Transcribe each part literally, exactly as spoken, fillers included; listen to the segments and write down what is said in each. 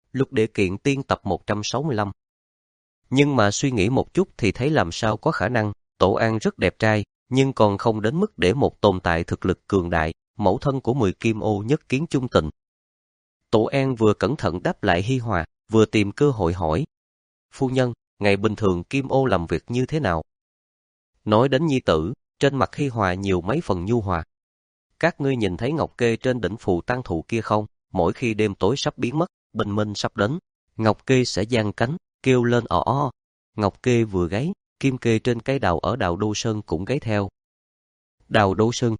Lục Địa Kiện Tiên tập một trăm sáu mươi lăm. Nhưng mà suy nghĩ một chút thì thấy làm sao có khả năng, Tổ An rất đẹp trai, nhưng còn không đến mức để một tồn tại thực lực cường đại, mẫu thân của mười kim ô nhất kiến chung tình. Tổ An vừa cẩn thận đáp lại hi hòa, vừa tìm cơ hội hỏi. Phu nhân, ngày bình thường kim ô làm việc như thế nào? Nói đến nhi tử, trên mặt hi hòa nhiều mấy phần nhu hòa. Các ngươi nhìn thấy ngọc kê trên đỉnh phù tang thụ kia không? Mỗi khi đêm tối sắp biến mất, bình minh sắp đến, ngọc kê sẽ giang cánh, kêu lên ò o. Ngọc kê vừa gáy, kim kê trên cây đào ở Đào Đô Sơn cũng gáy theo. Đào Đô Sơn.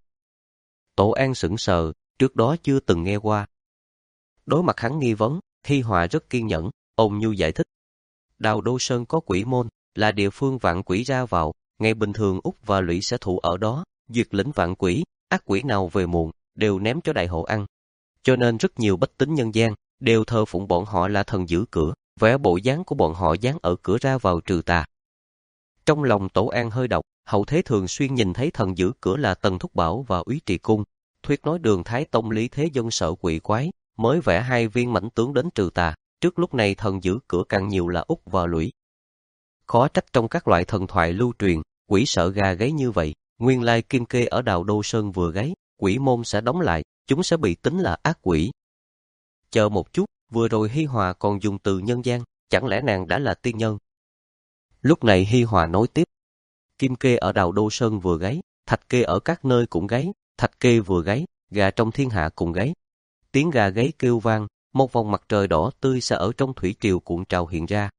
Tổ An sững sờ, trước đó chưa từng nghe qua. Đối mặt hắn nghi vấn, hi hòa rất kiên nhẫn, ôn nhu giải thích. Đào Đô Sơn có quỷ môn, là địa phương vạn quỷ ra vào, ngày bình thường Úc và Lũy sẽ thủ ở đó, duyệt lĩnh vạn quỷ, ác quỷ nào về muộn, đều ném cho đại hộ ăn. Cho nên rất nhiều bách tính nhân gian, đều thờ phụng bọn họ là thần giữ cửa, vẽ bộ dáng của bọn họ dán ở cửa ra vào trừ tà. Trong lòng Tổ An hơi độc, hậu thế thường xuyên nhìn thấy thần giữ cửa là Tần Thúc Bảo và Úy Trì Cung, thuyết nói Đường Thái Tông Lý Thế Dân sợ quỷ quái, mới vẽ hai viên mãnh tướng đến trừ tà, trước lúc này thần giữ cửa càng nhiều là Úc và Lũy. Khó trách trong các loại thần thoại lưu truyền, quỷ sợ gà gáy như vậy, nguyên lai kim kê ở Đào Đô Sơn vừa gáy, quỷ môn sẽ đóng lại, chúng sẽ bị tính là ác quỷ. Chờ một chút, vừa rồi hi hòa còn dùng từ nhân gian, chẳng lẽ nàng đã là tiên nhân? Lúc này hi hòa nói tiếp. Kim kê ở Đào Đô Sơn vừa gáy, thạch kê ở các nơi cũng gáy, thạch kê vừa gáy, gà trong thiên hạ cùng gáy. Tiếng gà gáy kêu vang, một vòng mặt trời đỏ tươi sẽ ở trong thủy triều cuộn trào hiện ra.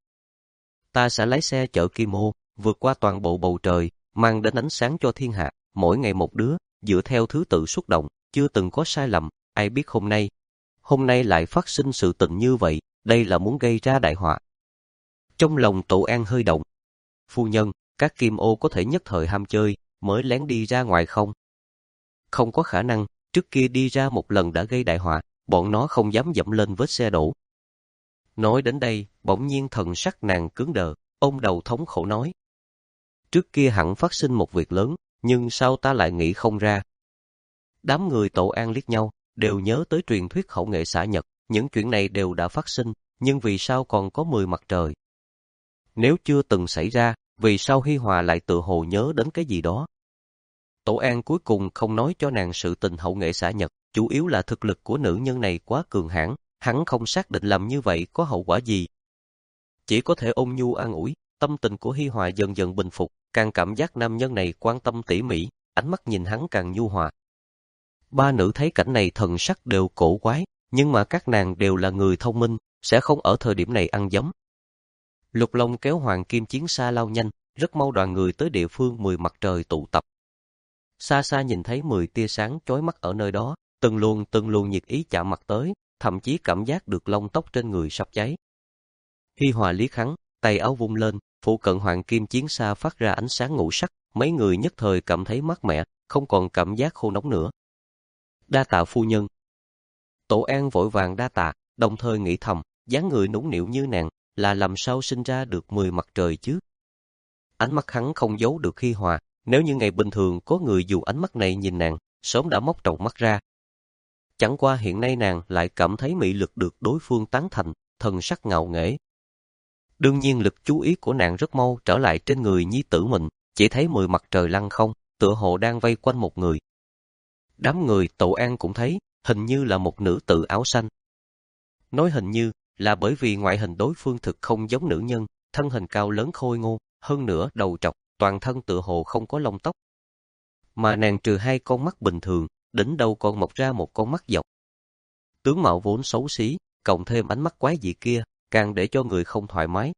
Ta sẽ lái xe chở kim ô, vượt qua toàn bộ bầu trời, mang đến ánh sáng cho thiên hạ, mỗi ngày một đứa, dựa theo thứ tự xuất động, chưa từng có sai lầm, ai biết hôm nay. Hôm nay lại phát sinh sự tình như vậy, đây là muốn gây ra đại họa. Trong lòng Tổ An hơi động. Phu nhân, các kim ô có thể nhất thời ham chơi, mới lén đi ra ngoài không? Không có khả năng, trước kia đi ra một lần đã gây đại họa, bọn nó không dám dẫm lên vết xe đổ. Nói đến đây, bỗng nhiên thần sắc nàng cứng đờ, ôm đầu thống khổ nói. Trước kia hẳn phát sinh một việc lớn, nhưng sao ta lại nghĩ không ra? Đám người Tổ An liếc nhau, đều nhớ tới truyền thuyết hậu nghệ xả nhật, những chuyện này đều đã phát sinh, nhưng vì sao còn có mười mặt trời? Nếu chưa từng xảy ra, vì sao hi hòa lại tự hồ nhớ đến cái gì đó? Tổ An cuối cùng không nói cho nàng sự tình hậu nghệ xả nhật, chủ yếu là thực lực của nữ nhân này quá cường hãn, hắn không xác định làm như vậy có hậu quả gì. Chỉ có thể ôn nhu an ủi, tâm tình của hi hòa dần dần bình phục, càng cảm giác nam nhân này quan tâm tỉ mỉ, ánh mắt nhìn hắn càng nhu hòa. Ba nữ thấy cảnh này thần sắc đều cổ quái, nhưng mà các nàng đều là người thông minh, sẽ không ở thời điểm này ăn giấm. Lục Long kéo Hoàng Kim chiến xa lao nhanh, rất mau đoàn người tới địa phương mười mặt trời tụ tập. Xa xa nhìn thấy mười tia sáng chói mắt ở nơi đó, từng luồng từng luồng nhiệt ý chạm mặt tới, thậm chí cảm giác được lông tóc trên người sắp cháy. Hi hòa liếc hắn, tay áo vung lên, phụ cận Hoàng Kim chiến xa phát ra ánh sáng ngũ sắc, mấy người nhất thời cảm thấy mát mẻ, không còn cảm giác khô nóng nữa. Đa tạ phu nhân. Tổ An vội vàng đa tạ, đồng thời nghĩ thầm, dáng người nũng nịu như nàng, là làm sao sinh ra được mười mặt trời chứ? Ánh mắt hắn không giấu được hi hòa, nếu như ngày bình thường có người dùng ánh mắt này nhìn nàng, sớm đã móc tròng mắt ra. Chẳng qua hiện nay nàng lại cảm thấy mị lực được đối phương tán thành, thần sắc ngạo nghễ. Đương nhiên lực chú ý của nàng rất mau trở lại trên người nhi tử mình, chỉ thấy mười mặt trời lăng không, tựa hồ đang vây quanh một người. Đám người Tổ An cũng thấy, hình như là một nữ tử áo xanh. Nói hình như, là bởi vì ngoại hình đối phương thực không giống nữ nhân, thân hình cao lớn khôi ngô, hơn nữa đầu trọc, toàn thân tựa hồ không có lông tóc. Mà nàng trừ hai con mắt bình thường, đỉnh đầu còn mọc ra một con mắt dọc. Tướng mạo vốn xấu xí, cộng thêm ánh mắt quái dị kia, càng để cho người không thoải mái.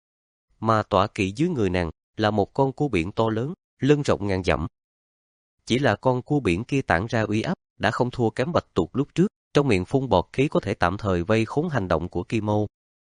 Mà tọa kỵ dưới người nàng, là một con cua biển to lớn, lưng rộng ngàn dặm. Chỉ là con cua biển kia tản ra uy áp, đã không thua kém bạch tuộc lúc trước, trong miệng phun bọt khí có thể tạm thời vây khốn hành động của Kim Ô.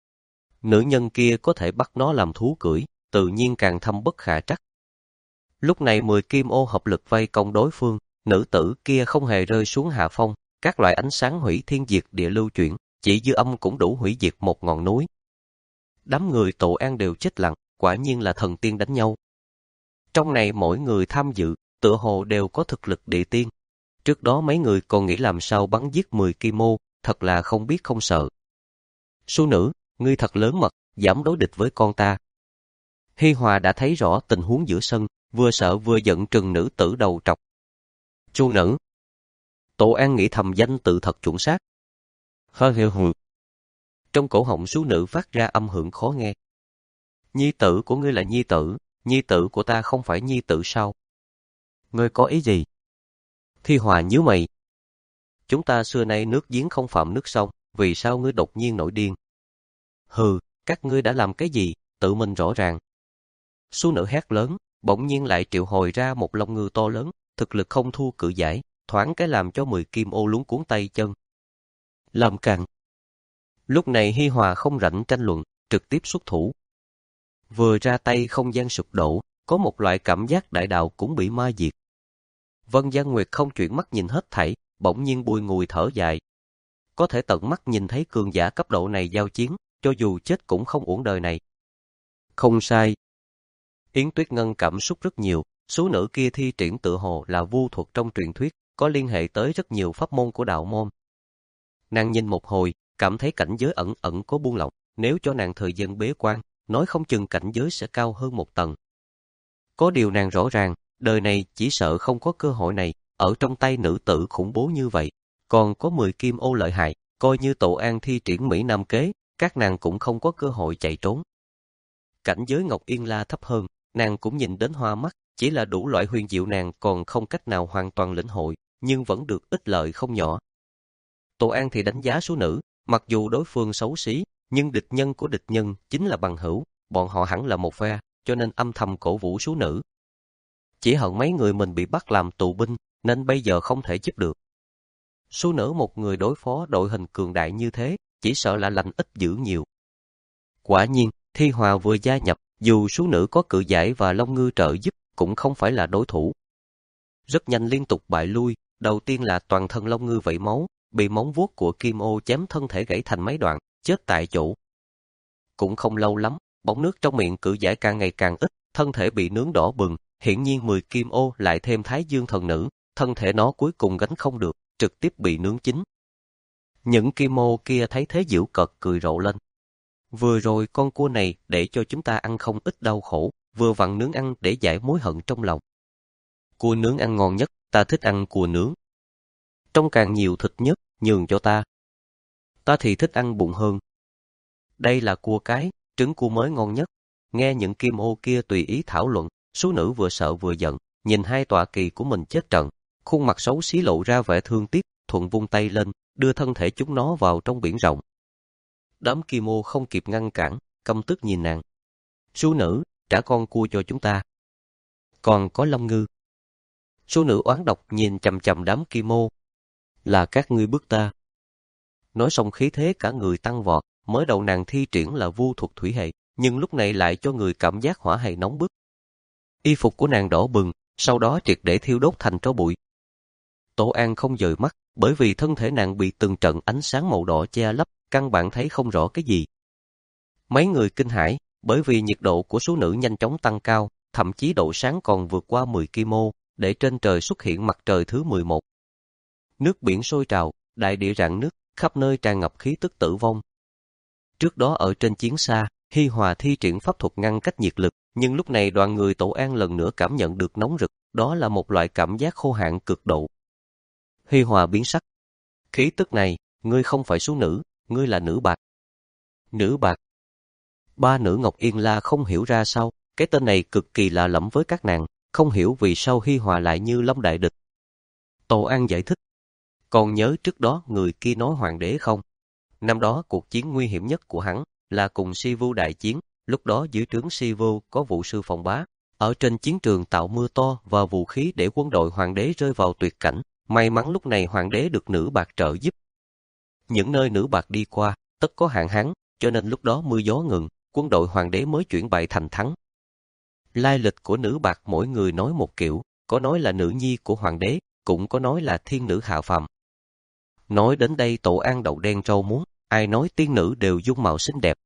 Nữ nhân kia có thể bắt nó làm thú cưỡi, tự nhiên càng thâm bất khả trắc. Lúc này mười Kim Ô hợp lực vây công đối phương, nữ tử kia không hề rơi xuống hạ phong, các loại ánh sáng hủy thiên diệt địa lưu chuyển, chỉ dư âm cũng đủ hủy diệt một ngọn núi. Đám người Tổ An đều chết lặng, quả nhiên là thần tiên đánh nhau. Trong này mỗi người tham dự, tựa hồ đều có thực lực địa tiên. Trước đó mấy người còn nghĩ làm sao bắn giết mười Kim Ô, thật là không biết không sợ. Sú nữ, ngươi thật lớn mật, dám đối địch với con ta. Hi Hòa đã thấy rõ tình huống giữa sân, vừa sợ vừa giận trừng nữ tử đầu trọc. Chu nữ. Tổ An nghĩ thầm danh tự thật chuẩn xác. Hơ hơ hừ. Trong cổ họng sú nữ phát ra âm hưởng khó nghe. Nhi tử của ngươi là nhi tử, nhi tử của ta không phải nhi tử sao? Ngươi có ý gì? Thi Hòa nhíu mày. Chúng ta xưa nay nước giếng không phạm nước sông, vì sao ngươi đột nhiên nổi điên? Hừ, các ngươi đã làm cái gì, tự mình rõ ràng. Sú nữ hét lớn, bỗng nhiên lại triệu hồi ra một long ngư to lớn, thực lực không thua cự giải, thoáng cái làm cho mười kim ô luống cuốn tay chân. Làm càn. Lúc này Hi Hòa không rảnh tranh luận, trực tiếp xuất thủ. Vừa ra tay không gian sụp đổ, có một loại cảm giác đại đạo cũng bị ma diệt. Vân Gian Nguyệt không chuyển mắt nhìn hết thảy, bỗng nhiên bùi ngùi thở dài. Có thể tận mắt nhìn thấy cường giả cấp độ này giao chiến, cho dù chết cũng không uổng đời này. Không sai. Yến Tuyết Ngân cảm xúc rất nhiều, số nữ kia thi triển tự hồ là vu thuật trong truyền thuyết, có liên hệ tới rất nhiều pháp môn của đạo môn. Nàng nhìn một hồi, cảm thấy cảnh giới ẩn ẩn có buông lỏng, nếu cho nàng thời gian bế quan, nói không chừng cảnh giới sẽ cao hơn một tầng. Có điều nàng rõ ràng, đời này chỉ sợ không có cơ hội này, ở trong tay nữ tử khủng bố như vậy, còn có mười kim ô lợi hại, coi như Tổ An thi triển Mỹ Nam kế, các nàng cũng không có cơ hội chạy trốn. Cảnh giới Ngọc Yên La thấp hơn, nàng cũng nhìn đến hoa mắt, chỉ là đủ loại huyền diệu nàng còn không cách nào hoàn toàn lĩnh hội, nhưng vẫn được ích lợi không nhỏ. Tổ An thì đánh giá số nữ, mặc dù đối phương xấu xí, nhưng địch nhân của địch nhân chính là bằng hữu, bọn họ hẳn là một phe, cho nên âm thầm cổ vũ số nữ. Chỉ hận mấy người mình bị bắt làm tù binh, nên bây giờ không thể giúp được. Số nữ một người đối phó đội hình cường đại như thế, chỉ sợ là lành ít dữ nhiều. Quả nhiên, Thi Hòa vừa gia nhập, dù số nữ có cự giải và long ngư trợ giúp, cũng không phải là đối thủ. Rất nhanh liên tục bại lui, đầu tiên là toàn thân long ngư vẩy máu, bị móng vuốt của kim ô chém thân thể gãy thành mấy đoạn, chết tại chỗ. Cũng không lâu lắm, bóng nước trong miệng cự giải càng ngày càng ít, thân thể bị nướng đỏ bừng, hiển nhiên mười kim ô lại thêm Thái Dương thần nữ, thân thể nó cuối cùng gánh không được, trực tiếp bị nướng chín. Những kim ô kia thấy thế giễu cợt cười rộ lên. Vừa rồi con cua này để cho chúng ta ăn không ít đau khổ, vừa vặn nướng ăn để giải mối hận trong lòng. Cua nướng ăn ngon nhất, ta thích ăn cua nướng. Trong càng nhiều thịt nhất, nhường cho ta. Ta thì thích ăn bụng hơn. Đây là cua cái, trứng cua mới ngon nhất. Nghe những kim ô kia tùy ý thảo luận, số nữ vừa sợ vừa giận, nhìn hai tọa kỳ của mình chết trận, khuôn mặt xấu xí lộ ra vẻ thương tiếc, thuận vung tay lên, đưa thân thể chúng nó vào trong biển rộng. Đám kim ô không kịp ngăn cản, căm tức nhìn nàng. Số nữ, trả con cua cho chúng ta. Còn có long ngư. Số nữ oán độc nhìn chằm chằm đám kim ô. Là các ngươi bức ta. Nói xong khí thế cả người tăng vọt, mới đầu nàng thi triển là vu thuật thủy hệ, nhưng lúc này lại cho người cảm giác hỏa hệ nóng bức. Y phục của nàng đỏ bừng, sau đó triệt để thiêu đốt thành tro bụi. Tổ An không dời mắt, bởi vì thân thể nàng bị từng trận ánh sáng màu đỏ che lấp, căn bản thấy không rõ cái gì. Mấy người kinh hãi, bởi vì nhiệt độ của số nữ nhanh chóng tăng cao, thậm chí độ sáng còn vượt qua mười ki lô, để trên trời xuất hiện mặt trời thứ mười một. Nước biển sôi trào, đại địa rạn nứt, khắp nơi tràn ngập khí tức tử vong. Trước đó ở trên chiến xa, Hi Hòa thi triển pháp thuật ngăn cách nhiệt lực, nhưng lúc này đoàn người Tổ An lần nữa cảm nhận được nóng rực, đó là một loại cảm giác khô hạn cực độ. Hi Hòa biến sắc. Khí tức này, ngươi không phải số nữ, ngươi là nữ bạc. Nữ bạc. Ba nữ Ngọc Yên La không hiểu ra sao, cái tên này cực kỳ lạ lẫm với các nàng, không hiểu vì sao Hi Hòa lại như Long đại địch. Tổ An giải thích. Còn nhớ trước đó người kia nói hoàng đế không? Năm đó cuộc chiến nguy hiểm nhất của hắn là cùng Sivu đại chiến, lúc đó dưới trướng Sivu có vụ sư phòng bá, ở trên chiến trường tạo mưa to và vũ khí để quân đội hoàng đế rơi vào tuyệt cảnh, may mắn lúc này hoàng đế được nữ bạc trợ giúp. Những nơi nữ bạc đi qua, tất có hạn hán, cho nên lúc đó mưa gió ngừng, quân đội hoàng đế mới chuyển bại thành thắng. Lai lịch của nữ bạc mỗi người nói một kiểu, có nói là nữ nhi của hoàng đế, cũng có nói là thiên nữ hạ phàm. Nói đến đây Tổ An đầu đen rau muống, ai nói tiên nữ đều dung mạo xinh đẹp.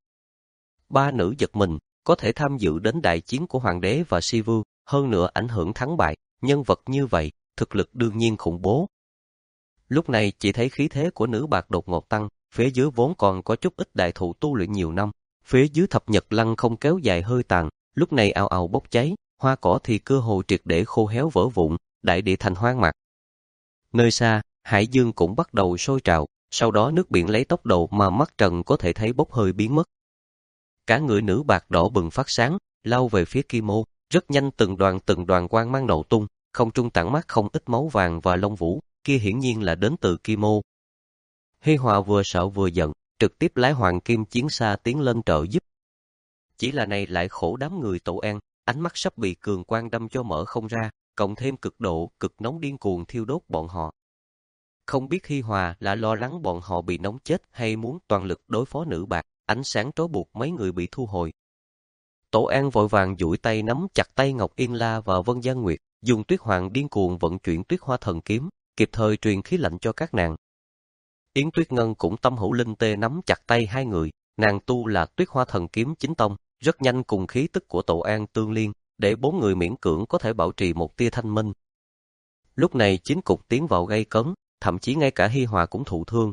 Ba nữ giật mình, có thể tham dự đến đại chiến của hoàng đế và Sivu, hơn nữa ảnh hưởng thắng bại, nhân vật như vậy, thực lực đương nhiên khủng bố. Lúc này chỉ thấy khí thế của nữ bạc đột ngột tăng, phía dưới vốn còn có chút ít đại thụ tu luyện nhiều năm, phía dưới thập nhật lăng không kéo dài hơi tàn, lúc này ào ào bốc cháy, hoa cỏ thì cơ hồ triệt để khô héo vỡ vụn, đại địa thành hoang mạc. Nơi xa, hải dương cũng bắt đầu sôi trào, sau đó nước biển lấy tốc độ mà mắt trần có thể thấy bốc hơi biến mất. Cả người nữ bạc đỏ bừng phát sáng, lao về phía Kim Ô, rất nhanh từng đoàn từng đoàn quang mang nổ tung, không trung tản mát không ít máu vàng và lông vũ, kia hiển nhiên là đến từ Kim Ô. Hi Hòa vừa sợ vừa giận, trực tiếp lái hoàng kim chiến xa tiến lên trợ giúp. Chỉ là này lại khổ đám người Tổ An, ánh mắt sắp bị cường quang đâm cho mở không ra, cộng thêm cực độ, cực nóng điên cuồng thiêu đốt bọn họ. Không biết Hi Hòa là lo lắng bọn họ bị nóng chết hay muốn toàn lực đối phó nữ bạc, ánh sáng trói buộc mấy người bị thu hồi. Tổ An vội vàng duỗi tay nắm chặt tay Ngọc Yên La và Vân Giang Nguyệt, dùng Tuyết Hoàng điên cuồng vận chuyển Tuyết Hoa Thần Kiếm, kịp thời truyền khí lạnh cho các nàng. Yến Tuyết Ngân cũng tâm hữu linh tê nắm chặt tay hai người, nàng tu là Tuyết Hoa Thần Kiếm chính tông, rất nhanh cùng khí tức của Tổ An tương liên, để bốn người miễn cưỡng có thể bảo trì một tia thanh minh. Lúc này chiến cục tiến vào gay cấn, thậm chí ngay cả Hi Hòa cũng thụ thương.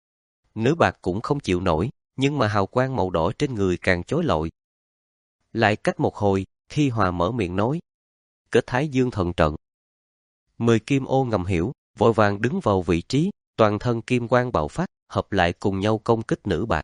Nữ bạc cũng không chịu nổi, nhưng mà hào quang màu đỏ trên người càng chói lọi. Lại cách một hồi, Hi Hòa mở miệng nói, kết Thái Dương thần trận. Mười Kim Ô ngầm hiểu, vội vàng đứng vào vị trí, toàn thân kim quang bạo phát, hợp lại cùng nhau công kích nữ bạc.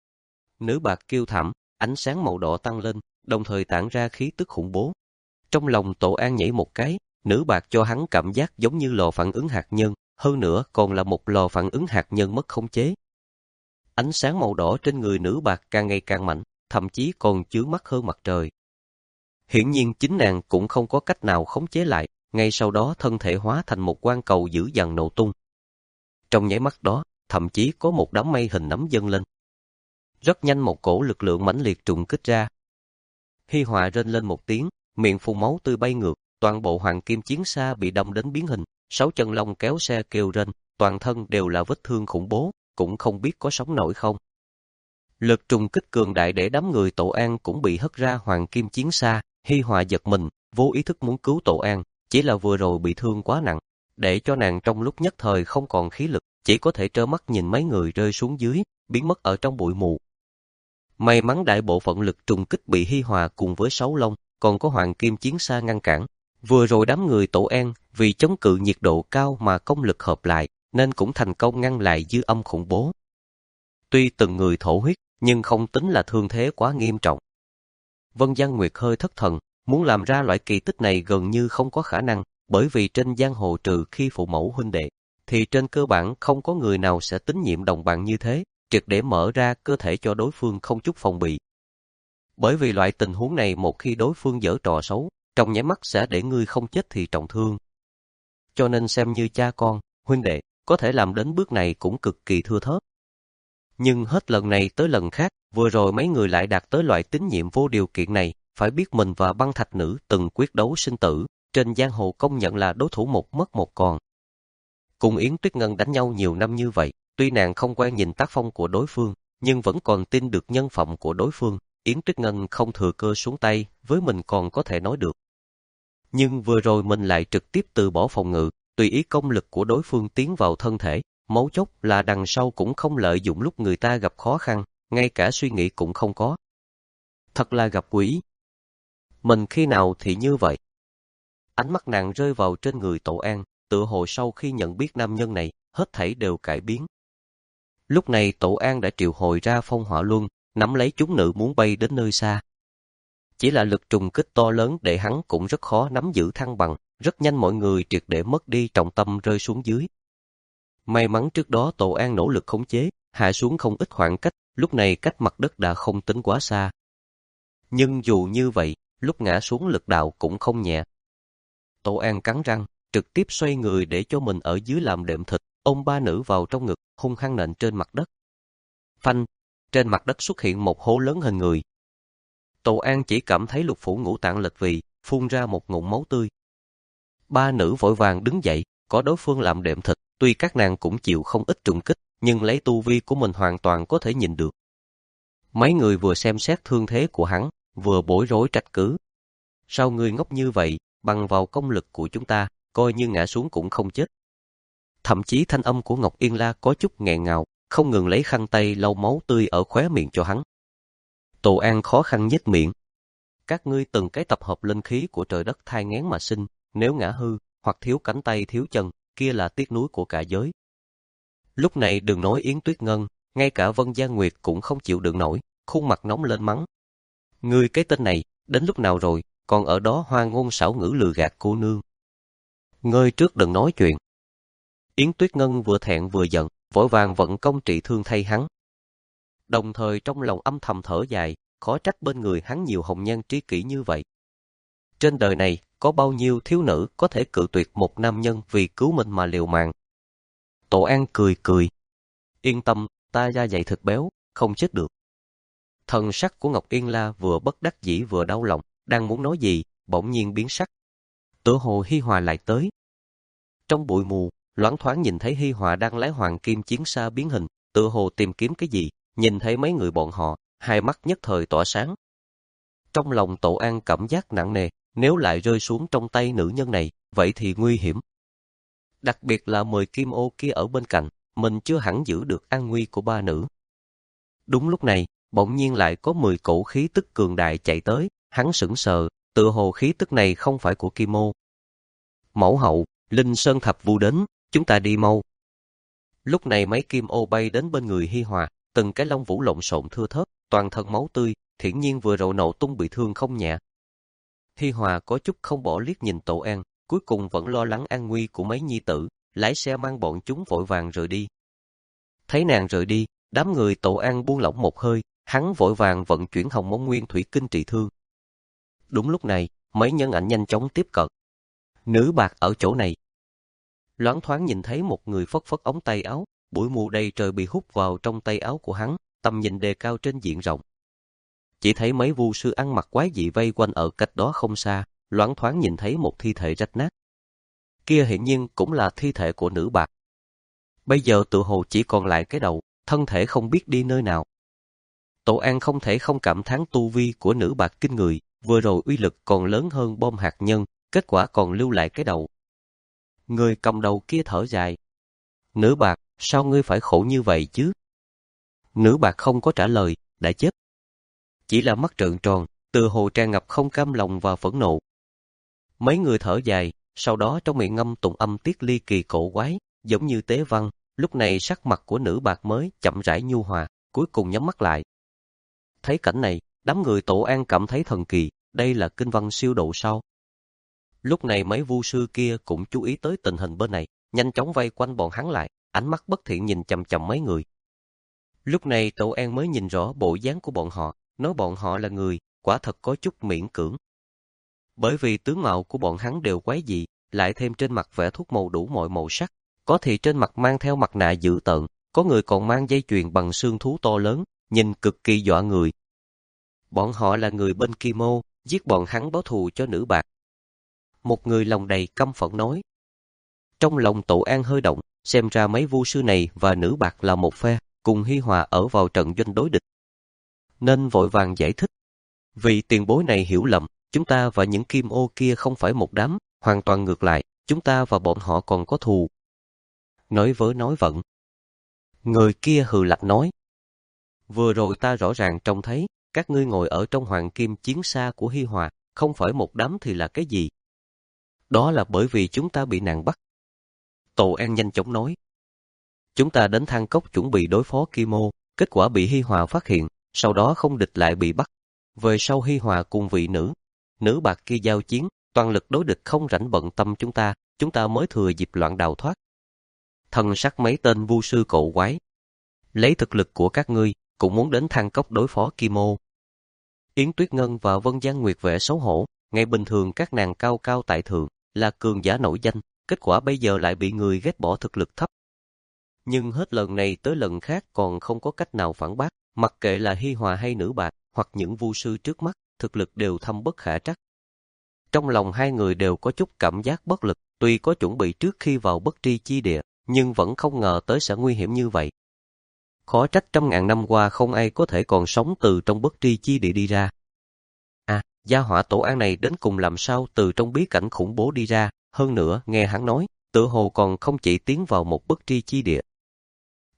Nữ bạc kêu thảm, ánh sáng màu đỏ tăng lên, đồng thời tản ra khí tức khủng bố. Trong lòng Tổ An nhảy một cái, nữ bạc cho hắn cảm giác giống như lò phản ứng hạt nhân, hơn nữa còn là một lò phản ứng hạt nhân mất khống chế. Ánh sáng màu đỏ trên người nữ bạc càng ngày càng mạnh, thậm chí còn chướng mắt hơn mặt trời. Hiển nhiên chính nàng cũng không có cách nào khống chế lại, ngay sau đó thân thể hóa thành một quang cầu dữ dằn nổ tung. Trong nháy mắt đó, thậm chí có một đám mây hình nấm dâng lên. Rất nhanh một cổ lực lượng mãnh liệt trùng kích ra. Hi Hòa rên lên một tiếng, miệng phun máu tươi bay ngược, toàn bộ hoàng kim chiến xa bị đâm đến biến hình, sáu chân long kéo xe kêu rên, toàn thân đều là vết thương khủng bố, cũng không biết có sống nổi không. Lực trùng kích cường đại để đám người Tổ An cũng bị hất ra hoàng kim chiến xa. Hi Hòa giật mình, vô ý thức muốn cứu Tổ An, chỉ là vừa rồi bị thương quá nặng, để cho nàng trong lúc nhất thời không còn khí lực, chỉ có thể trơ mắt nhìn mấy người rơi xuống dưới, biến mất ở trong bụi mù. May mắn đại bộ phận lực trùng kích bị Hi Hòa cùng với sáu long, còn có hoàng kim chiến xa ngăn cản. Vừa rồi đám người Tổ An vì chống cự nhiệt độ cao mà công lực hợp lại, nên cũng thành công ngăn lại dư âm khủng bố. Tuy từng người thổ huyết, nhưng không tính là thương thế quá nghiêm trọng. Vân Giang Nguyệt hơi thất thần, muốn làm ra loại kỳ tích này gần như không có khả năng, bởi vì trên giang hồ trừ khi phụ mẫu huynh đệ, thì trên cơ bản không có người nào sẽ tín nhiệm đồng bạn như thế, triệt để mở ra cơ thể cho đối phương không chút phòng bị. Bởi vì loại tình huống này một khi đối phương giở trò xấu, trong nháy mắt sẽ để ngươi không chết thì trọng thương. Cho nên xem như cha con, huynh đệ, có thể làm đến bước này cũng cực kỳ thưa thớt. Nhưng hết lần này tới lần khác, vừa rồi mấy người lại đạt tới loại tín nhiệm vô điều kiện này, phải biết mình và băng thạch nữ từng quyết đấu sinh tử, trên giang hồ công nhận là đối thủ một mất một còn. Cùng Yến Tuyết Ngân đánh nhau nhiều năm như vậy, tuy nàng không quen nhìn tác phong của đối phương, nhưng vẫn còn tin được nhân phẩm của đối phương. Yến Tuyết Ngân không thừa cơ xuống tay, với mình còn có thể nói được. Nhưng vừa rồi mình lại trực tiếp từ bỏ phòng ngự, tùy ý công lực của đối phương tiến vào thân thể, mấu chốt là đằng sau cũng không lợi dụng lúc người ta gặp khó khăn, ngay cả suy nghĩ cũng không có. Thật là gặp quỷ. Mình khi nào thì như vậy? Ánh mắt nàng rơi vào trên người Tổ An, tựa hồ sau khi nhận biết nam nhân này, hết thảy đều cải biến. Lúc này Tổ An đã triệu hồi ra phong hỏa luân, nắm lấy chúng nữ muốn bay đến nơi xa. Chỉ là lực trùng kích to lớn để hắn cũng rất khó nắm giữ thăng bằng, rất nhanh mọi người triệt để mất đi trọng tâm rơi xuống dưới. May mắn trước đó Tổ An nỗ lực khống chế, hạ xuống không ít khoảng cách, lúc này cách mặt đất đã không tính quá xa. Nhưng dù như vậy, lúc ngã xuống lực đạo cũng không nhẹ. Tổ An cắn răng, trực tiếp xoay người để cho mình ở dưới làm đệm thịt, ôm ba nữ vào trong ngực, hung hăng nện trên mặt đất. Phanh, trên mặt đất xuất hiện một hố lớn hình người. Tổ An chỉ cảm thấy lục phủ ngũ tạng lệch vì, phun ra một ngụm máu tươi. Ba nữ vội vàng đứng dậy, có đối phương làm đệm thịt, tuy các nàng cũng chịu không ít trùng kích, nhưng lấy tu vi của mình hoàn toàn có thể nhìn được. Mấy người vừa xem xét thương thế của hắn, vừa bối rối trách cứ. Sao ngươi ngốc như vậy, bằng vào công lực của chúng ta, coi như ngã xuống cũng không chết. Thậm chí thanh âm của Ngọc Yên La có chút nghẹn ngào, không ngừng lấy khăn tay lau máu tươi ở khóe miệng cho hắn. Tổ An khó khăn nhếch miệng. Các ngươi từng cái tập hợp linh khí của trời đất thai nghén mà sinh, nếu ngã hư, hoặc thiếu cánh tay thiếu chân, kia là tiếc nuối của cả giới. Lúc này đừng nói Yến Tuyết Ngân, ngay cả Vân Gia Nguyệt cũng không chịu đựng nổi, khuôn mặt nóng lên mắng. Ngươi cái tên này, đến lúc nào rồi, còn ở đó hoa ngôn xảo ngữ lừa gạt cô nương. Ngươi trước đừng nói chuyện. Yến Tuyết Ngân vừa thẹn vừa giận, vội vàng vận công trị thương thay hắn. Đồng thời trong lòng âm thầm thở dài, khó trách bên người hắn nhiều hồng nhan tri kỷ như vậy. Trên đời này, có bao nhiêu thiếu nữ có thể cự tuyệt một nam nhân vì cứu mình mà liều mạng. Tổ An cười cười. Yên tâm, ta da dày thịt béo, không chết được. Thần sắc của Ngọc Yên La vừa bất đắc dĩ vừa đau lòng, đang muốn nói gì, bỗng nhiên biến sắc. Tựa hồ Hi Hòa lại tới. Trong bụi mù, loáng thoáng nhìn thấy Hi Hòa đang lái hoàng kim chiến xa biến hình, tựa hồ tìm kiếm cái gì, nhìn thấy mấy người bọn họ, hai mắt nhất thời tỏa sáng. Trong lòng Tổ An cảm giác nặng nề, nếu lại rơi xuống trong tay nữ nhân này, vậy thì nguy hiểm. Đặc biệt là mười kim ô kia ở bên cạnh, mình chưa hẳn giữ được an nguy của ba nữ. Đúng lúc này, bỗng nhiên lại có mười cổ khí tức cường đại chạy tới, hắn sững sờ, tựa hồ khí tức này không phải của Kim Ô. Mẫu hậu, Linh Sơn Thập Vu đến, chúng ta đi mau. Lúc này mấy kim ô bay đến bên người Hi Hòa, từng cái lông vũ lộn xộn thưa thớt, toàn thân máu tươi, hiển nhiên vừa rồi nổ tung bị thương không nhẹ. Hi Hòa có chút không bỏ liếc nhìn Tổ An, cuối cùng vẫn lo lắng an nguy của mấy nhi tử, lái xe mang bọn chúng vội vàng rời đi. Thấy nàng rời đi, đám người Tổ An buông lỏng một hơi, hắn vội vàng vận chuyển Hồng Mông Nguyên Thủy Kinh trị thương. Đúng lúc này, mấy nhân ảnh nhanh chóng tiếp cận. Nữ bạc ở chỗ này. Loáng thoáng nhìn thấy một người phất phất ống tay áo, bụi mù đầy trời bị hút vào trong tay áo của hắn, tầm nhìn đề cao trên diện rộng. Chỉ thấy mấy vu sư ăn mặc quái dị vây quanh ở cách đó không xa, loáng thoáng nhìn thấy một thi thể rách nát. Kia hiển nhiên cũng là thi thể của nữ bạc. Bây giờ tự hồ chỉ còn lại cái đầu, thân thể không biết đi nơi nào. Tổ An không thể không cảm thán tu vi của nữ bạc kinh người, vừa rồi uy lực còn lớn hơn bom hạt nhân, kết quả còn lưu lại cái đầu. Người cầm đầu kia thở dài. Nữ bạc, sao ngươi phải khổ như vậy chứ? Nữ bạc không có trả lời, đã chết. Chỉ là mắt trợn tròn, từ hồ tràn ngập không cam lòng và phẫn nộ. Mấy người thở dài, sau đó trong miệng ngâm tụng âm tiết ly kỳ cổ quái, giống như tế văn. Lúc này sắc mặt của nữ bạc mới chậm rãi nhu hòa, cuối cùng nhắm mắt lại. Thấy cảnh này, đám người Tổ An cảm thấy thần kỳ, đây là kinh văn siêu độ sao? Lúc này mấy vu sư kia cũng chú ý tới tình hình bên này, nhanh chóng vây quanh bọn hắn lại, ánh mắt bất thiện nhìn chằm chằm mấy người. Lúc này Tổ An mới nhìn rõ bộ dáng của bọn họ, nói bọn họ là người, quả thật có chút miễn cưỡng. Bởi vì tướng mạo của bọn hắn đều quái dị, lại thêm trên mặt vẽ thuốc màu đủ mọi màu sắc, có thì trên mặt mang theo mặt nạ dữ tợn, có người còn mang dây chuyền bằng xương thú to lớn, nhìn cực kỳ dọa người. Bọn họ là người bên Kim Ô, giết bọn hắn báo thù cho nữ bạc. Một người lòng đầy căm phẫn nói. Trong lòng Tổ An hơi động, xem ra mấy vu sư này và nữ bạc là một phe, cùng Hi Hòa ở vào trận doanh đối địch. Nên vội vàng giải thích. Vì tiền bối này hiểu lầm, chúng ta và những Kim Ô kia không phải một đám, hoàn toàn ngược lại, chúng ta và bọn họ còn có thù. Nói vớ nói vẩn. Người kia hừ lạnh nói. Vừa rồi ta rõ ràng trông thấy, các ngươi ngồi ở trong hoàng kim chiến xa của Hi Hòa, không phải một đám thì là cái gì? Đó là bởi vì chúng ta bị nàng bắt. Tổ An nhanh chóng nói. Chúng ta đến Thang Cốc chuẩn bị đối phó Kim Ô, kết quả bị Hi Hòa phát hiện, sau đó không địch lại bị bắt. Về sau Hi Hòa cùng vị nữ, nữ bạc kia giao chiến, toàn lực đối địch không rảnh bận tâm chúng ta, chúng ta mới thừa dịp loạn đào thoát. Thần sắc mấy tên vu sư cổ quái. Lấy thực lực của các ngươi, cũng muốn đến Thang Cốc đối phó Kim Ô. Yến Tuyết Ngân và Vân Giang Nguyệt vẻ xấu hổ, ngày bình thường các nàng cao cao tại thượng, là cường giả nổi danh, kết quả bây giờ lại bị người ghét bỏ thực lực thấp. Nhưng hết lần này tới lần khác còn không có cách nào phản bác, mặc kệ là Hi Hòa hay nữ bạc, hoặc những vu sư trước mắt, thực lực đều thâm bất khả trắc. Trong lòng hai người đều có chút cảm giác bất lực, tuy có chuẩn bị trước khi vào bất tri chi địa, nhưng vẫn không ngờ tới sẽ nguy hiểm như vậy. Khó trách trăm ngàn năm qua không ai có thể còn sống từ trong bất tri chi địa đi ra. À, gia hỏa Tổ An này đến cùng làm sao từ trong bí cảnh khủng bố đi ra, hơn nữa nghe hắn nói, tự hồ còn không chỉ tiến vào một bất tri chi địa.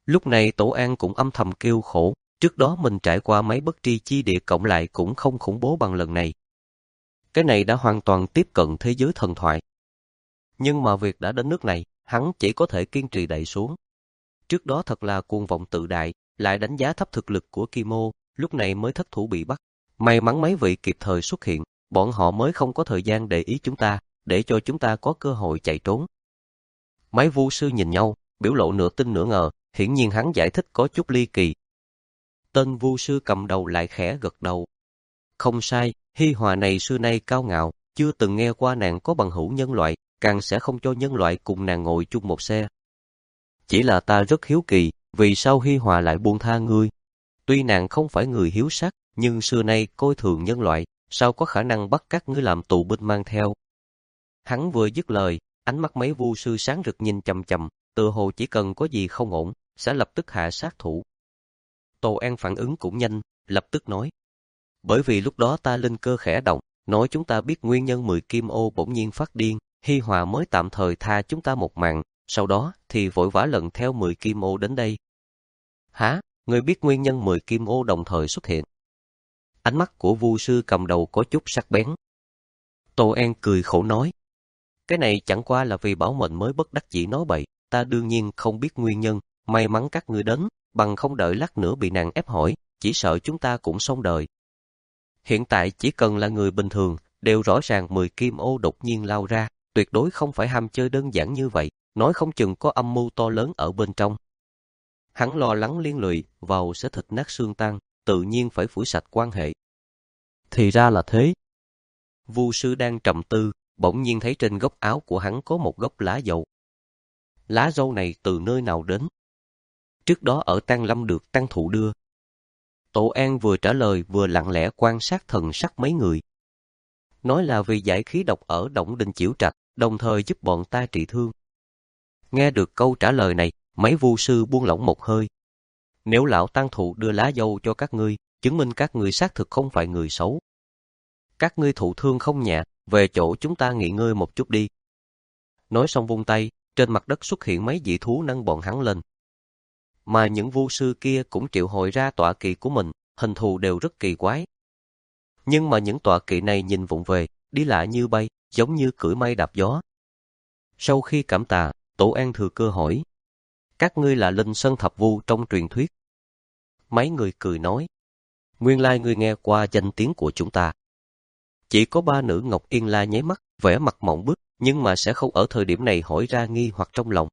Lúc này Tổ An cũng âm thầm kêu khổ, trước đó mình trải qua mấy bất tri chi địa cộng lại cũng không khủng bố bằng lần này. Cái này đã hoàn toàn tiếp cận thế giới thần thoại. Nhưng mà việc đã đến nước này, hắn chỉ có thể kiên trì đẩy xuống. Trước đó thật là cuồng vọng tự đại, lại đánh giá thấp thực lực của Kim Ô, lúc này mới thất thủ bị bắt. May mắn mấy vị kịp thời xuất hiện, bọn họ mới không có thời gian để ý chúng ta, để cho chúng ta có cơ hội chạy trốn. Mấy vu sư nhìn nhau, biểu lộ nửa tin nửa ngờ, hiển nhiên hắn giải thích có chút ly kỳ. Tên vu sư cầm đầu lại khẽ gật đầu. Không sai, Hi Hòa này xưa nay cao ngạo, chưa từng nghe qua nàng có bằng hữu nhân loại, càng sẽ không cho nhân loại cùng nàng ngồi chung một xe. Chỉ là ta rất hiếu kỳ, vì sao Hi Hòa lại buông tha ngươi? Tuy nàng không phải người hiếu sắc, nhưng xưa nay coi thường nhân loại, sao có khả năng bắt các ngươi làm tù binh mang theo? Hắn vừa dứt lời, ánh mắt mấy vu sư sáng rực nhìn chằm chằm, tựa hồ chỉ cần có gì không ổn, sẽ lập tức hạ sát thủ. Tô An phản ứng cũng nhanh, lập tức nói. Bởi vì lúc đó ta linh cơ khẽ động, nói chúng ta biết nguyên nhân mười kim ô bỗng nhiên phát điên, Hi Hòa mới tạm thời tha chúng ta một mạng, sau đó thì vội vã lần theo mười kim ô đến đây. Hả? Ngươi biết nguyên nhân mười kim ô đồng thời xuất hiện? Ánh mắt của vu sư cầm đầu có chút sắc bén. Tô An cười khổ nói. Cái này chẳng qua là vì bảo mệnh mới bất đắc dĩ nói bậy, ta đương nhiên không biết nguyên nhân, may mắn các ngươi đến, bằng không đợi lát nữa bị nàng ép hỏi, chỉ sợ chúng ta cũng xong đời. Hiện tại chỉ cần là người bình thường, đều rõ ràng mười kim ô đột nhiên lao ra, tuyệt đối không phải ham chơi đơn giản như vậy, nói không chừng có âm mưu to lớn ở bên trong. Hắn lo lắng liên lụy vào sẽ thịt nát xương tan, tự nhiên phải phủi sạch quan hệ. Thì ra là thế. Vu sư đang trầm tư, bỗng nhiên thấy trên góc áo của hắn có một gốc lá dâu. Lá dâu này từ nơi nào đến? Trước đó ở Tang Lâm được Tăng Thụ đưa. Tổ An vừa trả lời vừa lặng lẽ quan sát thần sắc mấy người. Nói là vì giải khí độc ở Động Đình Chiểu Trạch, đồng thời giúp bọn ta trị thương. Nghe được câu trả lời này, mấy vu sư buông lỏng một hơi. Nếu lão Tăng Thụ đưa lá dâu cho các ngươi, chứng minh các ngươi xác thực không phải người xấu. Các ngươi thụ thương không nhẹ, về chỗ chúng ta nghỉ ngơi một chút đi. Nói xong vung tay, trên mặt đất xuất hiện mấy dị thú nâng bọn hắn lên. Mà những vu sư kia cũng triệu hồi ra tọa kỵ của mình, hình thù đều rất kỳ quái. Nhưng mà những tọa kỵ này nhìn vụng về, đi lại như bay, giống như cưỡi mây đạp gió. Sau khi cảm tạ, Tổ An thừa cơ hỏi. Các ngươi là Linh Sơn Thập Vu trong truyền thuyết. Mấy người cười nói. Nguyên lai ngươi nghe qua danh tiếng của chúng ta. Chỉ có ba nữ Ngọc Yên La nháy mắt, vẻ mặt mộng bức, nhưng mà sẽ không ở thời điểm này hỏi ra nghi hoặc trong lòng.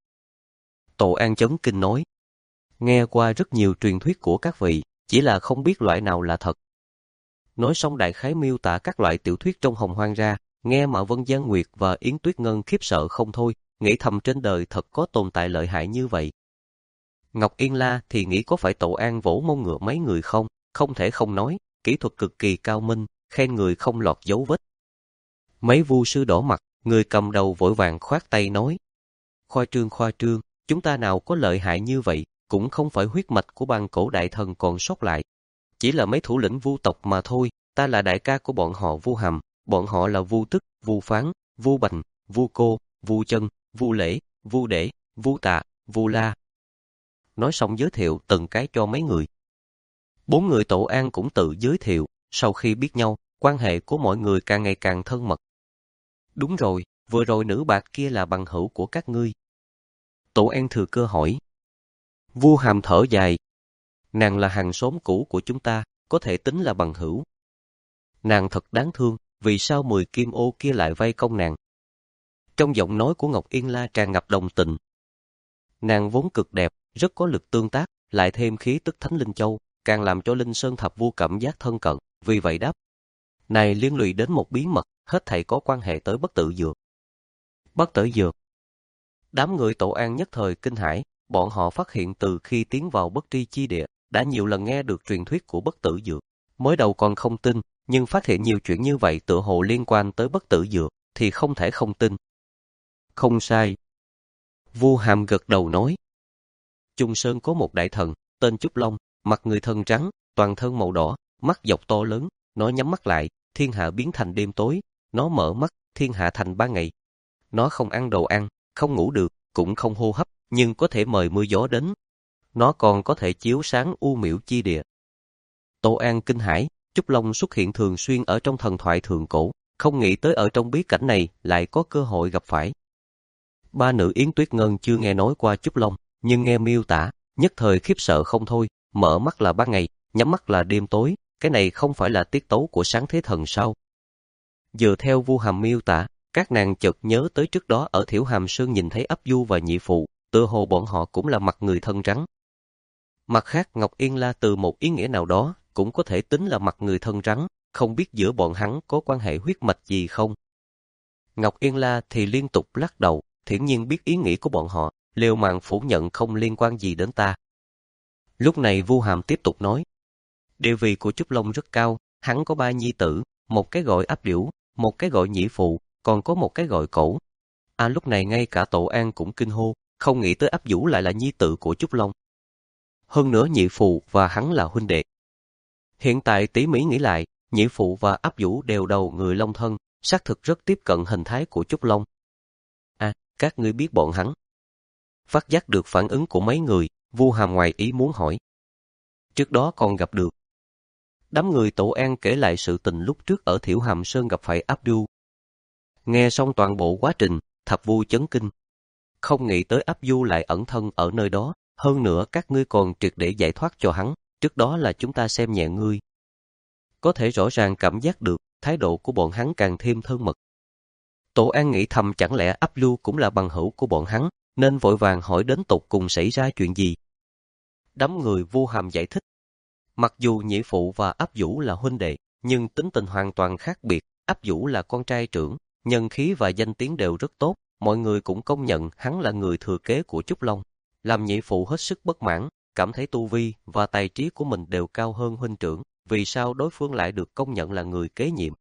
Tổ An chấn kinh nói. Nghe qua rất nhiều truyền thuyết của các vị, chỉ là không biết loại nào là thật. Nói xong đại khái miêu tả các loại tiểu thuyết trong Hồng Hoang ra, nghe mà Vân Giang Nguyệt và Yến Tuyết Ngân khiếp sợ không thôi, nghĩ thầm trên đời thật có tồn tại lợi hại như vậy. Ngọc Yên La thì nghĩ có phải Tổ An vỗ mông ngựa mấy người không, không thể không nói, kỹ thuật cực kỳ cao minh, khen người không lọt dấu vết. Mấy vu sư đỏ mặt, người cầm đầu vội vàng khoát tay nói. Khoa trương khoa trương, chúng ta nào có lợi hại như vậy, cũng không phải huyết mạch của bang cổ đại thần còn sót lại. Chỉ là mấy thủ lĩnh vu tộc mà thôi, ta là đại ca của bọn họ Vu Hàm, bọn họ là Vu Tức, Vu Phán, Vu Bành, Vu Cô, Vu Chân, Vu Lễ, Vu Để, Vu Tạ, Vu La. Nói xong giới thiệu từng cái cho mấy người. Bốn người Tổ An cũng tự giới thiệu, sau khi biết nhau, quan hệ của mọi người càng ngày càng thân mật. Đúng rồi, vừa rồi nữ bạc kia là bằng hữu của các ngươi. Tổ An thừa cơ hỏi. Vu Hàm thở dài. Nàng là hàng xóm cũ của chúng ta, có thể tính là bằng hữu. Nàng thật đáng thương, vì sao mười kim ô kia lại vây công nàng? Trong giọng nói của Ngọc Yên La tràn ngập đồng tình. Nàng vốn cực đẹp, rất có lực tương tác, lại thêm khí tức Thánh Linh Châu, càng làm cho Linh Sơn Thập Vu cảm giác thân cận, vì vậy đáp. Này liên lụy đến một bí mật, hết thảy có quan hệ tới bất tử dược. Bất tử dược. Đám người Tổ An nhất thời kinh hãi, bọn họ phát hiện từ khi tiến vào bất tri chi địa, đã nhiều lần nghe được truyền thuyết của bất tử dược. Mới đầu còn không tin, nhưng phát hiện nhiều chuyện như vậy tựa hồ liên quan tới bất tử dược, thì không thể không tin. Không sai. Vu Hàm gật đầu nói. Trung Sơn có một đại thần, tên Trúc Long, mặt người thân trắng, toàn thân màu đỏ, mắt dọc to lớn, nó nhắm mắt lại, thiên hạ biến thành đêm tối, nó mở mắt, thiên hạ thành ban ngày. Nó không ăn đồ ăn, không ngủ được, cũng không hô hấp, nhưng có thể mời mưa gió đến. nó còn có thể chiếu sáng u miễu chi địa. Tổ An kinh hãi, Trúc Long xuất hiện thường xuyên ở trong thần thoại thượng cổ, không nghĩ tới ở trong bí cảnh này lại có cơ hội gặp phải. Ba nữ Yến Tuyết Ngân chưa nghe nói qua Trúc Long, nhưng nghe miêu tả, nhất thời khiếp sợ không thôi, mở mắt là ban ngày, nhắm mắt là đêm tối, cái này không phải là tiết tấu của sáng thế thần sao? Dựa theo Vu Hàm miêu tả, các nàng chợt nhớ tới trước đó ở Thiểu Hàm Sơn nhìn thấy Ấp Du và Nhị Phụ, tựa hồ bọn họ cũng là mặt người thân rắn. Mặt khác, Ngọc Yên La từ một ý nghĩa nào đó cũng có thể tính là mặt người thân rắn, không biết giữa bọn hắn có quan hệ huyết mạch gì không. Ngọc Yên La thì liên tục lắc đầu, thiển nhiên biết ý nghĩ của bọn họ, liều mạng phủ nhận không liên quan gì đến ta. Lúc này Vu Hàm tiếp tục nói, địa vị của Trúc Long rất cao, hắn có ba nhi tử, một cái gọi Áp Điểu, một cái gọi Nhị Phụ, còn có một cái gọi Cổ. À lúc này ngay cả Tổ An cũng kinh hô, không nghĩ tới Áp Vũ lại là nhi tử của Trúc Long. Hơn nữa Nhị Phụ và hắn là huynh đệ. Hiện tại tỉ mỉ nghĩ lại, Nhị Phụ và Áp Vũ đều đầu người Long thân, xác thực rất tiếp cận hình thái của Trúc Long. À, các ngươi biết bọn hắn. Phát giác được phản ứng của mấy người, Vu Hàm ngoài ý muốn hỏi. Trước đó còn gặp được. Đám người Tổ An kể lại sự tình lúc trước ở Thiểu Hàm Sơn gặp phải Áp Du. Nghe xong toàn bộ quá trình, Thập Vu chấn kinh. Không nghĩ tới Áp Du lại ẩn thân ở nơi đó, hơn nữa các ngươi còn triệt để giải thoát cho hắn, trước đó là chúng ta xem nhẹ ngươi. Có thể rõ ràng cảm giác được, thái độ của bọn hắn càng thêm thân mật. Tổ An nghĩ thầm chẳng lẽ Áp Du cũng là bằng hữu của bọn hắn, nên vội vàng hỏi đến tột cùng xảy ra chuyện gì. Đám người Vu Hàm giải thích. Mặc dù Nhị Phụ và Áp Vũ là huynh đệ, nhưng tính tình hoàn toàn khác biệt. Áp Vũ là con trai trưởng, nhân khí và danh tiếng đều rất tốt, mọi người cũng công nhận hắn là người thừa kế của Trúc Long. Làm Nhị Phụ hết sức bất mãn, cảm thấy tu vi và tài trí của mình đều cao hơn huynh trưởng, vì sao đối phương lại được công nhận là người kế nhiệm.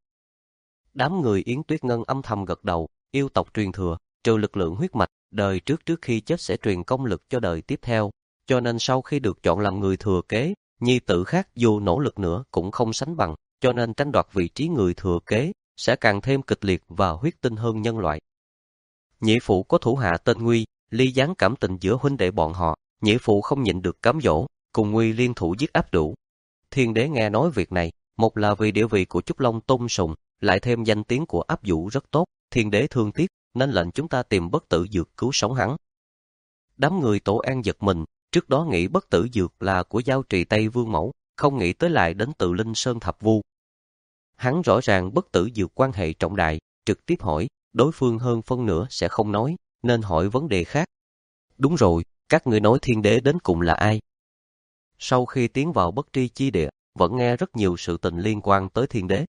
Đám người Yến Tuyết Ngân âm thầm gật đầu, yêu tộc truyền thừa, trừ lực lượng huyết mạch, đời trước trước khi chết sẽ truyền công lực cho đời tiếp theo, cho nên sau khi được chọn làm người thừa kế, nhi tử khác dù nỗ lực nữa cũng không sánh bằng, cho nên tranh đoạt vị trí người thừa kế sẽ càng thêm kịch liệt và huyết tinh hơn nhân loại. Nhị Phụ có thủ hạ tên Nguy, ly gián cảm tình giữa huynh đệ bọn họ, Nhị Phụ không nhịn được cám dỗ, cùng Nguy liên thủ giết Áp Đủ. Thiên đế nghe nói việc này, một là vì địa vị của Trúc Long tôn sùng, lại thêm danh tiếng của Áp Vũ rất tốt, thiên đế thương tiếc, nên lệnh chúng ta tìm bất tử dược cứu sống hắn. Đám người Tổ An giật mình, trước đó nghĩ bất tử dược là của Giao Trì Tây Vương Mẫu, không nghĩ tới lại đến từ Linh Sơn Thập Vu. Hắn rõ ràng bất tử dược quan hệ trọng đại, trực tiếp hỏi, đối phương hơn phân nửa sẽ không nói, nên hỏi vấn đề khác. Đúng rồi, các ngươi nói thiên đế đến cùng là ai? Sau khi tiến vào bất tri chi địa, vẫn nghe rất nhiều sự tình liên quan tới thiên đế.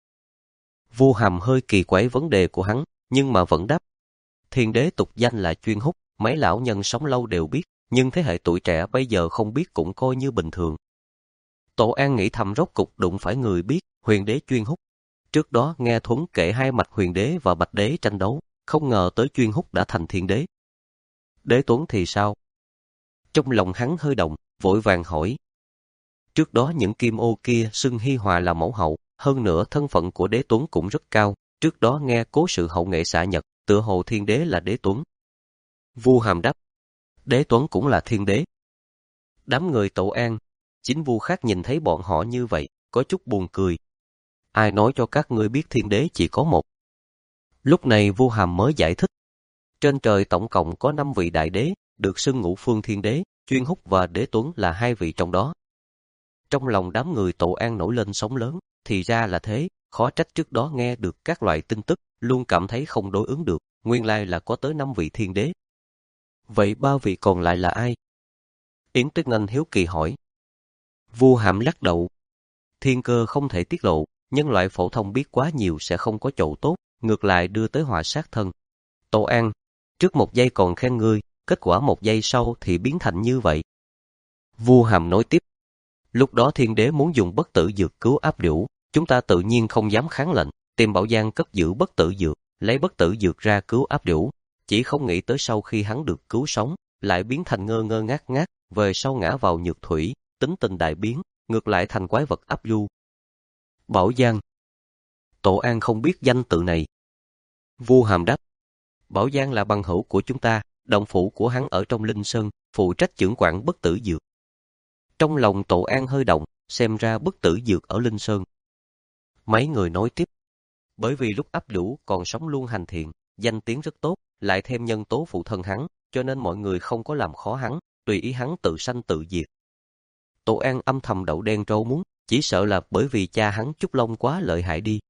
Vu Hàm hơi kỳ quái vấn đề của hắn, nhưng mà vẫn đáp. Thiên đế tục danh là Chuyên Húc, mấy lão nhân sống lâu đều biết, nhưng thế hệ tuổi trẻ bây giờ không biết cũng coi như bình thường. Tổ An nghĩ thầm rốt cục đụng phải người biết, huyền đế Chuyên Húc. Trước đó nghe Thuấn kể hai mạch huyền đế và bạch đế tranh đấu, không ngờ tới Chuyên Húc đã thành thiên đế. Đế Tuấn thì sao? Trong lòng hắn hơi động, vội vàng hỏi. Trước đó những kim ô kia xưng Hi Hòa là mẫu hậu, hơn nữa thân phận của Đế Tuấn cũng rất cao, trước đó nghe cố sự hậu nghệ xạ nhật, tựa hồ thiên đế là Đế Tuấn. Vu Hàm đáp, Đế Tuấn cũng là thiên đế. Đám người Tổ An, chính Vu khác nhìn thấy bọn họ như vậy, có chút buồn cười. Ai nói cho các ngươi biết thiên đế chỉ có một? Lúc này Vu Hàm mới giải thích. Trên trời tổng cộng có năm vị đại đế, được xưng ngũ phương thiên đế, Chuyên Húc và Đế Tuấn là hai vị trong đó. Trong lòng đám người Tổ An nổi lên sóng lớn, thì ra là thế, khó trách trước đó nghe được các loại tin tức, luôn cảm thấy không đối ứng được, nguyên lai là có tới năm vị thiên đế. Vậy ba vị còn lại là ai? Yến Tuyết Ngân hiếu kỳ hỏi. Vu Hàm lắc đầu. Thiên cơ không thể tiết lộ, nhân loại phổ thông biết quá nhiều sẽ không có chỗ tốt, ngược lại đưa tới họa sát thân. Tổ An, trước một giây còn khen ngươi, kết quả một giây sau thì biến thành như vậy. Vu Hàm nói tiếp. Lúc đó thiên đế muốn dùng bất tử dược cứu Áp Điểu, chúng ta tự nhiên không dám kháng lệnh, tìm Bảo Giang cất giữ bất tử dược, lấy bất tử dược ra cứu Áp Điểu, chỉ không nghĩ tới sau khi hắn được cứu sống, lại biến thành ngơ ngơ ngác ngác, về sau ngã vào nhược thủy, tính tình đại biến, ngược lại thành quái vật Áp Du. Bảo Giang. Tổ An không biết danh tự này. Vu Hàm đáp. Bảo Giang là bằng hữu của chúng ta, động phủ của hắn ở trong Linh Sơn, phụ trách trưởng quản bất tử dược. Trong lòng Tổ An hơi động, xem ra bất tử dược ở Linh Sơn. Mấy người nói tiếp, bởi vì lúc áp lũ còn sống luôn hành thiện, danh tiếng rất tốt, lại thêm nhân tố phụ thân hắn, cho nên mọi người không có làm khó hắn, tùy ý hắn tự sanh tự diệt. Tổ An âm thầm đậu đen rau muống, chỉ sợ là bởi vì cha hắn Trúc Long quá lợi hại đi.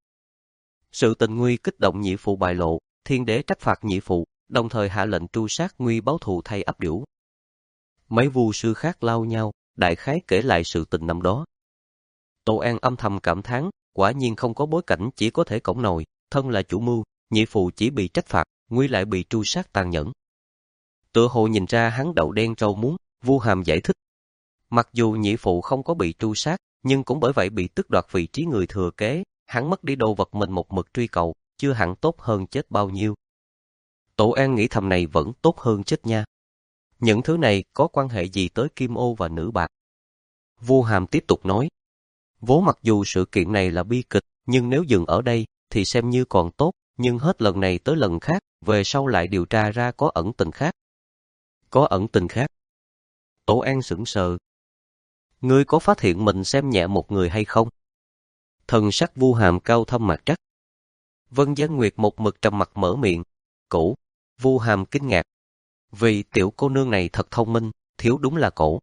Sự tình nguy kích động nhị phụ bại lộ, thiên đế trách phạt nhị phụ, đồng thời hạ lệnh tru sát nguy báo thù thay áp điểu. Mấy vu sư khác lao nhau, đại khái kể lại sự tình năm đó. Tổ An âm thầm cảm thán, quả nhiên không có bối cảnh chỉ có thể cõng nồi, thân là chủ mưu, nhị phụ chỉ bị trách phạt, nguy lại bị tru sát tàn nhẫn. Tựa hồ nhìn ra hắn đậu đen rau muống, Vu Hàm giải thích. Mặc dù nhị phụ không có bị tru sát, nhưng cũng bởi vậy bị tước đoạt vị trí người thừa kế, hắn mất đi đồ vật mình một mực truy cầu, chưa hẳn tốt hơn chết bao nhiêu. Tổ An nghĩ thầm này vẫn tốt hơn chết nha. Những thứ này có quan hệ gì tới Kim Ô và Nữ Bạc? Vu Hàm tiếp tục nói. Vốn mặc dù sự kiện này là bi kịch, nhưng nếu dừng ở đây thì xem như còn tốt, nhưng hết lần này tới lần khác, về sau lại điều tra ra có ẩn tình khác. Có ẩn tình khác? Tổ An sững sờ. Ngươi có phát hiện mình xem nhẹ một người hay không? Thần sắc Vu Hàm cao thâm mặt trắc. Vân Giang Nguyệt một mực trầm mặt mở miệng. Cổ. Vu Hàm kinh ngạc. Vì tiểu cô nương này thật thông minh, thiếu đúng là cổ.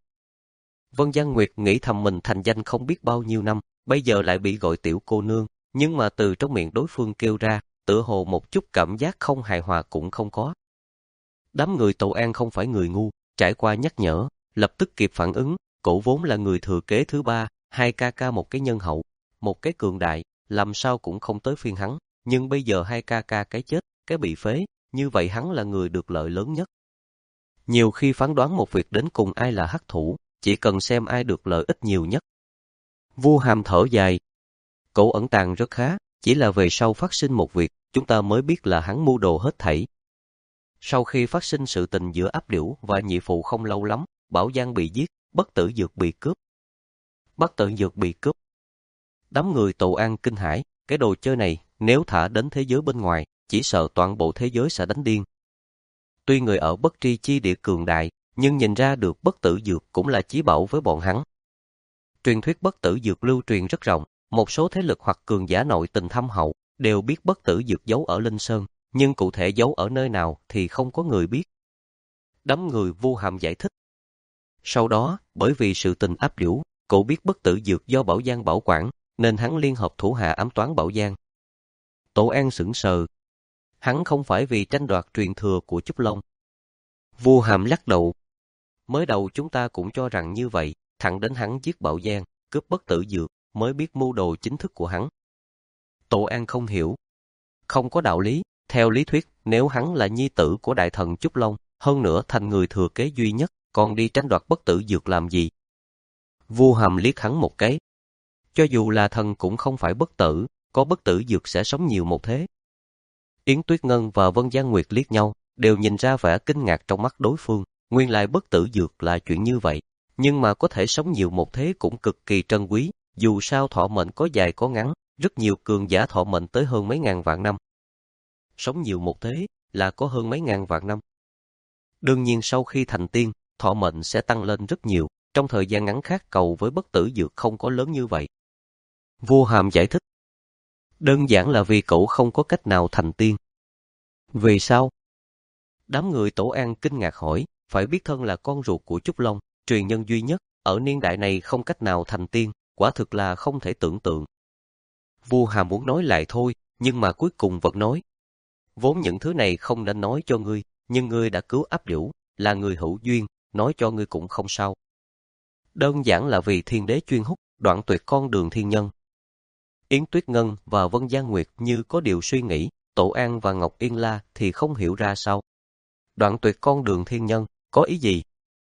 Vân Giang Nguyệt nghĩ thầm mình thành danh không biết bao nhiêu năm, bây giờ lại bị gọi tiểu cô nương, nhưng mà từ trong miệng đối phương kêu ra, tựa hồ một chút cảm giác không hài hòa cũng không có. Đám người Tổ An không phải người ngu, trải qua nhắc nhở, lập tức kịp phản ứng, cổ vốn là người thừa kế thứ ba, hai ca ca một cái nhân hậu, một cái cường đại, làm sao cũng không tới phiên hắn, nhưng bây giờ hai ca ca cái chết, cái bị phế, như vậy hắn là người được lợi lớn nhất. Nhiều khi phán đoán một việc đến cùng ai là hắc thủ, chỉ cần xem ai được lợi ích nhiều nhất. Vu Hàm thở dài. Cổ ẩn tàng rất khá, chỉ là về sau phát sinh một việc, chúng ta mới biết là hắn mưu đồ hết thảy. Sau khi phát sinh sự tình giữa áp điểu và nhị phụ không lâu lắm, Bảo Giang bị giết, bất tử dược bị cướp. Bất tử dược bị cướp. Đám người Tổ An kinh hãi, cái đồ chơi này, nếu thả đến thế giới bên ngoài, chỉ sợ toàn bộ thế giới sẽ đánh điên. Tuy người ở bất tri chi địa cường đại, nhưng nhìn ra được bất tử dược cũng là chí bảo với bọn hắn. Truyền thuyết bất tử dược lưu truyền rất rộng, một số thế lực hoặc cường giả nội tình thâm hậu đều biết bất tử dược giấu ở Linh Sơn, nhưng cụ thể giấu ở nơi nào thì không có người biết. Đám người Vu Hàm giải thích. Sau đó, bởi vì sự tình áp điểu, cậu biết bất tử dược do Bảo Giang bảo quản, nên hắn liên hợp thủ hạ ám toán Bảo Giang. Tổ An sững sờ. Hắn không phải vì tranh đoạt truyền thừa của Trúc Long. Vu Hàm lắc đầu. Mới đầu chúng ta cũng cho rằng như vậy, thẳng đến hắn giết Bảo Giang, cướp bất tử dược, mới biết mưu đồ chính thức của hắn. Tổ An không hiểu. Không có đạo lý, theo lý thuyết, nếu hắn là nhi tử của đại thần Trúc Long, hơn nữa thành người thừa kế duy nhất, còn đi tranh đoạt bất tử dược làm gì? Vu Hàm liếc hắn một cái. Cho dù là thần cũng không phải bất tử, có bất tử dược sẽ sống nhiều một thế. Yến Tuyết Ngân và Vân Giang Nguyệt liếc nhau, đều nhìn ra vẻ kinh ngạc trong mắt đối phương, nguyên lai bất tử dược là chuyện như vậy, nhưng mà có thể sống nhiều một thế cũng cực kỳ trân quý, dù sao thọ mệnh có dài có ngắn, rất nhiều cường giả thọ mệnh tới hơn mấy ngàn vạn năm. Sống nhiều một thế là có hơn mấy ngàn vạn năm. Đương nhiên sau khi thành tiên, thọ mệnh sẽ tăng lên rất nhiều, trong thời gian ngắn khác cầu với bất tử dược không có lớn như vậy. Vu Hàm giải thích. Đơn giản là vì cậu không có cách nào thành tiên. Vì sao? Đám người Tổ An kinh ngạc hỏi, phải biết thân là con ruột của Trúc Long, truyền nhân duy nhất, ở niên đại này không cách nào thành tiên, quả thực là không thể tưởng tượng. Vu Hàm muốn nói lại thôi, nhưng mà cuối cùng vẫn nói. Vốn những thứ này không nên nói cho ngươi, nhưng ngươi đã cứu áp điểu, là người hữu duyên, nói cho ngươi cũng không sao. Đơn giản là vì thiên đế chuyên hút, đoạn tuyệt con đường thiên nhân. Yến Tuyết Ngân và Vân Giang Nguyệt như có điều suy nghĩ, Tổ An và Ngọc Yên La thì không hiểu ra sao. Đoạn tuyệt con đường thiên nhân, có ý gì?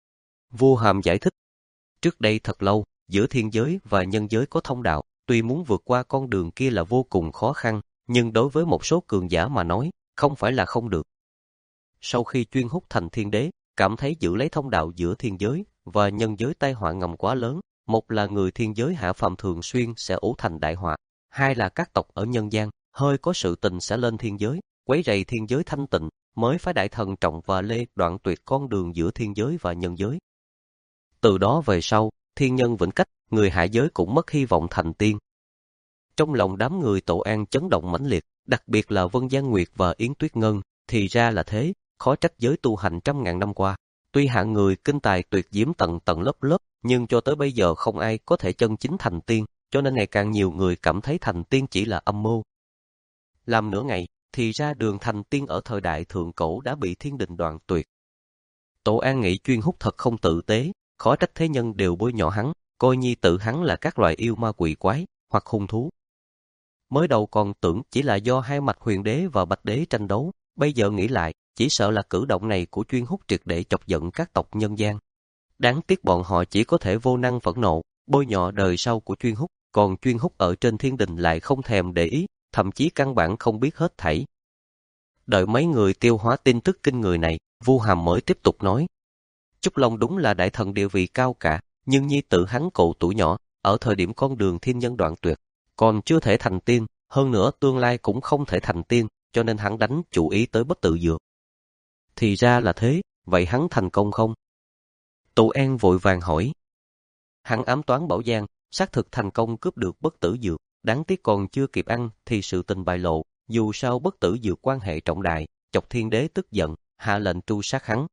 Vu Hàm giải thích. Trước đây thật lâu, giữa thiên giới và nhân giới có thông đạo, tuy muốn vượt qua con đường kia là vô cùng khó khăn, nhưng đối với một số cường giả mà nói, không phải là không được. Sau khi chuyên hút thành thiên đế, cảm thấy giữ lấy thông đạo giữa thiên giới và nhân giới tai họa ngầm quá lớn, một là người thiên giới hạ phàm thường xuyên sẽ ủ thành đại họa, hai là các tộc ở nhân gian, hơi có sự tình sẽ lên thiên giới, quấy rầy thiên giới thanh tịnh, mới phải đại thần Trọng và Lê đoạn tuyệt con đường giữa thiên giới và nhân giới. Từ đó về sau, thiên nhân vĩnh cách, người hạ giới cũng mất hy vọng thành tiên. Trong lòng đám người Tổ An chấn động mãnh liệt, đặc biệt là Vân Giang Nguyệt và Yến Tuyết Ngân, thì ra là thế, khó trách giới tu hành trăm ngàn năm qua. Tuy hạng người kinh tài tuyệt diễm tầng tầng lớp lớp, nhưng cho tới bây giờ không ai có thể chân chính thành tiên, cho nên ngày càng nhiều người cảm thấy thành tiên chỉ là âm mưu. Làm nửa ngày, thì ra đường thành tiên ở thời đại thượng cổ đã bị thiên đình đoạn tuyệt. Tổ An nghĩ Chuyên Húc thật không tử tế, khó trách thế nhân đều bôi nhọ hắn, coi nhi tự hắn là các loài yêu ma quỷ quái, hoặc hung thú. Mới đầu còn tưởng chỉ là do hai mạch huyền đế và bạch đế tranh đấu, bây giờ nghĩ lại, chỉ sợ là cử động này của Chuyên Húc triệt để chọc giận các tộc nhân gian. Đáng tiếc bọn họ chỉ có thể vô năng phẫn nộ, bôi nhọ đời sau của Chuyên Húc, còn Chuyên Húc ở trên thiên đình lại không thèm để ý, thậm chí căn bản không biết hết thảy. Đợi mấy người tiêu hóa tin tức kinh người này, Vu Hàm mới tiếp tục nói. Trúc Long đúng là đại thần địa vị cao cả, nhưng nhi tự hắn cậu tuổi nhỏ, ở thời điểm con đường thiên nhân đoạn tuyệt, còn chưa thể thành tiên, hơn nữa tương lai cũng không thể thành tiên, cho nên hắn đánh chủ ý tới bất tử dược. Thì ra là thế, vậy hắn thành công không? Tổ An vội vàng hỏi. Hắn ám toán Bảo Giang, xác thực thành công cướp được bất tử dược, đáng tiếc còn chưa kịp ăn thì sự tình bại lộ, dù sao bất tử dược quan hệ trọng đại, chọc thiên đế tức giận, hạ lệnh tru sát hắn.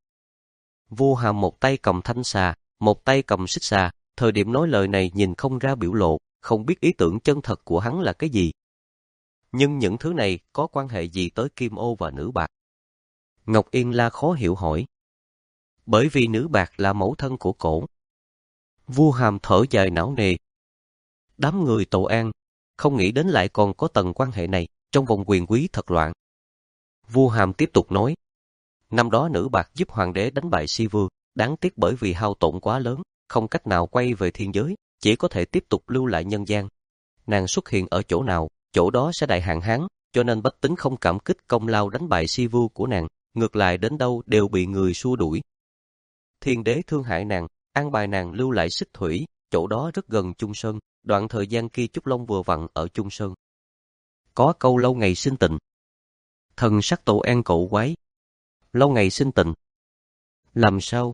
Vu Hàm một tay cầm thanh xà, một tay cầm xích xà, thời điểm nói lời này nhìn không ra biểu lộ, không biết ý tưởng chân thật của hắn là cái gì. Nhưng những thứ này có quan hệ gì tới Kim Ô và Nữ Bạc? Ngọc Yên La khó hiểu hỏi. Bởi vì Nữ Bạc là mẫu thân của cổ. Vu Hàm thở dài não nề. Đám người Tổ An, không nghĩ đến lại còn có tầng quan hệ này, trong vòng quyền quý thật loạn. Vu Hàm tiếp tục nói. Năm đó Nữ Bạc giúp hoàng đế đánh bại Si Vương, đáng tiếc bởi vì hao tổn quá lớn, không cách nào quay về thiên giới, chỉ có thể tiếp tục lưu lại nhân gian. Nàng xuất hiện ở chỗ nào, chỗ đó sẽ đại hạn hán, cho nên bách tính không cảm kích công lao đánh bại Si Vu của nàng, ngược lại đến đâu đều bị người xua đuổi. Thiên đế thương hại nàng, an bài nàng lưu lại Xích Thủy, chỗ đó rất gần Chung Sơn, đoạn thời gian kia Trúc Long vừa vặn ở Chung Sơn. Có câu lâu ngày sinh tình. Thần sắc Tổ An cậu quái. Lâu ngày sinh tình. Làm sao?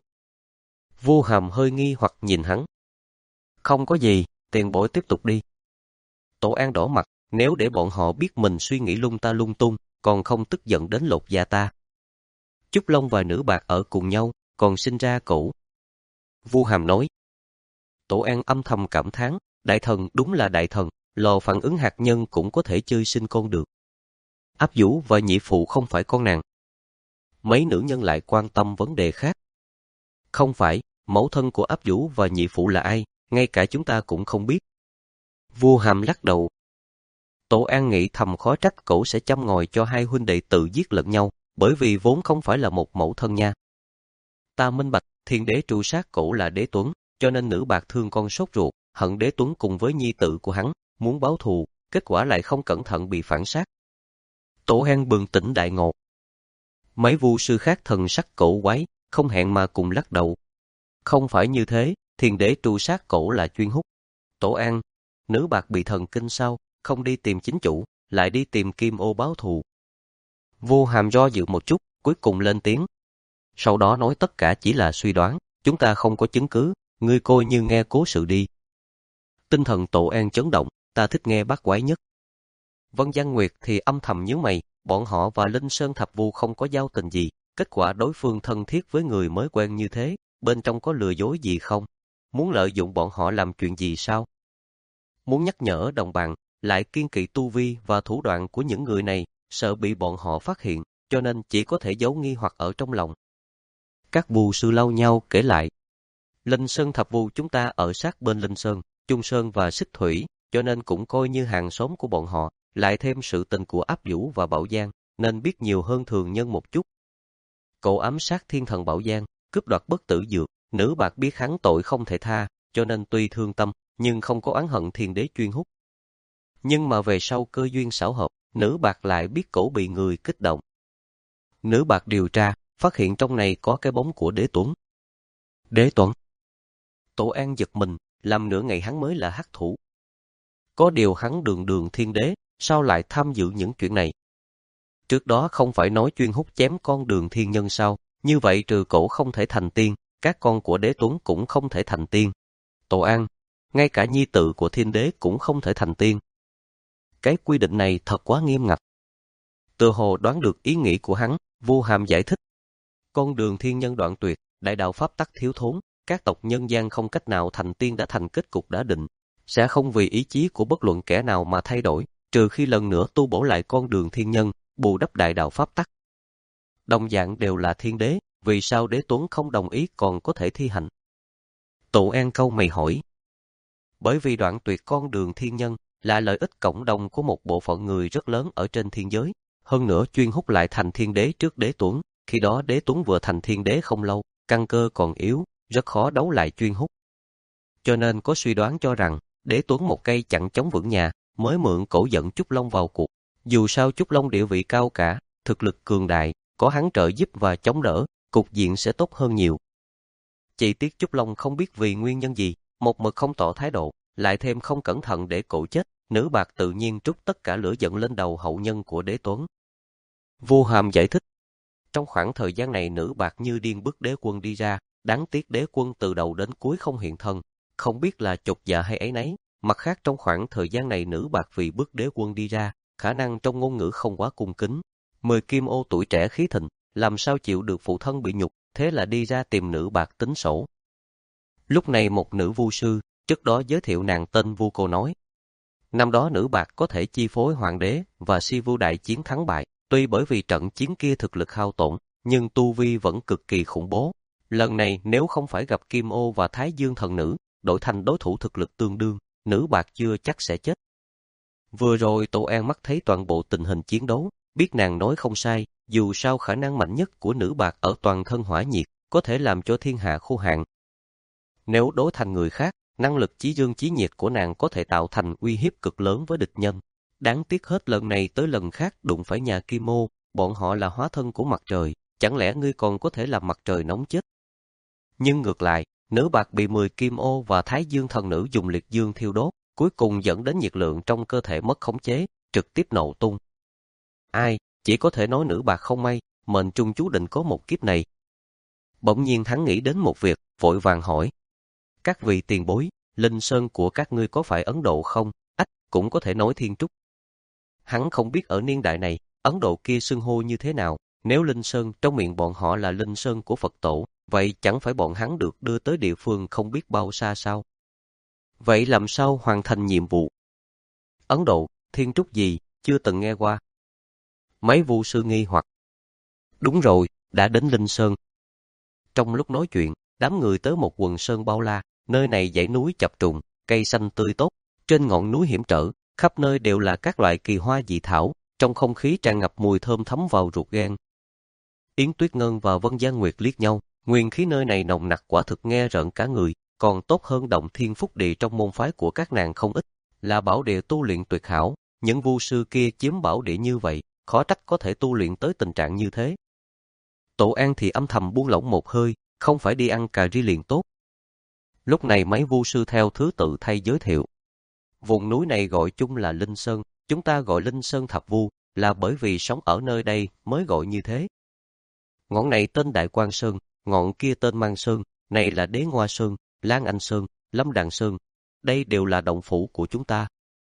Vu Hàm hơi nghi hoặc nhìn hắn. Không có gì, tiền bối tiếp tục đi. Tổ An đỏ mặt, nếu để bọn họ biết mình suy nghĩ lung ta lung tung, còn không tức giận đến lột da ta. Trúc Long và Nữ Bạc ở cùng nhau, còn sinh ra cậu. Vu Hàm nói. Tổ An âm thầm cảm thán, đại thần đúng là đại thần, lò phản ứng hạt nhân cũng có thể chơi sinh con được. Áp Vũ và nhị phụ không phải con nàng. Mấy nữ nhân lại quan tâm vấn đề khác. Không phải, mẫu thân của Áp Vũ và nhị phụ là ai, ngay cả chúng ta cũng không biết. Vu Hàm lắc đầu. Tổ An nghĩ thầm khó trách cổ sẽ châm ngòi cho hai huynh đệ tự giết lẫn nhau, bởi vì vốn không phải là một mẫu thân nha. Ta minh bạch, thiên đế tru sát cổ là Đế Tuấn, cho nên Nữ Bạc thương con sốt ruột, hận Đế Tuấn cùng với nhi tử của hắn, muốn báo thù, kết quả lại không cẩn thận bị phản sát. Tổ An bừng tỉnh đại ngộ. Mấy vu sư khác thần sắc cổ quái, không hẹn mà cùng lắc đầu. Không phải như thế, thiên đế tru sát cổ là Chuyên Húc. Tổ An, Nữ Bạc bị thần kinh sao, không đi tìm chính chủ, lại đi tìm Kim Ô báo thù. Vu Hàm do dự một chút, cuối cùng lên tiếng. Sau đó nói tất cả chỉ là suy đoán, chúng ta không có chứng cứ, ngươi coi như nghe cố sự đi. Tinh thần Tổ An chấn động, ta thích nghe bát quái nhất. Vân Giang Nguyệt thì âm thầm nhíu mày, bọn họ và Linh Sơn Thập Vu không có giao tình gì, kết quả đối phương thân thiết với người mới quen như thế, bên trong có lừa dối gì không? Muốn lợi dụng bọn họ làm chuyện gì sao? Muốn nhắc nhở đồng bạn, lại kiêng kỵ tu vi và thủ đoạn của những người này, sợ bị bọn họ phát hiện, cho nên chỉ có thể giấu nghi hoặc ở trong lòng. Các vu sư lau nhau kể lại. Linh Sơn Thập Vu chúng ta ở sát bên Linh Sơn, Chung Sơn và Xích Thủy, cho nên cũng coi như hàng xóm của bọn họ, lại thêm sự tình của Áp Vũ và Bảo Giang, nên biết nhiều hơn thường nhân một chút. Cậu ám sát thiên thần Bảo Giang, cướp đoạt bất tử dược, Nữ Bạc biết hắn tội không thể tha, cho nên tuy thương tâm, nhưng không có oán hận thiên đế Chuyên Húc. Nhưng mà về sau cơ duyên xảo hợp, Nữ Bạc lại biết cổ bị người kích động. Nữ Bạc điều tra, phát hiện trong này có cái bóng của Đế Tuấn. Đế Tuấn? Tổ An giật mình, làm nửa ngày hắn mới là hắc thủ. Có điều hắn đường đường thiên đế, sao lại tham dự những chuyện này? Trước đó không phải nói Chuyên Húc chém con đường thiên nhân sao, như vậy trừ cổ không thể thành tiên, các con của Đế Tuấn cũng không thể thành tiên. Tổ An, ngay cả nhi tử của thiên đế cũng không thể thành tiên. Cái quy định này thật quá nghiêm ngặt. Tựa hồ đoán được ý nghĩ của hắn, Vu Hàm giải thích. Con đường thiên nhân đoạn tuyệt, đại đạo pháp tắc thiếu thốn, các tộc nhân gian không cách nào thành tiên đã thành kết cục đã định, sẽ không vì ý chí của bất luận kẻ nào mà thay đổi, trừ khi lần nữa tu bổ lại con đường thiên nhân, bù đắp đại đạo pháp tắc. Đồng dạng đều là thiên đế, vì sao đế tuấn không đồng ý còn có thể thi hành? Tổ An câu mày hỏi. Bởi vì đoạn tuyệt con đường thiên nhân là lợi ích cộng đồng của một bộ phận người rất lớn ở trên thiên giới, hơn nữa chuyên hút lại thành thiên đế trước đế tuấn, khi đó đế tuấn vừa thành thiên đế không lâu, căn cơ còn yếu, rất khó đấu lại chuyên hút. Cho nên có suy đoán cho rằng, đế tuấn một cây chặn chống vững nhà, mới mượn cổ dẫn Trúc Long vào cuộc. Dù sao Trúc Long địa vị cao cả, thực lực cường đại, có hắn trợ giúp và chống đỡ, cục diện sẽ tốt hơn nhiều. Chỉ tiếc Trúc Long không biết vì nguyên nhân gì, một mực không tỏ thái độ, lại thêm không cẩn thận để cổ chết, nữ bạc tự nhiên trút tất cả lửa giận lên đầu hậu nhân của đế tuấn. Vu Hàm giải thích. Trong khoảng thời gian này nữ bạc như điên bức đế quân đi ra, đáng tiếc đế quân từ đầu đến cuối không hiện thân, không biết là chột dạ hay ấy nấy. Mặt khác trong khoảng thời gian này nữ bạc vì bức đế quân đi ra, khả năng trong ngôn ngữ không quá cung kính. Mười kim ô tuổi trẻ khí thịnh, làm sao chịu được phụ thân bị nhục, thế là đi ra tìm nữ bạc tính sổ. Lúc này một nữ vu sư, trước đó giới thiệu nàng tên Vu Cô nói. Năm đó nữ bạc có thể chi phối hoàng đế và si vu đại chiến thắng bại, tuy bởi vì trận chiến kia thực lực hao tổn, nhưng tu vi vẫn cực kỳ khủng bố. Lần này nếu không phải gặp Kim Ô và Thái Dương thần nữ, đổi thành đối thủ thực lực tương đương, nữ bạc chưa chắc sẽ chết. Vừa rồi Tổ An mắt thấy toàn bộ tình hình chiến đấu, biết nàng nói không sai, dù sao khả năng mạnh nhất của nữ bạc ở toàn thân hỏa nhiệt, có thể làm cho thiên hạ khô hạn. Nếu đối thành người khác, năng lực chí dương chí nhiệt của nàng có thể tạo thành uy hiếp cực lớn với địch nhân. Đáng tiếc hết lần này tới lần khác đụng phải nhà Kim Ô, bọn họ là hóa thân của mặt trời, chẳng lẽ ngươi còn có thể làm mặt trời nóng chết? Nhưng ngược lại, nữ bạc bị mười Kim Ô và Thái Dương thần nữ dùng liệt dương thiêu đốt, cuối cùng dẫn đến nhiệt lượng trong cơ thể mất khống chế, trực tiếp nổ tung. Ai, chỉ có thể nói nữ bạc không may, mệnh trung chú định có một kiếp này. Bỗng nhiên hắn nghĩ đến một việc, vội vàng hỏi. Các vị tiền bối, linh sơn của các ngươi có phải Ấn Độ không? Ách, cũng có thể nói Thiên Trúc. Hắn không biết ở niên đại này, Ấn Độ kia xưng hô như thế nào, nếu linh sơn trong miệng bọn họ là linh sơn của Phật tổ, vậy chẳng phải bọn hắn được đưa tới địa phương không biết bao xa sao? Vậy làm sao hoàn thành nhiệm vụ? Ấn Độ, Thiên Trúc gì, chưa từng nghe qua. Mấy vu sư nghi hoặc. Đúng rồi, đã đến linh sơn. Trong lúc nói chuyện, đám người tới một quần sơn bao la, nơi này dãy núi chập trùng, cây xanh tươi tốt, trên ngọn núi hiểm trở, khắp nơi đều là các loại kỳ hoa dị thảo, trong không khí tràn ngập mùi thơm thấm vào ruột gan. Yến Tuyết Ngân và Vân Giang Nguyệt liếc nhau, nguyên khí nơi này nồng nặc quả thực nghe rợn cả người, còn tốt hơn Động Thiên Phúc Địa trong môn phái của các nàng không ít, là bảo địa tu luyện tuyệt hảo, những vu sư kia chiếm bảo địa như vậy, khó trách có thể tu luyện tới tình trạng như thế. Tổ An thì âm thầm buông lỏng một hơi, không phải đi ăn cà ri liền tốt. Lúc này mấy vu sư theo thứ tự thay giới thiệu. Vùng núi này gọi chung là Linh Sơn, chúng ta gọi Linh Sơn Thập Vu, là bởi vì sống ở nơi đây mới gọi như thế. Ngọn này tên Đại Quang Sơn, ngọn kia tên Mang Sơn, này là Đế Ngoa Sơn, Lan Anh Sơn, Lâm Đàn Sơn, đây đều là động phủ của chúng ta.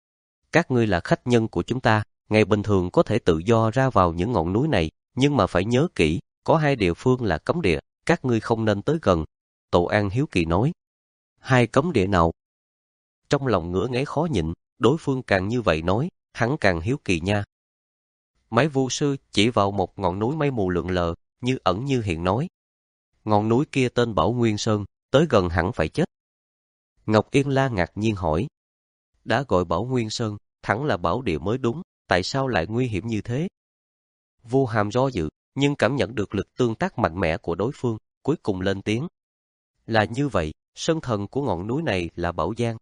Các ngươi là khách nhân của chúng ta, ngày bình thường có thể tự do ra vào những ngọn núi này, nhưng mà phải nhớ kỹ, có hai địa phương là cấm địa, các ngươi không nên tới gần. Tổ An hiếu kỳ nói. Hai cấm địa nào? Trong lòng ngứa ngáy khó nhịn, đối phương càng như vậy nói, hắn càng hiếu kỳ nha. Mấy vu sư chỉ vào một ngọn núi mây mù lượn lờ, như ẩn như hiện nói. Ngọn núi kia tên Bảo Nguyên Sơn, tới gần hẳn phải chết. Ngọc Yên La ngạc nhiên hỏi. Đã gọi Bảo Nguyên Sơn, thẳng là bảo địa mới đúng, tại sao lại nguy hiểm như thế? Vu Hàm do dự, nhưng cảm nhận được lực tương tác mạnh mẽ của đối phương, cuối cùng lên tiếng. Là như vậy, sơn thần của ngọn núi này là Bảo Giang.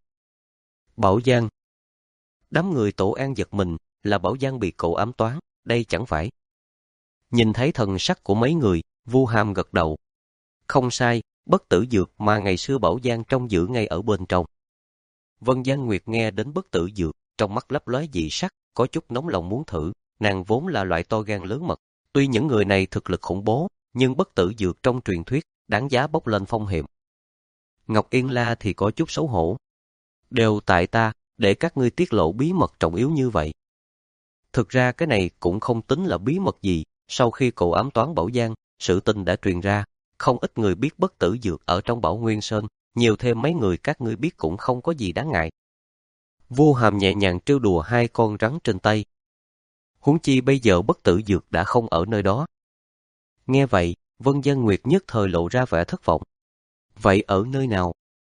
Bảo Giang. Đám người Tổ An giật mình, là Bảo Giang bị cậu ám toán, đây chẳng phải. Nhìn thấy thần sắc của mấy người, Vu Hàm gật đầu. Không sai, bất tử dược mà ngày xưa Bảo Giang trông giữ ngay ở bên trong. Vân Giang Nguyệt nghe đến bất tử dược, trong mắt lấp lóe dị sắc, có chút nóng lòng muốn thử, nàng vốn là loại to gan lớn mật. Tuy những người này thực lực khủng bố, nhưng bất tử dược trong truyền thuyết, đáng giá bốc lên phong hiểm. Ngọc Yên La thì có chút xấu hổ. Đều tại ta, để các ngươi tiết lộ bí mật trọng yếu như vậy. Thực ra cái này cũng không tính là bí mật gì, sau khi cậu ám toán Bảo Giang, sự tình đã truyền ra, không ít người biết bất tử dược ở trong Bảo Nguyên Sơn, nhiều thêm mấy người các ngươi biết cũng không có gì đáng ngại. Vu Hàm nhẹ nhàng trêu đùa hai con rắn trên tay. Huống chi bây giờ bất tử dược đã không ở nơi đó. Nghe vậy, Vân Dân Nguyệt nhất thời lộ ra vẻ thất vọng. Vậy ở nơi nào?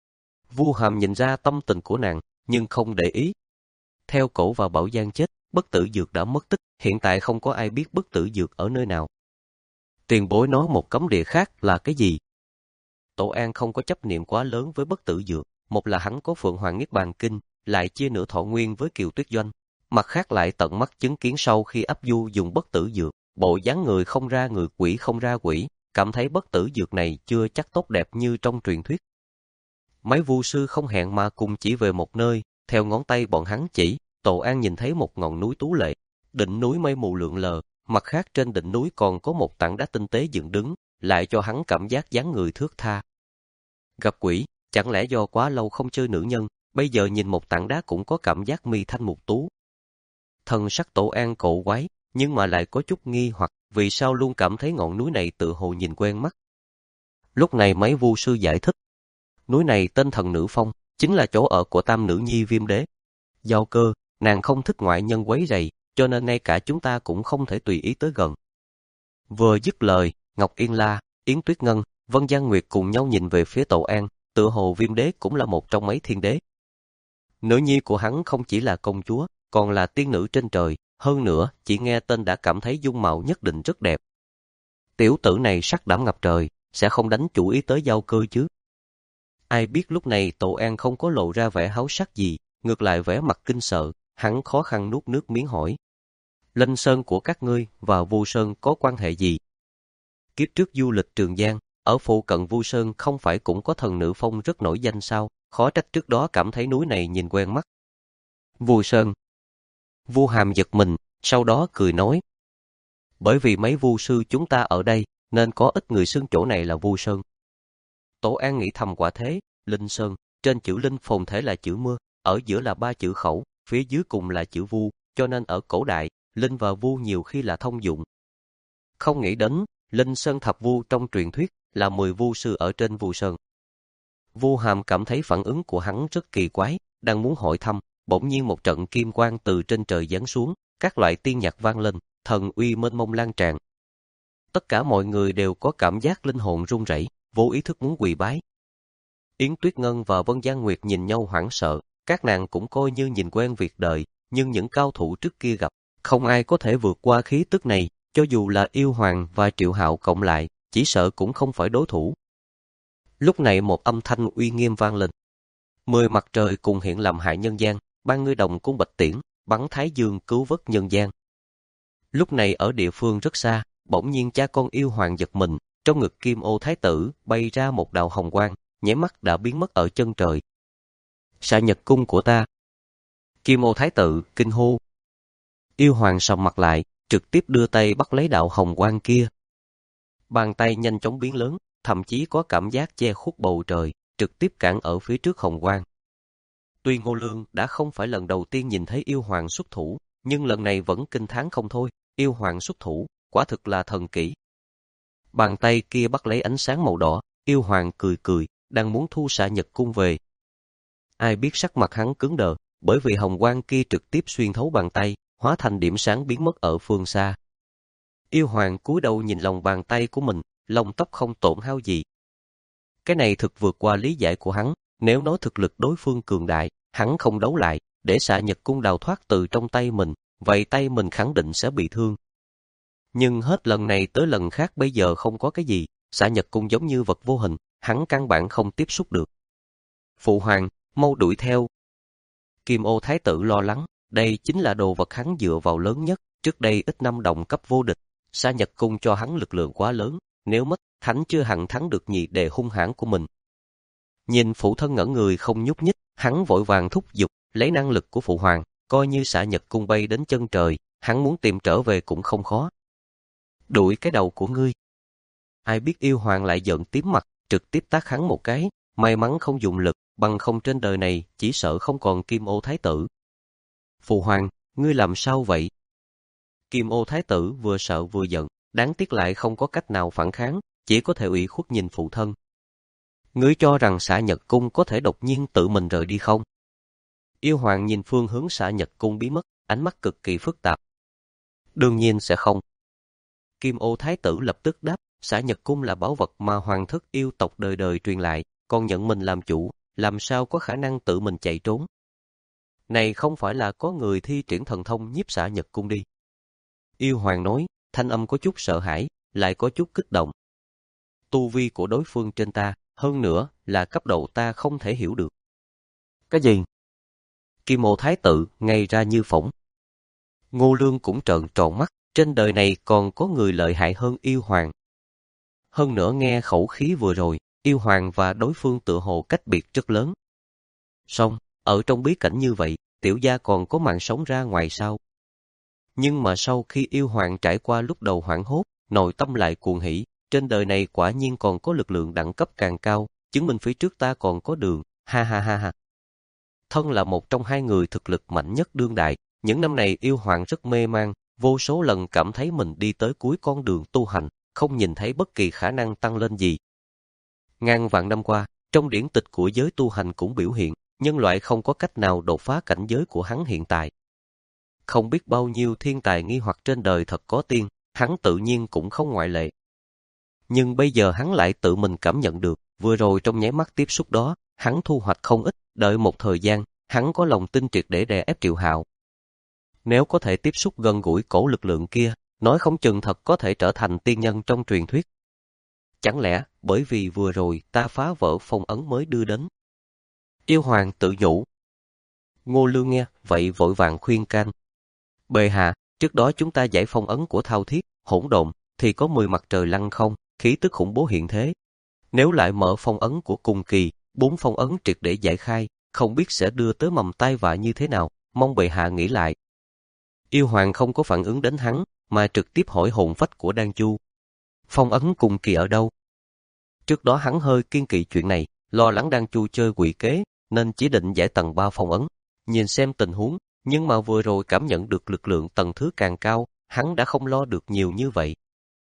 Vu Hàm nhìn ra tâm tình của nàng, nhưng không để ý. Theo cổ và Bảo Giang chết, bất tử dược đã mất tích, hiện tại không có ai biết bất tử dược ở nơi nào. Tiền bối nói một cấm địa khác là cái gì? Tổ An không có chấp niệm quá lớn với bất tử dược, một là hắn có Phượng Hoàng Niết Bàn Kinh, lại chia nửa thọ nguyên với Kiều Tuyết Doanh, mặt khác lại tận mắt chứng kiến sau khi áp du dùng bất tử dược, bộ dáng người không ra người, quỷ không ra quỷ, cảm thấy bất tử dược này chưa chắc tốt đẹp như trong truyền thuyết. Mấy vu sư không hẹn mà cùng chỉ về một nơi, theo ngón tay bọn hắn chỉ, Tổ An nhìn thấy một ngọn núi tú lệ, đỉnh núi mây mù lượn lờ, mặt khác trên đỉnh núi còn có một tảng đá tinh tế dựng đứng, lại cho hắn cảm giác dáng người thướt tha. Gặp quỷ, chẳng lẽ do quá lâu không chơi nữ nhân, bây giờ nhìn một tảng đá cũng có cảm giác mi thanh mục tú. Thần sắc Tổ An cổ quái, nhưng mà lại có chút nghi hoặc, vì sao luôn cảm thấy ngọn núi này tự hồ nhìn quen mắt. Lúc này mấy vu sư giải thích, núi này tên Thần Nữ Phong, chính là chỗ ở của tam nữ nhi Viêm Đế. Giao Cơ, nàng không thích ngoại nhân quấy rầy, cho nên ngay cả chúng ta cũng không thể tùy ý tới gần. Vừa dứt lời, Ngọc Yên La, Yến Tuyết Ngân, Vân Giang Nguyệt cùng nhau nhìn về phía Tổ An, tựa hồ Viêm Đế cũng là một trong mấy thiên đế. Nữ nhi của hắn không chỉ là công chúa, còn là tiên nữ trên trời, hơn nữa, chỉ nghe tên đã cảm thấy dung mạo nhất định rất đẹp. Tiểu tử này sắc đảm ngập trời, sẽ không đánh chủ ý tới Giao Cơ chứ. Ai biết lúc này Tổ An không có lộ ra vẻ háo sắc gì, ngược lại vẻ mặt kinh sợ, hắn khó khăn nuốt nước miếng hỏi. Linh Sơn của các ngươi và Vu Sơn có quan hệ gì? Kiếp trước du lịch Trường Giang, ở phụ cận Vu Sơn không phải cũng có Thần Nữ Phong rất nổi danh sao, khó trách trước đó cảm thấy núi này nhìn quen mắt. Vu Sơn. Vu Hàm giật mình, sau đó cười nói. Bởi vì mấy vu sư chúng ta ở đây, nên có ít người xưng chỗ này là Vu Sơn. Tổ An nghĩ thầm quả thế, Linh Sơn, trên chữ Linh phồn thể là chữ mưa, ở giữa là ba chữ khẩu, phía dưới cùng là chữ Vu, cho nên ở cổ đại, Linh và Vu nhiều khi là thông dụng. Không nghĩ đến, Linh Sơn thập vu trong truyền thuyết là mười vu sư ở trên Vu Sơn. Vu Hàm cảm thấy phản ứng của hắn rất kỳ quái, đang muốn hỏi thăm, bỗng nhiên một trận kim quang từ trên trời giáng xuống, các loại tiên nhạc vang lên, thần uy mênh mông lan tràn. Tất cả mọi người đều có cảm giác linh hồn run rẩy, vô ý thức muốn quỳ bái. Yến Tuyết Ngân và Vân Giang Nguyệt nhìn nhau hoảng sợ, các nàng cũng coi như nhìn quen việc đời, nhưng những cao thủ trước kia gặp, không ai có thể vượt qua khí tức này, cho dù là Yêu Hoàng và Triệu Hạo cộng lại, chỉ sợ cũng không phải đối thủ. Lúc này một âm thanh uy nghiêm vang lên. Mười mặt trời cùng hiện làm hại nhân gian, ban ngươi đồng cung bạch tiễn, bắn thái dương cứu vớt nhân gian. Lúc này ở địa phương rất xa, bỗng nhiên cha con Yêu Hoàng giật mình, trong ngực Kim Ô Thái Tử bay ra một đạo hồng quang, nháy mắt đã biến mất ở chân trời. Xạ Nhật cung của ta. Kim Ô Thái Tử kinh hô. Yêu Hoàng sầm mặt lại, trực tiếp đưa tay bắt lấy đạo hồng quang kia. Bàn tay nhanh chóng biến lớn, thậm chí có cảm giác che khuất bầu trời, trực tiếp cản ở phía trước hồng quang. Tuy Ngô Lương đã không phải lần đầu tiên nhìn thấy Yêu Hoàng xuất thủ, nhưng lần này vẫn kinh thán không thôi, Yêu Hoàng xuất thủ, quả thực là thần kỹ. Bàn tay kia bắt lấy ánh sáng màu đỏ, Yêu Hoàng cười cười, đang muốn thu Xạ Nhật cung về. Ai biết sắc mặt hắn cứng đờ, bởi vì hồng quang kia trực tiếp xuyên thấu bàn tay, hóa thành điểm sáng biến mất ở phương xa. Yêu Hoàng cúi đầu nhìn lòng bàn tay của mình, lông tóc không tổn hao gì. Cái này thực vượt qua lý giải của hắn, nếu nói thực lực đối phương cường đại, hắn không đấu lại, để Xạ Nhật cung đào thoát từ trong tay mình, vậy tay mình khẳng định sẽ bị thương. Nhưng hết lần này tới lần khác bây giờ không có cái gì, Xạ Nhật cung giống như vật vô hình, hắn căn bản không tiếp xúc được. Phụ Hoàng, mau đuổi theo. Kim Ô Thái Tử lo lắng, đây chính là đồ vật hắn dựa vào lớn nhất, trước đây ít năm đồng cấp vô địch, Xạ Nhật cung cho hắn lực lượng quá lớn, nếu mất, hắn chưa hẳn thắng được nhị đệ hung hãn của mình. Nhìn phụ thân ngẩn người không nhúc nhích, hắn vội vàng thúc giục, lấy năng lực của Phụ Hoàng, coi như Xạ Nhật cung bay đến chân trời, hắn muốn tìm trở về cũng không khó. Đuổi cái đầu của ngươi. Ai biết Yêu Hoàng lại giận tím mặt, trực tiếp tát hắn một cái, may mắn không dùng lực, bằng không trên đời này chỉ sợ không còn Kim Ô Thái tử. Phụ hoàng, ngươi làm sao vậy? Kim Ô Thái tử vừa sợ vừa giận, đáng tiếc lại không có cách nào phản kháng, chỉ có thể ủy khuất nhìn phụ thân. Ngươi cho rằng Xạ Nhật Cung có thể đột nhiên tự mình rời đi không? Yêu hoàng nhìn phương hướng Xạ Nhật Cung biến mất, ánh mắt cực kỳ phức tạp. Đương nhiên sẽ không. Kim Ô Thái tử lập tức đáp, Xạ Nhật Cung là bảo vật mà hoàng thất yêu tộc đời đời truyền lại, còn nhận mình làm chủ, làm sao có khả năng tự mình chạy trốn. Này không phải là có người thi triển thần thông nhiếp Xạ Nhật Cung đi. Yêu hoàng nói, thanh âm có chút sợ hãi, lại có chút kích động. Tu vi của đối phương trên ta, hơn nữa là cấp độ ta không thể hiểu được. Cái gì? Kim Ô Thái tử ngay ra như phỏng. Ngô Lương cũng trợn tròn mắt, trên đời này còn có người lợi hại hơn yêu hoàng. Hơn nữa nghe khẩu khí vừa rồi, yêu hoàng và đối phương tựa hồ cách biệt rất lớn. Song, ở trong bí cảnh như vậy, tiểu gia còn có mạng sống ra ngoài sao? Nhưng mà sau khi yêu hoàng trải qua lúc đầu hoảng hốt, nội tâm lại cuồng hỉ, trên đời này quả nhiên còn có lực lượng đẳng cấp càng cao, chứng minh phía trước ta còn có đường, ha ha ha ha. Thân là một trong hai người thực lực mạnh nhất đương đại, những năm này yêu hoàng rất mê man, vô số lần cảm thấy mình đi tới cuối con đường tu hành, không nhìn thấy bất kỳ khả năng tăng lên gì. Ngàn vạn năm qua, trong điển tịch của giới tu hành cũng biểu hiện, nhân loại không có cách nào đột phá cảnh giới của hắn hiện tại. Không biết bao nhiêu thiên tài nghi hoặc trên đời thật có tiên, hắn tự nhiên cũng không ngoại lệ. Nhưng bây giờ hắn lại tự mình cảm nhận được, vừa rồi trong nháy mắt tiếp xúc đó, hắn thu hoạch không ít, đợi một thời gian, hắn có lòng tin triệt để đè ép Triệu Hạo. Nếu có thể tiếp xúc gần gũi cổ lực lượng kia, nói không chừng thật có thể trở thành tiên nhân trong truyền thuyết. Chẳng lẽ bởi vì vừa rồi ta phá vỡ phong ấn mới đưa đến? Yêu hoàng tự nhủ. Ngô Lương nghe, vậy vội vàng khuyên can. Bệ hạ, trước đó chúng ta giải phong ấn của Thao Thiết, Hỗn Độn, thì có mười mặt trời lăng không, khí tức khủng bố hiện thế. Nếu lại mở phong ấn của Cung Kỳ, bốn phong ấn triệt để giải khai, không biết sẽ đưa tới mầm tai vạ như thế nào, mong bệ hạ nghĩ lại. Yêu hoàng không có phản ứng đến hắn, mà trực tiếp hỏi hồn phách của Đan Chu. Phong ấn Cung Kỳ ở đâu? Trước đó hắn hơi kiên kỵ chuyện này, lo lắng Đan Chu chơi quỷ kế, nên chỉ định giải tầng ba phong ấn, nhìn xem tình huống, nhưng mà vừa rồi cảm nhận được lực lượng tầng thứ càng cao, hắn đã không lo được nhiều như vậy.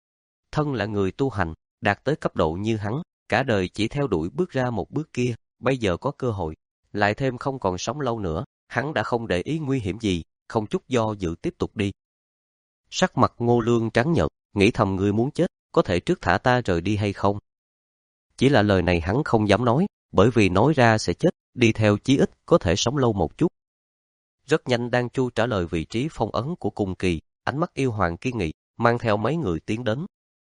Thân là người tu hành, đạt tới cấp độ như hắn, cả đời chỉ theo đuổi bước ra một bước kia, bây giờ có cơ hội, lại thêm không còn sống lâu nữa, hắn đã không để ý nguy hiểm gì, không chút do dự tiếp tục đi. Sắc mặt Ngô Lương trắng nhợt, nghĩ thầm ngươi muốn chết, có thể trước thả ta rời đi hay không? Chỉ là lời này hắn không dám nói, bởi vì nói ra sẽ chết, đi theo chí ít có thể sống lâu một chút. Rất nhanh Đan Chu trả lời vị trí phong ấn của Cung Kỳ, ánh mắt yêu hoàng kiên nghị, mang theo mấy người tiến đến.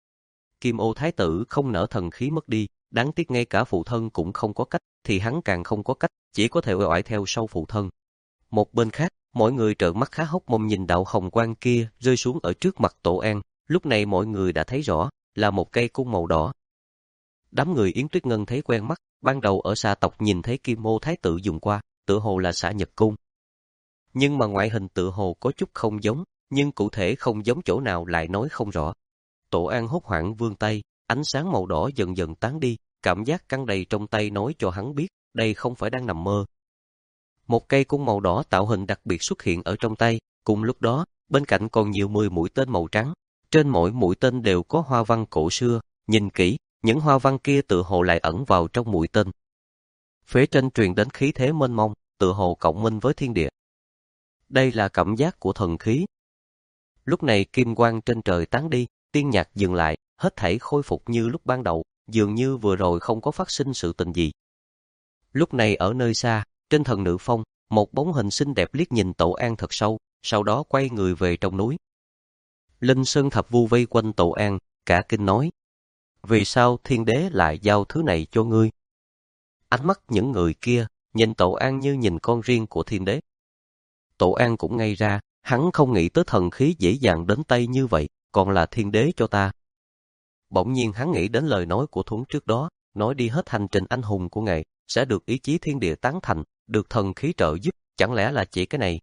Kim Ô Thái tử không nỡ thần khí mất đi, đáng tiếc ngay cả phụ thân cũng không có cách, thì hắn càng không có cách, chỉ có thể uể oải theo sau phụ thân. Một bên khác, mọi người trợn mắt há hốc mồm nhìn đạo hồng quang kia rơi xuống ở trước mặt Tổ An, lúc này mọi người đã thấy rõ, là một cây cung màu đỏ. Đám người Yến Tuyết Ngân thấy quen mắt, ban đầu ở Xà tộc nhìn thấy Kim Ô Thái tử dùng qua, tựa hồ là Xạ Nhật Cung. Nhưng mà ngoại hình tựa hồ có chút không giống, nhưng cụ thể không giống chỗ nào lại nói không rõ. Tổ An hốt hoảng vươn tay, ánh sáng màu đỏ dần dần tán đi, cảm giác căng đầy trong tay nói cho hắn biết, đây không phải đang nằm mơ. Một cây cung màu đỏ tạo hình đặc biệt xuất hiện ở trong tay, cùng lúc đó, bên cạnh còn nhiều mười mũi tên màu trắng, trên mỗi mũi tên đều có hoa văn cổ xưa, nhìn kỹ, những hoa văn kia tựa hồ lại ẩn vào trong mũi tên. Phía trên truyền đến khí thế mênh mông, tựa hồ cộng minh với thiên địa. Đây là cảm giác của thần khí. Lúc này kim quang trên trời tán đi, tiên nhạc dừng lại, hết thảy khôi phục như lúc ban đầu, dường như vừa rồi không có phát sinh sự tình gì. Lúc này ở nơi xa, trên thần nữ phong, một bóng hình xinh đẹp liếc nhìn Tổ An thật sâu, sau đó quay người về trong núi. Linh Sơn Thập Vu vây quanh Tổ An, cả kinh nói: vì sao thiên đế lại giao thứ này cho ngươi? Ánh mắt những người kia nhìn Tổ An như nhìn con riêng của thiên đế. Tổ An cũng ngây ra, hắn không nghĩ tới thần khí dễ dàng đến tay như vậy, còn là thiên đế cho ta. Bỗng nhiên hắn nghĩ đến lời nói của Thuấn trước đó, nói đi hết hành trình anh hùng của ngài, sẽ được ý chí thiên địa tán thành, được thần khí trợ giúp, chẳng lẽ là chỉ cái này?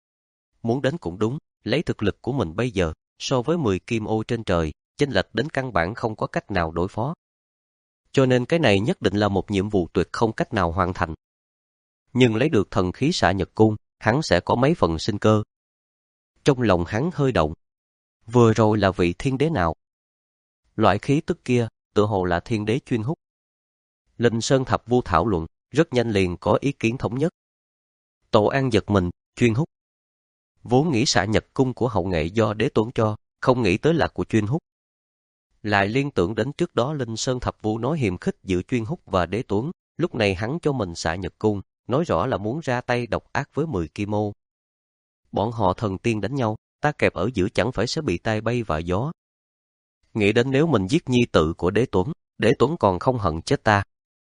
Muốn đến cũng đúng, lấy thực lực của mình bây giờ, so với mười kim ô trên trời, chênh lệch đến căn bản không có cách nào đối phó. cho nên cái này nhất định là một nhiệm vụ tuyệt không cách nào hoàn thành. Nhưng lấy được thần khí xạ nhật cung, hắn sẽ có mấy phần sinh cơ. Trong lòng hắn hơi động. Vừa rồi là vị thiên đế nào? Loại khí tức kia, tựa hồ là thiên đế chuyên hút. Linh Sơn Thập Vu thảo luận, rất nhanh liền có ý kiến thống nhất. Tổ An giật mình, chuyên hút. Vốn nghĩ xạ nhật cung của hậu nghệ do đế tuấn cho, không nghĩ tới là của chuyên hút. Lại liên tưởng đến trước đó Linh Sơn Thập Vu nói hiềm khích giữa chuyên hút và đế tuấn, lúc này hắn cho mình xạ nhật cung, nói rõ là muốn ra tay độc ác với mười kim ô. Bọn họ thần tiên đánh nhau, ta kẹp ở giữa chẳng phải sẽ bị tai bay và gió. Nghĩ đến nếu mình giết nhi tự của đế tuấn, đế tuấn còn không hận chết ta.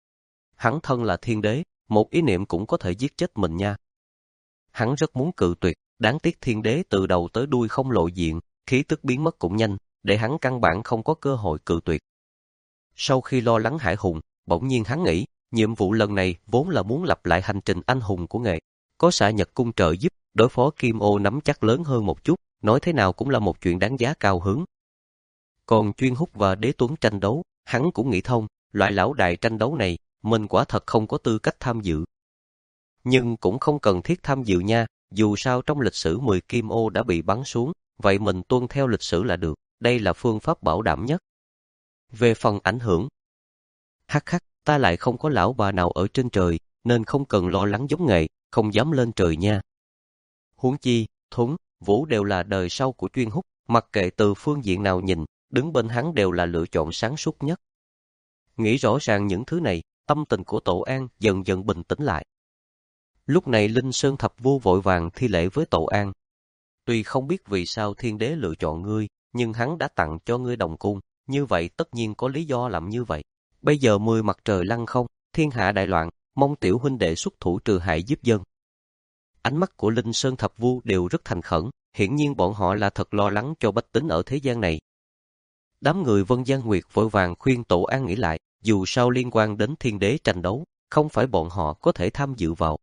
Hắn thân là thiên đế, một ý niệm cũng có thể giết chết mình nha. Hắn rất muốn cự tuyệt, đáng tiếc thiên đế từ đầu tới đuôi không lộ diện, khí tức biến mất cũng nhanh, để hắn căn bản không có cơ hội cự tuyệt. Sau khi lo lắng hải hùng, bỗng nhiên hắn nghĩ, nhiệm vụ lần này vốn là muốn lặp lại hành trình anh hùng của nghệ. Có xạ nhật cung trợ giúp, đối phó kim ô nắm chắc lớn hơn một chút, nói thế nào cũng là một chuyện đáng giá cao hứng. Còn chuyên hút và đế tuấn tranh đấu, hắn cũng nghĩ thông, loại lão đại tranh đấu này, mình quả thật không có tư cách tham dự. Nhưng cũng không cần thiết tham dự nha, dù sao trong lịch sử mười kim ô đã bị bắn xuống, vậy mình tuân theo lịch sử là được, đây là phương pháp bảo đảm nhất. Về phần ảnh hưởng, hắc hắc, ta lại không có lão bà nào ở trên trời, nên không cần lo lắng giống nghệ, không dám lên trời nha. Huống chi, Thuấn, Vũ đều là đời sau của chuyên hút, mặc kệ từ phương diện nào nhìn, đứng bên hắn đều là lựa chọn sáng suốt nhất. Nghĩ rõ ràng những thứ này, tâm tình của Tổ An dần dần bình tĩnh lại. Lúc này Linh Sơn Thập Vu vội vàng thi lễ với Tổ An. Tuy không biết vì sao thiên đế lựa chọn ngươi, nhưng hắn đã tặng cho ngươi đồng cung, như vậy tất nhiên có lý do làm như vậy. Bây giờ mười mặt trời lăng không, thiên hạ đại loạn, mong tiểu huynh đệ xuất thủ trừ hại giúp dân. Ánh mắt của Linh Sơn Thập Vu đều rất thành khẩn, hiển nhiên bọn họ là thật lo lắng cho bách tính ở thế gian này. Đám người Vân Giang Nguyệt vội vàng khuyên Tổ An nghĩ lại, dù sao liên quan đến thiên đế tranh đấu, không phải bọn họ có thể tham dự vào.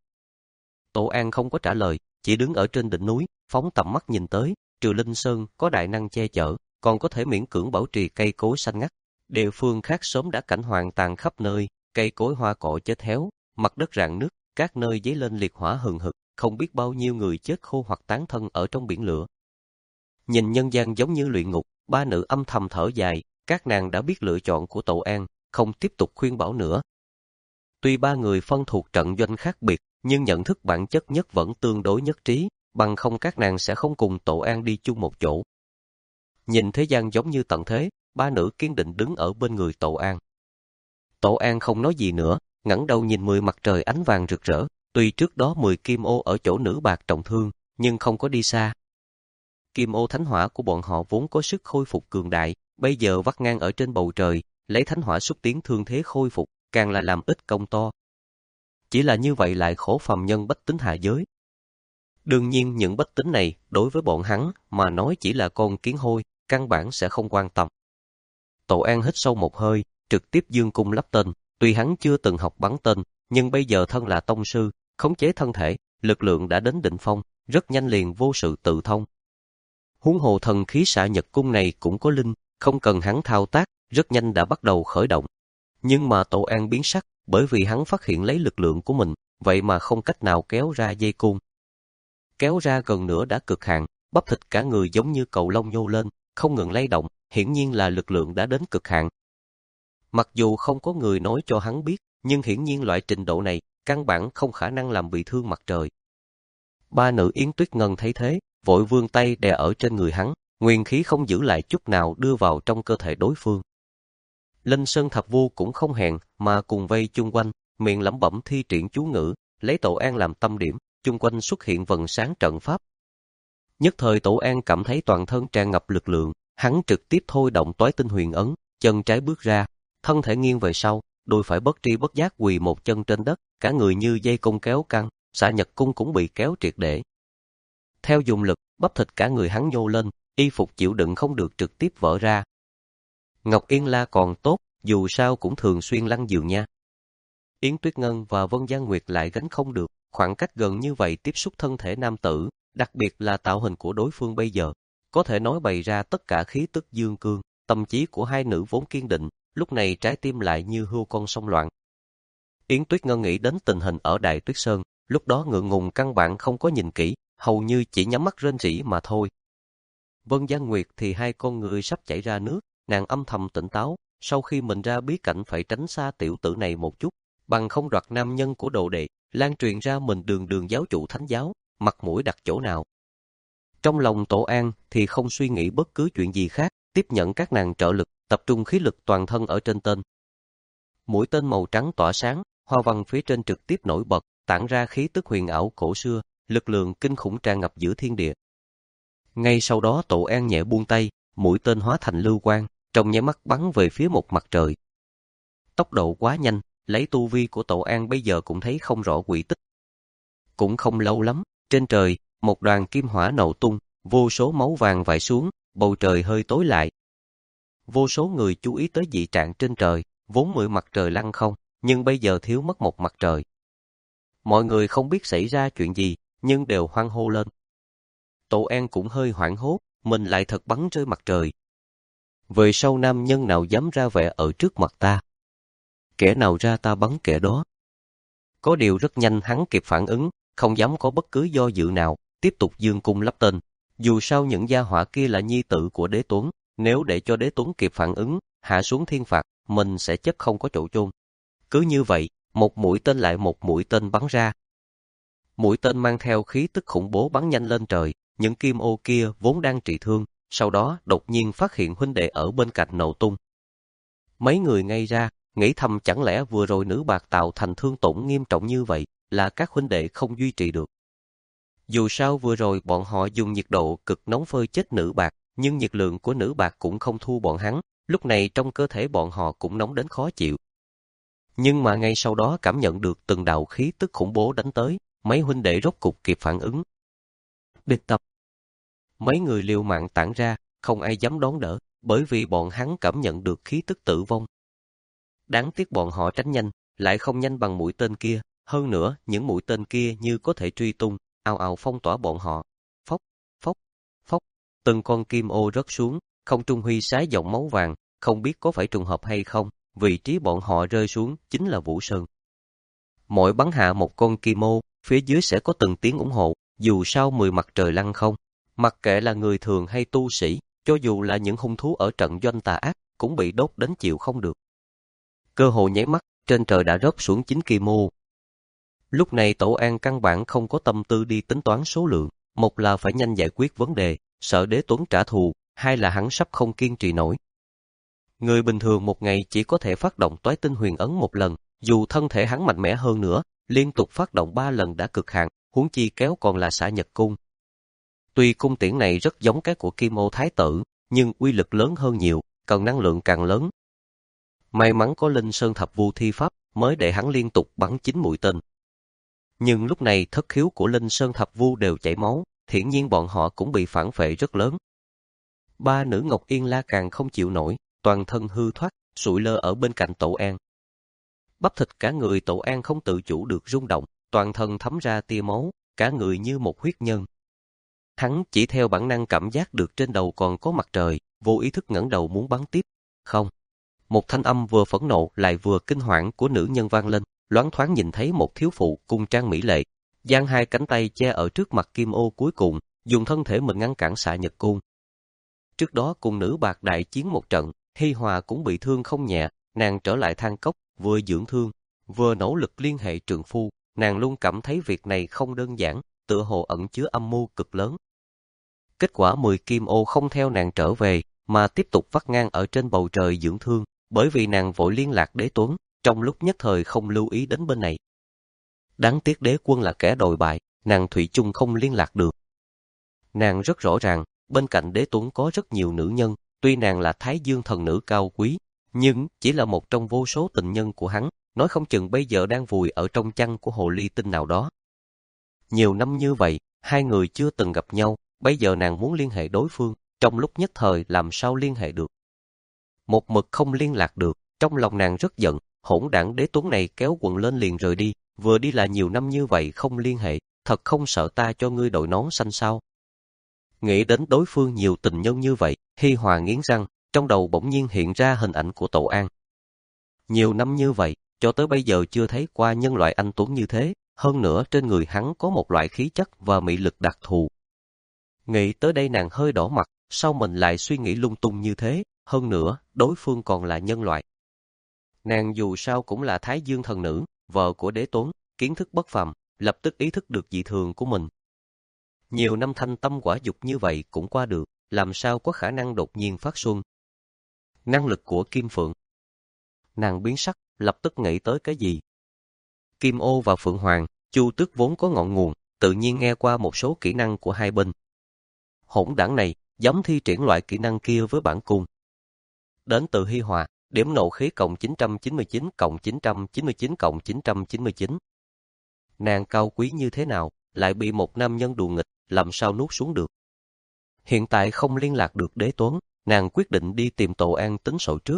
Tổ An không có trả lời, chỉ đứng ở trên đỉnh núi, phóng tầm mắt nhìn tới, trừ Linh Sơn có đại năng che chở, còn có thể miễn cưỡng bảo trì cây cối xanh ngắt. Địa phương khác sớm đã cảnh hoàng tàn khắp nơi, cây cối hoa cỏ chết héo, mặt đất rạn nứt, các nơi dấy lên liệt hỏa hừng hực, không biết bao nhiêu người chết khô hoặc tán thân ở trong biển lửa. Nhìn nhân gian giống như luyện ngục, ba nữ âm thầm thở dài, các nàng đã biết lựa chọn của Tổ An, không tiếp tục khuyên bảo nữa. Tuy ba người phân thuộc trận doanh khác biệt, nhưng nhận thức bản chất nhất vẫn tương đối nhất trí, bằng không các nàng sẽ không cùng Tổ An đi chung một chỗ. Nhìn thế gian giống như tận thế, ba nữ kiên định đứng ở bên người Tổ An. Tổ An không nói gì nữa, ngẩng đầu nhìn mười mặt trời ánh vàng rực rỡ, tuy trước đó mười kim ô ở chỗ nữ bạc trọng thương, nhưng không có đi xa. Kim ô thánh hỏa của bọn họ vốn có sức khôi phục cường đại, bây giờ vắt ngang ở trên bầu trời, lấy thánh hỏa xúc tiến thương thế khôi phục, càng là làm ít công to. Chỉ là như vậy lại khổ phàm nhân bách tính hạ giới. Đương nhiên những bách tính này, đối với bọn hắn, mà nói chỉ là con kiến hôi, căn bản sẽ không quan tâm. Tổ An hít sâu một hơi, trực tiếp dương cung lắp tên, tuy hắn chưa từng học bắn tên, nhưng bây giờ thân là tông sư, khống chế thân thể, lực lượng đã đến đỉnh phong, rất nhanh liền vô sự tự thông. Huống hồ thần khí xạ nhật cung này cũng có linh, không cần hắn thao tác, rất nhanh đã bắt đầu khởi động. Nhưng mà Tổ An biến sắc, bởi vì hắn phát hiện lấy lực lượng của mình, vậy mà không cách nào kéo ra dây cung. Kéo ra gần nữa đã cực hạn, bắp thịt cả người giống như cầu lông nhô lên, không ngừng lay động, hiển nhiên là lực lượng đã đến cực hạn. Mặc dù không có người nói cho hắn biết, nhưng hiển nhiên loại trình độ này, căn bản không khả năng làm bị thương mặt trời. Ba nữ Yến Tuyết Ngân thấy thế, vội vươn tay đè ở trên người hắn, nguyên khí không giữ lại chút nào đưa vào trong cơ thể đối phương. Linh Sơn Thập Vu cũng không hẹn, mà cùng vây chung quanh, miệng lẩm bẩm thi triển chú ngữ, lấy Tổ An làm tâm điểm, chung quanh xuất hiện vầng sáng trận pháp. Nhất thời Tổ An cảm thấy toàn thân tràn ngập lực lượng, hắn trực tiếp thôi động toái tinh huyền ấn, chân trái bước ra, thân thể nghiêng về sau, đôi phải bất tri bất giác quỳ một chân trên đất, cả người như dây cung kéo căng, xạ nhật cung cũng bị kéo triệt để. Theo dùng lực, bắp thịt cả người hắn nhô lên, y phục chịu đựng không được trực tiếp vỡ ra. Ngọc Yên La còn tốt, dù sao cũng thường xuyên lăn giường nha. Yến Tuyết Ngân và Vân Giang Nguyệt lại gánh không được, khoảng cách gần như vậy tiếp xúc thân thể nam tử, đặc biệt là tạo hình của đối phương bây giờ, có thể nói bày ra tất cả khí tức dương cương, tâm trí của hai nữ vốn kiên định, lúc này trái tim lại như hươu con sông loạn. Yến Tuyết Ngân nghĩ đến tình hình ở Đại Tuyết Sơn, lúc đó ngượng ngùng căn bản không có nhìn kỹ, hầu như chỉ nhắm mắt rên rỉ mà thôi. Vân Giang Nguyệt thì hai con người sắp chảy ra nước, nàng âm thầm tỉnh táo, sau khi mình ra bí cảnh phải tránh xa tiểu tử này một chút, bằng không đoạt nam nhân của đồ đệ, lan truyền ra mình đường đường giáo chủ thánh giáo, mặt mũi đặt chỗ nào. Trong lòng Tổ An thì không suy nghĩ bất cứ chuyện gì khác, tiếp nhận các nàng trợ lực, tập trung khí lực toàn thân ở trên tên. Mũi tên màu trắng tỏa sáng, hoa văn phía trên trực tiếp nổi bật, tản ra khí tức huyền ảo cổ xưa, lực lượng kinh khủng tràn ngập giữa thiên địa. Ngay sau đó Tổ An nhẹ buông tay, mũi tên hóa thành lưu quang, trong nháy mắt bắn về phía một mặt trời. Tốc độ quá nhanh, lấy tu vi của Tổ An bây giờ cũng thấy không rõ quỹ tích. Cũng không lâu lắm, trên trời, một đoàn kim hỏa nổ tung, vô số máu vàng vãi xuống, bầu trời hơi tối lại. Vô số người chú ý tới dị trạng trên trời, vốn mười mặt trời lăng không, nhưng bây giờ thiếu mất một mặt trời. Mọi người không biết xảy ra chuyện gì, nhưng đều hoan hô lên. Tổ An cũng hơi hoảng hốt, mình lại thật bắn rơi mặt trời. Về sau nam nhân nào dám ra vẻ ở trước mặt ta? Kẻ nào ra ta bắn kẻ đó. Có điều rất nhanh hắn kịp phản ứng, không dám có bất cứ do dự nào, tiếp tục dương cung lắp tên. Dù sao những gia hỏa kia là nhi tử của Đế Tuấn, nếu để cho Đế Tuấn kịp phản ứng, hạ xuống thiên phạt, mình sẽ chết không có chỗ chôn. Cứ như vậy, một mũi tên lại một mũi tên bắn ra. Mũi tên mang theo khí tức khủng bố bắn nhanh lên trời, những kim ô kia vốn đang trị thương, sau đó đột nhiên phát hiện huynh đệ ở bên cạnh nổ tung. Mấy người ngây ra, nghĩ thầm chẳng lẽ vừa rồi nữ bạc tạo thành thương tổn nghiêm trọng như vậy, là các huynh đệ không duy trì được. Dù sao vừa rồi bọn họ dùng nhiệt độ cực nóng phơi chết nữ bạc, nhưng nhiệt lượng của nữ bạc cũng không thua bọn hắn, lúc này trong cơ thể bọn họ cũng nóng đến khó chịu. Nhưng mà ngay sau đó cảm nhận được từng đạo khí tức khủng bố đánh tới, mấy huynh đệ rốt cục kịp phản ứng. Địch tập. Mấy người liều mạng tản ra, không ai dám đón đỡ, bởi vì bọn hắn cảm nhận được khí tức tử vong. Đáng tiếc bọn họ tránh nhanh, lại không nhanh bằng mũi tên kia, hơn nữa những mũi tên kia như có thể truy tung, ào ào phong tỏa bọn họ. Phốc, phốc, phốc, từng con kim ô rớt xuống, không trung huy sái dòng máu vàng, không biết có phải trùng hợp hay không, vị trí bọn họ rơi xuống chính là Vũ Sơn. Mỗi bắn hạ một con kim ô, phía dưới sẽ có từng tiếng ủng hộ, dù sao mười mặt trời lăng không, mặc kệ là người thường hay tu sĩ, cho dù là những hung thú ở trận doanh tà ác, cũng bị đốt đến chịu không được. Cơ hội nháy mắt, trên trời đã rớt xuống chín kim ô. Lúc này Tổ An căn bản không có tâm tư đi tính toán số lượng, một là phải nhanh giải quyết vấn đề, sợ Đế Tuấn trả thù, hai là hắn sắp không kiên trì nổi. Người bình thường một ngày chỉ có thể phát động toái tinh huyền ấn một lần, dù thân thể hắn mạnh mẽ hơn nữa, liên tục phát động ba lần đã cực hạn, huống chi kéo còn là xả nhật cung. Tuy cung tiễn này rất giống cái của Kim Ô Thái Tử, nhưng uy lực lớn hơn nhiều, cần năng lượng càng lớn. May mắn có Linh Sơn Thập Vu thi pháp, mới để hắn liên tục bắn chín mũi tên. Nhưng lúc này thất khiếu của Linh Sơn Thập Vu đều chảy máu, hiển nhiên bọn họ cũng bị phản phệ rất lớn. Ba nữ Ngọc Yên La càng không chịu nổi, toàn thân hư thoát, sụi lơ ở bên cạnh Tổ An. Bắp thịt cả người Tổ An không tự chủ được rung động, toàn thân thấm ra tia máu, cả người như một huyết nhân. Hắn chỉ theo bản năng cảm giác được trên đầu còn có mặt trời, vô ý thức ngẩng đầu muốn bắn tiếp. Không. Một thanh âm vừa phẫn nộ lại vừa kinh hoảng của nữ nhân vang lên, loáng thoáng nhìn thấy một thiếu phụ cung trang mỹ lệ, giang hai cánh tay che ở trước mặt kim ô cuối cùng, dùng thân thể mình ngăn cản xạ nhật cung. Trước đó cùng nữ bạc đại chiến một trận, Hi Hòa cũng bị thương không nhẹ, nàng trở lại than cốc, vừa dưỡng thương, vừa nỗ lực liên hệ trượng phu, nàng luôn cảm thấy việc này không đơn giản, tựa hồ ẩn chứa âm mưu cực lớn. Kết quả mười kim ô không theo nàng trở về, mà tiếp tục vắt ngang ở trên bầu trời dưỡng thương, bởi vì nàng vội liên lạc Đế Tuấn, trong lúc nhất thời không lưu ý đến bên này. Đáng tiếc Đế Quân là kẻ đồi bại, nàng thủy chung không liên lạc được. Nàng rất rõ ràng, bên cạnh Đế Tuấn có rất nhiều nữ nhân, tuy nàng là Thái Dương thần nữ cao quý, nhưng chỉ là một trong vô số tình nhân của hắn, nói không chừng bây giờ đang vùi ở trong chăn của hồ ly tinh nào đó. Nhiều năm như vậy, hai người chưa từng gặp nhau, bây giờ nàng muốn liên hệ đối phương, trong lúc nhất thời làm sao liên hệ được. Một mực không liên lạc được, trong lòng nàng rất giận, hỗn đảng Đế Tuấn này kéo quần lên liền rời đi, vừa đi là nhiều năm như vậy không liên hệ, thật không sợ ta cho ngươi đội nón xanh sao. Nghĩ đến đối phương nhiều tình nhân như vậy, Hi Hòa nghiến răng, trong đầu bỗng nhiên hiện ra hình ảnh của Tổ An, Nhiều năm như vậy, cho tới bây giờ chưa thấy qua nhân loại anh tuấn như thế, hơn nữa trên người hắn có một loại khí chất và mị lực đặc thù. Nghĩ tới đây nàng hơi đỏ mặt, sao mình lại suy nghĩ lung tung như thế, hơn nữa, đối phương còn là nhân loại. Nàng dù sao cũng là Thái Dương thần nữ, vợ của đế Tuấn, kiến thức bất phàm, lập tức ý thức được dị thường của mình. Nhiều năm thanh tâm quả dục như vậy cũng qua được, làm sao có khả năng đột nhiên phát xuân. Năng lực của Kim Phượng. Nàng biến sắc, lập tức nghĩ tới cái gì. Kim Ô và Phượng Hoàng, Chu Tước vốn có ngọn nguồn, tự nhiên nghe qua một số kỹ năng của hai bên. Hỗn đảng này, dám thi triển loại kỹ năng kia với bản cung. Đến từ Hi Hòa, điểm nộ khí cộng chín trăm chín mươi chín cộng chín trăm chín mươi chín cộng chín trăm chín mươi chín. Nàng cao quý như thế nào, lại bị một nam nhân đùa nghịch, làm sao nuốt xuống được. Hiện tại không liên lạc được đế Tuấn, nàng quyết định đi tìm Tổ An tính sổ trước.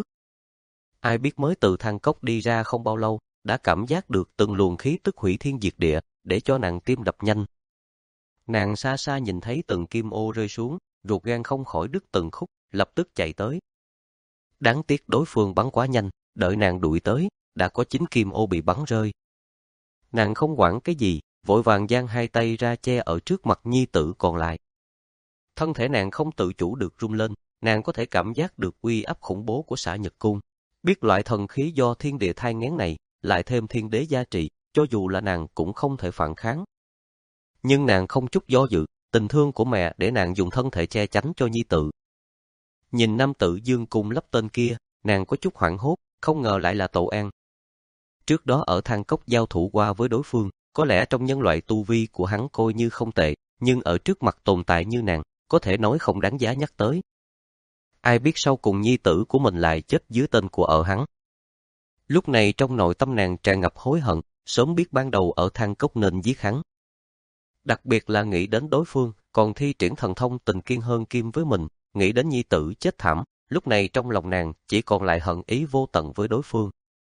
Ai biết mới từ thang cốc đi ra không bao lâu, đã cảm giác được từng luồng khí tức hủy thiên diệt địa, để cho nàng tim đập nhanh. Nàng xa xa nhìn thấy từng kim ô rơi xuống, ruột gan không khỏi đứt từng khúc, lập tức chạy tới. Đáng tiếc đối phương bắn quá nhanh, đợi nàng đuổi tới, đã có chín kim ô bị bắn rơi. Nàng không quản cái gì, vội vàng giang hai tay ra che ở trước mặt nhi tử còn lại. Thân thể nàng không tự chủ được rung lên, nàng có thể cảm giác được uy áp khủng bố của Xạ Nhật Cung. Biết loại thần khí do thiên địa thai nghén này, lại thêm thiên đế gia trị, cho dù là nàng cũng không thể phản kháng. Nhưng nàng không chút do dự, tình thương của mẹ để nàng dùng thân thể che chắn cho nhi tử. Nhìn nam tử dương cung lắp tên kia, nàng có chút hoảng hốt, không ngờ lại là Tổ An. Trước đó ở thang cốc giao thủ qua với đối phương, có lẽ trong nhân loại tu vi của hắn coi như không tệ, nhưng ở trước mặt tồn tại như nàng, có thể nói không đáng giá nhắc tới. Ai biết sau cùng nhi tử của mình lại chết dưới tên của ở hắn. Lúc này trong nội tâm nàng tràn ngập hối hận, sớm biết ban đầu ở thang cốc nên giết hắn. Đặc biệt là nghĩ đến đối phương, còn thi triển thần thông tình kiên hơn kim với mình, nghĩ đến nhi tử chết thảm, lúc này trong lòng nàng chỉ còn lại hận ý vô tận với đối phương.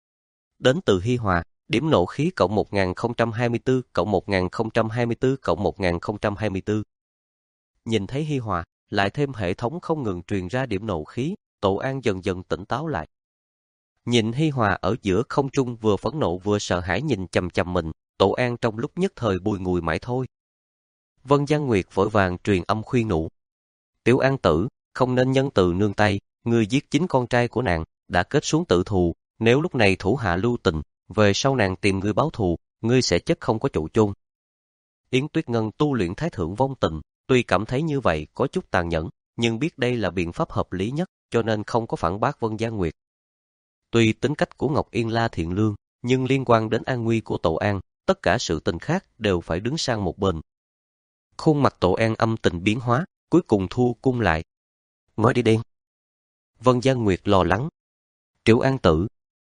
Đến từ Hi Hòa, điểm nộ khí cộng một nghìn không trăm hai mươi tư cộng một nghìn không trăm hai mươi tư cộng một nghìn không trăm hai mươi tư. Nhìn thấy Hi Hòa, lại thêm hệ thống không ngừng truyền ra điểm nộ khí, Tổ An dần dần tỉnh táo lại. Nhìn Hi Hòa ở giữa không trung vừa phẫn nộ vừa sợ hãi nhìn chằm chằm mình, Tổ An trong lúc nhất thời bùi ngùi mãi thôi. Vân Giang Nguyệt vội vàng truyền âm khuyên nhủ. Tiểu An tử, không nên nhân từ nương tay, ngươi giết chính con trai của nàng, đã kết xuống tự thù, nếu lúc này thủ hạ lưu tình, về sau nàng tìm ngươi báo thù, ngươi sẽ chết không có chỗ chôn. Yến Tuyết Ngân tu luyện thái thượng vong tình, tuy cảm thấy như vậy có chút tàn nhẫn, nhưng biết đây là biện pháp hợp lý nhất, cho nên không có phản bác Vân Giang Nguyệt. Tuy tính cách của Ngọc Yên La thiện lương, nhưng liên quan đến an nguy của Tổ An, tất cả sự tình khác đều phải đứng sang một bên. Khuôn mặt Tổ An âm tình biến hóa, cuối cùng thu cung lại. Mới đi đen. Vân Giang Nguyệt lo lắng. Triệu An tử.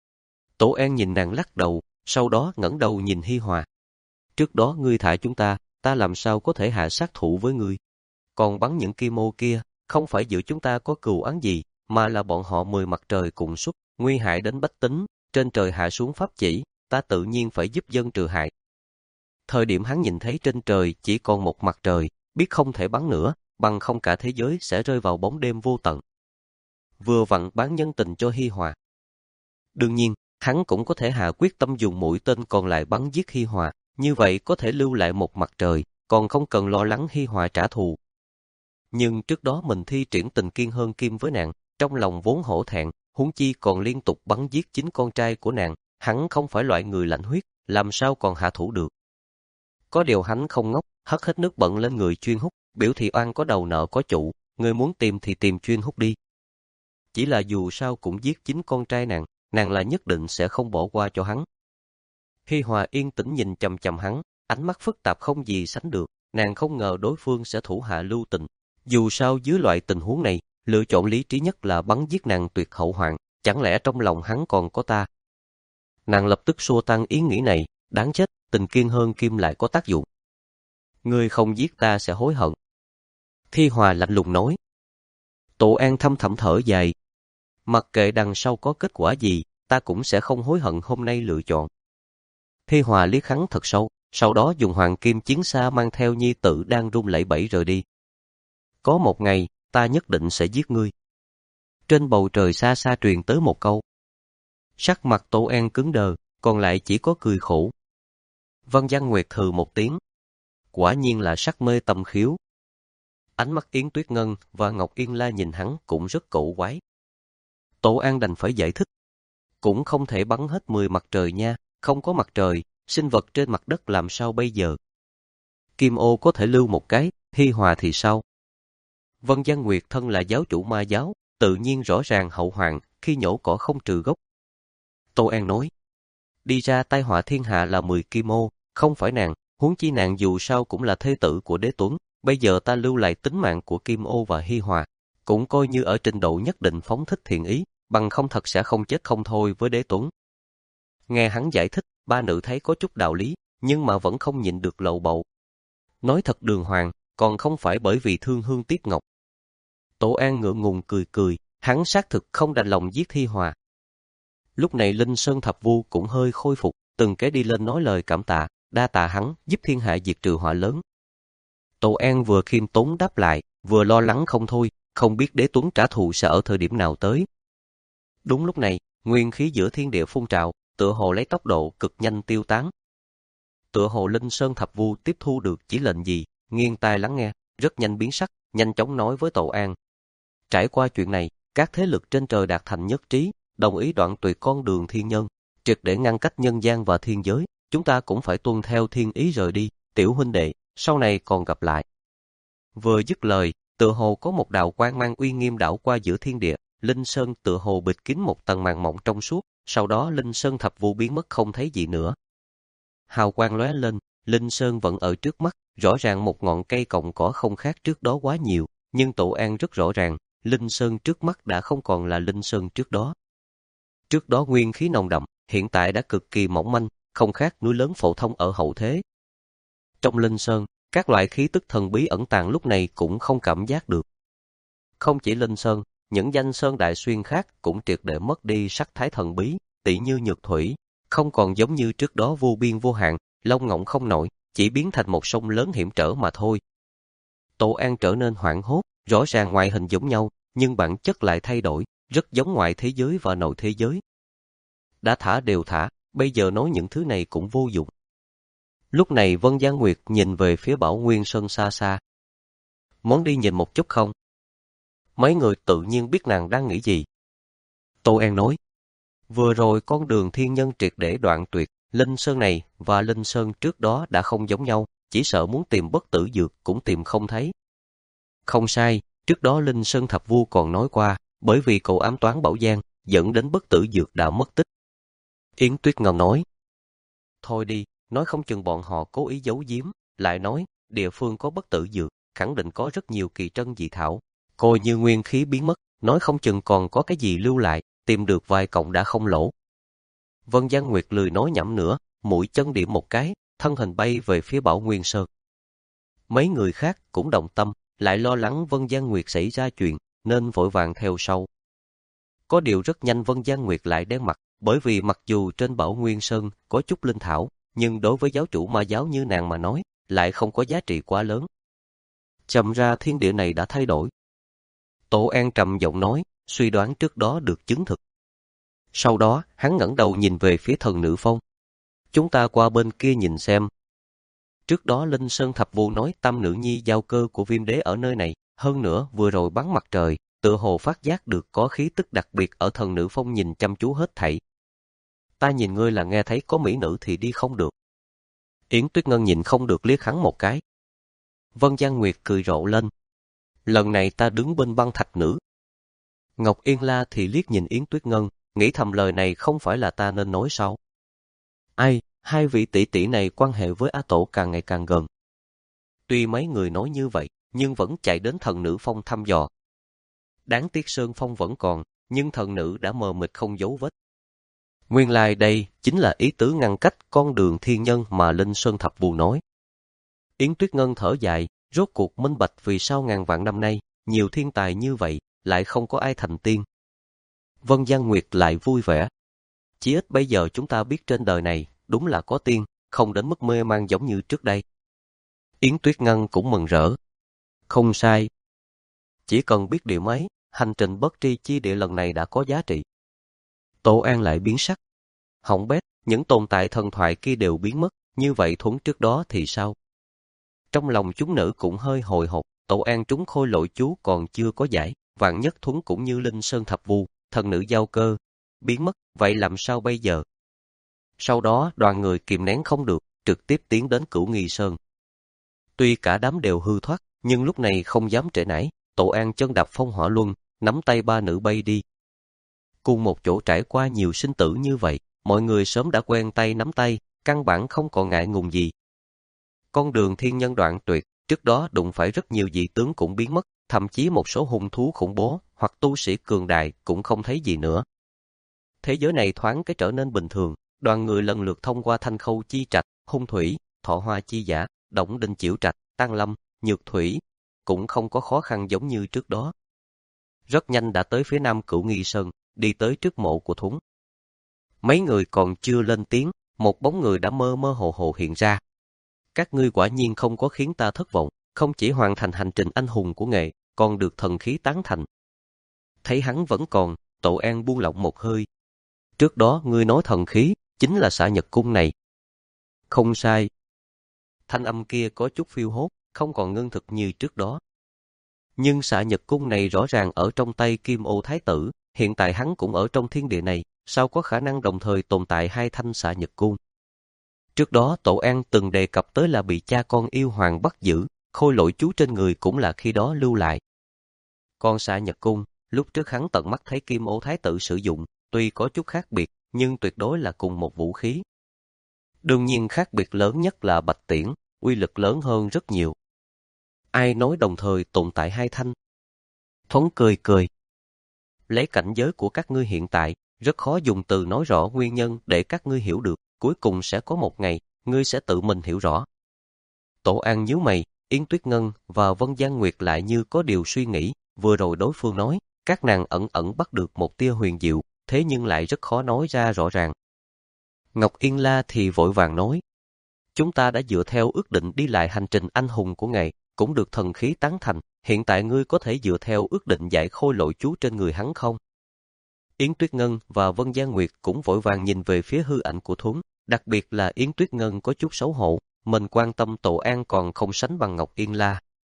Tổ An nhìn nàng lắc đầu, sau đó ngẩng đầu nhìn Hi Hòa. Trước đó ngươi thả chúng ta, ta làm sao có thể hạ sát thủ với ngươi. Còn bắn những kim ô kia, không phải giữa chúng ta có cừu oán gì, mà là bọn họ mười mặt trời cùng xuất, nguy hại đến bách tính, trên trời hạ xuống pháp chỉ, ta tự nhiên phải giúp dân trừ hại. Thời điểm hắn nhìn thấy trên trời chỉ còn một mặt trời, biết không thể bắn nữa, bằng không cả thế giới sẽ rơi vào bóng đêm vô tận. Vừa vặn bán nhân tình cho Hi Hòa. Đương nhiên, hắn cũng có thể hạ quyết tâm dùng mũi tên còn lại bắn giết Hi Hòa, như vậy có thể lưu lại một mặt trời, còn không cần lo lắng Hi Hòa trả thù. Nhưng trước đó mình thi triển tình kiên hơn kim với nàng, trong lòng vốn hổ thẹn, huống chi còn liên tục bắn giết chính con trai của nàng, hắn không phải loại người lạnh huyết, làm sao còn hạ thủ được. Có điều hắn không ngốc, hất hết nước bẩn lên người chuyên hút, biểu thị oan có đầu nợ có chủ, người muốn tìm thì tìm chuyên hút đi. Chỉ là dù sao cũng giết chính con trai nàng, nàng là nhất định sẽ không bỏ qua cho hắn. Hi Hòa yên tĩnh nhìn chằm chằm hắn, ánh mắt phức tạp không gì sánh được, nàng không ngờ đối phương sẽ thủ hạ lưu tình. Dù sao dưới loại tình huống này, lựa chọn lý trí nhất là bắn giết nàng tuyệt hậu hoạn, chẳng lẽ trong lòng hắn còn có ta. Nàng lập tức xua tan ý nghĩ này, đáng chết, tình kiên hơn kim lại có tác dụng. Ngươi không giết ta sẽ hối hận. Hi Hòa lạnh lùng nói. Tổ An thâm thẳm thở dài. Mặc kệ đằng sau có kết quả gì, ta cũng sẽ không hối hận hôm nay lựa chọn. Hi Hòa liếc hắn thật sâu, sau đó dùng hoàng kim chiến xa mang theo nhi tử đang run lẩy bẩy rời đi. Có một ngày, ta nhất định sẽ giết ngươi. Trên bầu trời xa xa truyền tới một câu. Sắc mặt Tổ An cứng đờ, còn lại chỉ có cười khổ. Vân Giang Nguyệt hừ một tiếng. Quả nhiên là sắc mê tâm khiếu. Ánh mắt Yến Tuyết Ngân và Ngọc Yên La nhìn hắn cũng rất cổ quái. Tổ An đành phải giải thích. Cũng không thể bắn hết mười mặt trời nha, không có mặt trời, sinh vật trên mặt đất làm sao bây giờ? Kim ô có thể lưu một cái, Hi Hòa thì sao? Vân Giang Nguyệt thân là giáo chủ ma giáo, tự nhiên rõ ràng hậu hoàng khi nhổ cỏ không trừ gốc. Tô An nói, đi ra tai họa thiên hạ là mười kim ô, không phải nàng, huống chi nàng dù sao cũng là thê tử của Đế Tuấn, bây giờ ta lưu lại tính mạng của Kim Ô và Hi Hòa, cũng coi như ở trình độ nhất định phóng thích thiện ý, bằng không thật sẽ không chết không thôi với Đế Tuấn. Nghe hắn giải thích, ba nữ thấy có chút đạo lý, nhưng mà vẫn không nhịn được lầu bầu. Nói thật đường hoàng, còn không phải bởi vì thương hương tiếc ngọc. Tổ An ngượng ngùng cười cười, hắn xác thực không đành lòng giết Hi Hòa. Lúc này Linh Sơn Thập Vu cũng hơi khôi phục, từng cái đi lên nói lời cảm tạ, đa tạ hắn giúp thiên hạ diệt trừ họa lớn. Tổ An vừa khiêm tốn đáp lại, vừa lo lắng không thôi, không biết Đế Tuấn trả thù sẽ ở thời điểm nào tới. Đúng lúc này, nguyên khí giữa thiên địa phun trào, tựa hồ lấy tốc độ cực nhanh tiêu tán. Tựa hồ Linh Sơn Thập Vu tiếp thu được chỉ lệnh gì, nghiêng tai lắng nghe, rất nhanh biến sắc, nhanh chóng nói với Tổ An. Trải qua chuyện này, các thế lực trên trời đạt thành nhất trí, đồng ý đoạn tuyệt con đường thiên nhân, triệt để ngăn cách nhân gian và thiên giới, chúng ta cũng phải tuân theo thiên ý rời đi, tiểu huynh đệ, sau này còn gặp lại. Vừa dứt lời, tựa hồ có một đạo quang mang uy nghiêm đảo qua giữa thiên địa, Linh Sơn tựa hồ bịt kín một tầng màn mỏng trong suốt, sau đó Linh Sơn Thập Vu biến mất không thấy gì nữa. Hào quang lóe lên, Linh Sơn vẫn ở trước mắt, rõ ràng một ngọn cây cọng cỏ không khác trước đó quá nhiều, nhưng Tổ An rất rõ ràng, Linh Sơn trước mắt đã không còn là Linh Sơn trước đó. Trước đó nguyên khí nồng đậm, hiện tại đã cực kỳ mỏng manh, không khác núi lớn phổ thông ở hậu thế. Trong Linh Sơn, các loại khí tức thần bí ẩn tàng lúc này cũng không cảm giác được. Không chỉ Linh Sơn, những danh sơn đại xuyên khác cũng triệt để mất đi sắc thái thần bí, tỉ như nhược thủy, không còn giống như trước đó vô biên vô hạn, lông ngỗng không nổi, chỉ biến thành một sông lớn hiểm trở mà thôi. Tổ An trở nên hoảng hốt, rõ ràng ngoại hình giống nhau, nhưng bản chất lại thay đổi, rất giống ngoại thế giới và nội thế giới. Đã thả đều thả, bây giờ nói những thứ này cũng vô dụng. Lúc này Vân Giang Nguyệt nhìn về phía Bảo Nguyên Sơn xa xa. Muốn đi nhìn một chút không? Mấy người tự nhiên biết nàng đang nghĩ gì. Tô An nói, vừa rồi con đường thiên nhân triệt để đoạn tuyệt, Linh Sơn này và Linh Sơn trước đó đã không giống nhau, chỉ sợ muốn tìm bất tử dược cũng tìm không thấy. Không sai, trước đó Linh Sơn Thập Vu còn nói qua, bởi vì cậu ám toán Bảo Giang, dẫn đến bất tử dược đã mất tích. Yến Tuyết Ngân nói, thôi đi, nói không chừng bọn họ cố ý giấu giếm, lại nói, địa phương có bất tử dược, khẳng định có rất nhiều kỳ trân dị thảo, coi như nguyên khí biến mất, nói không chừng còn có cái gì lưu lại, tìm được vài cọng đã không lỗ. Vân Giang Nguyệt lười nói nhảm nữa, mũi chân điểm một cái, thân hình bay về phía Bảo Nguyên Sơn. Mấy người khác cũng đồng tâm, lại lo lắng Vân Giang Nguyệt xảy ra chuyện, nên vội vàng theo sau. Có điều rất nhanh Vân Giang Nguyệt lại đen mặt, bởi vì mặc dù trên Bảo Nguyên Sơn có chút linh thảo, nhưng đối với giáo chủ ma giáo như nàng mà nói, lại không có giá trị quá lớn. Chậm ra thiên địa này đã thay đổi. Tổ An trầm giọng nói, suy đoán trước đó được chứng thực. Sau đó, hắn ngẩng đầu nhìn về phía Thần Nữ Phong. Chúng ta qua bên kia nhìn xem. Trước đó Linh Sơn Thập Vu nói Tam Nữ Nhi giao cơ của Viêm Đế ở nơi này, hơn nữa vừa rồi bắn mặt trời, tựa hồ phát giác được có khí tức đặc biệt ở Thần Nữ Phong nhìn chăm chú hết thảy. Ta nhìn ngươi là nghe thấy có mỹ nữ thì đi không được. Yến Tuyết Ngân nhìn không được liếc hắn một cái. Vân Giang Nguyệt cười rộ lên. Lần này ta đứng bên băng thạch nữ. Ngọc Yên La thì liếc nhìn Yến Tuyết Ngân, nghĩ thầm lời này không phải là ta nên nói sao. Ai, hai vị tỷ tỷ này quan hệ với Á Tổ càng ngày càng gần. Tuy mấy người nói như vậy, nhưng vẫn chạy đến Thần Nữ Phong thăm dò. Đáng tiếc Sơn Phong vẫn còn, nhưng thần nữ đã mờ mịt không dấu vết. Nguyên lai đây chính là ý tứ ngăn cách con đường thiên nhân mà Linh Sơn Thập Vu nói. Yến Tuyết Ngân thở dài, rốt cuộc minh bạch vì sao ngàn vạn năm nay, nhiều thiên tài như vậy, lại không có ai thành tiên. Vân Giang Nguyệt lại vui vẻ. Chỉ ít bây giờ chúng ta biết trên đời này, đúng là có tiên, không đến mức mê man giống như trước đây. Yến Tuyết Ngân cũng mừng rỡ. Không sai. Chỉ cần biết điều mấy, hành trình bất tri chi địa lần này đã có giá trị. Tổ An lại biến sắc. Hỏng bét, những tồn tại thần thoại kia đều biến mất, như vậy Thuấn trước đó thì sao? Trong lòng chúng nữ cũng hơi hồi hộp, Tổ An trúng khôi lỗi chú còn chưa có giải, vạn nhất Thuấn cũng như Linh Sơn Thập Vu, thần nữ giao cơ, biến mất, vậy làm sao bây giờ? Sau đó đoàn người kìm nén không được, trực tiếp tiến đến Cửu Nghi Sơn. Tuy cả đám đều hư thoát, nhưng lúc này không dám trễ nải, Tổ An chân đạp phong hỏa luân, nắm tay ba nữ bay đi. Cùng một chỗ trải qua nhiều sinh tử như vậy, mọi người sớm đã quen tay nắm tay, căn bản không còn ngại ngùng gì. Con đường thiên nhân đoạn tuyệt, trước đó đụng phải rất nhiều dị tướng cũng biến mất, thậm chí một số hung thú khủng bố hoặc tu sĩ cường đại cũng không thấy gì nữa. Thế giới này thoáng cái trở nên bình thường, đoàn người lần lượt thông qua Thanh Khâu Chi Trạch, Hung Thủy, Thọ Hoa Chi Giả, Động Đinh Chiểu Trạch, Tăng Lâm, Nhược Thủy, cũng không có khó khăn giống như trước đó. Rất nhanh đã tới phía nam Cửu Nghi Sơn, đi tới trước mộ của Thuấn. Mấy người còn chưa lên tiếng, một bóng người đã mơ mơ hồ hồ hiện ra. Các ngươi quả nhiên không có khiến ta thất vọng, không chỉ hoàn thành hành trình anh hùng của nghệ, còn được thần khí tán thành. Thấy hắn vẫn còn, Tổ An buông lỏng một hơi. Trước đó ngươi nói thần khí, chính là xạ nhật cung này. Không sai. Thanh âm kia có chút phiêu hốt, không còn ngưng thực như trước đó. Nhưng xạ nhật cung này rõ ràng ở trong tay Kim Ô Thái tử, hiện tại hắn cũng ở trong thiên địa này, sao có khả năng đồng thời tồn tại hai thanh xạ nhật cung? Trước đó Tổ An từng đề cập tới là bị cha con yêu hoàng bắt giữ, khôi lỗi chú trên người cũng là khi đó lưu lại. Còn xạ nhật cung, lúc trước hắn tận mắt thấy Kim Ô Thái tử sử dụng, tuy có chút khác biệt, nhưng tuyệt đối là cùng một vũ khí. Đương nhiên khác biệt lớn nhất là bạch tiễn, uy lực lớn hơn rất nhiều. Ai nói đồng thời tồn tại hai thanh? Thuấn cười cười. Lấy cảnh giới của các ngươi hiện tại, rất khó dùng từ nói rõ nguyên nhân để các ngươi hiểu được, cuối cùng sẽ có một ngày, ngươi sẽ tự mình hiểu rõ. Tổ An nhíu mày, Yến Tuyết Ngân và Vân Giang Nguyệt lại như có điều suy nghĩ, vừa rồi đối phương nói, các nàng ẩn ẩn bắt được một tia huyền diệu, thế nhưng lại rất khó nói ra rõ ràng. Ngọc Yên La thì vội vàng nói, chúng ta đã dựa theo ước định đi lại hành trình anh hùng của ngài, cũng được thần khí tán thành, hiện tại ngươi có thể dựa theo ước định giải khôi lỗi chú trên người hắn không? Yến Tuyết Ngân và Vân Giang Nguyệt cũng vội vàng nhìn về phía hư ảnh của Thuấn, đặc biệt là Yến Tuyết Ngân có chút xấu hổ, mình quan tâm Tổ An còn không sánh bằng Ngọc Yên La.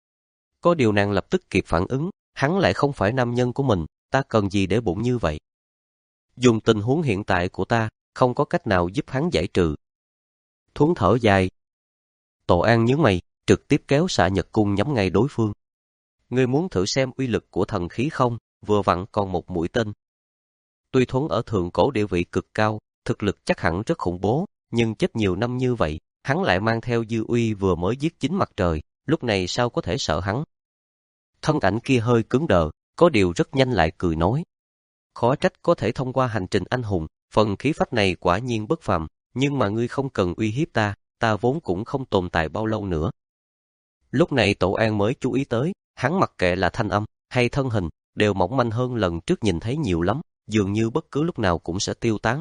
Có điều nàng lập tức kịp phản ứng, hắn lại không phải nam nhân của mình, ta cần gì để bụng như vậy? Dùng tình huống hiện tại của ta, không có cách nào giúp hắn giải trừ. Thuấn thở dài. Tổ An nhướng mày, trực tiếp kéo xạ nhật cung nhắm ngay đối phương. Ngươi muốn thử xem uy lực của thần khí không? Vừa vặn còn một mũi tên. Tuy Thuấn ở thượng cổ địa vị cực cao, thực lực chắc hẳn rất khủng bố, nhưng chết nhiều năm như vậy, hắn lại mang theo dư uy vừa mới giết chính mặt trời, lúc này sao có thể sợ hắn? Thân ảnh kia hơi cứng đờ, có điều rất nhanh lại cười nói. Khó trách có thể thông qua hành trình anh hùng, phần khí phách này quả nhiên bất phàm, nhưng mà ngươi không cần uy hiếp ta, ta vốn cũng không tồn tại bao lâu nữa. Lúc này Tổ An mới chú ý tới, hắn mặc kệ là thanh âm hay thân hình, đều mỏng manh hơn lần trước nhìn thấy nhiều lắm, dường như bất cứ lúc nào cũng sẽ tiêu tán.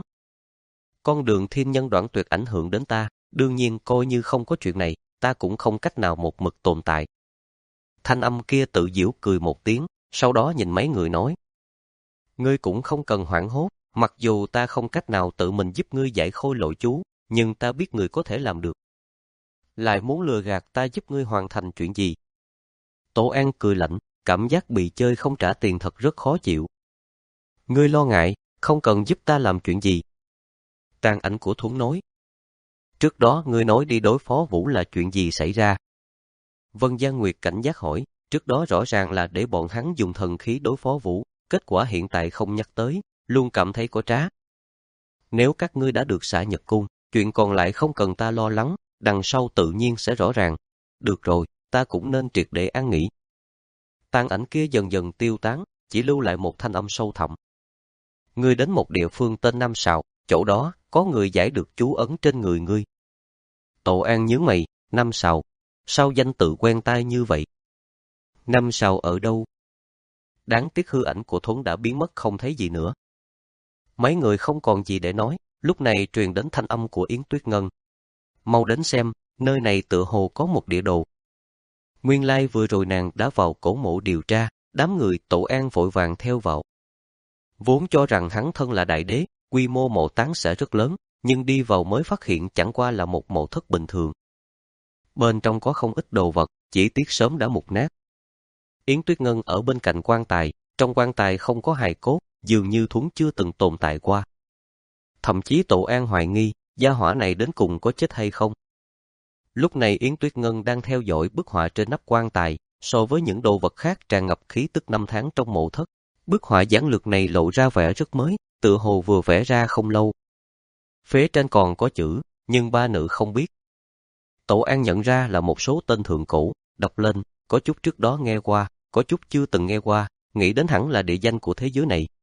Con đường thiên nhân đoạn tuyệt ảnh hưởng đến ta, đương nhiên coi như không có chuyện này, ta cũng không cách nào một mực tồn tại. Thanh âm kia tự giễu cười một tiếng, sau đó nhìn mấy người nói. Ngươi cũng không cần hoảng hốt, mặc dù ta không cách nào tự mình giúp ngươi giải khôi lỗi chú, nhưng ta biết ngươi có thể làm được. Lại muốn lừa gạt ta giúp ngươi hoàn thành chuyện gì? Tổ An cười lạnh, cảm giác bị chơi không trả tiền thật rất khó chịu. Ngươi lo ngại, không cần giúp ta làm chuyện gì. Tàn ảnh của Thuấn nói. Trước đó ngươi nói đi đối phó Vũ là chuyện gì xảy ra? Vân Giang Nguyệt cảnh giác hỏi, trước đó rõ ràng là để bọn hắn dùng thần khí đối phó Vũ, kết quả hiện tại không nhắc tới, luôn cảm thấy có trá. Nếu các ngươi đã được xạ nhật cung, chuyện còn lại không cần ta lo lắng, đằng sau tự nhiên sẽ rõ ràng. Được rồi, ta cũng nên triệt để an nghỉ. Tàn ảnh kia dần dần tiêu tán, chỉ lưu lại một thanh âm sâu thẳm. Ngươi đến một địa phương tên Nam Sào, chỗ đó có người giải được chú ấn trên người ngươi. Tổ An nhướng mày, Nam Sào, sao danh tự quen tai như vậy? Nam Sào ở đâu? Đáng tiếc hư ảnh của Thuấn đã biến mất không thấy gì nữa. Mấy người không còn gì để nói, lúc này truyền đến thanh âm của Yến Tuyết Ngân. Mau đến xem, nơi này tựa hồ có một địa đồ. Nguyên lai vừa rồi nàng đã vào cổ mộ điều tra, đám người Tổ An vội vàng theo vào. Vốn cho rằng hắn thân là đại đế, quy mô mộ táng sẽ rất lớn, nhưng đi vào mới phát hiện chẳng qua là một mộ thất bình thường. Bên trong có không ít đồ vật, chỉ tiếc sớm đã mục nát. Yến Tuyết Ngân ở bên cạnh quan tài, trong quan tài không có hài cốt, dường như Thuấn chưa từng tồn tại qua. Thậm chí Tổ An hoài nghi, gia hỏa này đến cùng có chết hay không. Lúc này Yến Tuyết Ngân đang theo dõi bức họa trên nắp quan tài, so với những đồ vật khác tràn ngập khí tức năm tháng trong mộ thất. Bức họa giản lược này lộ ra vẻ rất mới, tựa hồ vừa vẽ ra không lâu. Phía trên còn có chữ, nhưng ba nữ không biết. Tổ An nhận ra là một số tên thượng cổ, đọc lên, có chút trước đó nghe qua, có chút chưa từng nghe qua, nghĩ đến hẳn là địa danh của thế giới này.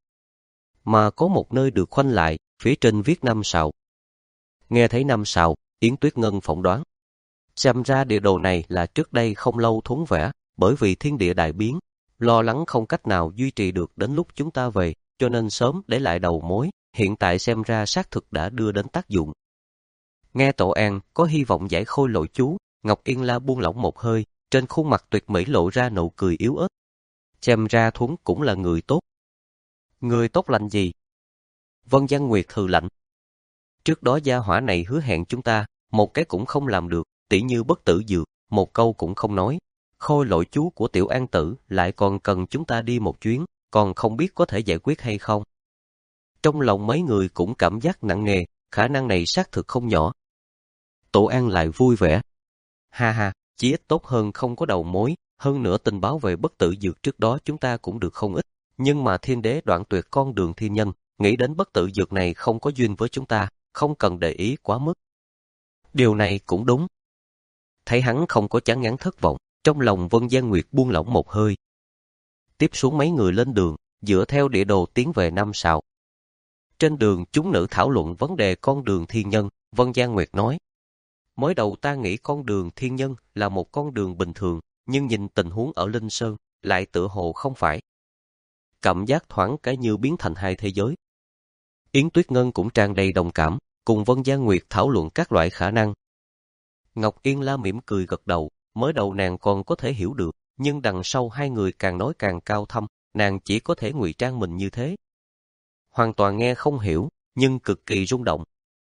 Mà có một nơi được khoanh lại, phía trên viết năm sào. Nghe thấy năm sào, Yến Tuyết Ngân phỏng đoán. Xem ra địa đồ này là trước đây không lâu Thuấn vẽ, bởi vì thiên địa đại biến, lo lắng không cách nào duy trì được đến lúc chúng ta về, cho nên sớm để lại đầu mối, hiện tại xem ra xác thực đã đưa đến tác dụng. Nghe Tổ An có hy vọng giải khôi lỗi chú, Ngọc Yên La buông lỏng một hơi, trên khuôn mặt tuyệt mỹ lộ ra nụ cười yếu ớt. Xem ra Thuấn cũng là người tốt. Người tốt lành gì? Vân Giang Nguyệt hừ lạnh. Trước đó gia hỏa này hứa hẹn chúng ta, một cái cũng không làm được, tỉ như bất tử dược, một câu cũng không nói. Khôi lỗi chú của Tiểu An Tử lại còn cần chúng ta đi một chuyến, còn không biết có thể giải quyết hay không. Trong lòng mấy người cũng cảm giác nặng nề, khả năng này xác thực không nhỏ. Tổ An lại vui vẻ. Ha ha, chỉ ít tốt hơn không có đầu mối, hơn nữa tình báo về bất tử dược trước đó chúng ta cũng được không ít. Nhưng mà thiên đế đoạn tuyệt con đường thiên nhân, nghĩ đến bất tử dược này không có duyên với chúng ta, không cần để ý quá mức. Điều này cũng đúng. Thấy hắn không có chán ngán thất vọng, trong lòng Vân Giang Nguyệt buông lỏng một hơi. Tiếp xuống mấy người lên đường, dựa theo địa đồ tiến về năm sào. Trên đường chúng nữ thảo luận vấn đề con đường thiên nhân, Vân Giang Nguyệt nói. Mới đầu ta nghĩ con đường thiên nhân là một con đường bình thường, nhưng nhìn tình huống ở Linh Sơn, lại tựa hồ không phải. Cảm giác thoáng cái như biến thành hai thế giới. Yến Tuyết Ngân cũng tràn đầy đồng cảm, cùng Vân Giang Nguyệt thảo luận các loại khả năng. Ngọc Yên La mỉm cười gật đầu, mới đầu nàng còn có thể hiểu được, nhưng đằng sau hai người càng nói càng cao thâm, nàng chỉ có thể ngụy trang mình như thế. Hoàn toàn nghe không hiểu, nhưng cực kỳ rung động.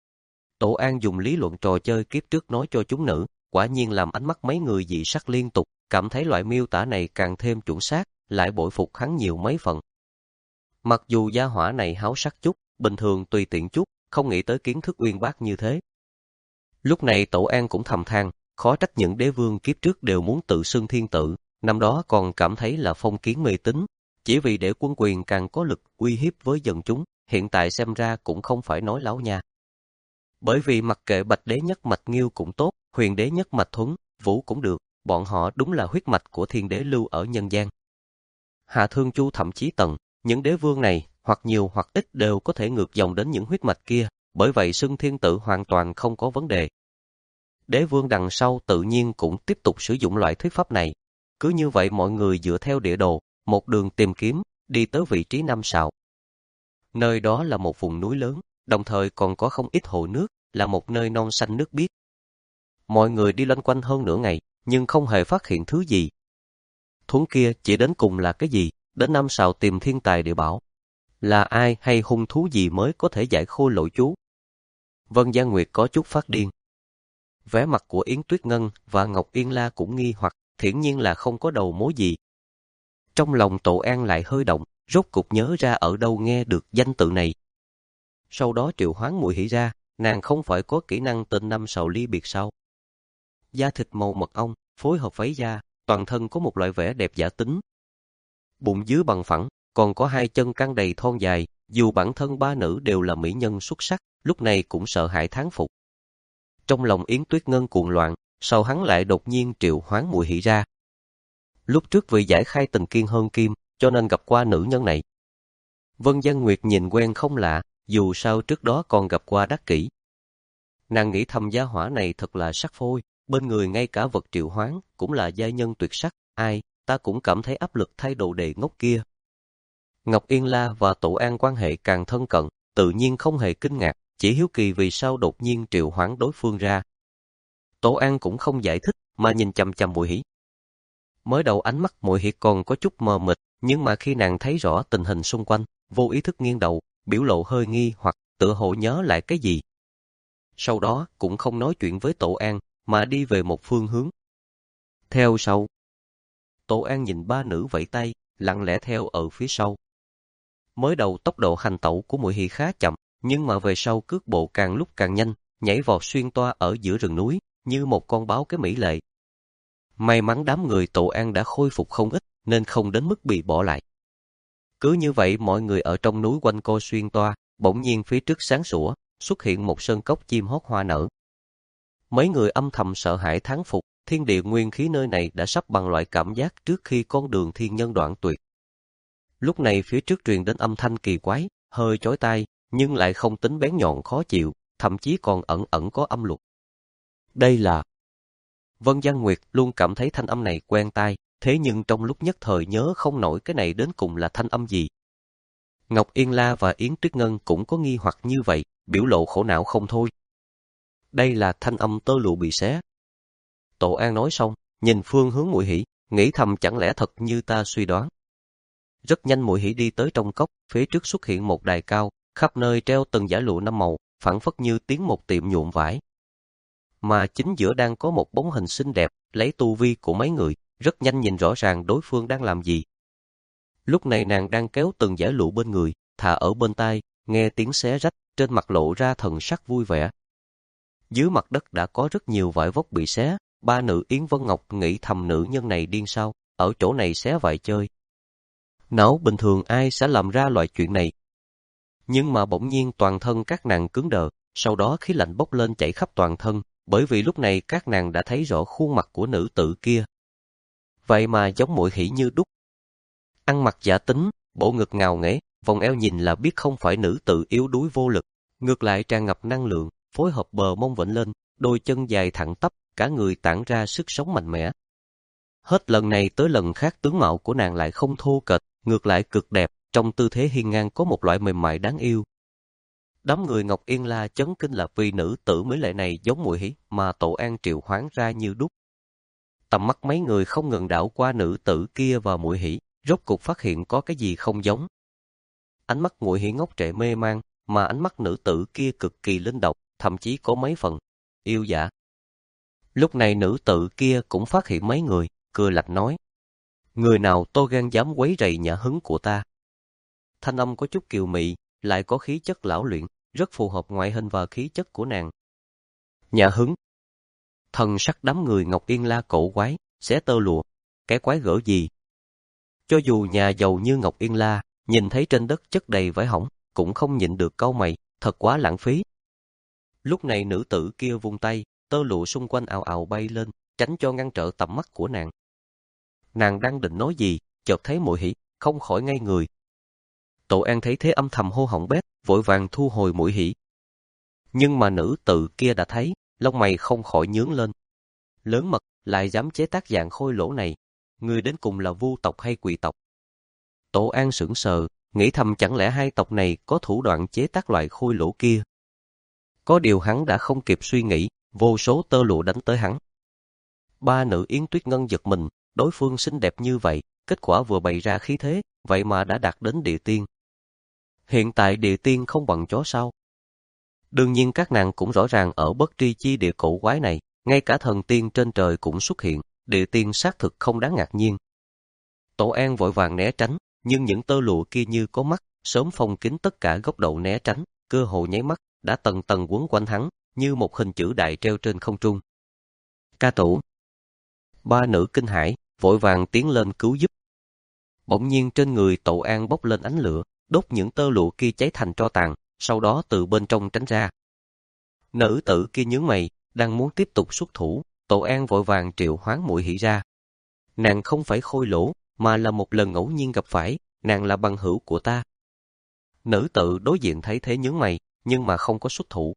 Tổ An dùng lý luận trò chơi kiếp trước nói cho chúng nữ, quả nhiên làm ánh mắt mấy người dị sắc liên tục, cảm thấy loại miêu tả này càng thêm chuẩn xác, lại bội phục hắn nhiều mấy phần. Mặc dù gia hỏa này háo sắc chút, bình thường tùy tiện chút, không nghĩ tới kiến thức uyên bác như thế. Lúc này Tổ An cũng thầm than, khó trách những đế vương kiếp trước đều muốn tự xưng thiên tử, năm đó còn cảm thấy là phong kiến mê tín, chỉ vì để quân quyền càng có lực uy hiếp với dân chúng, hiện tại xem ra cũng không phải nói láo nha. Bởi vì mặc kệ Bạch đế nhất mạch Nghiêu cũng tốt, Huyền đế nhất mạch Thuấn, Vũ cũng được, bọn họ đúng là huyết mạch của thiên đế lưu ở nhân gian. Hạ Thương Chu thậm chí Tần, những đế vương này, hoặc nhiều hoặc ít đều có thể ngược dòng đến những huyết mạch kia, bởi vậy xưng thiên tử hoàn toàn không có vấn đề. Đế vương đằng sau tự nhiên cũng tiếp tục sử dụng loại thuyết pháp này. Cứ như vậy mọi người dựa theo địa đồ, một đường tìm kiếm, đi tới vị trí năm sào. Nơi đó là một vùng núi lớn, đồng thời còn có không ít hồ nước, là một nơi non xanh nước biếc. Mọi người đi loanh quanh hơn nửa ngày, nhưng không hề phát hiện thứ gì. Thuấn kia chỉ đến cùng là cái gì, đến năm sào tìm thiên tài địa bảo. Là ai hay hung thú gì mới có thể giải khôi lỗi chú? Vân Giang Nguyệt có chút phát điên. Vẻ mặt của Yến Tuyết Ngân và Ngọc Yên La cũng nghi hoặc, hiển nhiên là không có đầu mối gì. Trong lòng Tổ An lại hơi động, rốt cục nhớ ra ở đâu nghe được danh tự này. Sau đó triệu hoán Muội Hỷ ra, nàng không phải có kỹ năng tên năm sào ly biệt sao? Da thịt màu mật ong, phối hợp váy da, toàn thân có một loại vẻ đẹp giả tính. Bụng dưới bằng phẳng, còn có hai chân căng đầy thon dài, dù bản thân ba nữ đều là mỹ nhân xuất sắc, lúc này cũng sợ hãi thán phục. Trong lòng Yến Tuyết Ngân cuồng loạn, sau hắn lại đột nhiên triệu hoán Muội Hỷ ra. Lúc trước vì giải khai tình kiên hơn kim, cho nên gặp qua nữ nhân này. Vân Giang Nguyệt nhìn quen không lạ, dù sao trước đó còn gặp qua đắc kỷ. Nàng nghĩ thầm gia hỏa này thật là sắc phôi, bên người ngay cả vật triệu hoán cũng là giai nhân tuyệt sắc, ai, ta cũng cảm thấy áp lực thay đồ đệ ngốc kia. Ngọc Yên La và Tổ An quan hệ càng thân cận, tự nhiên không hề kinh ngạc, chỉ hiếu kỳ vì sao đột nhiên triệu hoán đối phương ra. Tổ An cũng không giải thích, mà nhìn chằm chằm Muội Hỷ. Mới đầu ánh mắt Muội Hỷ còn có chút mờ mịt, nhưng mà khi nàng thấy rõ tình hình xung quanh, vô ý thức nghiêng đầu, biểu lộ hơi nghi hoặc tựa hồ nhớ lại cái gì. Sau đó cũng không nói chuyện với Tổ An, mà đi về một phương hướng. Theo sau, Tổ An nhìn ba nữ vẫy tay, lặng lẽ theo ở phía sau. Mới đầu tốc độ hành tẩu của Muội Hỷ khá chậm, nhưng mà về sau cước bộ càng lúc càng nhanh, nhảy vọt xuyên toa ở giữa rừng núi, như một con báo cái mỹ lệ. May mắn đám người Tổ An đã khôi phục không ít, nên không đến mức bị bỏ lại. Cứ như vậy mọi người ở trong núi quanh co xuyên toa, bỗng nhiên phía trước sáng sủa, xuất hiện một sơn cốc chim hót hoa nở. Mấy người âm thầm sợ hãi thán phục, thiên địa nguyên khí nơi này đã sắp bằng loại cảm giác trước khi con đường thiên nhân đoạn tuyệt. Lúc này phía trước truyền đến âm thanh kỳ quái, hơi chói tai, nhưng lại không tính bén nhọn khó chịu, thậm chí còn ẩn ẩn có âm luật. Đây là... Vân Giang Nguyệt luôn cảm thấy thanh âm này quen tai, thế nhưng trong lúc nhất thời nhớ không nổi cái này đến cùng là thanh âm gì. Ngọc Yên La và Yến Tuyết Ngân cũng có nghi hoặc như vậy, biểu lộ khổ não không thôi. Đây là thanh âm tơ lụa bị xé. Tổ An nói xong, nhìn phương hướng Muội Hỷ, nghĩ thầm chẳng lẽ thật như ta suy đoán. Rất nhanh Muội Hỷ đi tới trong cốc, phía trước xuất hiện một đài cao, khắp nơi treo từng dải lụa năm màu, phảng phất như tiến một tiệm nhuộm vải. Mà chính giữa đang có một bóng hình xinh đẹp, lấy tu vi của mấy người, rất nhanh nhìn rõ ràng đối phương đang làm gì. Lúc này nàng đang kéo từng dải lụa bên người, thả ở bên tai, nghe tiếng xé rách, trên mặt lộ ra thần sắc vui vẻ. Dưới mặt đất đã có rất nhiều vải vóc bị xé, ba nữ Yến Vân Ngọc nghĩ thầm nữ nhân này điên sao, ở chỗ này xé vải chơi. Não bình thường ai sẽ làm ra loại chuyện này. Nhưng mà bỗng nhiên toàn thân các nàng cứng đờ, sau đó khí lạnh bốc lên chảy khắp toàn thân, bởi vì lúc này các nàng đã thấy rõ khuôn mặt của nữ tử kia. Vậy mà giống Muội Hỷ như đúc. Ăn mặc giả tính, bộ ngực ngào nghễ, vòng eo nhìn là biết không phải nữ tử yếu đuối vô lực, ngược lại tràn ngập năng lượng, phối hợp bờ mông vểnh lên, đôi chân dài thẳng tắp, cả người tản ra sức sống mạnh mẽ. Hết lần này tới lần khác tướng mạo của nàng lại không thô kệch, ngược lại cực đẹp, trong tư thế hiên ngang có một loại mềm mại đáng yêu. Đám người Ngọc Yên La chấn kinh là vì nữ tử mỹ lệ này giống Muội Hỷ mà Tổ An triệu hoán ra như đúc. Tầm mắt mấy người không ngừng đảo qua nữ tử kia và Muội Hỷ, rốt cục phát hiện có cái gì không giống. Ánh mắt Muội Hỷ ngốc trệ mê man, mà ánh mắt nữ tử kia cực kỳ linh động, thậm chí có mấy phần yêu dã. Lúc này nữ tử kia cũng phát hiện mấy người, cười lạnh nói: người nào to gan dám quấy rầy nhã hứng của ta? Thanh âm có chút kiều mị, lại có khí chất lão luyện, rất phù hợp ngoại hình và khí chất của nàng. Nhã hứng. Thần sắc đám người Ngọc Yên La cổ quái, xé tơ lụa, cái quái gở gì? Cho dù nhà giàu như Ngọc Yên La, nhìn thấy trên đất chất đầy vải hỏng, cũng không nhịn được cau mày, thật quá lãng phí. Lúc này nữ tử kia vung tay, tơ lụa xung quanh ào ào bay lên, tránh cho ngăn trở tầm mắt của nàng. Nàng đang định nói gì, chợt thấy Muội Hỷ, không khỏi ngây người. Tổ An thấy thế âm thầm hô hỏng bét, vội vàng thu hồi Muội Hỷ. Nhưng mà nữ tử kia đã thấy, lông mày không khỏi nhướng lên. Lớn mật, lại dám chế tác dạng khôi lỗ này, người đến cùng là Vu tộc hay Quỷ tộc? Tổ An sững sờ, nghĩ thầm chẳng lẽ hai tộc này có thủ đoạn chế tác loại khôi lỗ kia. Có điều hắn đã không kịp suy nghĩ, vô số tơ lụa đánh tới hắn. Ba nữ Yến Tuyết Ngân giật mình, đối phương xinh đẹp như vậy, kết quả vừa bày ra khí thế, vậy mà đã đạt đến địa tiên. Hiện tại địa tiên không bằng chó sao? Đương nhiên các nàng cũng rõ ràng ở bất tri chi địa cổ quái này, ngay cả thần tiên trên trời cũng xuất hiện, địa tiên xác thực không đáng ngạc nhiên. Tổ An vội vàng né tránh, nhưng những tơ lụa kia như có mắt, sớm phong kín tất cả góc độ né tránh, cơ hồ nháy mắt, đã tầng tầng quấn quanh hắn, như một hình chữ đại treo trên không trung. Ca tủ. Ba nữ kinh hãi, vội vàng tiến lên cứu giúp. Bỗng nhiên trên người Tổ An bốc lên ánh lửa, đốt những tơ lụa kia cháy thành tro tàn, sau đó từ bên trong tránh ra. Nữ tử kia nhướng mày, đang muốn tiếp tục xuất thủ, Tổ An vội vàng triệu hoán Muội Hỷ ra. Nàng không phải khôi lỗ, mà là một lần ngẫu nhiên gặp phải, nàng là bằng hữu của ta. Nữ tử đối diện thấy thế nhướng mày, nhưng mà không có xuất thủ.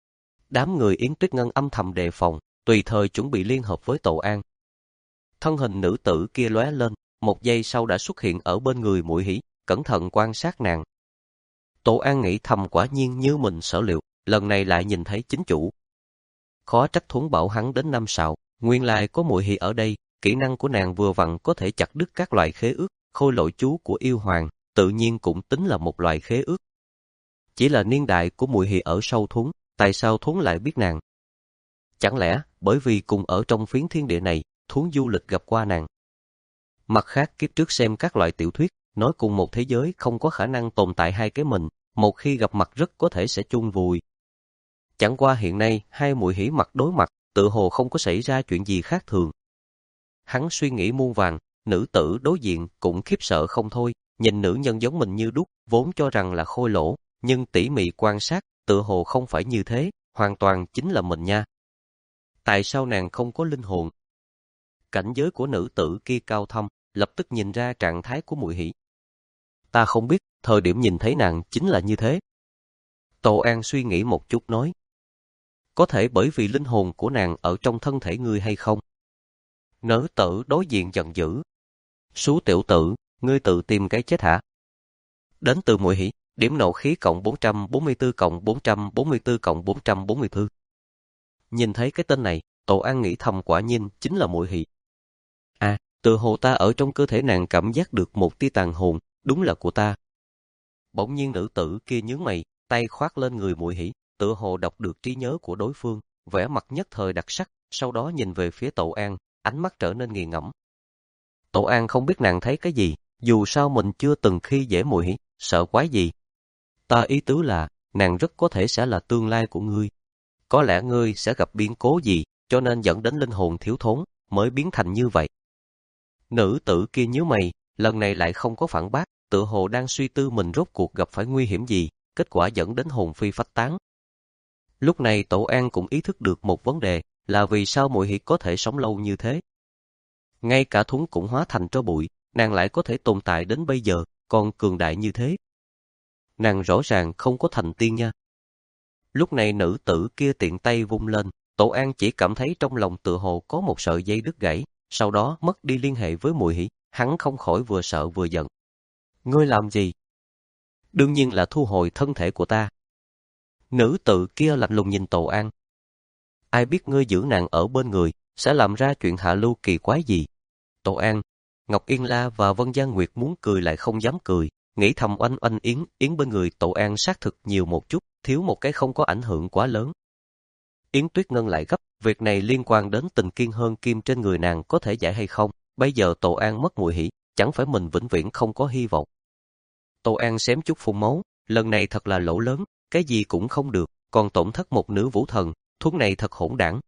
Đám người Yến Tuyết Ngân âm thầm đề phòng, tùy thời chuẩn bị liên hợp với Tổ An. Thân hình nữ tử kia lóe lên, một giây sau đã xuất hiện ở bên người Muội Hỷ, cẩn thận quan sát nàng. Tổ An nghĩ thầm quả nhiên như mình sở liệu, lần này lại nhìn thấy chính chủ. Khó trách Thuấn bảo hắn đến năm sào, nguyên lai có Muội Hỷ ở đây, kỹ năng của nàng vừa vặn có thể chặt đứt các loại khế ước, khôi lỗi chú của yêu hoàng, tự nhiên cũng tính là một loại khế ước. Chỉ là niên đại của Muội Hỷ ở sâu Thuấn, tại sao Thuấn lại biết nàng? Chẳng lẽ bởi vì cùng ở trong phiến thiên địa này, Thuấn du lịch gặp qua nàng? Mặt khác, kiếp trước xem các loại tiểu thuyết, nói cùng một thế giới không có khả năng tồn tại hai cái mình, một khi gặp mặt rất có thể sẽ chung vùi. Chẳng qua hiện nay, hai Muội Hỷ mặt đối mặt, tự hồ không có xảy ra chuyện gì khác thường. Hắn suy nghĩ muôn vàn, nữ tử đối diện cũng khiếp sợ không thôi, nhìn nữ nhân giống mình như đúc, vốn cho rằng là khôi lỗ, nhưng tỉ mỉ quan sát, tự hồ không phải như thế, hoàn toàn chính là mình nha. Tại sao nàng không có linh hồn? Cảnh giới của nữ tử kia cao thâm, lập tức nhìn ra trạng thái của Muội Hỷ. Ta không biết, thời điểm nhìn thấy nàng chính là như thế. Tô An suy nghĩ một chút nói. Có thể bởi vì linh hồn của nàng ở trong thân thể ngươi hay không? Nữ tử đối diện giận dữ. Sú tiểu tử, ngươi tự tìm cái chết hả? Đến từ Muội Hỷ, điểm nộ khí cộng bốn trăm bốn mươi tư cộng bốn trăm bốn mươi tư cộng bốn trăm bốn mươi tư. Nhìn thấy cái tên này, Tô An nghĩ thầm quả nhiên chính là Muội Hỷ. À, từ hồ ta ở trong cơ thể nàng cảm giác được một tia tàn hồn, đúng là của ta. Bỗng nhiên nữ tử kia nhướng mày, tay khoác lên người Muội Hỷ, tự hồ đọc được trí nhớ của đối phương, vẻ mặt nhất thời đặc sắc, sau đó nhìn về phía Tô An, ánh mắt trở nên nghiền ngẫm. Tô An không biết nàng thấy cái gì, dù sao mình chưa từng khi dễ Muội Hỷ, sợ quái gì. Ta ý tứ là, nàng rất có thể sẽ là tương lai của ngươi. Có lẽ ngươi sẽ gặp biến cố gì, cho nên dẫn đến linh hồn thiếu thốn, mới biến thành như vậy. Nữ tử kia nhíu mày, lần này lại không có phản bác, tựa hồ đang suy tư mình rốt cuộc gặp phải nguy hiểm gì, kết quả dẫn đến hồn phi phách tán. Lúc này Tổ An cũng ý thức được một vấn đề, là vì sao Muội Hỷ có thể sống lâu như thế. Ngay cả Thuấn cũng hóa thành tro bụi, nàng lại có thể tồn tại đến bây giờ, còn cường đại như thế. Nàng rõ ràng không có thành tiên nha. Lúc này nữ tử kia tiện tay vung lên, Tổ An chỉ cảm thấy trong lòng tựa hồ có một sợi dây đứt gãy, sau đó mất đi liên hệ với Muội Hỷ, hắn không khỏi vừa sợ vừa giận. Ngươi làm gì? Đương nhiên là thu hồi thân thể của ta. Nữ tử kia lạnh lùng nhìn Tổ An. Ai biết ngươi giữ nàng ở bên người, sẽ làm ra chuyện hạ lưu kỳ quái gì? Tổ An, Ngọc Yên La và Vân Giang Nguyệt muốn cười lại không dám cười, nghĩ thầm oanh oanh yến yến bên người Tổ An xác thực nhiều một chút, thiếu một cái không có ảnh hưởng quá lớn. Yến Tuyết Ngân lại gấp, việc này liên quan đến tình kiên hơn kim trên người nàng có thể giải hay không, bây giờ Tổ An mất Muội Hỷ, chẳng phải mình vĩnh viễn không có hy vọng. Tổ An xém chút phun máu, lần này thật là lỗ lớn, cái gì cũng không được, còn tổn thất một nữ vũ thần, thuốc này thật hỗn đảng.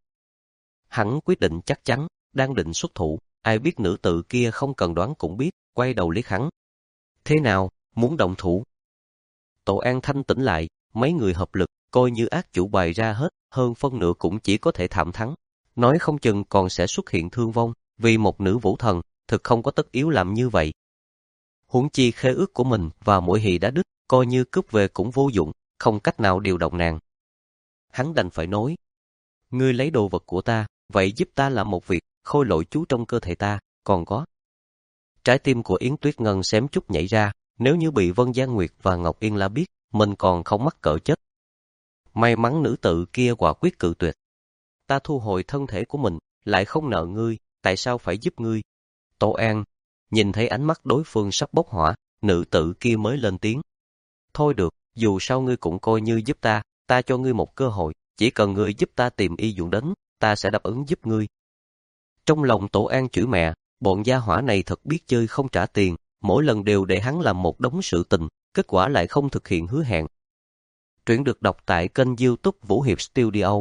Hắn quyết định chắc chắn, đang định xuất thủ, ai biết nữ tự kia không cần đoán cũng biết, quay đầu liếc hắn. Thế nào, muốn động thủ? Tổ An thanh tĩnh lại, mấy người hợp lực, coi như ác chủ bày ra hết, hơn phân nửa cũng chỉ có thể thảm thắng. Nói không chừng còn sẽ xuất hiện thương vong, vì một nữ vũ thần, thực không có tất yếu làm như vậy. Huống chi khế ước của mình và Muội Hỷ đã đứt, coi như cướp về cũng vô dụng, không cách nào điều động nàng. Hắn đành phải nói, ngươi lấy đồ vật của ta, vậy giúp ta làm một việc, khôi lỗi chú trong cơ thể ta, còn có. Trái tim của Yến Tuyết Ngân xém chút nhảy ra, nếu như bị Vân Giang Nguyệt và Ngọc Yên La biết, mình còn không mắc cỡ chết. May mắn nữ tự kia quả quyết cự tuyệt. Ta thu hồi thân thể của mình, lại không nợ ngươi, tại sao phải giúp ngươi? Tô An, nhìn thấy ánh mắt đối phương sắp bốc hỏa, nữ tự kia mới lên tiếng. Thôi được, dù sao ngươi cũng coi như giúp ta, ta cho ngươi một cơ hội, chỉ cần ngươi giúp ta tìm y dụng đến, ta sẽ đáp ứng giúp ngươi. Trong lòng Tổ An chửi mẹ, bọn gia hỏa này thật biết chơi không trả tiền, mỗi lần đều để hắn làm một đống sự tình, kết quả lại không thực hiện hứa hẹn. Truyện được đọc tại kênh YouTube Vũ Hiệp Studio.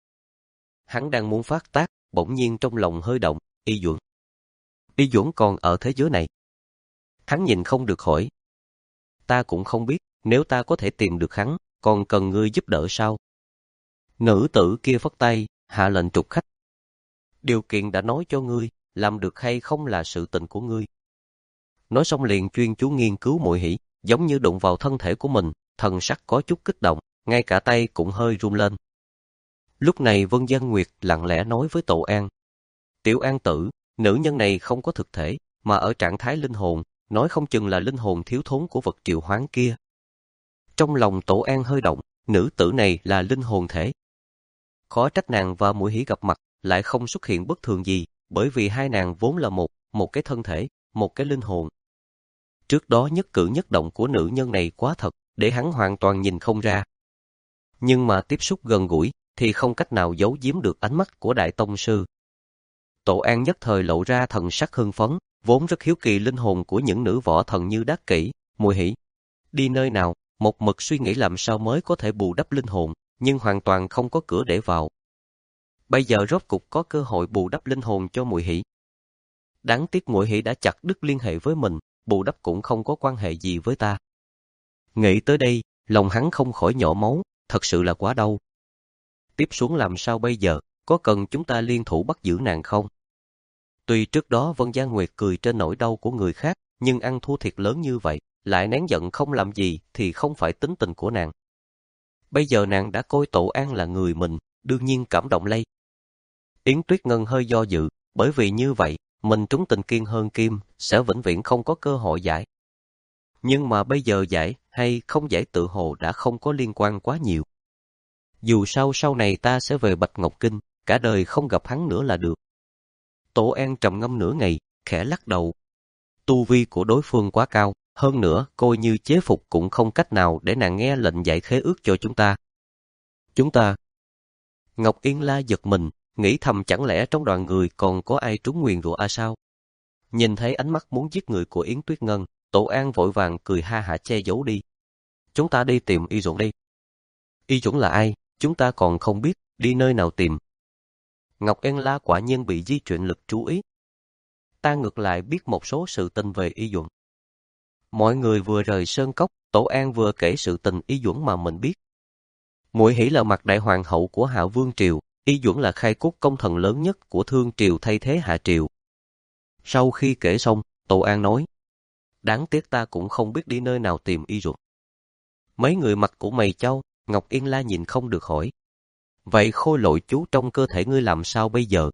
Hắn đang muốn phát tác, bỗng nhiên trong lòng hơi động, Y Duẩn. Y Duẩn còn ở thế giới này. Hắn nhìn không được hỏi. Ta cũng không biết, nếu ta có thể tìm được hắn, còn cần ngươi giúp đỡ sao? Nữ tử kia phất tay, hạ lệnh trục khách. Điều kiện đã nói cho ngươi, làm được hay không là sự tình của ngươi. Nói xong liền chuyên chú nghiên cứu Muội Hỷ, giống như đụng vào thân thể của mình, thần sắc có chút kích động, ngay cả tay cũng hơi run lên. Lúc này Vân Giang Nguyệt lặng lẽ nói với Tổ An. Tiểu An tử, nữ nhân này không có thực thể, mà ở trạng thái linh hồn, nói không chừng là linh hồn thiếu thốn của vật triệu hoán kia. Trong lòng Tổ An hơi động, nữ tử này là linh hồn thể. Khó trách nàng và Muội Hỷ gặp mặt, lại không xuất hiện bất thường gì, bởi vì hai nàng vốn là một, một cái thân thể, một cái linh hồn. trước đó nhất cử nhất động của nữ nhân này quá thật, để hắn hoàn toàn nhìn không ra. Nhưng mà tiếp xúc gần gũi, thì không cách nào giấu giếm được ánh mắt của Đại Tông Sư. Tổ An nhất thời lộ ra thần sắc hưng phấn, vốn rất hiếu kỳ linh hồn của những nữ võ thần như Đắc Kỷ, Mùi Hỷ. Đi nơi nào, một mực suy nghĩ làm sao mới có thể bù đắp linh hồn, nhưng hoàn toàn không có cửa để vào. Bây giờ rốt cục có cơ hội bù đắp linh hồn cho Mùi Hỷ. Đáng tiếc Mùi Hỷ đã chặt đứt liên hệ với mình, bù đắp cũng không có quan hệ gì với ta. Nghĩ tới đây, lòng hắn không khỏi nhỏ máu, thật sự là quá đau. Tiếp xuống làm sao bây giờ, có cần chúng ta liên thủ bắt giữ nàng không? Tuy trước đó Vân Gia Nguyệt cười trên nỗi đau của người khác, nhưng ăn thua thiệt lớn như vậy, lại nén giận không làm gì thì không phải tính tình của nàng. Bây giờ nàng đã coi Tổ An là người mình, đương nhiên cảm động lây. Yến Tuyết Ngân hơi do dự, bởi vì như vậy, mình trúng tình kiên hơn kim, sẽ vĩnh viễn không có cơ hội giải. Nhưng mà bây giờ giải hay không giải tự hồ đã không có liên quan quá nhiều. Dù sao sau này ta sẽ về Bạch Ngọc Kinh, cả đời không gặp hắn nữa là được. Tổ An trầm ngâm nửa ngày, khẽ lắc đầu. Tu vi của đối phương quá cao, hơn nữa coi như chế phục cũng không cách nào để nàng nghe lệnh dạy khế ước cho chúng ta. Chúng ta. Ngọc Yên La giật mình, nghĩ thầm chẳng lẽ trong đoàn người còn có ai trúng nguyền rủa a sao? Nhìn thấy ánh mắt muốn giết người của Yến Tuyết Ngân, Tổ An vội vàng cười ha hả che giấu đi. Chúng ta đi tìm Y Duẩn đi. Y Duẩn là ai? Chúng ta còn không biết, đi nơi nào tìm. Ngọc Yên La quả nhiên bị di chuyển lực chú ý. Ta ngược lại biết một số sự tình về Y Duẩn. Mọi người vừa rời sơn cốc, Tổ An vừa kể sự tình Y Duẩn mà mình biết. Muội Hỷ là mặt đại hoàng hậu của Hạ Vương Triều, Y Duẩn là khai cốt công thần lớn nhất của Thương Triều thay thế Hạ Triều. Sau khi kể xong, Tổ An nói, đáng tiếc ta cũng không biết đi nơi nào tìm Y Duẩn. Mấy người mặt của mày châu, Ngọc Yên La nhìn không được hỏi. Vậy khôi lội chú trong cơ thể ngươi làm sao bây giờ?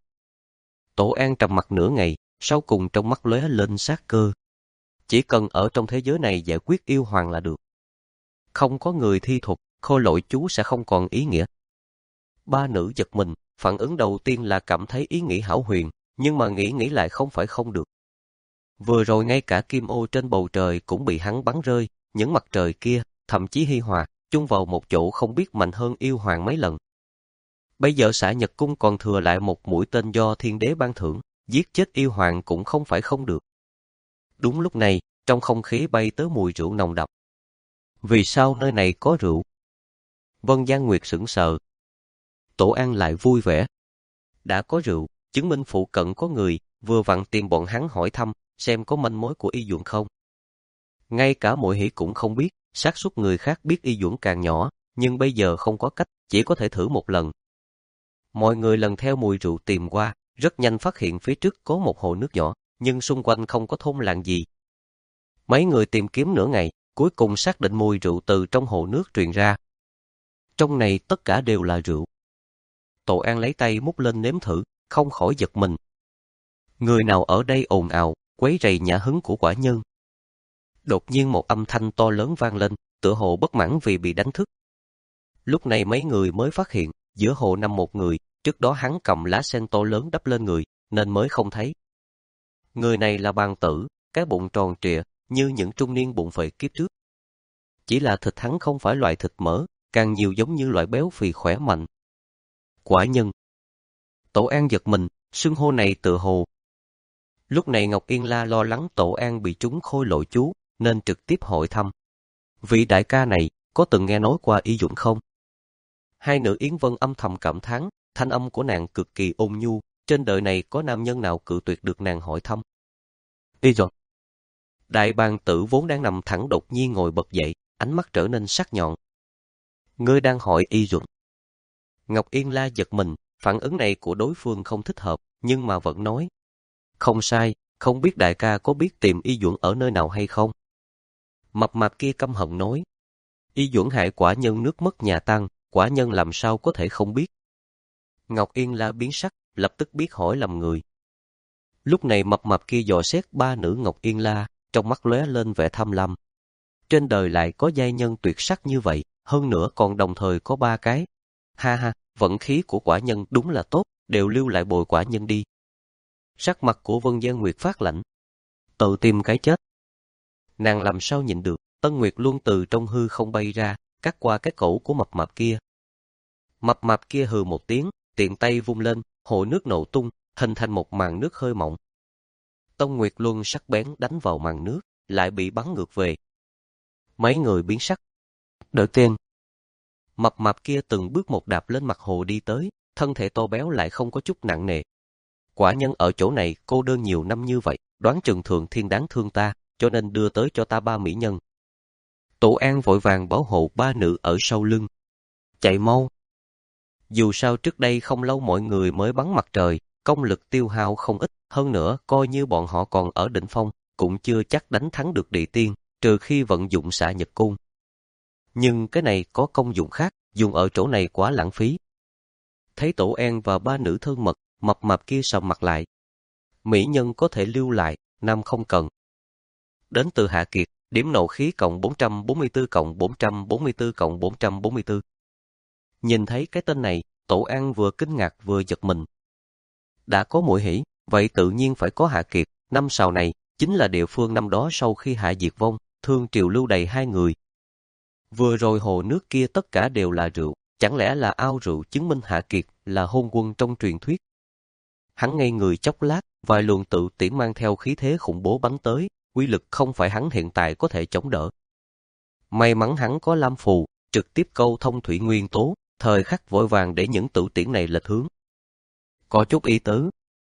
Tổ An trầm mặt nửa ngày, sau cùng trong mắt lóe lên sát cơ. Chỉ cần ở trong thế giới này giải quyết yêu hoàng là được. Không có người thi thuật, khôi lội chú sẽ không còn ý nghĩa. Ba nữ giật mình, phản ứng đầu tiên là cảm thấy ý nghĩ hão huyền, nhưng mà nghĩ nghĩ lại không phải không được. Vừa rồi ngay cả kim ô trên bầu trời cũng bị hắn bắn rơi, những mặt trời kia, thậm chí hi hòa, chung vào một chỗ không biết mạnh hơn yêu hoàng mấy lần. Bây giờ Xạ Nhật Cung còn thừa lại một mũi tên do thiên đế ban thưởng, giết chết yêu hoàng cũng không phải không được. Đúng lúc này, trong không khí bay tới mùi rượu nồng đậm. Vì sao nơi này có rượu? Vân Giang Nguyệt sững sờ. Tổ An lại vui vẻ. Đã có rượu, chứng minh phụ cận có người, vừa vặn tìm bọn hắn hỏi thăm, xem có manh mối của Y Duẩn không. Ngay cả Muội Hỷ cũng không biết, xác suất người khác biết Y Duẩn càng nhỏ, nhưng bây giờ không có cách, chỉ có thể thử một lần. Mọi người lần theo mùi rượu tìm qua, rất nhanh phát hiện phía trước có một hồ nước nhỏ, nhưng xung quanh không có thôn làng gì. Mấy người tìm kiếm nửa ngày, cuối cùng xác định mùi rượu từ trong hồ nước truyền ra. Trong này tất cả đều là rượu. Tổ An lấy tay múc lên nếm thử, không khỏi giật mình. Người nào ở đây ồn ào, quấy rầy nhã hứng của quả nhân? Đột nhiên một âm thanh to lớn vang lên, tựa hồ bất mãn vì bị đánh thức. Lúc này mấy người mới phát hiện, giữa hồ nằm một người, trước đó hắn cầm lá sen to lớn đắp lên người, nên mới không thấy. Người này là Bàn Tử, cái bụng tròn trịa, như những trung niên bụng phệ kiếp trước. Chỉ là thịt hắn không phải loại thịt mỡ, càng nhiều giống như loại béo phì khỏe mạnh. Quả nhân. Tổ An giật mình, xưng hô này tựa hồ. Lúc này Ngọc Yên La lo lắng Tổ An bị trúng khôi lội chú, nên trực tiếp hỏi thăm. Vị đại ca này, có từng nghe nói qua Y Duẩn không? Hai nữ Yến Vân âm thầm cảm thán, thanh âm của nàng cực kỳ ôn nhu, trên đời này có nam nhân nào cự tuyệt được nàng hỏi thăm. Y Duẩn. Đại Bàng Tử vốn đang nằm thẳng đột nhiên ngồi bật dậy, ánh mắt trở nên sắc nhọn. Ngươi đang hỏi Y Duẩn. Ngọc Yên La giật mình, phản ứng này của đối phương không thích hợp, nhưng mà vẫn nói. Không sai, không biết đại ca có biết tìm Y Duẩn ở nơi nào hay không? Mập mạp kia căm hận nói. Y Duẩn hại quả nhân nước mất nhà tăng, quả nhân làm sao có thể không biết. Ngọc Yên La biến sắc, lập tức biết hỏi lầm người. Lúc này mập mạp kia dò xét ba nữ Ngọc Yên La, trong mắt lóe lên vẻ tham lam. Trên đời lại có giai nhân tuyệt sắc như vậy, hơn nữa còn đồng thời có ba cái. Ha ha, vận khí của quả nhân đúng là tốt, đều lưu lại bồi quả nhân đi. Sắc mặt của Vân Giang Nguyệt phát lạnh. Tự tìm cái chết. nàng làm sao nhịn được. Tân Nguyệt Luân từ trong hư không bay ra, cắt qua cái cổ của mập mạp kia. Mập mạp kia hừ một tiếng, tiện tay vung lên, hồ nước nổ tung, hình thành một màn nước hơi mỏng. Tân Nguyệt Luân sắc bén đánh vào màn nước, lại bị bắn ngược về. Mấy người biến sắc. Đợi tiên. Mập mạp kia từng bước một đạp lên mặt hồ đi tới, thân thể to béo lại không có chút nặng nề. Quả nhân ở chỗ này cô đơn nhiều năm như vậy, đoán chừng Thượng Thiên đáng thương ta, cho nên đưa tới cho ta ba mỹ nhân. Tổ An vội vàng bảo hộ ba nữ ở sau lưng. Chạy mau. Dù sao trước đây không lâu mọi người mới bắn mặt trời, công lực tiêu hao không ít, hơn nữa coi như bọn họ còn ở đỉnh phong, cũng chưa chắc đánh thắng được địa tiên, trừ khi vận dụng xạ nhật cung. Nhưng cái này có công dụng khác, dùng ở chỗ này quá lãng phí. Thấy Tổ An và ba nữ thân mật, mập mạp kia sầm mặt lại. Mỹ nhân có thể lưu lại, nam không cần. Đến từ Hạ Kiệt, điểm nộ khí cộng bốn trăm bốn mươi tư cộng bốn trăm bốn mươi tư cộng bốn trăm bốn mươi tư. Nhìn thấy cái tên này, Tổ An vừa kinh ngạc vừa giật mình. Đã có Muội Hỷ, vậy tự nhiên phải có Hạ Kiệt, năm sau này chính là địa phương năm đó sau khi Hạ diệt vong, thương triều lưu đầy hai người. Vừa rồi hồ nước kia tất cả đều là rượu, chẳng lẽ là ao rượu chứng minh Hạ Kiệt là hôn quân trong truyền thuyết. Hắn ngây người chốc lát, vài luồng tự tiễn mang theo khí thế khủng bố bắn tới, uy lực không phải hắn hiện tại có thể chống đỡ. May mắn hắn có lam phù, trực tiếp câu thông thủy nguyên tố, thời khắc vội vàng để những tự tiễn này lệch hướng. Có chút ý tứ.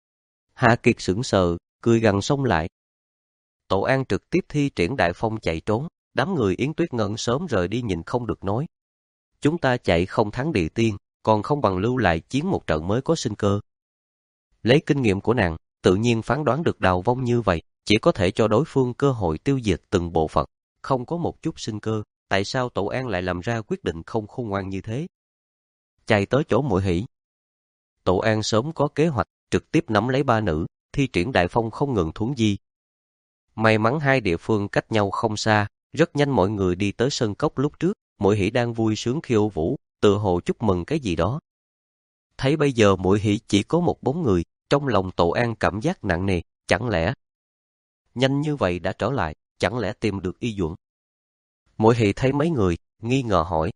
Hạ Kiệt sững sờ, cười gằn xông lại. Tổ An trực tiếp thi triển đại phong chạy trốn, đám người Yến Tuyết Ngân sớm rời đi nhìn không được nói. Chúng ta chạy không thắng địa tiên, còn không bằng lưu lại chiến một trận mới có sinh cơ. Lấy kinh nghiệm của nàng, tự nhiên phán đoán được đào vong như vậy, chỉ có thể cho đối phương cơ hội tiêu diệt từng bộ phận, không có một chút sinh cơ. Tại sao Tổ An lại làm ra quyết định không khôn ngoan như thế? Chạy tới chỗ Muội Hỷ. Tổ An sớm có kế hoạch, trực tiếp nắm lấy ba nữ, thi triển đại phong không ngừng thuấn di. May mắn hai địa phương cách nhau không xa, rất nhanh mọi người đi tới sân cốc lúc trước, Muội Hỷ đang vui sướng khiêu vũ, tự hồ chúc mừng cái gì đó. Thấy bây giờ Muội Hỷ chỉ có một bóng người, trong lòng Tổ An cảm giác nặng nề, chẳng lẽ nhanh như vậy đã trở lại, chẳng lẽ tìm được y duẩn? Muội Hỷ thấy mấy người, nghi ngờ hỏi.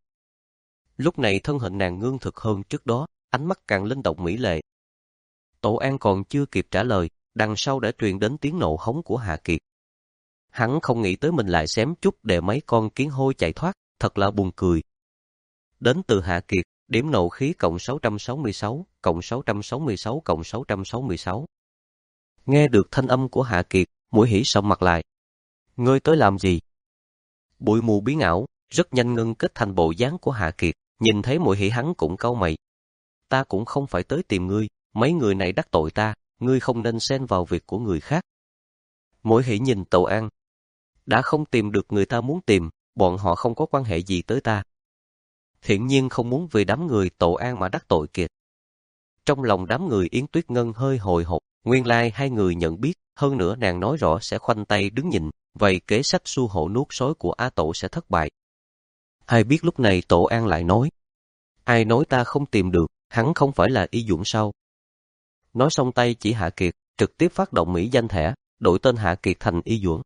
Lúc này thân hình nàng ngưng thực hơn trước đó, ánh mắt càng linh động mỹ lệ. Tổ An còn chưa kịp trả lời, đằng sau đã truyền đến tiếng nộ hống của Hạ Kiệt. Hắn không nghĩ tới mình lại xém chút để mấy con kiến hôi chạy thoát, thật là buồn cười. Đến từ Hạ Kiệt, điểm nộ khí cộng sáu trăm sáu mươi sáu, cộng sáu trăm sáu mươi sáu cộng sáu trăm sáu mươi sáu. Nghe được thanh âm của Hạ Kiệt, Muội Hỷ sầm mặt lại. Ngươi tới làm gì? Bụi mù biến ảo, rất nhanh ngưng kết thành bộ dáng của Hạ Kiệt, nhìn thấy Muội Hỷ hắn cũng cau mày. Ta cũng không phải tới tìm ngươi, mấy người này đắc tội ta, ngươi không nên xen vào việc của người khác. Muội Hỷ nhìn Tổ An. Đã không tìm được người ta muốn tìm, bọn họ không có quan hệ gì tới ta. Thiện nhiên không muốn vì đám người Tổ An mà đắc tội kiệt. Trong lòng đám người Yến Tuyết Ngân hơi hồi hộp, nguyên lai hai người nhận biết, hơn nữa nàng nói rõ sẽ khoanh tay đứng nhìn, vậy kế sách xu hộ nuốt sói của A Tổ sẽ thất bại. Hay biết lúc này Tổ An lại nói. Ai nói ta không tìm được, hắn không phải là y duẩn sao? Nói xong tay chỉ Hạ Kiệt, trực tiếp phát động mỹ danh thẻ, đổi tên Hạ Kiệt thành y duẩn.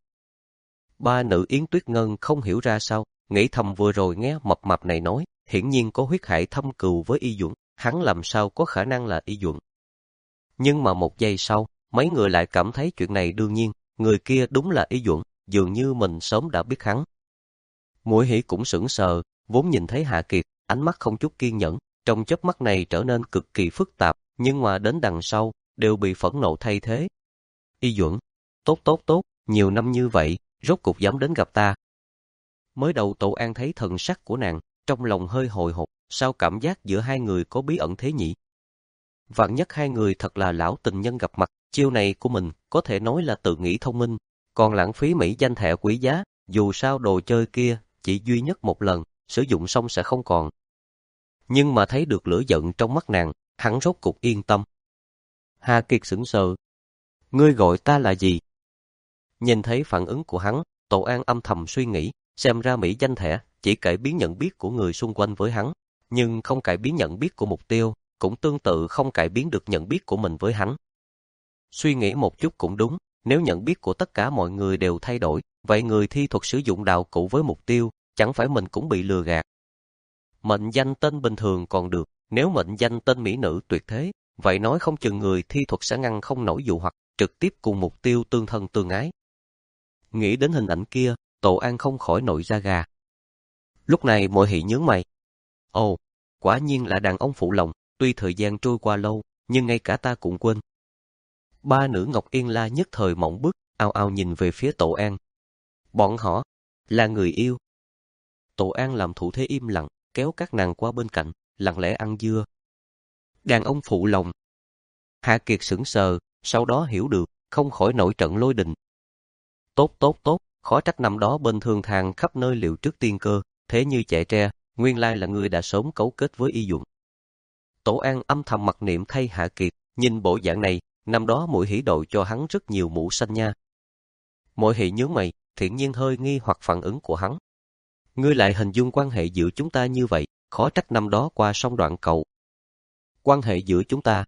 Ba nữ Yến Tuyết Ngân không hiểu ra sao, nghĩ thầm vừa rồi nghe mập mạp này nói, hiển nhiên có huyết hải thâm cừu với y duẩn, hắn làm sao có khả năng là y duẩn. Nhưng mà một giây sau, mấy người lại cảm thấy chuyện này đương nhiên, người kia đúng là y duẩn, dường như mình sớm đã biết hắn. Muội Hỷ cũng sững sờ, vốn nhìn thấy Hạ Kiệt, ánh mắt không chút kiên nhẫn, trong chớp mắt này trở nên cực kỳ phức tạp, nhưng mà đến đằng sau, đều bị phẫn nộ thay thế. Y duẩn, tốt tốt tốt, nhiều năm như vậy, rốt cục dám đến gặp ta. Mới đầu Tổ An thấy thần sắc của nàng, trong lòng hơi hồi hộp, sao cảm giác giữa hai người có bí ẩn thế nhỉ? Vạn nhất hai người thật là lão tình nhân gặp mặt, chiêu này của mình có thể nói là tự nghĩ thông minh, còn lãng phí mỹ danh thẻ quý giá, dù sao đồ chơi kia chỉ duy nhất một lần, sử dụng xong sẽ không còn. Nhưng mà thấy được lửa giận trong mắt nàng, hắn rốt cục yên tâm. Hà Kiệt sững sờ. Ngươi gọi ta là gì? Nhìn thấy phản ứng của hắn, Tổ An âm thầm suy nghĩ, xem ra mỹ danh thẻ chỉ cải biến nhận biết của người xung quanh với hắn, nhưng không cải biến nhận biết của mục tiêu, cũng tương tự không cải biến được nhận biết của mình với hắn. Suy nghĩ một chút cũng đúng, Nếu nhận biết của tất cả mọi người đều thay đổi, vậy người thi thuật sử dụng đạo cụ với mục tiêu, chẳng phải mình cũng bị lừa gạt. Mệnh danh tên bình thường còn được, nếu mệnh danh tên mỹ nữ tuyệt thế, vậy nói không chừng người thi thuật sẽ ngăn không nổi dụ hoặc trực tiếp cùng mục tiêu tương thân tương ái. Nghĩ đến hình ảnh kia, Tổ An không khỏi nổi da gà. Lúc này Mội Hỷ nhướng mày. Ồ, quả nhiên là đàn ông phụ lòng, tuy thời gian trôi qua lâu, nhưng ngay cả ta cũng quên. Ba nữ Ngọc Yên La nhất thời mộng bức, ao ao nhìn về phía Tổ An. Bọn họ là người yêu. Tổ An làm thủ thế im lặng, kéo các nàng qua bên cạnh, lặng lẽ ăn dưa. Đàn ông phụ lòng. Hạ Kiệt sững sờ, sau đó hiểu được, không khỏi nổi trận lôi đình. Tốt tốt tốt, khó trách năm đó bên thương thang khắp nơi liệu trước tiên cơ, thế như chạy tre, nguyên lai là người đã sớm cấu kết với y dụng. Tổ An âm thầm mặc niệm thay Hạ Kiệt, nhìn bộ dạng này, năm đó Muội Hỷ đội cho hắn rất nhiều mũ xanh nha. Muội Hỷ nhướng mày, thiện nhiên hơi nghi hoặc phản ứng của hắn. Ngươi lại hình dung quan hệ giữa chúng ta như vậy, khó trách năm đó qua sông Đoạn Cầu. Quan hệ giữa chúng ta.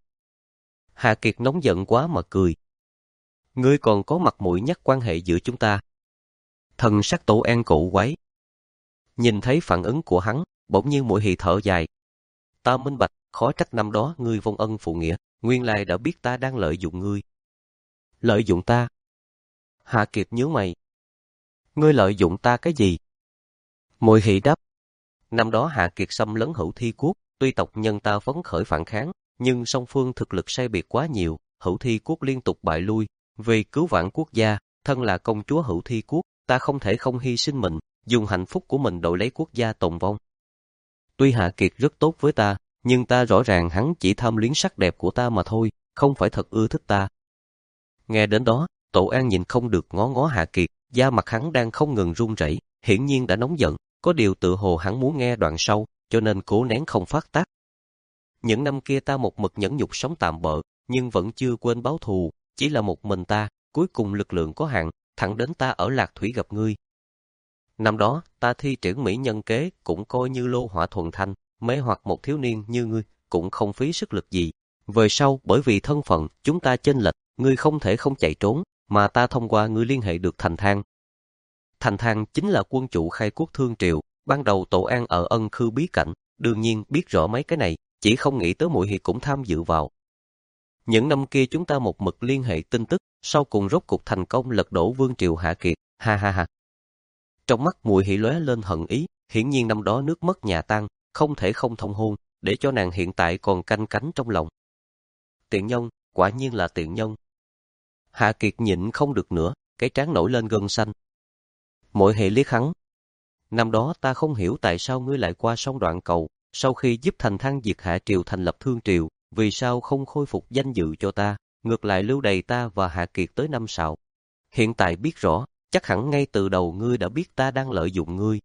Hạ Kiệt nóng giận quá mà cười. Ngươi còn có mặt mũi nhắc quan hệ giữa chúng ta. Thần sắc Tổ An cổ quái. Nhìn thấy phản ứng của hắn, bỗng nhiên Muội Hỷ thở dài. Ta minh bạch, khó trách năm đó ngươi vong ân phụ nghĩa, nguyên lai đã biết ta đang lợi dụng ngươi. Lợi dụng ta? Hạ Kiệt nhớ mày. Ngươi lợi dụng ta cái gì? Muội Hỷ đáp. Năm đó Hạ Kiệt xâm lấn Hữu Thi Quốc, tuy tộc nhân ta phấn khởi phản kháng, nhưng song phương thực lực sai biệt quá nhiều, Hữu Thi Quốc liên tục bại lui. Vì cứu vãn quốc gia, thân là công chúa Hữu Thi Quốc, ta không thể không hy sinh mình, dùng hạnh phúc của mình đổi lấy quốc gia tồn vong. Tuy Hạ Kiệt rất tốt với ta, nhưng ta rõ ràng hắn chỉ tham luyến sắc đẹp của ta mà thôi, không phải thật ưa thích ta. Nghe đến đó, Tổ An nhìn không được ngó ngó Hạ Kiệt, da mặt hắn đang không ngừng run rẩy, hiển nhiên đã nóng giận, có điều tự hồ hắn muốn nghe đoạn sau, cho nên cố nén không phát tác. Những năm kia ta một mực nhẫn nhục sống tạm bợ, nhưng vẫn chưa quên báo thù, chỉ là một mình ta, cuối cùng lực lượng có hạn, thẳng đến ta ở Lạc Thủy gặp ngươi. Năm đó, ta thi triển mỹ nhân kế cũng coi như lô hỏa thuần thanh, mê hoặc một thiếu niên như ngươi, cũng không phí sức lực gì. Về sau, bởi vì thân phận, chúng ta chênh lệch, ngươi không thể không chạy trốn, mà ta thông qua ngươi liên hệ được Thành Thang. Thành Thang chính là quân chủ khai quốc Thương Triều, ban đầu Tổ An ở Ân Khư bí cảnh, đương nhiên biết rõ mấy cái này, chỉ không nghĩ tới Muội Hỷ cũng tham dự vào. Những năm kia chúng ta một mực liên hệ tin tức, sau cùng rốt cục thành công lật đổ Vương Triều Hạ Kiệt, ha ha ha. Trong mắt Muội Hỷ lóe lên hận ý, hiển nhiên năm đó nước mất nhà tan, không thể không thông hôn, để cho nàng hiện tại còn canh cánh trong lòng. Tiện nhân, quả nhiên là tiện nhân. Hạ Kiệt nhịn không được nữa, cái trán nổi lên gân xanh. Muội Hỷ liếc hắn. Năm đó ta không hiểu tại sao ngươi lại qua sông Đoạn Cầu, sau khi giúp Thành Thang diệt Hạ Triều thành lập Thương Triều, vì sao không khôi phục danh dự cho ta, ngược lại lưu đày ta và Hạ Kiệt tới năm sào. Hiện tại biết rõ, chắc hẳn ngay từ đầu ngươi đã biết ta đang lợi dụng ngươi.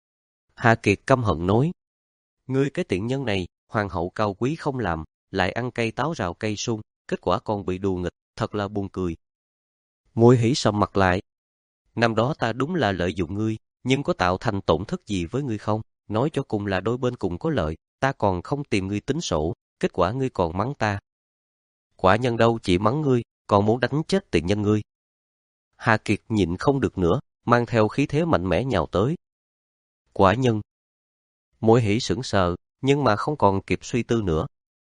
Hạ Kiệt căm hận nói. Ngươi cái tiện nhân này, hoàng hậu cao quý không làm, lại ăn cây táo rào cây sung, kết quả còn bị đùa nghịch, thật là buồn cười. Muội Hỷ sầm mặt lại. Năm đó ta đúng là lợi dụng ngươi, nhưng có tạo thành tổn thất gì với ngươi không? Nói cho cùng là đôi bên cùng có lợi, ta còn không tìm ngươi tính sổ, kết quả ngươi còn mắng ta. Quả nhân đâu chỉ mắng ngươi, còn muốn đánh chết tiện nhân ngươi. Hạ Kiệt nhịn không được nữa, mang theo khí thế mạnh mẽ nhào tới. Quả nhân. Muội Hỷ sững sờ, nhưng mà không còn kịp suy tư nữa.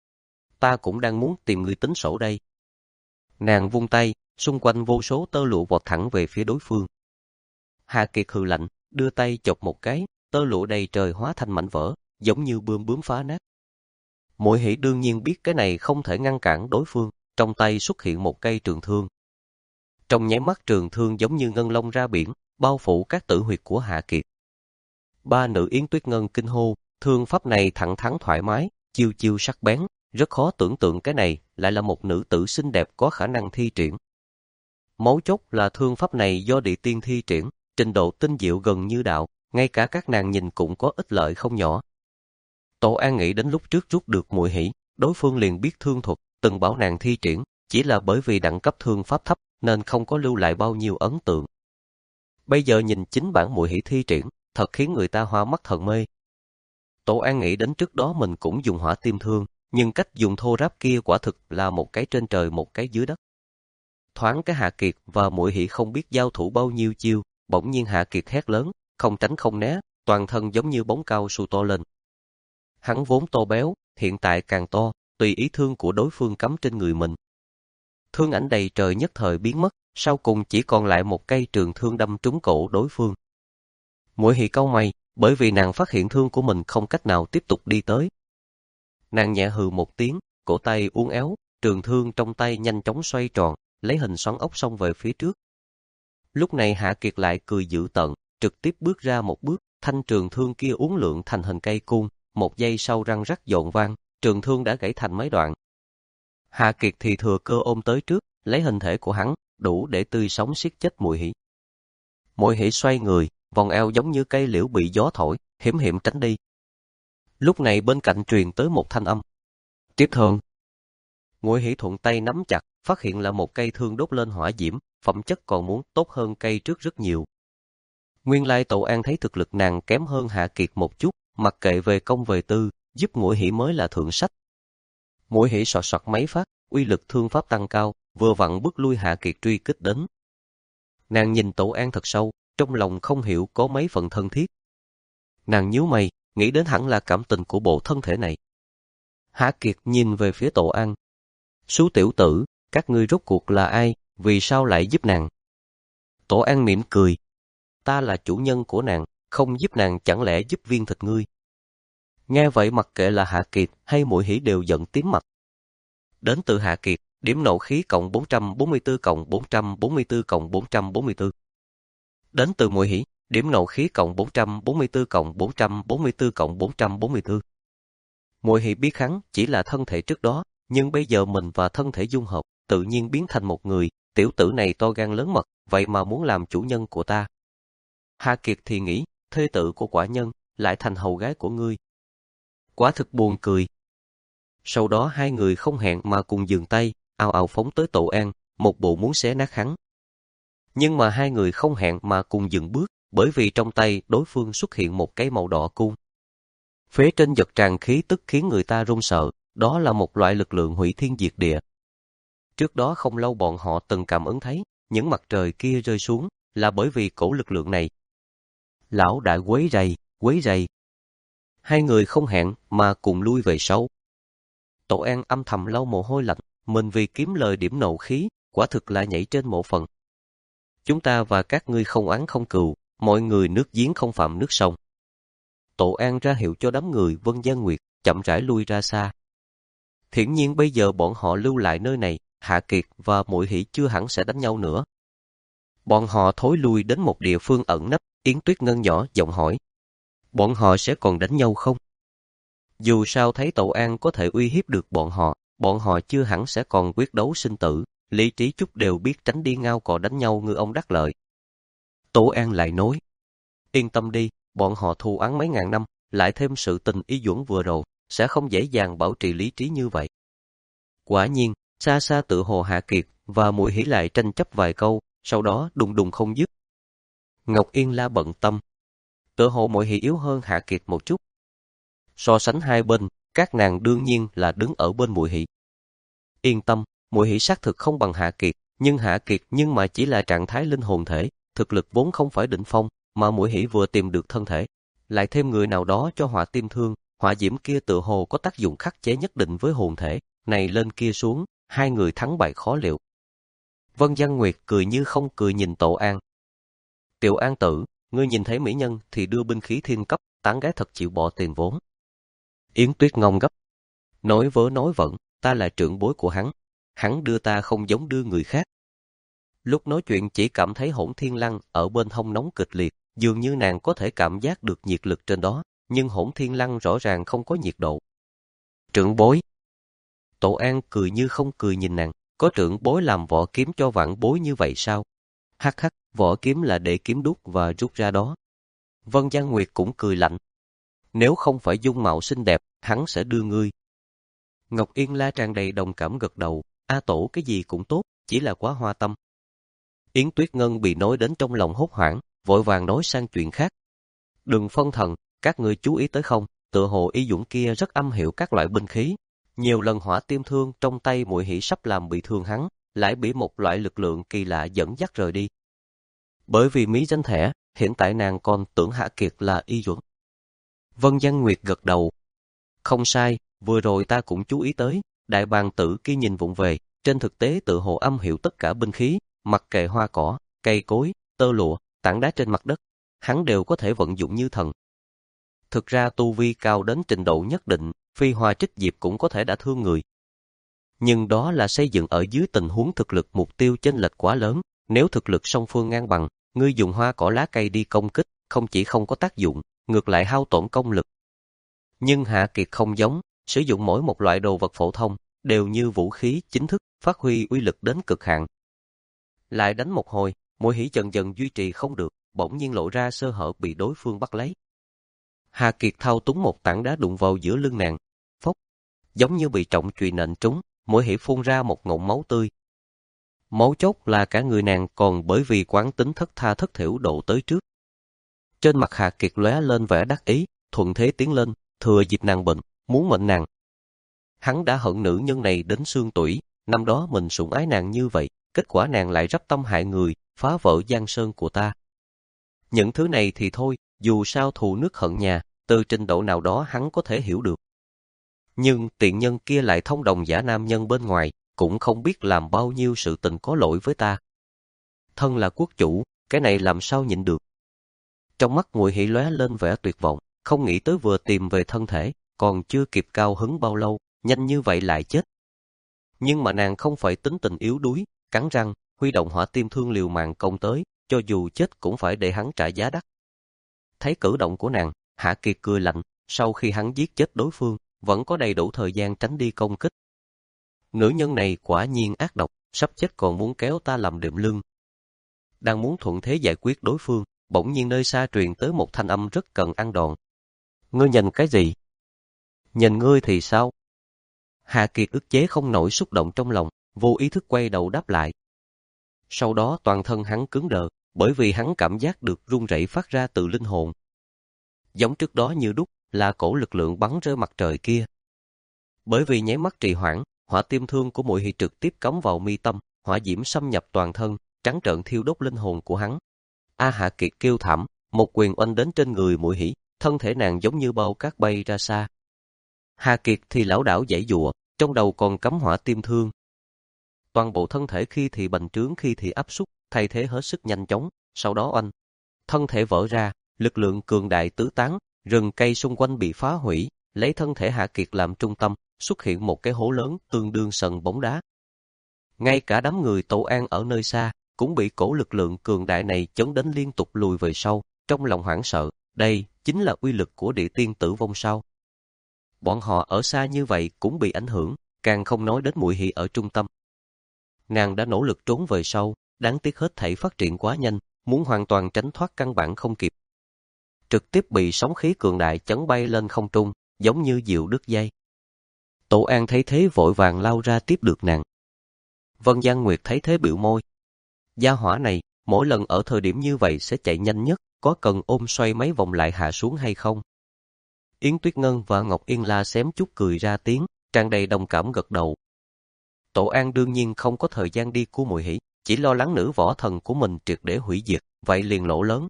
Ta cũng đang muốn tìm ngươi tính sổ đây. Nàng vung tay, xung quanh vô số tơ lụa vọt thẳng về phía đối phương. Hạ Kiệt hừ lạnh, đưa tay chộp một cái, tơ lụa đầy trời hóa thành mảnh vỡ, giống như bươm bướm phá nát. Muội Hỷ đương nhiên biết cái này không thể ngăn cản đối phương, trong tay xuất hiện một cây trường thương. Trong nháy mắt trường thương giống như ngân long ra biển, bao phủ các tử huyệt của Hạ Kiệt. Ba nữ Yến Tuyết Ngân kinh hô, thương pháp này thẳng thắn thoải mái, chiêu chiêu sắc bén, rất khó tưởng tượng cái này lại là một nữ tử xinh đẹp có khả năng thi triển. Mấu chốt là thương pháp này do địa tiên thi triển, trình độ tinh diệu gần như đạo, ngay cả các nàng nhìn cũng có ích lợi không nhỏ. Tổ An nghĩ đến lúc trước rút được Muội Hỷ, đối phương liền biết thương thuật, từng bảo nàng thi triển, chỉ là bởi vì đẳng cấp thương pháp thấp nên không có lưu lại bao nhiêu ấn tượng. Bây giờ nhìn chính bản Muội Hỷ thi triển, thật khiến người ta hoa mắt thần mê. Tổ An nghĩ đến trước đó mình cũng dùng hỏa tim thương, nhưng cách dùng thô ráp kia quả thực là một cái trên trời một cái dưới đất. Thoáng cái Hạ Kiệt và Muội Hỷ không biết giao thủ bao nhiêu chiêu, bỗng nhiên Hạ Kiệt hét lớn, không tránh không né, toàn thân giống như bóng cao su to lên. Hắn vốn to béo, hiện tại càng to, tùy ý thương của đối phương cắm trên người mình. Thương ảnh đầy trời nhất thời biến mất, sau cùng chỉ còn lại một cây trường thương đâm trúng cổ đối phương. Muội Hỷ cau mày, bởi vì nàng phát hiện thương của mình không cách nào tiếp tục đi tới. Nàng nhẹ hừ một tiếng, cổ tay uốn éo, trường thương trong tay nhanh chóng xoay tròn, lấy hình xoắn ốc xông về phía trước. Lúc này Hạ Kiệt lại cười dữ tợn, trực tiếp bước ra một bước, thanh trường thương kia uốn lượn thành hình cây côn, một giây sau răng rắc dọn vang, trường thương đã gãy thành mấy đoạn. Hạ Kiệt thì thừa cơ ôm tới trước, lấy hình thể của hắn, đủ để tươi sống siết chết Muội Hỷ. Muội Hỷ xoay người, vòng eo giống như cây liễu bị gió thổi, hiểm hiểm tránh đi. Lúc này bên cạnh truyền tới một thanh âm. Tiếp thương. Muội Hỷ thuận tay nắm chặt, phát hiện là một cây thương đốt lên hỏa diễm, phẩm chất còn muốn tốt hơn cây trước rất nhiều. Nguyên lai Tậu An thấy thực lực nàng kém hơn Hạ Kiệt một chút, mặc kệ về công về tư, giúp Muội Hỷ mới là thượng sách. Muội Hỷ soạt soạt mấy phát, uy lực thương pháp tăng cao, vừa vặn bức lui Hạ Kiệt truy kích đến. Nàng nhìn Tậu An thật sâu, trong lòng không hiểu có mấy phần thân thiết. Nàng nhíu mày, nghĩ đến hẳn là cảm tình của bộ thân thể này. Hạ Kiệt nhìn về phía Tậu An. Sú tiểu tử, các ngươi rốt cuộc là ai, vì sao lại giúp nàng? Tậu An mỉm cười. Ta là chủ nhân của nàng, không giúp nàng chẳng lẽ giúp viên thịt ngươi? Nghe vậy mặc kệ là Hạ Kiệt hay Muội Hỷ đều giận tím mặt. Đến từ Hạ Kiệt, điểm nộ khí cộng bốn trăm bốn mươi tư cộng bốn trăm bốn mươi tư cộng bốn trăm bốn mươi tư. Đến từ Muội Hỷ, điểm nộ khí cộng bốn trăm bốn mươi tư cộng bốn trăm bốn mươi tư cộng bốn trăm bốn mươi tư. Muội Hỷ biết hắn chỉ là thân thể trước đó, nhưng bây giờ mình và thân thể dung hợp, tự nhiên biến thành một người, tiểu tử này to gan lớn mật, vậy mà muốn làm chủ nhân của ta. Hạ Kiệt thì nghĩ, thê tử của quả nhân, lại thành hầu gái của ngươi. Quả thực buồn cười. Sau đó hai người không hẹn mà cùng dừng tay, ào ào phóng tới Tậu An, một bộ muốn xé nát hắn. Nhưng mà hai người không hẹn mà cùng dừng bước, bởi vì trong tay đối phương xuất hiện một cái màu đỏ cung. Phế trên giật tràn khí tức khiến người ta run sợ, đó là một loại lực lượng hủy thiên diệt địa. Trước đó không lâu bọn họ từng cảm ứng thấy, những mặt trời kia rơi xuống, là bởi vì cổ lực lượng này. Lão đại quấy rầy, quấy rầy. Hai người không hẹn mà cùng lui về sau. Tậu An âm thầm lau mồ hôi lạnh, mình vì kiếm lời điểm nộ khí, quả thực là nhảy trên mộ phần. Chúng ta và các ngươi không oán không cừu, mọi người nước giếng không phạm nước sông. Tậu An ra hiệu cho đám người Vân Gian Nguyệt, chậm rãi lui ra xa. Hiển nhiên bây giờ bọn họ lưu lại nơi này, Hạ Kiệt và Muội Hỷ chưa hẳn sẽ đánh nhau nữa. Bọn họ thối lui đến một địa phương ẩn nấp, Yến Tuyết Ngân nhỏ giọng hỏi. Bọn họ sẽ còn đánh nhau không? Dù sao thấy Tậu An có thể uy hiếp được bọn họ, bọn họ chưa hẳn sẽ còn quyết đấu sinh tử, lý trí chút đều biết tránh đi ngao cò đánh nhau ngư ông đắc lợi. Tậu An lại nói. Yên tâm đi, bọn họ thù oán mấy ngàn năm, lại thêm sự tình ý duẩn vừa rồi, sẽ không dễ dàng bảo trì lý trí như vậy. Quả nhiên, xa xa tự hồ Hạ Kiệt và Muội Hỷ lại tranh chấp vài câu, sau đó đùng đùng không dứt. Ngọc Yên La bận tâm. Tự hồ Muội Hỷ yếu hơn Hạ Kiệt một chút. So sánh hai bên, các nàng đương nhiên là đứng ở bên Muội Hỷ. Yên tâm, Muội Hỷ xác thực không bằng Hạ Kiệt, nhưng Hạ Kiệt nhưng mà chỉ là trạng thái linh hồn thể, thực lực vốn không phải đỉnh phong, mà Muội Hỷ vừa tìm được thân thể, lại thêm người nào đó cho hỏa tim thương, hỏa diễm kia tự hồ có tác dụng khắc chế nhất định với hồn thể, này lên kia xuống, hai người thắng bại khó liệu. Vân Gian Nguyệt cười như không cười nhìn Tậu An. Tiểu An tử, ngươi nhìn thấy mỹ nhân thì đưa binh khí thiên cấp, tán gái thật chịu bỏ tiền vốn. Yến Tuyết ngông gấp. Nói vớ nói vẩn, ta là trưởng bối của hắn, hắn đưa ta không giống đưa người khác. Lúc nói chuyện chỉ cảm thấy Hỗn Thiên Lăng ở bên hông nóng kịch liệt, dường như nàng có thể cảm giác được nhiệt lực trên đó, nhưng Hỗn Thiên Lăng rõ ràng không có nhiệt độ. Trưởng bối. Tậu An cười như không cười nhìn nàng, có trưởng bối làm vỏ kiếm cho vãn bối như vậy sao? Hắc hắc, vỏ kiếm là để kiếm đúc và rút ra đó. Vân Gian Nguyệt cũng cười lạnh. Nếu không phải dung mạo xinh đẹp, hắn sẽ đưa ngươi. Ngọc Yên La tràn đầy đồng cảm gật đầu, A Tổ cái gì cũng tốt, chỉ là quá hoa tâm. Yến Tuyết Ngân bị nói đến trong lòng hốt hoảng, vội vàng nói sang chuyện khác. Đừng phân thần, các ngươi chú ý tới không, tựa hồ Y Dũng kia rất âm hiểu các loại binh khí. Nhiều lần hỏa tiêm thương trong tay Muội Hỷ sắp làm bị thương hắn, lại bị một loại lực lượng kỳ lạ dẫn dắt rời đi. Bởi vì mí danh thẻ, hiện tại nàng còn tưởng Hạ Kiệt là y duẩn. Vân Giang Nguyệt gật đầu. Không sai, vừa rồi ta cũng chú ý tới, đại bàng tử kia nhìn vụng về, trên thực tế tự hồ âm hiểu tất cả binh khí, mặc kệ hoa cỏ, cây cối, tơ lụa, tảng đá trên mặt đất, hắn đều có thể vận dụng như thần. Thực ra tu vi cao đến trình độ nhất định, phi hoa trích diệp cũng có thể đã thương người. Nhưng đó là xây dựng ở dưới tình huống thực lực mục tiêu chênh lệch quá lớn, nếu thực lực song phương ngang bằng, ngươi dùng hoa cỏ lá cây đi công kích, không chỉ không có tác dụng, ngược lại hao tổn công lực. Nhưng Hạ Kiệt không giống, sử dụng mỗi một loại đồ vật phổ thông, đều như vũ khí chính thức, phát huy uy lực đến cực hạn. Lại đánh một hồi, Mùi Hỉ dần dần duy trì không được, bỗng nhiên lộ ra sơ hở bị đối phương bắt lấy. Hạ Kiệt thao túng một tảng đá đụng vào giữa lưng nàng, phốc, giống như bị trọng chùy nện trúng, Mùi Hỉ phun ra một ngụm máu tươi. Máu chốt là cả người nàng còn bởi vì quán tính thất tha thất thểu độ tới trước. Trên mặt Hạ Kiệt lóe lên vẻ đắc ý, thuận thế tiến lên, thừa dịp nàng bệnh, muốn mệnh nàng. Hắn đã hận nữ nhân này đến xương tủy, năm đó mình sủng ái nàng như vậy, kết quả nàng lại rắp tâm hại người, phá vỡ giang sơn của ta. Những thứ này thì thôi, dù sao thù nước hận nhà, từ trình độ nào đó hắn có thể hiểu được. Nhưng tiện nhân kia lại thông đồng giả nam nhân bên ngoài, cũng không biết làm bao nhiêu sự tình có lỗi với ta. Thân là quốc chủ, cái này làm sao nhịn được. Trong mắt Mùi Hỉ lóe lên vẻ tuyệt vọng, không nghĩ tới vừa tìm về thân thể, còn chưa kịp cao hứng bao lâu, nhanh như vậy lại chết. Nhưng mà nàng không phải tính tình yếu đuối, cắn răng, huy động hỏa tim thương liều mạng công tới, cho dù chết cũng phải để hắn trả giá đắt. Thấy cử động của nàng, Hạ Kiệt cười lạnh, sau khi hắn giết chết đối phương, vẫn có đầy đủ thời gian tránh đi công kích. Nữ nhân này quả nhiên ác độc, sắp chết còn muốn kéo ta làm đệm lưng. Đang muốn thuận thế giải quyết đối phương, bỗng nhiên nơi xa truyền tới một thanh âm rất cần ăn đòn. Ngươi nhìn cái gì? Nhìn ngươi thì sao? Hạ Kiệt ức chế không nổi xúc động trong lòng, vô ý thức quay đầu đáp lại. Sau đó toàn thân hắn cứng đờ, bởi vì hắn cảm giác được run rẩy phát ra từ linh hồn. Giống trước đó như đúc, là cổ lực lượng bắn rơi mặt trời kia. Bởi vì nháy mắt trì hoãn, hỏa tim thương của Mùi Hỉ trực tiếp cắm vào mi tâm, hỏa diễm xâm nhập toàn thân, trắng trợn thiêu đốt linh hồn của hắn. A Hạ Kiệt kêu thảm, một quyền oanh đến trên người Mùi Hỉ, thân thể nàng giống như bao cát bay ra xa. Hạ Kiệt thì lảo đảo giãy giụa, trong đầu còn cắm hỏa tim thương. Toàn bộ thân thể khi thì bành trướng khi thì áp suất, thay thế hết sức nhanh chóng, sau đó oanh. Thân thể vỡ ra, lực lượng cường đại tứ tán, rừng cây xung quanh bị phá hủy, lấy thân thể Hạ Kiệt làm trung tâm, xuất hiện một cái hố lớn tương đương sân bóng đá. Ngay cả đám người Tổ An ở nơi xa, cũng bị cổ lực lượng cường đại này chấn đến liên tục lùi về sau, trong lòng hoảng sợ, đây chính là uy lực của địa tiên tử vong sao. Bọn họ ở xa như vậy cũng bị ảnh hưởng, càng không nói đến Mùi Hỉ ở trung tâm. Nàng đã nỗ lực trốn về sau, đáng tiếc hết thảy phát triển quá nhanh, muốn hoàn toàn tránh thoát căn bản không kịp. Trực tiếp bị sóng khí cường đại chấn bay lên không trung, giống như diều đứt dây. Tổ An thấy thế vội vàng lao ra tiếp được nàng. Vân Giang Nguyệt thấy thế biểu môi. Gia hỏa này, mỗi lần ở thời điểm như vậy sẽ chạy nhanh nhất, có cần ôm xoay mấy vòng lại hạ xuống hay không? Yến Tuyết Ngân và Ngọc Yên La xém chút cười ra tiếng, tràn đầy đồng cảm gật đầu. Tổ An đương nhiên không có thời gian đi cứu Mùi Hỉ, chỉ lo lắng nữ võ thần của mình triệt để hủy diệt, vậy liền lỗ lớn.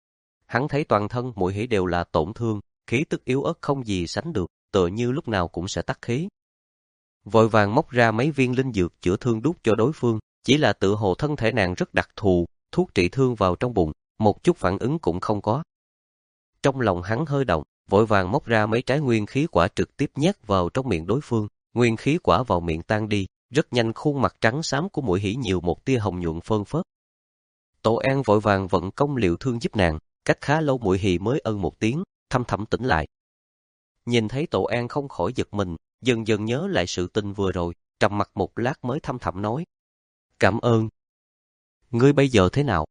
Hắn thấy toàn thân Mùi Hỉ đều là tổn thương, khí tức yếu ớt không gì sánh được, tựa như lúc nào cũng sẽ tắt khí. Vội vàng móc ra mấy viên linh dược chữa thương đút cho đối phương, chỉ là tự hồ thân thể nàng rất đặc thù, thuốc trị thương vào trong bụng, một chút phản ứng cũng không có. Trong lòng hắn hơi động, vội vàng móc ra mấy trái nguyên khí quả trực tiếp nhét vào trong miệng đối phương, nguyên khí quả vào miệng tan đi, rất nhanh khuôn mặt trắng xám của Mùi Hỉ nhiều một tia hồng nhuận phơn phớt. Tổ An vội vàng vận công liệu thương giúp nàng, cách khá lâu Mùi Hỉ mới ân một tiếng, thâm thẳm tỉnh lại. Nhìn thấy Tổ An không khỏi giật mình, dần dần nhớ lại sự tình vừa rồi, trầm mặt một lát mới thâm thẳm nói. Cảm ơn. Ngươi bây giờ thế nào?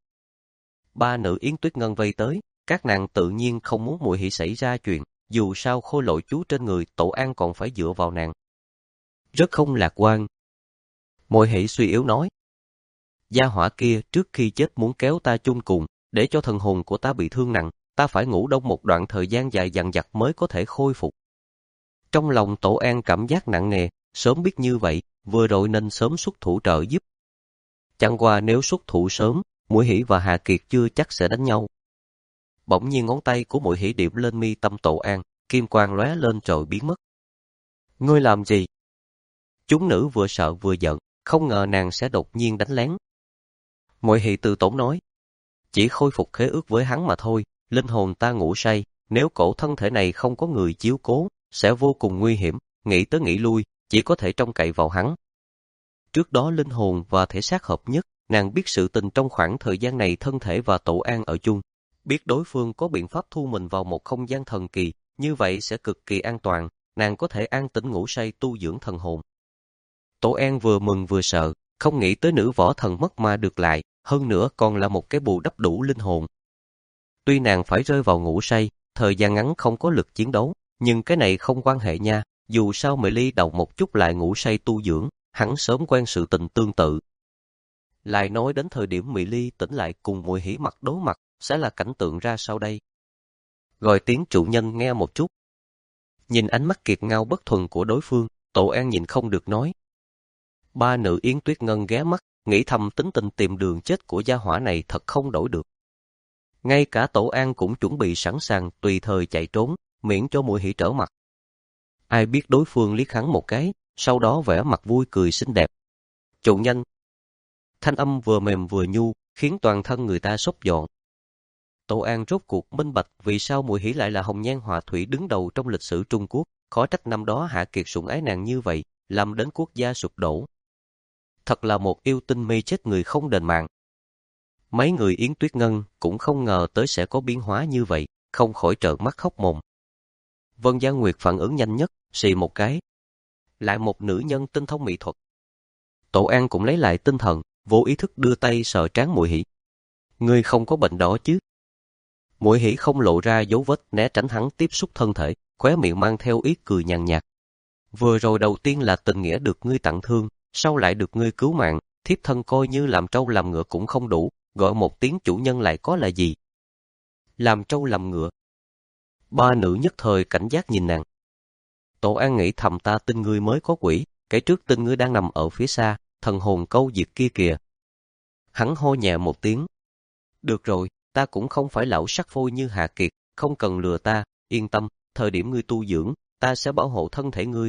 Ba nữ Yến Tuyết Ngân vây tới, các nàng tự nhiên không muốn Mùi Hỉ xảy ra chuyện, dù sao khôi lỗi chú trên người Tổ An còn phải dựa vào nàng. Rất không lạc quan. Mùi Hỉ suy yếu nói. Gia hỏa kia trước khi chết muốn kéo ta chung cùng, để cho thần hồn của ta bị thương nặng, ta phải ngủ đông một đoạn thời gian dài dằng dặc mới có thể khôi phục. Trong lòng Tổ An cảm giác nặng nề, sớm biết như vậy, vừa rồi nên sớm xuất thủ trợ giúp, Chẳng qua nếu xuất thủ sớm, Muội Hỷ và Hà Kiệt chưa chắc sẽ đánh nhau. Bỗng nhiên ngón tay của Muội Hỷ điểm lên mi tâm Tổ An, kim quang lóe lên rồi biến mất. Ngươi làm gì? Chúng nữ vừa sợ vừa giận, không ngờ nàng sẽ đột nhiên đánh lén. Muội Hỷ từ tốn nói, chỉ khôi phục khế ước với hắn mà thôi, linh hồn ta ngủ say, nếu cổ thân thể này không có người chiếu cố, sẽ vô cùng nguy hiểm, nghĩ tới nghĩ lui, chỉ có thể trông cậy vào hắn. Trước đó linh hồn và thể xác hợp nhất, nàng biết sự tình trong khoảng thời gian này thân thể và Tổ An ở chung, biết đối phương có biện pháp thu mình vào một không gian thần kỳ, như vậy sẽ cực kỳ an toàn, nàng có thể an tĩnh ngủ say tu dưỡng thần hồn. Tổ An vừa mừng vừa sợ, không nghĩ tới nữ võ thần mất mà được lại, hơn nữa còn là một cái bù đắp đủ linh hồn. Tuy nàng phải rơi vào ngủ say, thời gian ngắn không có lực chiến đấu, nhưng cái này không quan hệ nha, dù sao Mệ Ly đầu một chút lại ngủ say tu dưỡng, hắn sớm quen sự tình tương tự. Lại nói đến thời điểm Mị Ly tỉnh lại cùng Muội Hỷ mặt đối mặt, sẽ là cảnh tượng ra sao đây? Gọi tiếng chủ nhân nghe một chút. Nhìn ánh mắt kiệt ngao bất thuần của đối phương, Tổ An nhìn không được nói. Ba nữ Yến Tuyết Ngân ghé mắt, nghĩ thầm tính tình tìm đường chết của gia hỏa này thật không đổi được. Ngay cả Tổ An cũng chuẩn bị sẵn sàng tùy thời chạy trốn, miễn cho Muội Hỷ trở mặt. Ai biết đối phương liếc hắn một cái, sau đó vẻ mặt vui cười xinh đẹp. Chủ nhân. Thanh âm vừa mềm vừa nhu, khiến toàn thân người ta xốc dọn. Tổ An rốt cuộc minh bạch vì sao Muội Hỷ lại là hồng nhan họa thủy đứng đầu trong lịch sử Trung Quốc, khó trách năm đó Hạ Kiệt sủng ái nàng như vậy, làm đến quốc gia sụp đổ. Thật là một yêu tinh mê chết người không đền mạng. Mấy người Yến Tuyết Ngân cũng không ngờ tới sẽ có biến hóa như vậy, không khỏi trợn mắt khóc mồm. Vân Gia Nguyệt phản ứng nhanh nhất, xì một cái. Lại một nữ nhân tinh thông mỹ thuật. Tổ An cũng lấy lại tinh thần, vô ý thức đưa tay sờ trán Muội Hỷ. Ngươi không có bệnh đó chứ? Muội Hỷ không lộ ra dấu vết né tránh hắn tiếp xúc thân thể, khóe miệng mang theo ý cười nhàn nhạt. Vừa rồi đầu tiên là tình nghĩa được ngươi tặng thương, sau lại được ngươi cứu mạng, thiếp thân coi như làm trâu làm ngựa cũng không đủ, gọi một tiếng chủ nhân lại có là gì? Làm trâu làm ngựa. Ba nữ nhất thời cảnh giác nhìn nàng. Tổ An nghĩ thầm ta tin ngươi mới có quỷ, cái trước tin ngươi đang nằm ở phía xa, thần hồn câu diệt kia kìa. Hắn hô nhẹ một tiếng. Được rồi, ta cũng không phải lão sắc phôi như Hạ Kiệt, không cần lừa ta, yên tâm, thời điểm ngươi tu dưỡng, ta sẽ bảo hộ thân thể ngươi.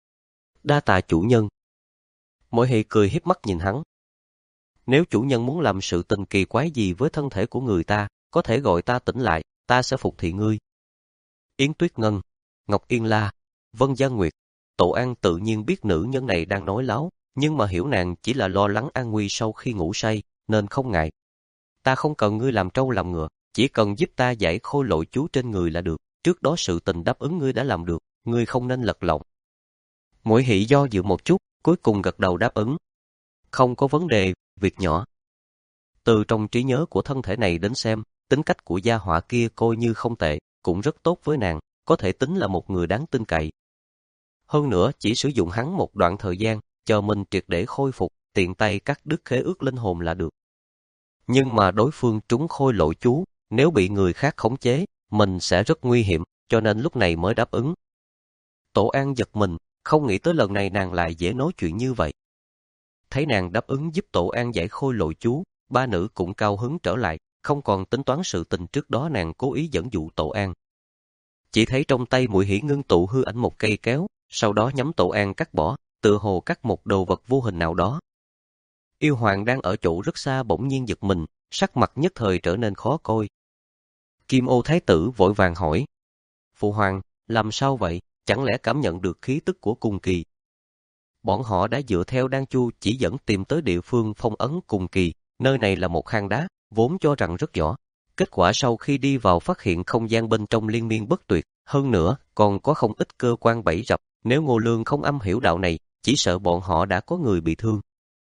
Đa tạ chủ nhân. Muội Hỷ cười hiếp mắt nhìn hắn. Nếu chủ nhân muốn làm sự tình kỳ quái gì với thân thể của người ta, có thể gọi ta tỉnh lại, ta sẽ phục thị ngươi. Yến Tuyết Ngân, Ngọc Yên La, Vân Gia Nguyệt, Tổ An tự nhiên biết nữ nhân này đang nói láo, nhưng mà hiểu nàng chỉ là lo lắng an nguy sau khi ngủ say, nên không ngại. Ta không cần ngươi làm trâu làm ngựa, chỉ cần giúp ta giải khôi lỗi chú trên người là được, trước đó sự tình đáp ứng ngươi đã làm được, ngươi không nên lật lọng. Muội Hỷ do dự một chút, cuối cùng gật đầu đáp ứng. Không có vấn đề, việc nhỏ. Từ trong trí nhớ của thân thể này đến xem, tính cách của gia họa kia coi như không tệ, cũng rất tốt với nàng, có thể tính là một người đáng tin cậy. Hơn nữa, chỉ sử dụng hắn một đoạn thời gian, chờ mình triệt để khôi phục, tiện tay cắt đứt khế ước linh hồn là được. Nhưng mà đối phương trúng khôi lỗi chú, nếu bị người khác khống chế, mình sẽ rất nguy hiểm, cho nên lúc này mới đáp ứng. Tổ An giật mình, không nghĩ tới lần này nàng lại dễ nói chuyện như vậy. Thấy nàng đáp ứng giúp Tổ An giải khôi lỗi chú, ba nữ cũng cao hứng trở lại, không còn tính toán sự tình trước đó nàng cố ý dẫn dụ Tổ An. Chỉ thấy trong tay Muội Hỷ ngưng tụ hư ảnh một cây kéo, sau đó nhắm Tổ An cắt bỏ, tựa hồ cắt một đồ vật vô hình nào đó. Yêu Hoàng đang ở chỗ rất xa bỗng nhiên giật mình, sắc mặt nhất thời trở nên khó coi. Kim Ô Thái tử vội vàng hỏi. Phụ Hoàng, làm sao vậy, chẳng lẽ cảm nhận được khí tức của Cùng Kỳ? Bọn họ đã dựa theo Đan Chu chỉ dẫn tìm tới địa phương phong ấn Cùng Kỳ, nơi này là một hang đá, vốn cho rằng rất nhỏ. Kết quả sau khi đi vào phát hiện không gian bên trong liên miên bất tuyệt, hơn nữa còn có không ít cơ quan bẫy rập, nếu Ngô Lương không âm hiểu đạo này, chỉ sợ bọn họ đã có người bị thương.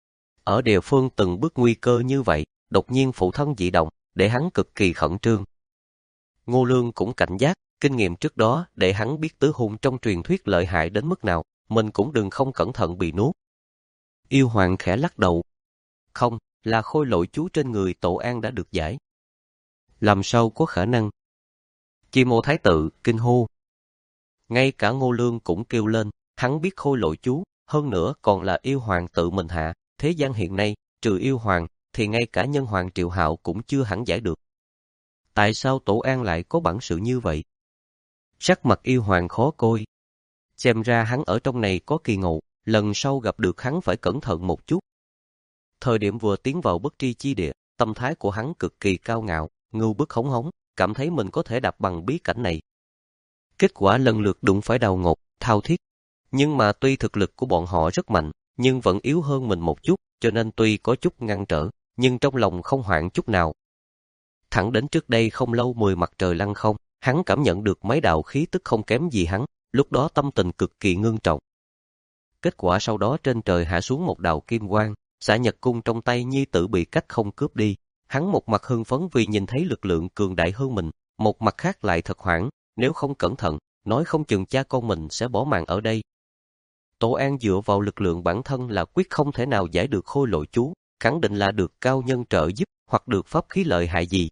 Ở địa phương từng bước nguy cơ như vậy, đột nhiên phụ thân dị động, để hắn cực kỳ khẩn trương. Ngô Lương cũng cảnh giác, kinh nghiệm trước đó để hắn biết tứ hung trong truyền thuyết lợi hại đến mức nào, mình cũng đừng không cẩn thận bị nuốt. Yêu Hoàng khẽ lắc đầu. Không, là khôi lỗi chú trên người Tổ An đã được giải. Làm sao có khả năng? Kim Ô Thái tử kinh hô. Ngay cả Ngô Lương cũng kêu lên, hắn biết khôi lỗi chú, hơn nữa còn là Yêu Hoàng tự mình hạ, thế gian hiện nay, trừ yêu hoàng, thì ngay cả nhân hoàng Triệu Hạo cũng chưa hẳn giải được. Tại sao Tổ An lại có bản sự như vậy? Sắc mặt yêu hoàng khó coi. Xem ra hắn ở trong này có kỳ ngộ, lần sau gặp được hắn phải cẩn thận một chút. Thời điểm vừa tiến vào bất tri chi địa, tâm thái của hắn cực kỳ cao ngạo, ngưu bức hống hống, cảm thấy mình có thể đạp bằng bí cảnh này. Kết quả lần lượt đụng phải Đào Ngột, Thao Thiết. Nhưng mà tuy thực lực của bọn họ rất mạnh, nhưng vẫn yếu hơn mình một chút, cho nên tuy có chút ngăn trở, nhưng trong lòng không hoảng chút nào. Thẳng đến trước đây không lâu mười mặt trời lăng không, hắn cảm nhận được mấy đạo khí tức không kém gì hắn, lúc đó tâm tình cực kỳ ngưng trọng. Kết quả sau đó trên trời hạ xuống một đạo kim quang, xả nhật cung trong tay nhi tử bị cách không cướp đi. Hắn một mặt hưng phấn vì nhìn thấy lực lượng cường đại hơn mình, một mặt khác lại thật hoảng, nếu không cẩn thận, nói không chừng cha con mình sẽ bỏ mạng ở đây. Tổ An dựa vào lực lượng bản thân là quyết không thể nào giải được khôi lỗi chú, khẳng định là được cao nhân trợ giúp hoặc được pháp khí lợi hại gì.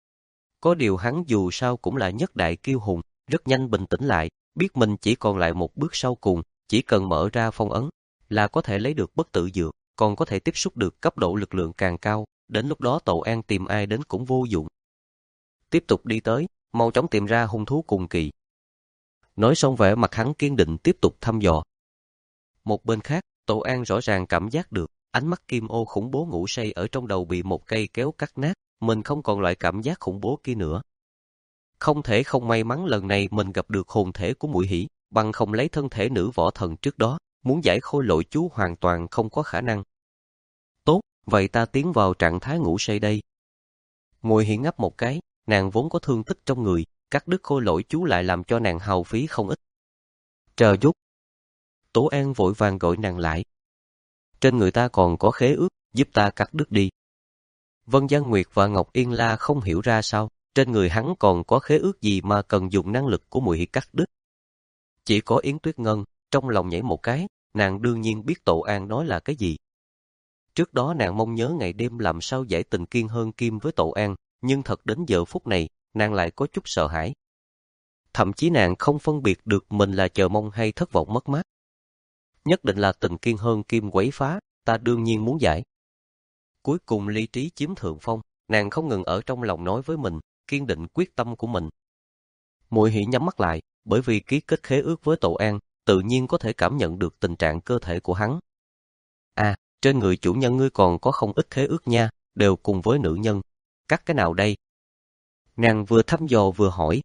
Có điều hắn dù sao cũng là nhất đại kiêu hùng, rất nhanh bình tĩnh lại, biết mình chỉ còn lại một bước sau cùng, chỉ cần mở ra phong ấn là có thể lấy được bất tử dược, còn có thể tiếp xúc được cấp độ lực lượng càng cao, đến lúc đó Tổ An tìm ai đến cũng vô dụng. Tiếp tục đi tới, mau chóng tìm ra hung thú cùng kỳ. Nói xong vẻ mặt hắn kiên định tiếp tục thăm dò. Một bên khác, Tổ An rõ ràng cảm giác được, ánh mắt kim ô khủng bố ngủ say ở trong đầu bị một cây kéo cắt nát, mình không còn loại cảm giác khủng bố kia nữa. Không thể không may mắn lần này mình gặp được hồn thể của Muội Hỷ, bằng không lấy thân thể nữ võ thần trước đó, muốn giải khôi lỗi chú hoàn toàn không có khả năng. Tốt, vậy ta tiến vào trạng thái ngủ say đây. Muội Hỷ ngáp một cái, nàng vốn có thương tích trong người, cắt đứt khôi lỗi chú lại làm cho nàng hao phí không ít. Chờ chút. Tổ An vội vàng gọi nàng lại. Trên người ta còn có khế ước, giúp ta cắt đứt đi. Vân Giang Nguyệt và Ngọc Yên La không hiểu ra sao, trên người hắn còn có khế ước gì mà cần dùng năng lực của Muội Hỷ cắt đứt. Chỉ có Yến Tuyết Ngân, trong lòng nhảy một cái, nàng đương nhiên biết Tổ An nói là cái gì. Trước đó nàng mong nhớ ngày đêm làm sao giải tình kiên hơn kim với Tổ An, nhưng thật đến giờ phút này, nàng lại có chút sợ hãi. Thậm chí nàng không phân biệt được mình là chờ mong hay thất vọng mất mát. Nhất định là tình kiên hơn kim quấy phá, ta đương nhiên muốn giải. Cuối cùng lý trí chiếm thượng phong, nàng không ngừng ở trong lòng nói với mình, kiên định quyết tâm của mình. Muội Hỷ nhắm mắt lại, bởi vì ký kết khế ước với Tổ An, tự nhiên có thể cảm nhận được tình trạng cơ thể của hắn. À, trên người chủ nhân ngươi còn có không ít khế ước nha, đều cùng với nữ nhân. Cắt cái nào đây? Nàng vừa thăm dò vừa hỏi.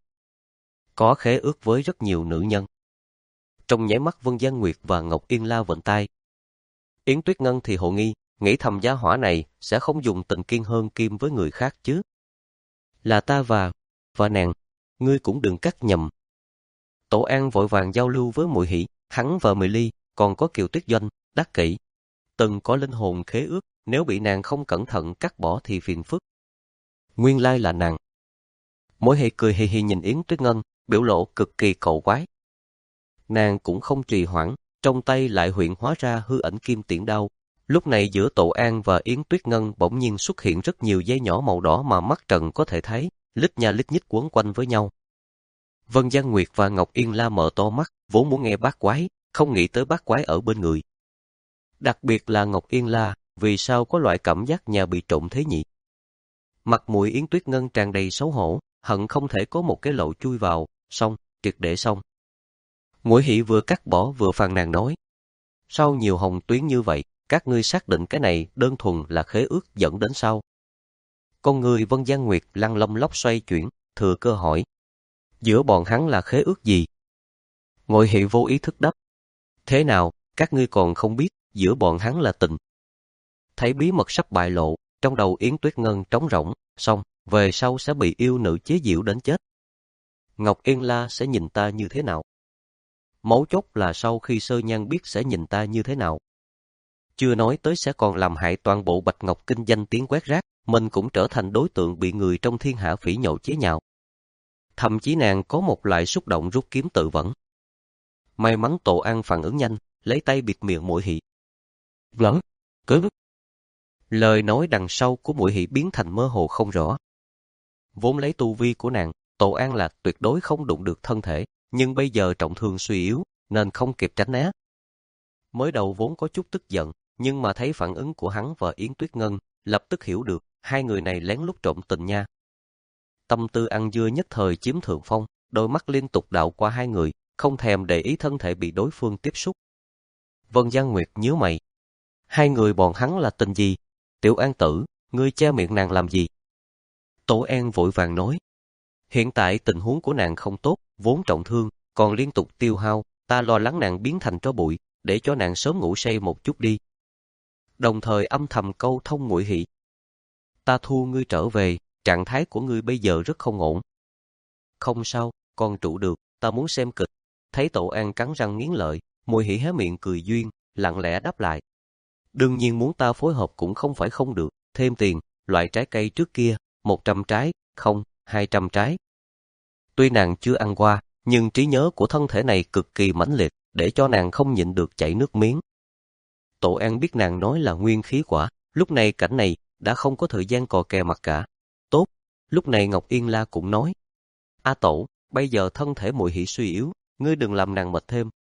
Có khế ước với rất nhiều nữ nhân. Trong nháy mắt Vân Giang Nguyệt và Ngọc Yên La vịnh tai. Yến Tuyết Ngân thì hộ nghi, nghĩ thầm gia hỏa này sẽ không dùng tình kiên hơn kim với người khác chứ. Là ta và, và nàng, ngươi cũng đừng cắt nhầm. Tổ An vội vàng giao lưu với Muội Hỷ, hắn và Mười Ly, còn có Kiều Tuyết Doanh, Đắc Kỷ. Từng có linh hồn khế ước, nếu bị nàng không cẩn thận cắt bỏ thì phiền phức. Nguyên lai là nàng. Mỗi hệ cười hì hì nhìn Yến Tuyết Ngân, biểu lộ cực kỳ cậu quái. Nàng cũng không trì hoãn, trong tay lại huyện hóa ra hư ảnh kim tiễn đao. Lúc này giữa Tổ An và Yến Tuyết Ngân bỗng nhiên xuất hiện rất nhiều dây nhỏ màu đỏ mà mắt trần có thể thấy, lít nha lít nhít quấn quanh với nhau. Vân Giang Nguyệt và Ngọc Yên La mở to mắt, vốn muốn nghe bát quái, không nghĩ tới bát quái ở bên người. Đặc biệt là Ngọc Yên La, vì sao có loại cảm giác nhà bị trộm thế nhỉ? Mặt mũi Yến Tuyết Ngân tràn đầy xấu hổ, hận không thể có một cái lỗ chui vào, xong, triệt để xong. Muội Hỷ vừa cắt bỏ vừa phàn nàn nói. Sao nhiều hồng tuyến như vậy, các ngươi xác định cái này đơn thuần là khế ước dẫn đến sau. Con người Vân Giang Nguyệt lăn lông lóc xoay chuyển, thừa cơ hỏi. Giữa bọn hắn là khế ước gì? Muội Hỷ vô ý thức đáp. Thế nào, các ngươi còn không biết, giữa bọn hắn là tình. Thấy bí mật sắp bại lộ, trong đầu Yến Tuyết Ngân trống rỗng, xong, về sau sẽ bị yêu nữ chế giễu đến chết. Ngọc Yên La sẽ nhìn ta như thế nào? Mấu chốt là sau khi Sơ Nhan biết sẽ nhìn ta như thế nào. Chưa nói tới sẽ còn làm hại toàn bộ Bạch Ngọc Kinh danh tiếng quét rác, mình cũng trở thành đối tượng bị người trong thiên hạ phỉ nhổ chế nhạo. Thậm chí nàng có một loại xúc động rút kiếm tự vẫn. May mắn Tổ An phản ứng nhanh, lấy tay bịt miệng Muội Hỷ. Lỡ, cớ lời nói đằng sau của Muội Hỷ biến thành mơ hồ không rõ. Vốn lấy tu vi của nàng, Tổ An là tuyệt đối không đụng được thân thể, nhưng bây giờ trọng thương suy yếu, nên không kịp tránh né. Mới đầu vốn có chút tức giận, nhưng mà thấy phản ứng của hắn và Yến Tuyết Ngân, lập tức hiểu được, hai người này lén lút trộm tình nha. Tâm tư ăn dưa nhất thời chiếm thượng phong, đôi mắt liên tục đảo qua hai người, không thèm để ý thân thể bị đối phương tiếp xúc. Vân Giang Nguyệt nhíu mày. Hai người bọn hắn là tình gì? Tiểu An tử, ngươi che miệng nàng làm gì? Tổ An vội vàng nói. Hiện tại tình huống của nàng không tốt, vốn trọng thương, còn liên tục tiêu hao, ta lo lắng nàng biến thành tro bụi, để cho nàng sớm ngủ say một chút đi. Đồng thời âm thầm câu thông Muội Hỷ. Ta thu ngươi trở về, trạng thái của ngươi bây giờ rất không ổn. Không sao, còn trụ được, ta muốn xem kịch. Thấy Tổ An cắn răng nghiến lợi, Muội Hỷ hé miệng cười duyên, lặng lẽ đáp lại. Đương nhiên muốn ta phối hợp cũng không phải không được, thêm tiền, loại trái cây trước kia, một trăm trái, không, hai trăm trái. Tuy nàng chưa ăn qua, nhưng trí nhớ của thân thể này cực kỳ mãnh liệt, để cho nàng không nhịn được chảy nước miếng. Tổ An biết nàng nói là nguyên khí quả, lúc này cảnh này, đã không có thời gian cò kè mặt cả. Tốt, lúc này Ngọc Yên La cũng nói. A Tổ, bây giờ thân thể Muội Hỷ suy yếu, ngươi đừng làm nàng mệt thêm.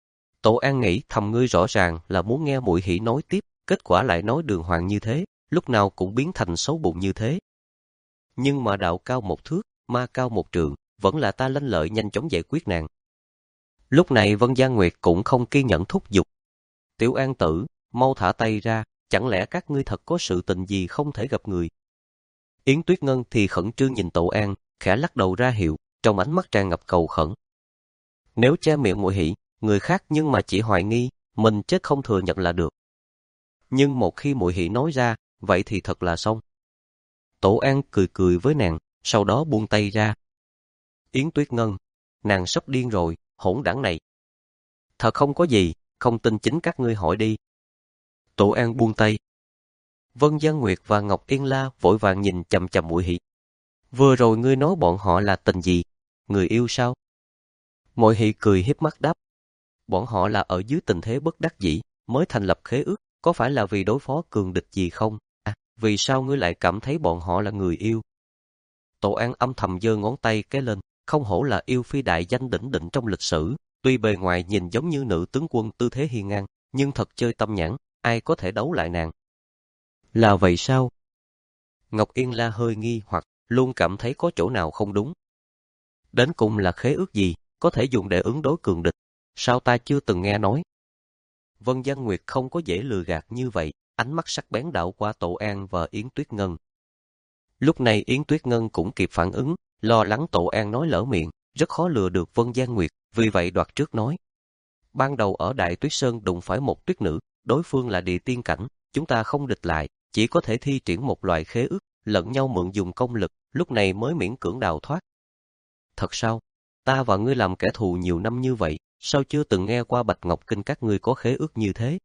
Tổ An nghĩ thầm ngươi rõ ràng là muốn nghe Muội Hỷ nói tiếp, kết quả lại nói đường hoàng như thế, lúc nào cũng biến thành xấu bụng như thế. Nhưng mà đạo cao một thước, ma cao một trượng, vẫn là ta lanh lợi nhanh chóng giải quyết nàng. Lúc này Vân Giang Nguyệt cũng không kiên nhẫn thúc giục. Tiểu An tử, mau thả tay ra, chẳng lẽ các ngươi thật có sự tình gì không thể gặp người? Yến Tuyết Ngân thì khẩn trương nhìn Tổ An, khẽ lắc đầu ra hiệu, trong ánh mắt tràn ngập cầu khẩn. Nếu che miệng Muội Hỷ, người khác nhưng mà chỉ hoài nghi, mình chết không thừa nhận là được. Nhưng một khi Muội Hỷ nói ra, vậy thì thật là xong. Tổ An cười cười với nàng, sau đó buông tay ra. Yến Tuyết Ngân, nàng sắp điên rồi, hỗn đảng này. Thật không có gì, không tin chính các ngươi hỏi đi. Tổ An buông tay. Vân Giang Nguyệt và Ngọc Yên La vội vàng nhìn chằm chằm Muội Hỷ. Vừa rồi ngươi nói bọn họ là tình gì? Người yêu sao? Muội Hỷ cười hiếp mắt đáp. Bọn họ là ở dưới tình thế bất đắc dĩ, mới thành lập khế ước, có phải là vì đối phó cường địch gì không? À, vì sao ngươi lại cảm thấy bọn họ là người yêu? Tổ An âm thầm giơ ngón tay cái lên, không hổ là yêu phi đại danh đỉnh đỉnh trong lịch sử, tuy bề ngoài nhìn giống như nữ tướng quân tư thế hiên ngang, nhưng thật chơi tâm nhãn, ai có thể đấu lại nàng? Là vậy sao? Ngọc Yên La hơi nghi hoặc, luôn cảm thấy có chỗ nào không đúng. Đến cùng là khế ước gì, có thể dùng để ứng đối cường địch? Sao ta chưa từng nghe nói? Vân Giang Nguyệt không có dễ lừa gạt như vậy, ánh mắt sắc bén đảo qua Tổ An và Yến Tuyết Ngân. Lúc này Yến Tuyết Ngân cũng kịp phản ứng, lo lắng Tổ An nói lỡ miệng, rất khó lừa được Vân Giang Nguyệt, vì vậy đoạt trước nói. Ban đầu ở Đại Tuyết Sơn đụng phải một tuyết nữ, đối phương là địa tiên cảnh, chúng ta không địch lại, chỉ có thể thi triển một loại khế ước, lẫn nhau mượn dùng công lực, lúc này mới miễn cưỡng đào thoát. Thật sao? Ta và ngươi làm kẻ thù nhiều năm như vậy, sao chưa từng nghe qua Bạch Ngọc Kinh các ngươi có khế ước như thế?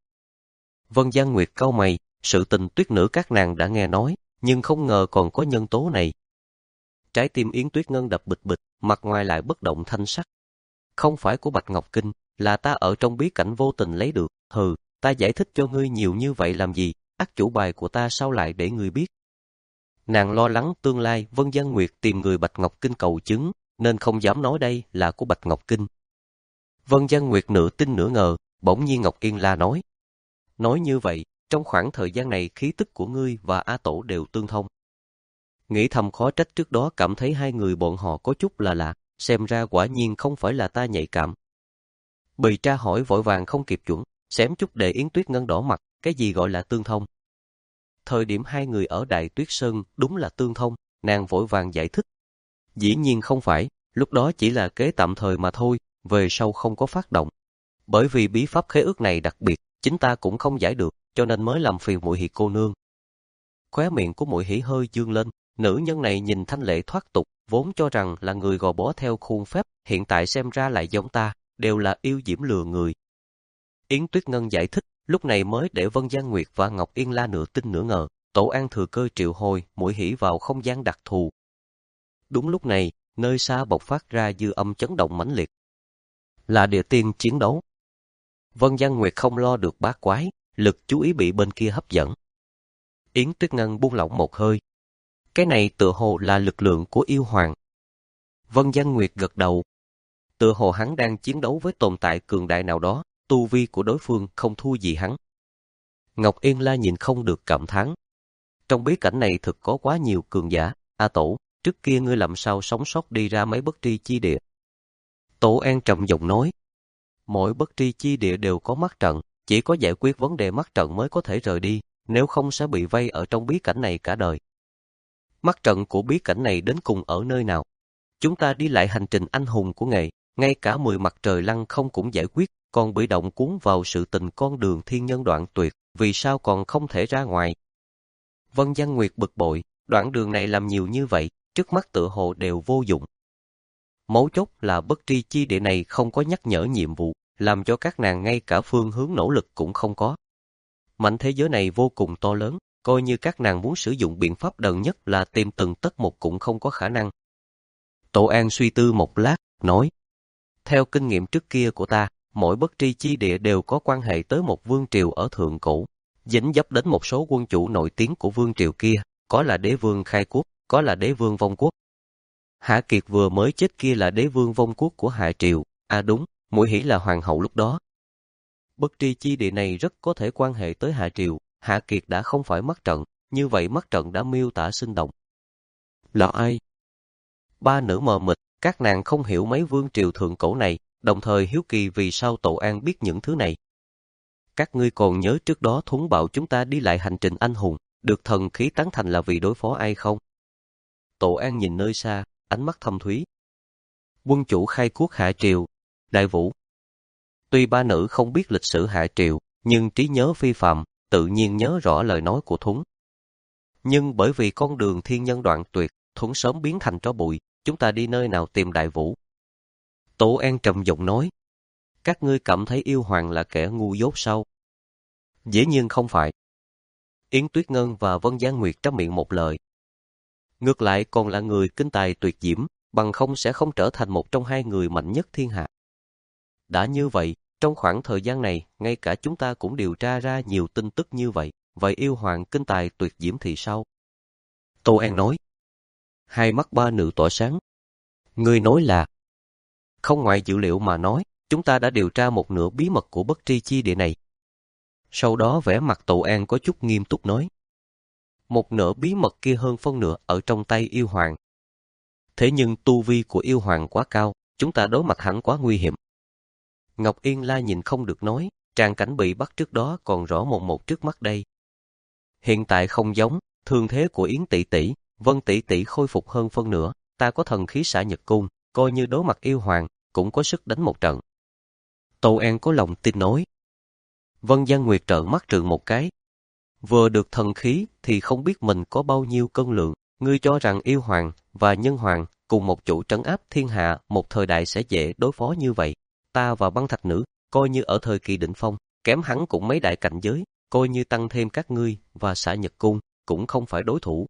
Vân Giang Nguyệt cau mày, sự tình tuyết nữ các nàng đã nghe nói, nhưng không ngờ còn có nhân tố này. Trái tim Yến Tuyết Ngân đập bịch bịch, mặt ngoài lại bất động thanh sắc. Không phải của Bạch Ngọc Kinh, là ta ở trong bí cảnh vô tình lấy được, hừ, ta giải thích cho ngươi nhiều như vậy làm gì, ắt chủ bài của ta sao lại để ngươi biết. Nàng lo lắng tương lai Vân Giang Nguyệt tìm người Bạch Ngọc Kinh cầu chứng, nên không dám nói đây là của Bạch Ngọc Kinh. Vân Giang Nguyệt nửa tin nửa ngờ, bỗng nhiên Ngọc Yên La nói. Nói như vậy, trong khoảng thời gian này khí tức của ngươi và A Tổ đều tương thông. Nghĩ thầm khó trách trước đó cảm thấy hai người bọn họ có chút là lạ, xem ra quả nhiên không phải là ta nhạy cảm. Bì tra hỏi vội vàng không kịp chuẩn, xém chút để Yến Tuyết Ngân đỏ mặt, cái gì gọi là tương thông. Thời điểm hai người ở Đại Tuyết Sơn đúng là tương thông, nàng vội vàng giải thích. Dĩ nhiên không phải, lúc đó chỉ là kế tạm thời mà thôi, về sau không có phát động. Bởi vì bí pháp khế ước này đặc biệt, chính ta cũng không giải được, cho nên mới làm phiền Muội Hỷ cô nương. Khóe miệng của Muội Hỷ hơi dương lên, nữ nhân này nhìn thanh lệ thoát tục, vốn cho rằng là người gò bó theo khuôn phép, hiện tại xem ra lại giống ta, đều là yêu diễm lừa người. Yến Tuyết Ngân giải thích, lúc này mới để Vân Giang Nguyệt và Ngọc Yên La nửa tin nửa ngờ, Tổ An thừa cơ triệu hồi, Muội Hỷ vào không gian đặc thù. Đúng lúc này, nơi xa bộc phát ra dư âm chấn động mãnh liệt. Là địa tiên chiến đấu. Vân Giang Nguyệt không lo được bát quái, lực chú ý bị bên kia hấp dẫn. Yến Tuyết Ngân buông lỏng một hơi. Cái này tựa hồ là lực lượng của yêu hoàng. Vân Giang Nguyệt gật đầu. Tựa hồ hắn đang chiến đấu với tồn tại cường đại nào đó, tu vi của đối phương không thua gì hắn. Ngọc Yên La nhìn không được cảm thán. Trong bí cảnh này thực có quá nhiều cường giả. A Tổ, trước kia ngươi làm sao sống sót đi ra mấy bất tri chi địa? Tổ An trầm giọng nói. Mỗi bất tri chi địa đều có mắt trận, chỉ có giải quyết vấn đề mắt trận mới có thể rời đi, nếu không sẽ bị vây ở trong bí cảnh này cả đời. Mắt trận của bí cảnh này đến cùng ở nơi nào? Chúng ta đi lại hành trình anh hùng của nghề, ngay cả mười mặt trời lăng không cũng giải quyết, còn bị động cuốn vào sự tình con đường thiên nhân đoạn tuyệt, vì sao còn không thể ra ngoài? Vân Văn Nguyệt bực bội, đoạn đường này làm nhiều như vậy, trước mắt tựa hồ đều vô dụng. Mấu chốt là bất tri chi địa này không có nhắc nhở nhiệm vụ, làm cho các nàng ngay cả phương hướng nỗ lực cũng không có. Mảnh thế giới này vô cùng to lớn, coi như các nàng muốn sử dụng biện pháp đần nhất là tìm từng tấc một cũng không có khả năng. Tổ An suy tư một lát, nói. Theo kinh nghiệm trước kia của ta, mỗi bất tri chi địa đều có quan hệ tới một vương triều ở thượng cổ, dính dấp đến một số quân chủ nổi tiếng của vương triều kia, có là đế vương khai quốc, có là đế vương vong quốc. Hạ Kiệt vừa mới chết kia là đế vương vong quốc của Hạ Triều, à đúng, Muội Hỷ là hoàng hậu lúc đó. Bất tri chi địa này rất có thể quan hệ tới Hạ Triều, Hạ Kiệt đã không phải mắt trận, như vậy mắt trận đã miêu tả sinh động. Là ai? Ba nữ mờ mịt, các nàng không hiểu mấy vương triều thượng cổ này, đồng thời hiếu kỳ vì sao Tổ An biết những thứ này. Các ngươi còn nhớ trước đó Thuấn bảo chúng ta đi lại hành trình anh hùng, được thần khí tán thành là vì đối phó ai không? Tổ An nhìn nơi xa, ánh mắt thâm thúy. Quân chủ khai quốc Hạ Triều, Đại Vũ. Tuy ba nữ không biết lịch sử Hạ Triều, nhưng trí nhớ phi phàm, tự nhiên nhớ rõ lời nói của Thuấn. Nhưng bởi vì con đường thiên nhân đoạn tuyệt, Thuấn sớm biến thành tro bụi, chúng ta đi nơi nào tìm Đại Vũ? Tổ An trầm giọng nói. Các ngươi cảm thấy yêu hoàng là kẻ ngu dốt sao? Dĩ nhiên không phải. Yến Tuyết Ngân và Vân Giang Nguyệt trong miệng một lời. Ngược lại còn là người kinh tài tuyệt diễm, bằng không sẽ không trở thành một trong hai người mạnh nhất thiên hạ. Đã như vậy, trong khoảng thời gian này, ngay cả chúng ta cũng điều tra ra nhiều tin tức như vậy, vậy yêu hoàng kinh tài tuyệt diễm thì sao? Tô An nói. Hai mắt ba nữ tỏa sáng. Ngươi nói là, không ngoài dữ liệu mà nói, chúng ta đã điều tra một nửa bí mật của bất tri chi địa này. Sau đó vẻ mặt Tô An có chút nghiêm túc nói. Một nửa bí mật kia hơn phân nửa ở trong tay yêu hoàng. Thế nhưng tu vi của yêu hoàng quá cao, chúng ta đối mặt hẳn quá nguy hiểm. Ngọc Yên La nhìn không được nói, tràng cảnh bị bắt trước đó còn rõ một một trước mắt đây. Hiện tại không giống, thương thế của Yến tỷ tỷ, Vân tỷ tỷ khôi phục hơn phân nửa, ta có thần khí xả nhật cung, coi như đối mặt yêu hoàng, cũng có sức đánh một trận. Tô An có lòng tin nói. Vân Giang Nguyệt trợn mắt trừng một cái. Vừa được thần khí thì không biết mình có bao nhiêu cân lượng, ngươi cho rằng yêu hoàng và nhân hoàng cùng một chủ trấn áp thiên hạ một thời đại sẽ dễ đối phó như vậy. Ta và băng thạch nữ, coi như ở thời kỳ đỉnh phong, kém hắn cũng mấy đại cảnh giới, coi như tăng thêm các ngươi và xả nhật cung, cũng không phải đối thủ.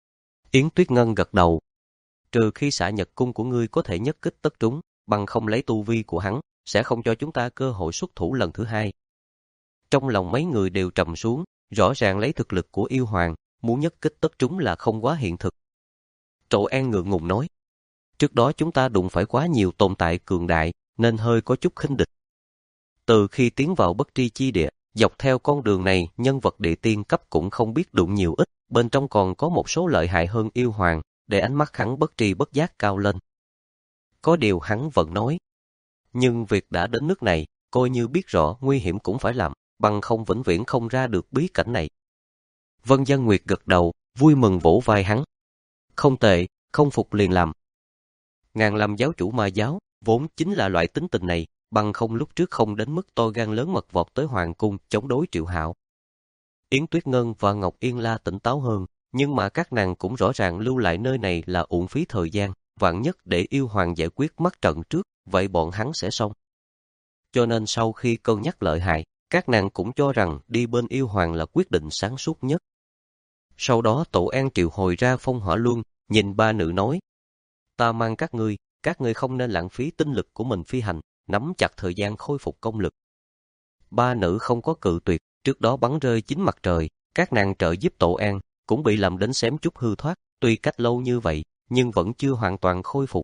Yến Tuyết Ngân gật đầu. Trừ khi xả nhật cung của ngươi có thể nhất kích tất trúng, bằng không lấy tu vi của hắn, sẽ không cho chúng ta cơ hội xuất thủ lần thứ hai. Trong lòng mấy người đều trầm xuống, rõ ràng lấy thực lực của yêu hoàng, muốn nhất kích tất trúng là không quá hiện thực. Trộ An ngượng ngùng nói. Trước đó chúng ta đụng phải quá nhiều tồn tại cường đại, nên hơi có chút khinh địch. Từ khi tiến vào bất tri chi địa, dọc theo con đường này nhân vật địa tiên cấp cũng không biết đụng nhiều ít, bên trong còn có một số lợi hại hơn yêu hoàng, để ánh mắt hắn bất tri bất giác cao lên. Có điều hắn vẫn nói. Nhưng việc đã đến nước này, coi như biết rõ nguy hiểm cũng phải làm, bằng không vĩnh viễn không ra được bí cảnh này. Vân Giang Nguyệt gật đầu, vui mừng vỗ vai hắn. Không tệ, không phục liền làm. Ngàn làm giáo chủ ma giáo, vốn chính là loại tính tình này, bằng không lúc trước không đến mức to gan lớn mật vọt tới hoàng cung chống đối Triệu Hạo. Yến Tuyết Ngân và Ngọc Yên La tỉnh táo hơn, nhưng mà các nàng cũng rõ ràng lưu lại nơi này là uổng phí thời gian, vạn nhất để yêu hoàng giải quyết mắt trận trước, vậy bọn hắn sẽ xong. Cho nên sau khi cân nhắc lợi hại, các nàng cũng cho rằng đi bên yêu hoàng là quyết định sáng suốt nhất. Sau đó Tổ An triệu hồi ra Phong Hỏa Luân, nhìn ba nữ nói. Ta mang các ngươi, các ngươi không nên lãng phí tinh lực của mình phi hành, nắm chặt thời gian khôi phục công lực. Ba nữ không có cự tuyệt, trước đó bắn rơi chính mặt trời, các nàng trợ giúp Tổ An, cũng bị làm đến xém chút hư thoát, tuy cách lâu như vậy, nhưng vẫn chưa hoàn toàn khôi phục.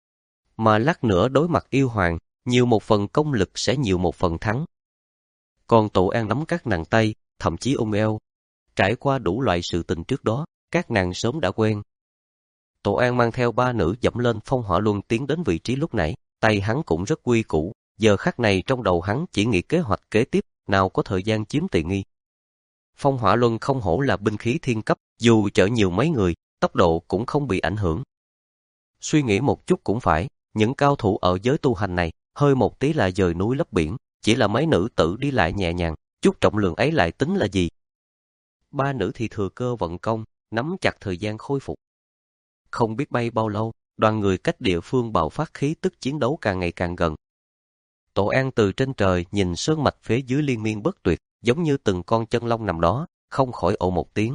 Mà lát nữa đối mặt yêu hoàng, nhiều một phần công lực sẽ nhiều một phần thắng. Còn Tổ An nắm các nàng tay, thậm chí ôm eo. Trải qua đủ loại sự tình trước đó, các nàng sớm đã quen. Tổ An mang theo ba nữ dẫm lên phong hỏa luân tiến đến vị trí lúc nãy, tay hắn cũng rất quy củ, giờ khắc này trong đầu hắn chỉ nghĩ kế hoạch kế tiếp, nào có thời gian chiếm tiện nghi. Phong hỏa luân không hổ là binh khí thiên cấp, dù chở nhiều mấy người, tốc độ cũng không bị ảnh hưởng. Suy nghĩ một chút cũng phải, những cao thủ ở giới tu hành này, hơi một tí là dời núi lấp biển, chỉ là mấy nữ tử đi lại nhẹ nhàng, chút trọng lượng ấy lại tính là gì. Ba nữ thì thừa cơ vận công, nắm chặt thời gian khôi phục. Không biết bay bao lâu, đoàn người cách địa phương bạo phát khí tức chiến đấu càng ngày càng gần. Tổ An từ trên trời nhìn sơn mạch phía dưới liên miên bất tuyệt, giống như từng con chân long nằm đó, không khỏi ồ một tiếng.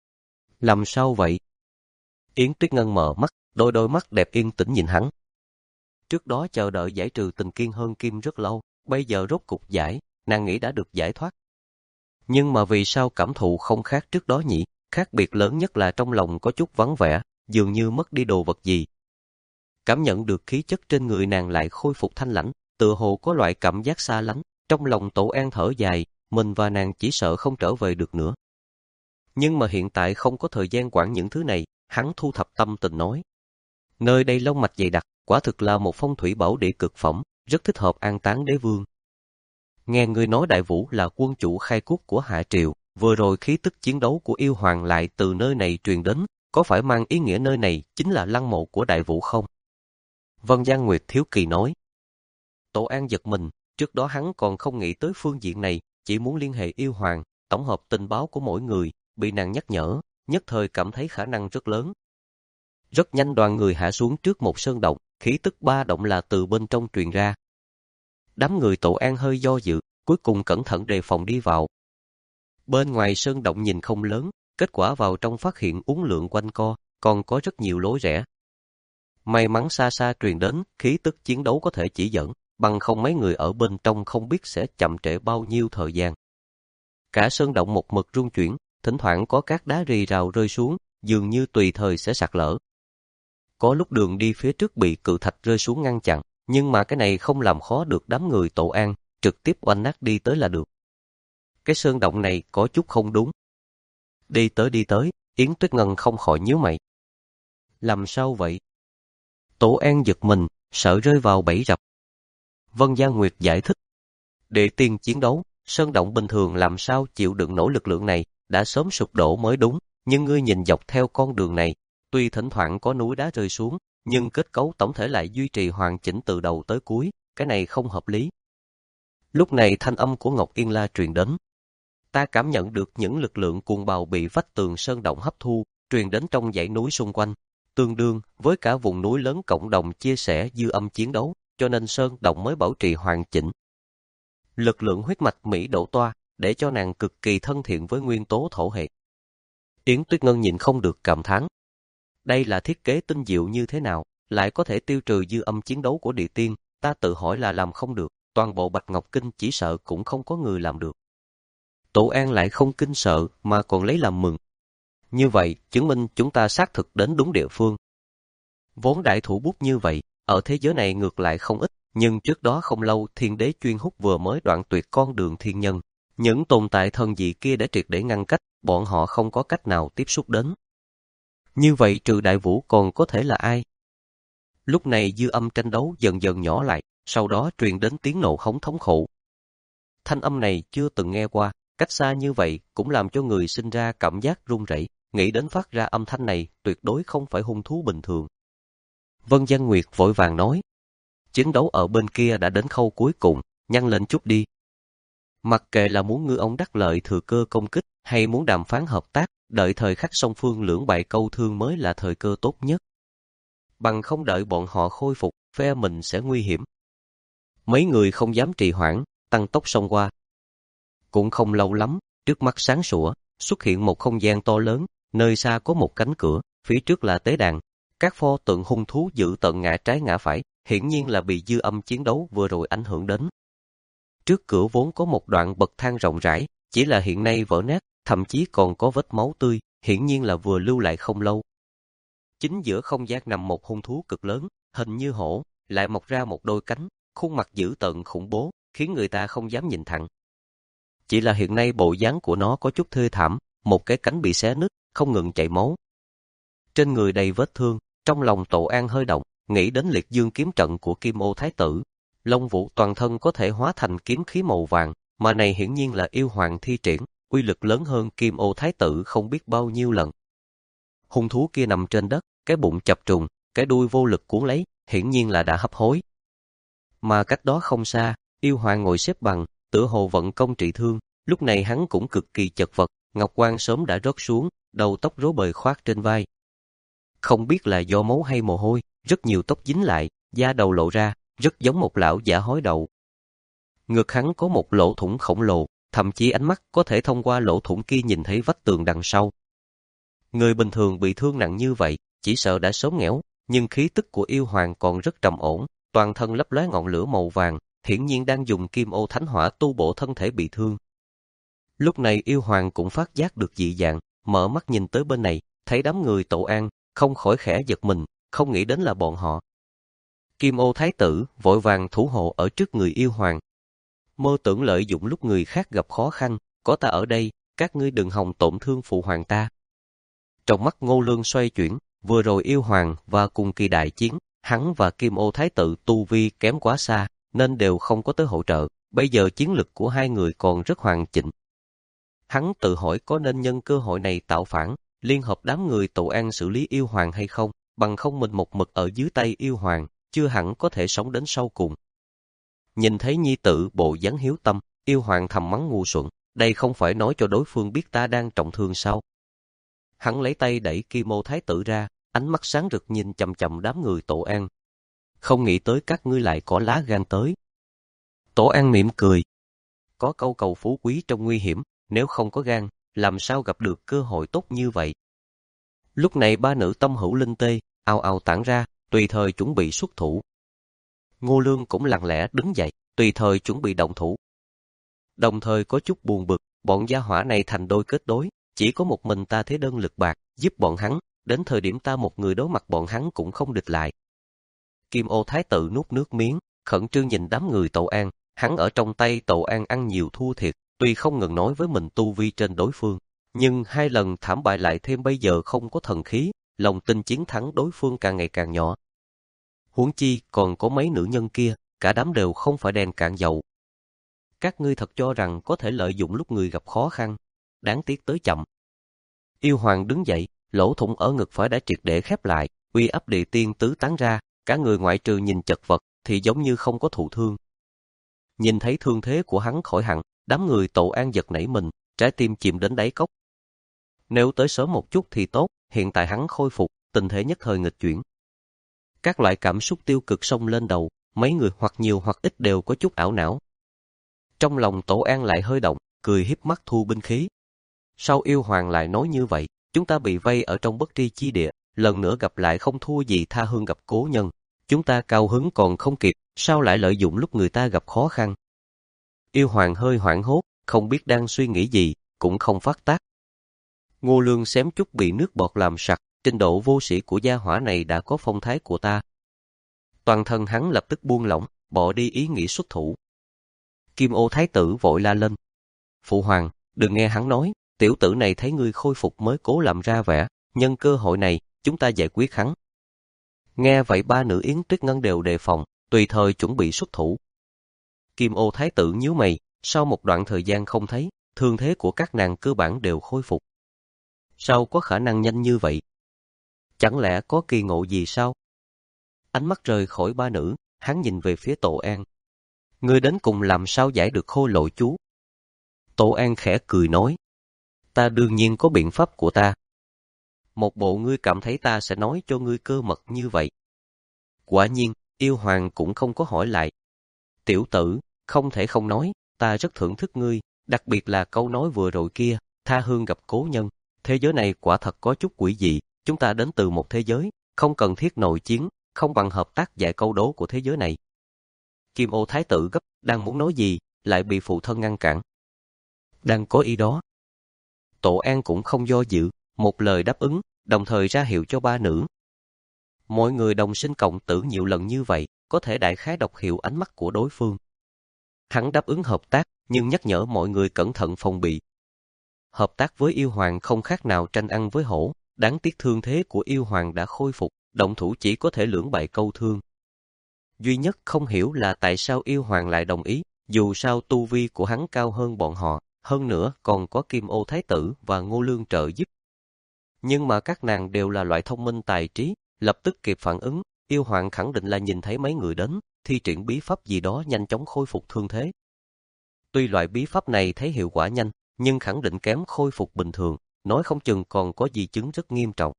Làm sao vậy? Yến Tuyết Ngân mở mắt, đôi đôi mắt đẹp yên tĩnh nhìn hắn. Trước đó chờ đợi giải trừ tình kiên hơn kim rất lâu, bây giờ rốt cục giải, nàng nghĩ đã được giải thoát. Nhưng mà vì sao cảm thụ không khác trước đó nhỉ? Khác biệt lớn nhất là trong lòng có chút vắng vẻ, dường như mất đi đồ vật gì. Cảm nhận được khí chất trên người nàng lại khôi phục thanh lãnh, tựa hồ có loại cảm giác xa lánh, trong lòng Tổ An thở dài, mình và nàng chỉ sợ không trở về được nữa. Nhưng mà hiện tại không có thời gian quản những thứ này, hắn thu thập tâm tình nói. Nơi đây long mạch dày đặc, quả thực là một phong thủy bảo địa cực phẩm, rất thích hợp an táng đế vương. Nghe người nói Đại Vũ là quân chủ khai quốc của Hạ Triều, vừa rồi khí tức chiến đấu của yêu hoàng lại từ nơi này truyền đến, có phải mang ý nghĩa nơi này chính là lăng mộ của Đại Vũ không? Vân Giang Nguyệt thiếu kỳ nói. Tổ An giật mình, trước đó hắn còn không nghĩ tới phương diện này, chỉ muốn liên hệ yêu hoàng, tổng hợp tình báo của mỗi người, bị nàng nhắc nhở, nhất thời cảm thấy khả năng rất lớn. Rất nhanh đoàn người hạ xuống trước một sơn động, khí tức ba động là từ bên trong truyền ra. Đám người Tổ An hơi do dự, cuối cùng cẩn thận đề phòng đi vào. Bên ngoài sơn động nhìn không lớn, kết quả vào trong phát hiện uốn lượn quanh co, còn có rất nhiều lối rẽ. May mắn xa xa truyền đến, khí tức chiến đấu có thể chỉ dẫn, bằng không mấy người ở bên trong không biết sẽ chậm trễ bao nhiêu thời gian. Cả sơn động một mực rung chuyển, thỉnh thoảng có các đá rì rào rơi xuống, dường như tùy thời sẽ sạt lở. Có lúc đường đi phía trước bị cự thạch rơi xuống ngăn chặn, nhưng mà cái này không làm khó được đám người Tổ An, trực tiếp oanh nát đi tới là được. Cái sơn động này có chút không đúng. Đi tới đi tới, Yến Tuyết Ngân không khỏi nhíu mày. Làm sao vậy? Tổ An giật mình, sợ rơi vào bẫy rập. Vân Giang Nguyệt giải thích. Địa tiên chiến đấu, sơn động bình thường làm sao chịu đựng nổi lực lượng này, đã sớm sụp đổ mới đúng, nhưng ngươi nhìn dọc theo con đường này, tuy thỉnh thoảng có núi đá rơi xuống, nhưng kết cấu tổng thể lại duy trì hoàn chỉnh từ đầu tới cuối, cái này không hợp lý. Lúc này thanh âm của Ngọc Yên La truyền đến. Ta cảm nhận được những lực lượng cuồng bạo bị vách tường sơn động hấp thu, truyền đến trong dãy núi xung quanh, tương đương với cả vùng núi lớn cộng đồng chia sẻ dư âm chiến đấu, cho nên sơn động mới bảo trì hoàn chỉnh. Lực lượng huyết mạch Mỹ đổ toa, để cho nàng cực kỳ thân thiện với nguyên tố thổ hệ. Yến Tuyết Ngân nhìn không được cảm thán. Đây là thiết kế tinh diệu như thế nào, lại có thể tiêu trừ dư âm chiến đấu của địa tiên, ta tự hỏi là làm không được, toàn bộ Bạch Ngọc Kinh chỉ sợ cũng không có người làm được. Tổ An lại không kinh sợ mà còn lấy làm mừng. Như vậy, chứng minh chúng ta xác thực đến đúng địa phương. Vốn đại thủ bút như vậy, ở thế giới này ngược lại không ít, nhưng trước đó không lâu thiên đế chuyên hút vừa mới đoạn tuyệt con đường thiên nhân. Những tồn tại thần dị kia đã triệt để ngăn cách, bọn họ không có cách nào tiếp xúc đến. Như vậy trừ Đại Vũ còn có thể là ai? Lúc này dư âm tranh đấu dần dần nhỏ lại, sau đó truyền đến tiếng nộ hống thống khổ. Thanh âm này chưa từng nghe qua, cách xa như vậy cũng làm cho người sinh ra cảm giác run rẩy, nghĩ đến phát ra âm thanh này tuyệt đối không phải hung thú bình thường. Vân Giang Nguyệt vội vàng nói, chiến đấu ở bên kia đã đến khâu cuối cùng, nhanh lên chút đi. Mặc kệ là muốn ngư ông đắc lợi thừa cơ công kích hay muốn đàm phán hợp tác, đợi thời khắc song phương lưỡng bại câu thương mới là thời cơ tốt nhất. Bằng không đợi bọn họ khôi phục, phe mình sẽ nguy hiểm. Mấy người không dám trì hoãn, tăng tốc xông qua. Cũng không lâu lắm, trước mắt sáng sủa, xuất hiện một không gian to lớn, nơi xa có một cánh cửa, phía trước là tế đàn. Các pho tượng hung thú giữ tận ngã trái ngã phải, hiển nhiên là bị dư âm chiến đấu vừa rồi ảnh hưởng đến. Trước cửa vốn có một đoạn bậc thang rộng rãi, chỉ là hiện nay vỡ nát, thậm chí còn có vết máu tươi, hiển nhiên là vừa lưu lại không lâu. Chính giữa không gian nằm một hung thú cực lớn, hình như hổ, lại mọc ra một đôi cánh, khuôn mặt dữ tợn khủng bố, khiến người ta không dám nhìn thẳng. chỉ là hiện nay bộ dáng của nó có chút thê thảm, một cái cánh bị xé nứt, không ngừng chảy máu. Trên người đầy vết thương, trong lòng Tổ An hơi động, nghĩ đến liệt dương kiếm trận của Kim Ô Thái Tử. Long Vũ toàn thân có thể hóa thành kiếm khí màu vàng, mà này hiển nhiên là yêu hoàng thi triển, uy lực lớn hơn Kim Ô Thái Tử không biết bao nhiêu lần. Hung thú kia nằm trên đất, cái bụng chập trùng, cái đuôi vô lực cuốn lấy, hiển nhiên là đã hấp hối. Mà cách đó không xa, yêu hoàng ngồi xếp bằng, tựa hồ vận công trị thương, lúc này hắn cũng cực kỳ chật vật, ngọc quan sớm đã rớt xuống, đầu tóc rối bời khoác trên vai. Không biết là do máu hay mồ hôi, rất nhiều tóc dính lại, da đầu lộ ra, rất giống một lão giả hói đầu. Ngực hắn có một lỗ thủng khổng lồ, thậm chí ánh mắt có thể thông qua lỗ thủng kia nhìn thấy vách tường đằng sau. Người bình thường bị thương nặng như vậy, chỉ sợ đã sớm nghẽo, nhưng khí tức của yêu hoàng còn rất trầm ổn, toàn thân lấp lóe ngọn lửa màu vàng, hiển nhiên đang dùng Kim Ô Thánh Hỏa tu bổ thân thể bị thương. Lúc này yêu hoàng cũng phát giác được dị dạng, mở mắt nhìn tới bên này, thấy đám người Tổ An, không khỏi khẽ giật mình, không nghĩ đến là bọn họ. Kim Ô Thái Tử vội vàng thủ hộ ở trước người yêu hoàng. Mơ tưởng lợi dụng lúc người khác gặp khó khăn, có ta ở đây, các ngươi đừng hòng tổn thương phụ hoàng ta. Trong mắt Ngô Lương xoay chuyển, vừa rồi yêu hoàng và cùng kỳ đại chiến, hắn và Kim Ô Thái Tử tu vi kém quá xa, nên đều không có tới hỗ trợ, bây giờ chiến lực của hai người còn rất hoàn chỉnh. Hắn tự hỏi có nên nhân cơ hội này tạo phản, liên hợp đám người Tổ An xử lý yêu hoàng hay không, bằng không mình một mực ở dưới tay yêu hoàng, chưa hẳn có thể sống đến sau cùng. Nhìn thấy nhi tử bộ dáng hiếu tâm, yêu hoàng thầm mắng ngu xuẩn, đây không phải nói cho đối phương biết ta đang trọng thương sao. Hắn lấy tay đẩy Kim Ô Thái Tử ra, ánh mắt sáng rực nhìn chằm chằm đám người Tổ An. Không nghĩ tới các ngươi lại có lá gan tới. Tổ An mỉm cười. Có câu cầu phú quý trong nguy hiểm, nếu không có gan, làm sao gặp được cơ hội tốt như vậy. Lúc này ba nữ tâm hữu linh tê, ào ào tản ra, tùy thời chuẩn bị xuất thủ. Ngô Lương cũng lặng lẽ đứng dậy, tùy thời chuẩn bị động thủ. Đồng thời có chút buồn bực, bọn gia hỏa này thành đôi kết đối, chỉ có một mình ta thế đơn lực bạc, giúp bọn hắn, đến thời điểm ta một người đối mặt bọn hắn cũng không địch lại. Kim Ô Thái Tử nuốt nước miếng, khẩn trương nhìn đám người Tổ An, hắn ở trong tay Tổ An ăn nhiều thua thiệt, tuy không ngừng nói với mình tu vi trên đối phương, nhưng hai lần thảm bại lại thêm bây giờ không có thần khí, lòng tin chiến thắng đối phương càng ngày càng nhỏ. Huống chi còn có mấy nữ nhân kia, cả đám đều không phải đèn cạn dầu. Các ngươi thật cho rằng có thể lợi dụng lúc người gặp khó khăn, đáng tiếc tới chậm. Yêu hoàng đứng dậy, lỗ thủng ở ngực phải đã triệt để khép lại, uy áp địa tiên tứ tán ra, cả người ngoại trừ nhìn chật vật thì giống như không có thụ thương. Nhìn thấy thương thế của hắn khỏi hẳn, đám người Tổ An giật nảy mình, trái tim chìm đến đáy cốc. Nếu tới sớm một chút thì tốt, hiện tại hắn khôi phục, tình thế nhất thời nghịch chuyển. Các loại cảm xúc tiêu cực xông lên đầu, mấy người hoặc nhiều hoặc ít đều có chút ảo não. Trong lòng Tổ An lại hơi động, cười híp mắt thu binh khí. Sao yêu hoàng lại nói như vậy, chúng ta bị vây ở trong bất tri chi địa, lần nữa gặp lại không thua gì tha hương gặp cố nhân. Chúng ta cao hứng còn không kịp, sao lại lợi dụng lúc người ta gặp khó khăn. Yêu hoàng hơi hoảng hốt, không biết đang suy nghĩ gì, cũng không phát tác. Ngô Lương xém chút bị nước bọt làm sặc, trình độ vô sĩ của gia hỏa này đã có phong thái của ta. Toàn thân hắn lập tức buông lỏng, bỏ đi ý nghĩ xuất thủ. Kim Ô Thái Tử vội la lên. Phụ hoàng, đừng nghe hắn nói, tiểu tử này thấy ngươi khôi phục mới cố làm ra vẻ, nhân cơ hội này, chúng ta giải quyết hắn. Nghe vậy ba nữ Yến Tuyết Ngân đều đề phòng, tùy thời chuẩn bị xuất thủ. Kim Ô Thái Tử nhíu mày, sau một đoạn thời gian không thấy, thương thế của các nàng cơ bản đều khôi phục. Sao có khả năng nhanh như vậy? Chẳng lẽ có kỳ ngộ gì sao? Ánh mắt rời khỏi ba nữ, hắn nhìn về phía Tổ An. Ngươi đến cùng làm sao giải được khôi lỗi chú? Tổ An khẽ cười nói. Ta đương nhiên có biện pháp của ta. Một bộ ngươi cảm thấy ta sẽ nói cho ngươi cơ mật như vậy. Quả nhiên, yêu hoàng cũng không có hỏi lại. Tiểu tử, không thể không nói, ta rất thưởng thức ngươi, đặc biệt là câu nói vừa rồi kia, tha hương gặp cố nhân. Thế giới này quả thật có chút quỷ dị, chúng ta đến từ một thế giới, không cần thiết nội chiến, không bằng hợp tác giải câu đố của thế giới này. Kim Ô Thái Tử gấp, đang muốn nói gì, lại bị phụ thân ngăn cản. Đang có ý đó. Tổ An cũng không do dự, một lời đáp ứng, đồng thời ra hiệu cho ba nữ. Mọi người đồng sinh cộng tử nhiều lần như vậy, có thể đại khái đọc hiểu ánh mắt của đối phương. Hắn đáp ứng hợp tác, nhưng nhắc nhở mọi người cẩn thận phòng bị. Hợp tác với yêu hoàng không khác nào tranh ăn với hổ, đáng tiếc thương thế của yêu hoàng đã khôi phục, động thủ chỉ có thể lưỡng bại câu thương. Duy nhất không hiểu là tại sao yêu hoàng lại đồng ý, dù sao tu vi của hắn cao hơn bọn họ, hơn nữa còn có Kim Ô Thái Tử và Ngô Lương trợ giúp. Nhưng mà các nàng đều là loại thông minh tài trí, lập tức kịp phản ứng, yêu hoàng khẳng định là nhìn thấy mấy người đến, thi triển bí pháp gì đó nhanh chóng khôi phục thương thế. Tuy loại bí pháp này thấy hiệu quả nhanh, nhưng khẳng định kém khôi phục bình thường, nói không chừng còn có di chứng rất nghiêm trọng.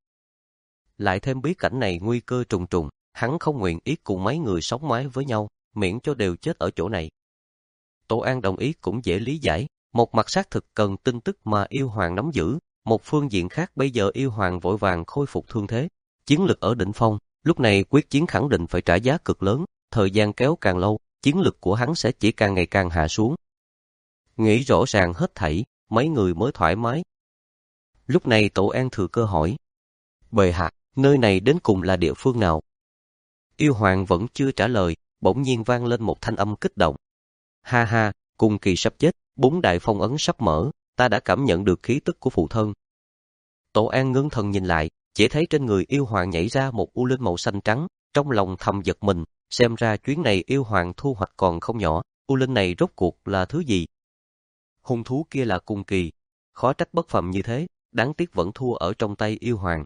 Lại thêm bí cảnh này nguy cơ trùng trùng, hắn không nguyện ý cùng mấy người sống mái với nhau, miễn cho đều chết ở chỗ này. Tổ An đồng ý cũng dễ lý giải, một mặt xác thực cần tin tức mà yêu hoàng nắm giữ, một phương diện khác bây giờ yêu hoàng vội vàng khôi phục thương thế, chiến lực ở đỉnh phong, lúc này quyết chiến khẳng định phải trả giá cực lớn, thời gian kéo càng lâu, chiến lực của hắn sẽ chỉ càng ngày càng hạ xuống. Nghĩ rõ ràng hết thảy, mấy người mới thoải mái. Lúc này Tổ An thừa cơ hỏi, bệ hạ, nơi này đến cùng là địa phương nào? Yêu hoàng vẫn chưa trả lời, bỗng nhiên vang lên một thanh âm kích động. Ha ha, cùng kỳ sắp chết, bốn đại phong ấn sắp mở, ta đã cảm nhận được khí tức của phụ thân. Tổ An ngưng thần nhìn lại, chỉ thấy trên người yêu hoàng nhảy ra một u linh màu xanh trắng, trong lòng thầm giật mình, xem ra chuyến này yêu hoàng thu hoạch còn không nhỏ, u linh này rốt cuộc là thứ gì? Hung thú kia là cùng kỳ, khó trách bất phàm như thế, đáng tiếc vẫn thua ở trong tay yêu hoàng.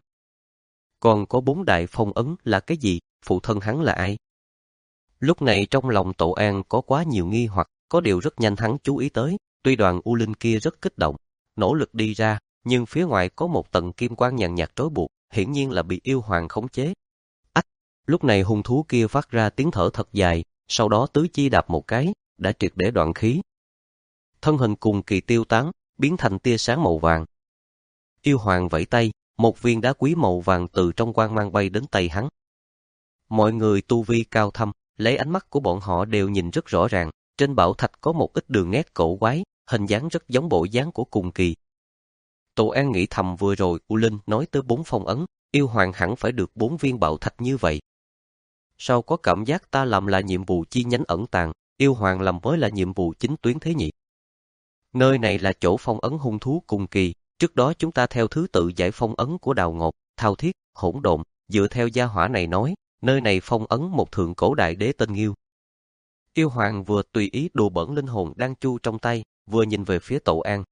Còn có bốn đại phong ấn là cái gì, phụ thân hắn là ai? Lúc này trong lòng Tổ An có quá nhiều nghi hoặc, có điều rất nhanh hắn chú ý tới, tuy đoàn u linh kia rất kích động, nỗ lực đi ra, nhưng phía ngoài có một tầng kim quang nhàn nhạt trói buộc, hiển nhiên là bị yêu hoàng khống chế. Ách, lúc này hung thú kia phát ra tiếng thở thật dài, sau đó tứ chi đạp một cái, đã triệt để đoạn khí. Thân hình cùng kỳ tiêu tán, biến thành tia sáng màu vàng. Yêu hoàng vẫy tay, một viên đá quý màu vàng từ trong quang mang bay đến tay hắn. Mọi người tu vi cao thâm, lấy ánh mắt của bọn họ đều nhìn rất rõ ràng, trên bảo thạch có một ít đường nét cổ quái, hình dáng rất giống bộ dáng của cùng kỳ. Tổ An nghĩ thầm vừa rồi U Linh nói tới bốn phong ấn, yêu hoàng hẳn phải được bốn viên bảo thạch như vậy. Sao có cảm giác ta làm là nhiệm vụ chi nhánh ẩn tàng, yêu hoàng làm mới là nhiệm vụ chính tuyến thế nhỉ? Nơi này là chỗ phong ấn hung thú cùng kỳ, trước đó chúng ta theo thứ tự giải phong ấn của Đào Ngột, Thao Thiết, Hỗn Độn, dựa theo gia hỏa này nói, nơi này phong ấn một thượng cổ đại đế tên Nghiêu. Yêu hoàng vừa tùy ý đùa bỡn linh hồn đang chu trong tay, vừa nhìn về phía Tổ An.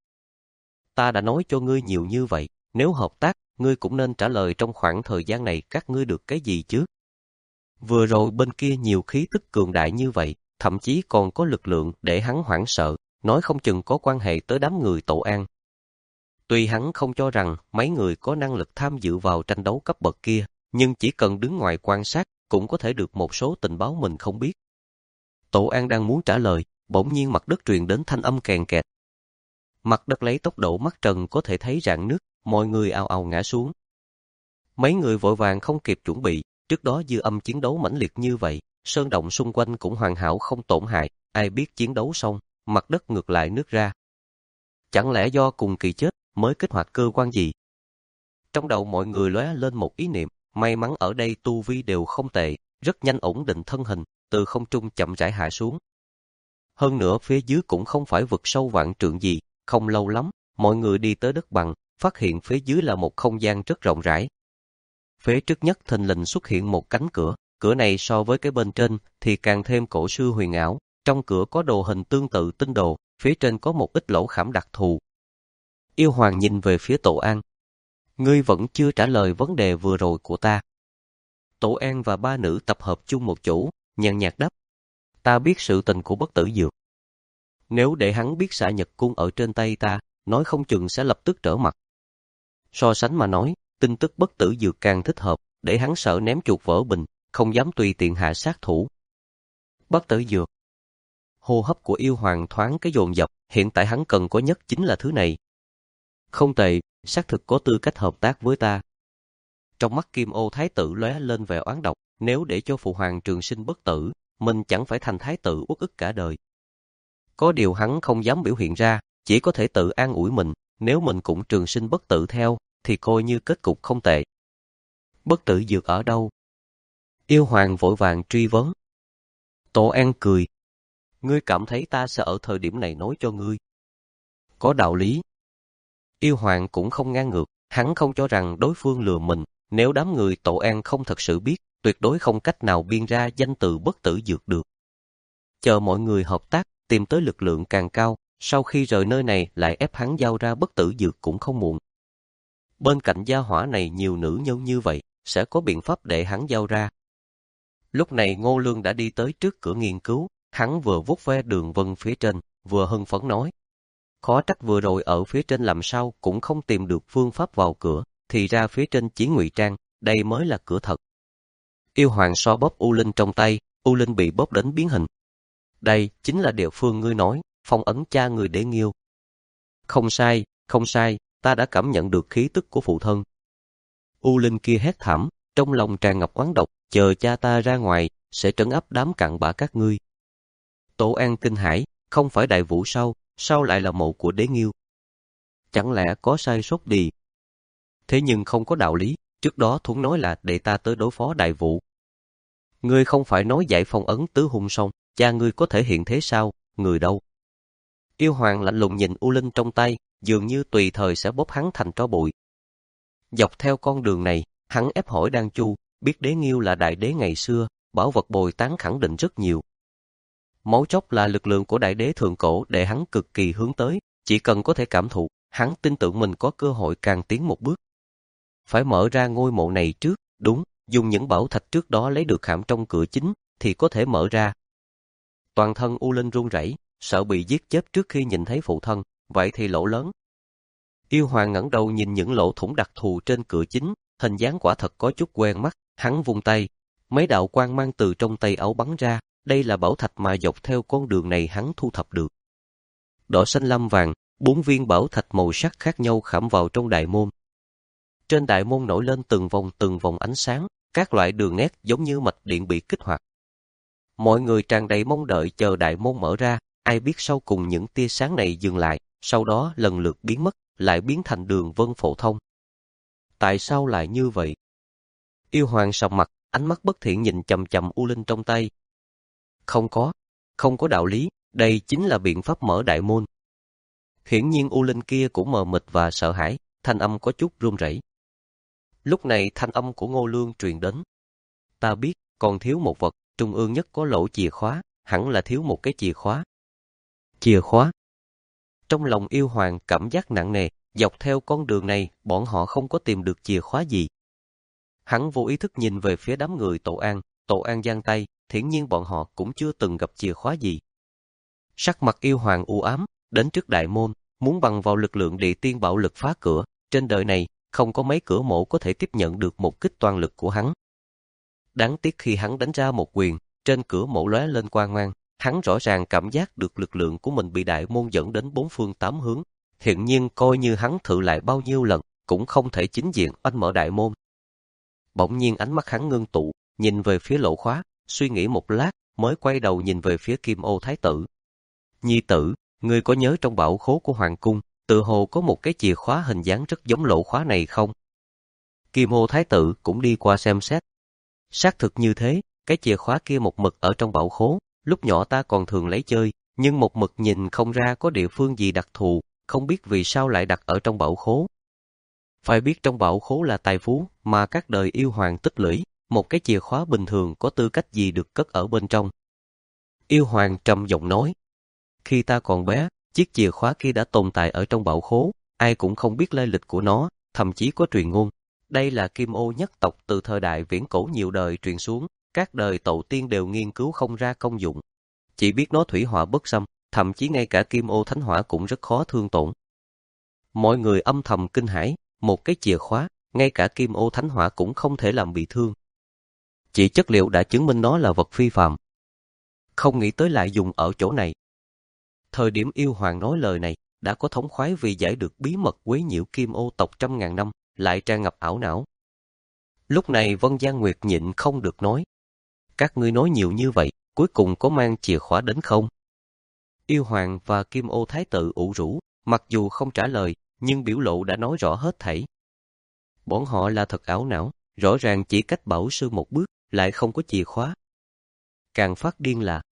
Ta đã nói cho ngươi nhiều như vậy, nếu hợp tác, ngươi cũng nên trả lời trong khoảng thời gian này các ngươi được cái gì chứ? Vừa rồi bên kia nhiều khí tức cường đại như vậy, thậm chí còn có lực lượng để hắn hoảng sợ, nói không chừng có quan hệ tới đám người Tổ An. Tuy hắn không cho rằng mấy người có năng lực tham dự vào tranh đấu cấp bậc kia, nhưng chỉ cần đứng ngoài quan sát, cũng có thể được một số tình báo mình không biết. Tổ An đang muốn trả lời, bỗng nhiên mặt đất truyền đến thanh âm kèn kẹt. Mặt đất lấy tốc độ mắt trần có thể thấy rạn nứt, mọi người ào ào ngã xuống. Mấy người vội vàng không kịp chuẩn bị, trước đó dư âm chiến đấu mãnh liệt như vậy, sơn động xung quanh cũng hoàn hảo không tổn hại, ai biết chiến đấu xong, mặt đất ngược lại nứt ra. Chẳng lẽ do cùng kỳ chết mới kích hoạt cơ quan gì? Trong đầu mọi người lóe lên một ý niệm, may mắn ở đây tu vi đều không tệ, rất nhanh ổn định thân hình, từ không trung chậm rãi hạ xuống. Hơn nữa phía dưới cũng không phải vực sâu vạn trượng gì, không lâu lắm, mọi người đi tới đất bằng, phát hiện phía dưới là một không gian rất rộng rãi. Phía trước nhất thình lình xuất hiện một cánh cửa, cửa này so với cái bên trên thì càng thêm cổ xưa huyền ảo, trong cửa có đồ hình tương tự tinh đồ, phía trên có một ít lỗ khảm đặc thù. Yêu hoàng nhìn về phía Tổ An. Ngươi vẫn chưa trả lời vấn đề vừa rồi của ta. Tổ An và ba nữ tập hợp chung một chỗ, nhàn nhạt đáp. Ta biết sự tình của Bất Tử Dược. Nếu để hắn biết xạ nhật cung ở trên tay ta, nói không chừng sẽ lập tức trở mặt. So sánh mà nói, tin tức Bất Tử Dược càng thích hợp, để hắn sợ ném chuột vỡ bình, không dám tùy tiện hạ sát thủ. Bất Tử Dược. Hô hấp của yêu hoàng thoáng cái dồn dập, hiện tại hắn cần có nhất chính là thứ này. Không tệ, xác thực có tư cách hợp tác với ta. Trong mắt Kim Ô Thái tử lóe lên vẻ oán độc, nếu để cho phụ hoàng trường sinh bất tử, mình chẳng phải thành thái tử uất ức cả đời. Có điều hắn không dám biểu hiện ra, chỉ có thể tự an ủi mình, nếu mình cũng trường sinh bất tử theo, thì coi như kết cục không tệ. Bất tử dược ở đâu? Yêu hoàng vội vàng truy vấn. Tổ An cười. Ngươi cảm thấy ta sẽ ở thời điểm này nói cho ngươi? Có đạo lý. Yêu Hoàng cũng không ngang ngược, hắn không cho rằng đối phương lừa mình, nếu đám người Tổ An không thật sự biết, tuyệt đối không cách nào biên ra danh từ bất tử dược được. Chờ mọi người hợp tác, tìm tới lực lượng càng cao, sau khi rời nơi này lại ép hắn giao ra bất tử dược cũng không muộn. Bên cạnh gia hỏa này nhiều nữ nhân như vậy, sẽ có biện pháp để hắn giao ra. Lúc này Ngô Lương đã đi tới trước cửa nghiên cứu, hắn vừa vuốt ve đường vân phía trên, vừa hưng phấn nói. Khó trách vừa rồi ở phía trên làm sao cũng không tìm được phương pháp vào cửa, thì ra phía trên chỉ ngụy trang, đây mới là cửa thật. Yêu Hoàng so bóp U Linh trong tay, U Linh bị bóp đến biến hình. Đây chính là địa phương ngươi nói, phong ấn cha người để nghiêu. Không sai, không sai, ta đã cảm nhận được khí tức của phụ thân. U Linh kia hét thảm, trong lòng tràn ngập oán độc, chờ cha ta ra ngoài, sẽ trấn áp đám cặn bã các ngươi. Tổ An kinh hãi, không phải Đại Vũ sao, sao lại là mộ của đế nghiêu? Chẳng lẽ có sai sót gì? Thế nhưng không có đạo lý, trước đó Thuấn nói là để ta tới đối phó Đại Vũ. Ngươi không phải nói giải phong ấn tứ hung xong, cha ngươi có thể hiện thế sao, người đâu? Yêu Hoàng lạnh lùng nhìn U Linh trong tay, dường như tùy thời sẽ bóp hắn thành tro bụi. Dọc theo con đường này, hắn ép hỏi Đan Chu, biết đế nghiêu là đại đế ngày xưa, bảo vật bồi tán khẳng định rất nhiều. Mấu chốt là lực lượng của đại đế thượng cổ để hắn cực kỳ hướng tới, chỉ cần có thể cảm thụ, hắn tin tưởng mình có cơ hội càng tiến một bước. Phải mở ra ngôi mộ này trước, đúng, dùng những bảo thạch trước đó lấy được khảm trong cửa chính, thì có thể mở ra. Toàn thân U Linh run rẩy, sợ bị giết chết trước khi nhìn thấy phụ thân, vậy thì lỗ lớn. Yêu Hoàng ngẩng đầu nhìn những lỗ thủng đặc thù trên cửa chính, hình dáng quả thật có chút quen mắt, hắn vung tay, mấy đạo quang mang từ trong tay áo bắn ra, đây là bảo thạch mà dọc theo con đường này hắn thu thập được. Đỏ xanh lam vàng, bốn viên bảo thạch màu sắc khác nhau khảm vào trong đại môn. Trên đại môn nổi lên từng vòng từng vòng ánh sáng, các loại đường nét giống như mạch điện bị kích hoạt. Mọi người tràn đầy mong đợi chờ đại môn mở ra, ai biết sau cùng những tia sáng này dừng lại, sau đó lần lượt biến mất, lại biến thành đường vân phổ thông. Tại sao lại như vậy? Yêu Hoàng sầm mặt, ánh mắt bất thiện nhìn chằm chằm U Linh trong tay. Không có, không có đạo lý, đây chính là biện pháp mở đại môn. Hiển nhiên U Linh kia cũng mờ mịt và sợ hãi, thanh âm có chút run rẩy. Lúc này thanh âm của Ngô Lương truyền đến. Ta biết, còn thiếu một vật, trung ương nhất có lỗ chìa khóa, hẳn là thiếu một cái chìa khóa. Chìa khóa? Trong lòng Yêu Hoàng cảm giác nặng nề, dọc theo con đường này, bọn họ không có tìm được chìa khóa gì. Hắn vô ý thức nhìn về phía đám người Tổ An, Tổ An giang tay, hiển nhiên bọn họ cũng chưa từng gặp chìa khóa gì. Sắc mặt Yêu Hoàng u ám, đến trước đại môn, muốn bằng vào lực lượng địa tiên bạo lực phá cửa, trên đời này, không có mấy cửa mộ có thể tiếp nhận được một kích toàn lực của hắn. Đáng tiếc khi hắn đánh ra một quyền, trên cửa mộ lóe lên quang mang, hắn rõ ràng cảm giác được lực lượng của mình bị đại môn dẫn đến bốn phương tám hướng. Hiện nhiên coi như hắn thử lại bao nhiêu lần, cũng không thể chính diện oanh mở đại môn. Bỗng nhiên ánh mắt hắn ngưng tụ, nhìn về phía lỗ khóa, suy nghĩ một lát, mới quay đầu nhìn về phía Kim Ô Thái tử. Nhi tử, ngươi có nhớ trong bảo khố của Hoàng cung, tự hồ có một cái chìa khóa hình dáng rất giống lỗ khóa này không? Kim Ô Thái tử cũng đi qua xem xét. Xác thực như thế, cái chìa khóa kia một mực ở trong bảo khố, lúc nhỏ ta còn thường lấy chơi, nhưng một mực nhìn không ra có địa phương gì đặc thù, không biết vì sao lại đặt ở trong bảo khố. Phải biết trong bảo khố là tài phú mà các đời yêu hoàng tích lũy, một cái chìa khóa bình thường có tư cách gì được cất ở bên trong. Yêu hoàng trầm giọng nói, khi ta còn bé, chiếc chìa khóa kia đã tồn tại ở trong bảo khố, ai cũng không biết lai lịch của nó, thậm chí có truyền ngôn. Đây là Kim Ô nhất tộc từ thời đại viễn cổ nhiều đời truyền xuống, các đời tổ tiên đều nghiên cứu không ra công dụng. Chỉ biết nó thủy hỏa bất xâm, thậm chí ngay cả Kim Ô Thánh Hỏa cũng rất khó thương tổn. Mọi người âm thầm kinh hãi, một cái chìa khóa, ngay cả Kim Ô Thánh Hỏa cũng không thể làm bị thương. Chỉ chất liệu đã chứng minh nó là vật phi phàm. Không nghĩ tới lại dùng ở chỗ này. Thời điểm yêu hoàng nói lời này, đã có thống khoái vì giải được bí mật quấy nhiễu Kim Ô tộc trăm ngàn năm, lại tràn ngập ảo não. Lúc này Vân Giang Nguyệt nhịn không được nói. Các ngươi nói nhiều như vậy, cuối cùng có mang chìa khóa đến không? Yêu hoàng và Kim Ô Thái tử ủ rũ, mặc dù không trả lời, nhưng biểu lộ đã nói rõ hết thảy. Bọn họ là thật ảo não, rõ ràng chỉ cách bảo sư một bước, lại không có chìa khóa. Càng phát điên là,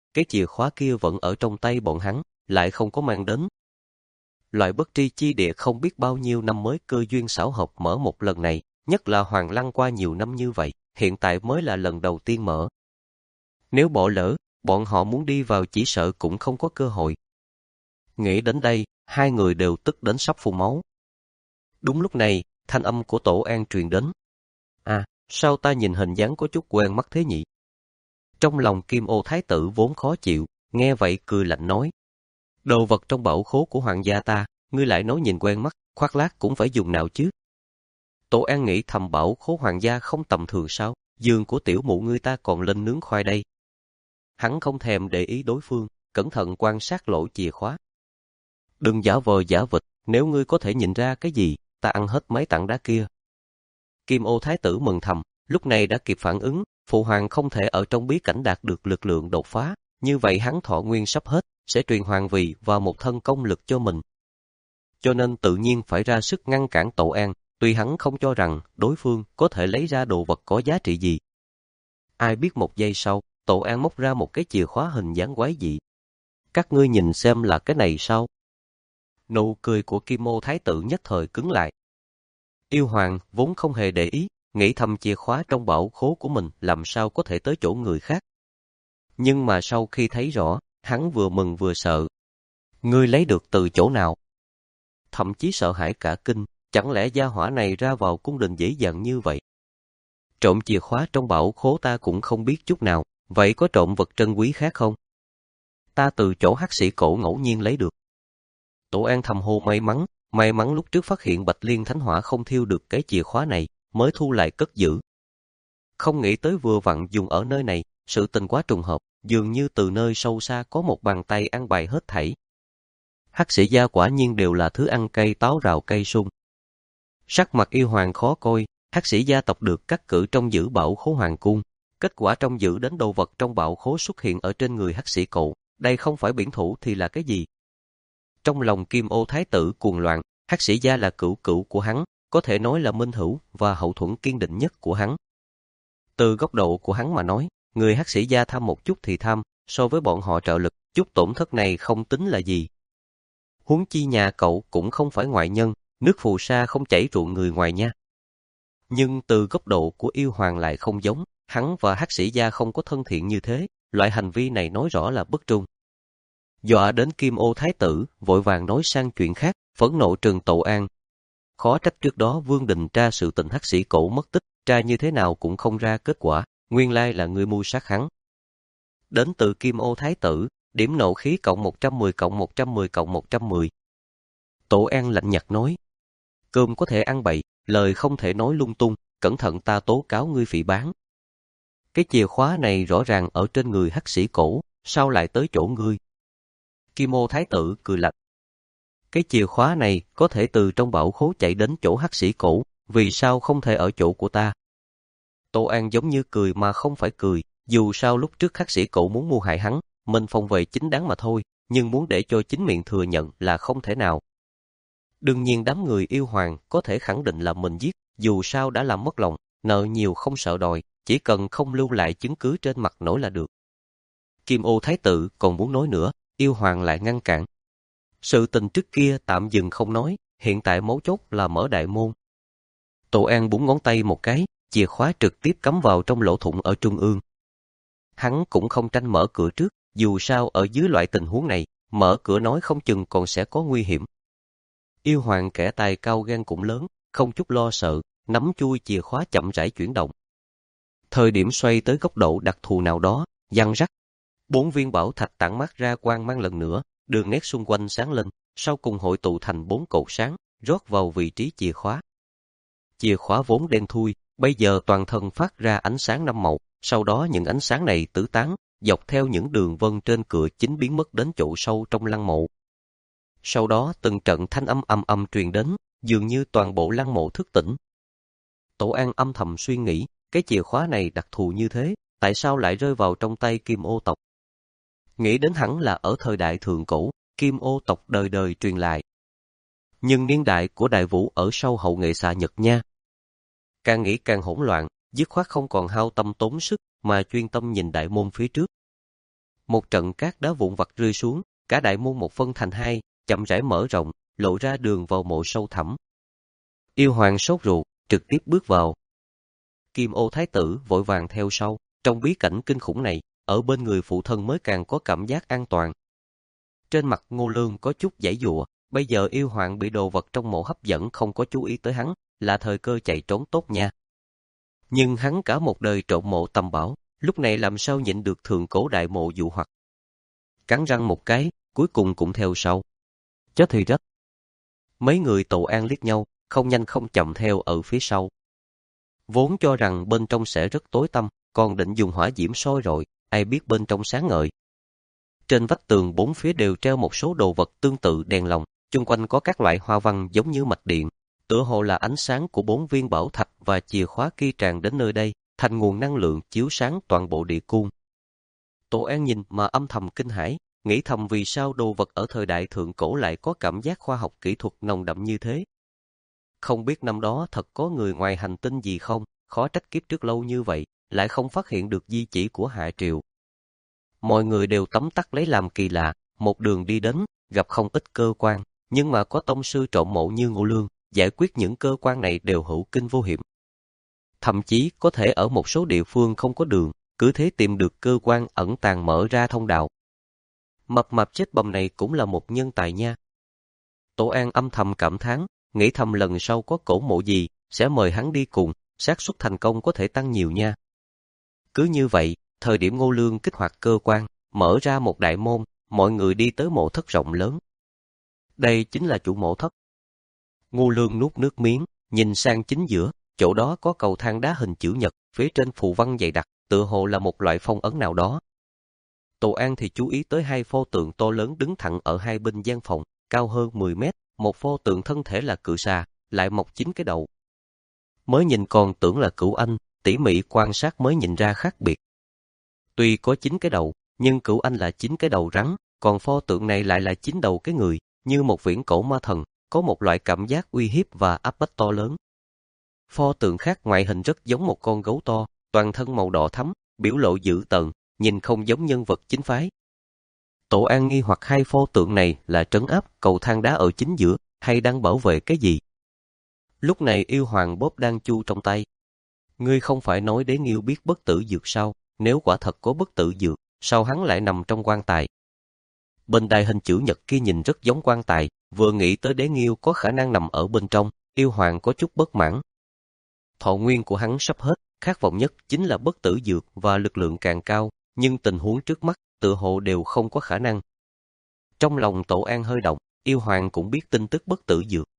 cái chìa khóa kia vẫn ở trong tay bọn hắn, lại không có mang đến. Loại bất tri chi địa không biết bao nhiêu năm mới cơ duyên xảo hợp mở một lần này, nhất là Hoàng Lăng qua nhiều năm như vậy, hiện tại mới là lần đầu tiên mở. Nếu bỏ lỡ, bọn họ muốn đi vào chỉ sợ cũng không có cơ hội. Nghĩ đến đây, hai người đều tức đến sắp phun máu. Đúng lúc này, thanh âm của Tổ An truyền đến. À, sao ta nhìn hình dáng có chút quen mắt thế nhỉ? Trong lòng Kim Ô Thái tử vốn khó chịu, nghe vậy cười lạnh nói. Đồ vật trong bảo khố của hoàng gia ta, ngươi lại nói nhìn quen mắt, khoác lác cũng phải dùng nào chứ? Tổ An nghĩ thầm bảo khố hoàng gia không tầm thường sao, giường của tiểu mụ ngươi ta còn lên nướng khoai đây. Hắn không thèm để ý đối phương, cẩn thận quan sát lỗ chìa khóa. Đừng giả vờ giả vịt, nếu ngươi có thể nhìn ra cái gì, ta ăn hết mấy tảng đá kia. Kim Ô Thái tử mừng thầm, lúc này đã kịp phản ứng, phụ hoàng không thể ở trong bí cảnh đạt được lực lượng đột phá, như vậy hắn thọ nguyên sắp hết, sẽ truyền hoàng vị và một thân công lực cho mình. Cho nên tự nhiên phải ra sức ngăn cản Tổ An, tuy hắn không cho rằng đối phương có thể lấy ra đồ vật có giá trị gì. Ai biết một giây sau, Tổ An móc ra một cái chìa khóa hình dáng quái dị. Các ngươi nhìn xem là cái này sao? Nụ cười của Kim Ô Thái tử nhất thời cứng lại. Yêu Hoàng vốn không hề để ý, nghĩ thầm chìa khóa trong bảo khố của mình làm sao có thể tới chỗ người khác. Nhưng mà sau khi thấy rõ, hắn vừa mừng vừa sợ. Ngươi lấy được từ chỗ nào? Thậm chí sợ hãi cả kinh, chẳng lẽ gia hỏa này ra vào cung đình dễ dàng như vậy? Trộm chìa khóa trong bảo khố ta cũng không biết chút nào, vậy có trộm vật trân quý khác không? Ta từ chỗ hắc sĩ cổ ngẫu nhiên lấy được. Tổ An thầm hô may mắn, may mắn lúc trước phát hiện Bạch Liên Thánh Hỏa không thiêu được cái chìa khóa này, mới thu lại cất giữ. Không nghĩ tới vừa vặn dùng ở nơi này, sự tình quá trùng hợp, dường như từ nơi sâu xa có một bàn tay ăn bài hết thảy. Hắc sĩ gia quả nhiên đều là thứ ăn cây táo rào cây sung. Sắc mặt Yêu Hoàng khó coi, hắc sĩ gia tộc được cắt cử trong giữ bảo khố hoàng cung, kết quả trong giữ đến đồ vật trong bảo khố xuất hiện ở trên người hắc sĩ cậu, đây không phải biển thủ thì là cái gì? Trong lòng Kim Ô Thái tử cuồng loạn, hắc sĩ gia là cửu cửu của hắn, có thể nói là minh hữu và hậu thuẫn kiên định nhất của hắn. Từ góc độ của hắn mà nói, người hắc sĩ gia tham một chút thì tham, so với bọn họ trợ lực, chút tổn thất này không tính là gì. Huống chi nhà cậu cũng không phải ngoại nhân, nước phù sa không chảy ruộng người ngoài nha. Nhưng từ góc độ của Yêu Hoàng lại không giống, hắn và hắc sĩ gia không có thân thiện như thế, loại hành vi này nói rõ là bất trung. Dọa đến Kim Ô Thái tử, vội vàng nói sang chuyện khác, phẫn nộ trừng Tổ An. Khó trách trước đó Vương Đình tra sự tình hắc sĩ cổ mất tích, tra như thế nào cũng không ra kết quả, nguyên lai là người mưu sát hắn. Đến từ Kim Ô Thái tử, điểm nộ khí cộng một trăm mười cộng một trăm mười cộng một trăm mười. Tổ An lạnh nhạt nói, cơm có thể ăn bậy, lời không thể nói lung tung, cẩn thận ta tố cáo ngươi phỉ báng. Cái chìa khóa này rõ ràng ở trên người hắc sĩ cổ, sao lại tới chỗ ngươi? Kim Ô Thái tử cười lạnh. Cái chìa khóa này có thể từ trong bảo khố chạy đến chỗ hắc sĩ cổ, vì sao không thể ở chỗ của ta? Tổ An giống như cười mà không phải cười, dù sao lúc trước hắc sĩ cổ muốn mưu hại hắn, mình phòng vệ chính đáng mà thôi, nhưng muốn để cho chính miệng thừa nhận là không thể nào. Đương nhiên đám người Yêu Hoàng có thể khẳng định là mình giết, dù sao đã làm mất lòng, nợ nhiều không sợ đòi, chỉ cần không lưu lại chứng cứ trên mặt nổi là được. Kim Ô Thái tử còn muốn nói nữa, Yêu Hoàng lại ngăn cản. Sự tình trước kia tạm dừng không nói, hiện tại mấu chốt là mở đại môn. Tổ An búng ngón tay một cái, chìa khóa trực tiếp cắm vào trong lỗ thủng ở trung ương. Hắn cũng không tranh mở cửa trước, dù sao ở dưới loại tình huống này, mở cửa nói không chừng còn sẽ có nguy hiểm. Yêu Hoàng kẻ tài cao gan cũng lớn, không chút lo sợ, nắm chui chìa khóa chậm rãi chuyển động. Thời điểm xoay tới góc độ đặc thù nào đó, giăng rắc. Bốn viên bảo thạch tản mát ra quang mang lần nữa, đường nét xung quanh sáng lên, sau cùng hội tụ thành bốn cột sáng, rót vào vị trí chìa khóa. Chìa khóa vốn đen thui, bây giờ toàn thân phát ra ánh sáng năm màu, sau đó những ánh sáng này tứ tán, dọc theo những đường vân trên cửa chính biến mất đến chỗ sâu trong lăng mộ. Sau đó từng trận thanh âm ầm ầm truyền đến, dường như toàn bộ lăng mộ thức tỉnh. Tổ An âm thầm suy nghĩ, cái chìa khóa này đặc thù như thế, tại sao lại rơi vào trong tay Kim Ô tộc? Nghĩ đến hẳn là ở thời đại thượng cổ, Kim Ô tộc đời đời truyền lại. Nhưng niên đại của Đại Vũ ở sau hậu nghệ xạ Nhật nha. Càng nghĩ càng hỗn loạn, dứt khoát không còn hao tâm tốn sức, mà chuyên tâm nhìn đại môn phía trước. một trận cát đá vụn vặt rơi xuống, cả đại môn một phân thành hai, chậm rãi mở rộng, lộ ra đường vào mộ sâu thẳm. Yêu Hoàng sốt ruột, trực tiếp bước vào. Kim Ô Thái tử vội vàng theo sau, trong bí cảnh kinh khủng này, ở bên người phụ thân mới càng có cảm giác an toàn. Trên mặt Ngô Lương có chút giãy giụa, bây giờ Yêu Hoàng bị đồ vật trong mộ hấp dẫn không có chú ý tới hắn, là thời cơ chạy trốn tốt nha. Nhưng hắn cả một đời trộm mộ tầm bảo, lúc này làm sao nhịn được thượng cổ đại mộ dụ hoặc. Cắn răng một cái, cuối cùng cũng theo sau. Chết thì rách. Mấy người Tổ An liếc nhau, không nhanh không chậm theo ở phía sau. Vốn cho rằng bên trong sẽ rất tối tăm, còn định dùng hỏa diễm soi rọi, ai biết bên trong sáng ngời. Trên vách tường bốn phía đều treo một số đồ vật tương tự đèn lồng, chung quanh có các loại hoa văn giống như mạch điện, tựa hồ là ánh sáng của bốn viên bảo thạch và chìa khóa kia tràn đến nơi đây, thành nguồn năng lượng chiếu sáng toàn bộ địa cung. Tổ An nhìn mà âm thầm kinh hãi, nghĩ thầm vì sao đồ vật ở thời đại thượng cổ lại có cảm giác khoa học kỹ thuật nồng đậm như thế. Không biết năm đó thật có người ngoài hành tinh gì không, khó trách kiếp trước lâu như vậy, lại không phát hiện được di chỉ của Hạ Triều. Mọi người đều tấm tắc lấy làm kỳ lạ, một đường đi đến, gặp không ít cơ quan, nhưng mà có tông sư trộm mộ như Ngô Lương, giải quyết những cơ quan này đều hữu kinh vô hiểm. Thậm chí có thể ở một số địa phương không có đường, cứ thế tìm được cơ quan ẩn tàng mở ra thông đạo. Mập mạp chết bầm này cũng là một nhân tài nha. Tổ An âm thầm cảm thán, nghĩ thầm lần sau có cổ mộ gì, sẽ mời hắn đi cùng, xác suất thành công có thể tăng nhiều nha. Cứ như vậy, thời điểm Ngô Lương kích hoạt cơ quan, mở ra một đại môn, mọi người đi tới mộ thất rộng lớn. Đây chính là chủ mộ thất. Ngô Lương nuốt nước miếng, nhìn sang chính giữa, chỗ đó có cầu thang đá hình chữ nhật, phía trên phù văn dày đặc, tựa hồ là một loại phong ấn nào đó. Tổ An thì chú ý tới hai pho tượng to lớn đứng thẳng ở hai bên gian phòng, cao hơn mười mét, một pho tượng thân thể là cự xà, lại mọc chín cái đầu. Mới nhìn còn tưởng là Cửu Anh, tỉ mỉ quan sát mới nhìn ra khác biệt. Tuy có chín cái đầu, nhưng Cửu Anh là chín cái đầu rắn, còn pho tượng này lại là chín đầu cái người, như một viễn cổ ma thần, có một loại cảm giác uy hiếp và áp bách to lớn. Pho tượng khác ngoại hình rất giống một con gấu to, toàn thân màu đỏ thắm, biểu lộ dữ tợn, nhìn không giống nhân vật chính phái. Tổ An nghi hoặc hai pho tượng này là trấn áp cầu thang đá ở chính giữa, hay đang bảo vệ cái gì? Lúc này Yêu Hoàng bóp đan chu trong tay. Ngươi không phải nói Đế Nghiêu biết bất tử dược sao? Nếu quả thật có bất tử dược, sao hắn lại nằm trong quan tài? Bên đài hình chữ nhật kia nhìn rất giống quan tài, vừa nghĩ tới Đế Nghiêu có khả năng nằm ở bên trong, Yêu Hoàng có chút bất mãn. Thọ nguyên của hắn sắp hết, khát vọng nhất chính là bất tử dược và lực lượng càng cao, nhưng tình huống trước mắt, tựa hồ đều không có khả năng. Trong lòng Tổ An hơi động, Yêu Hoàng cũng biết tin tức bất tử dược.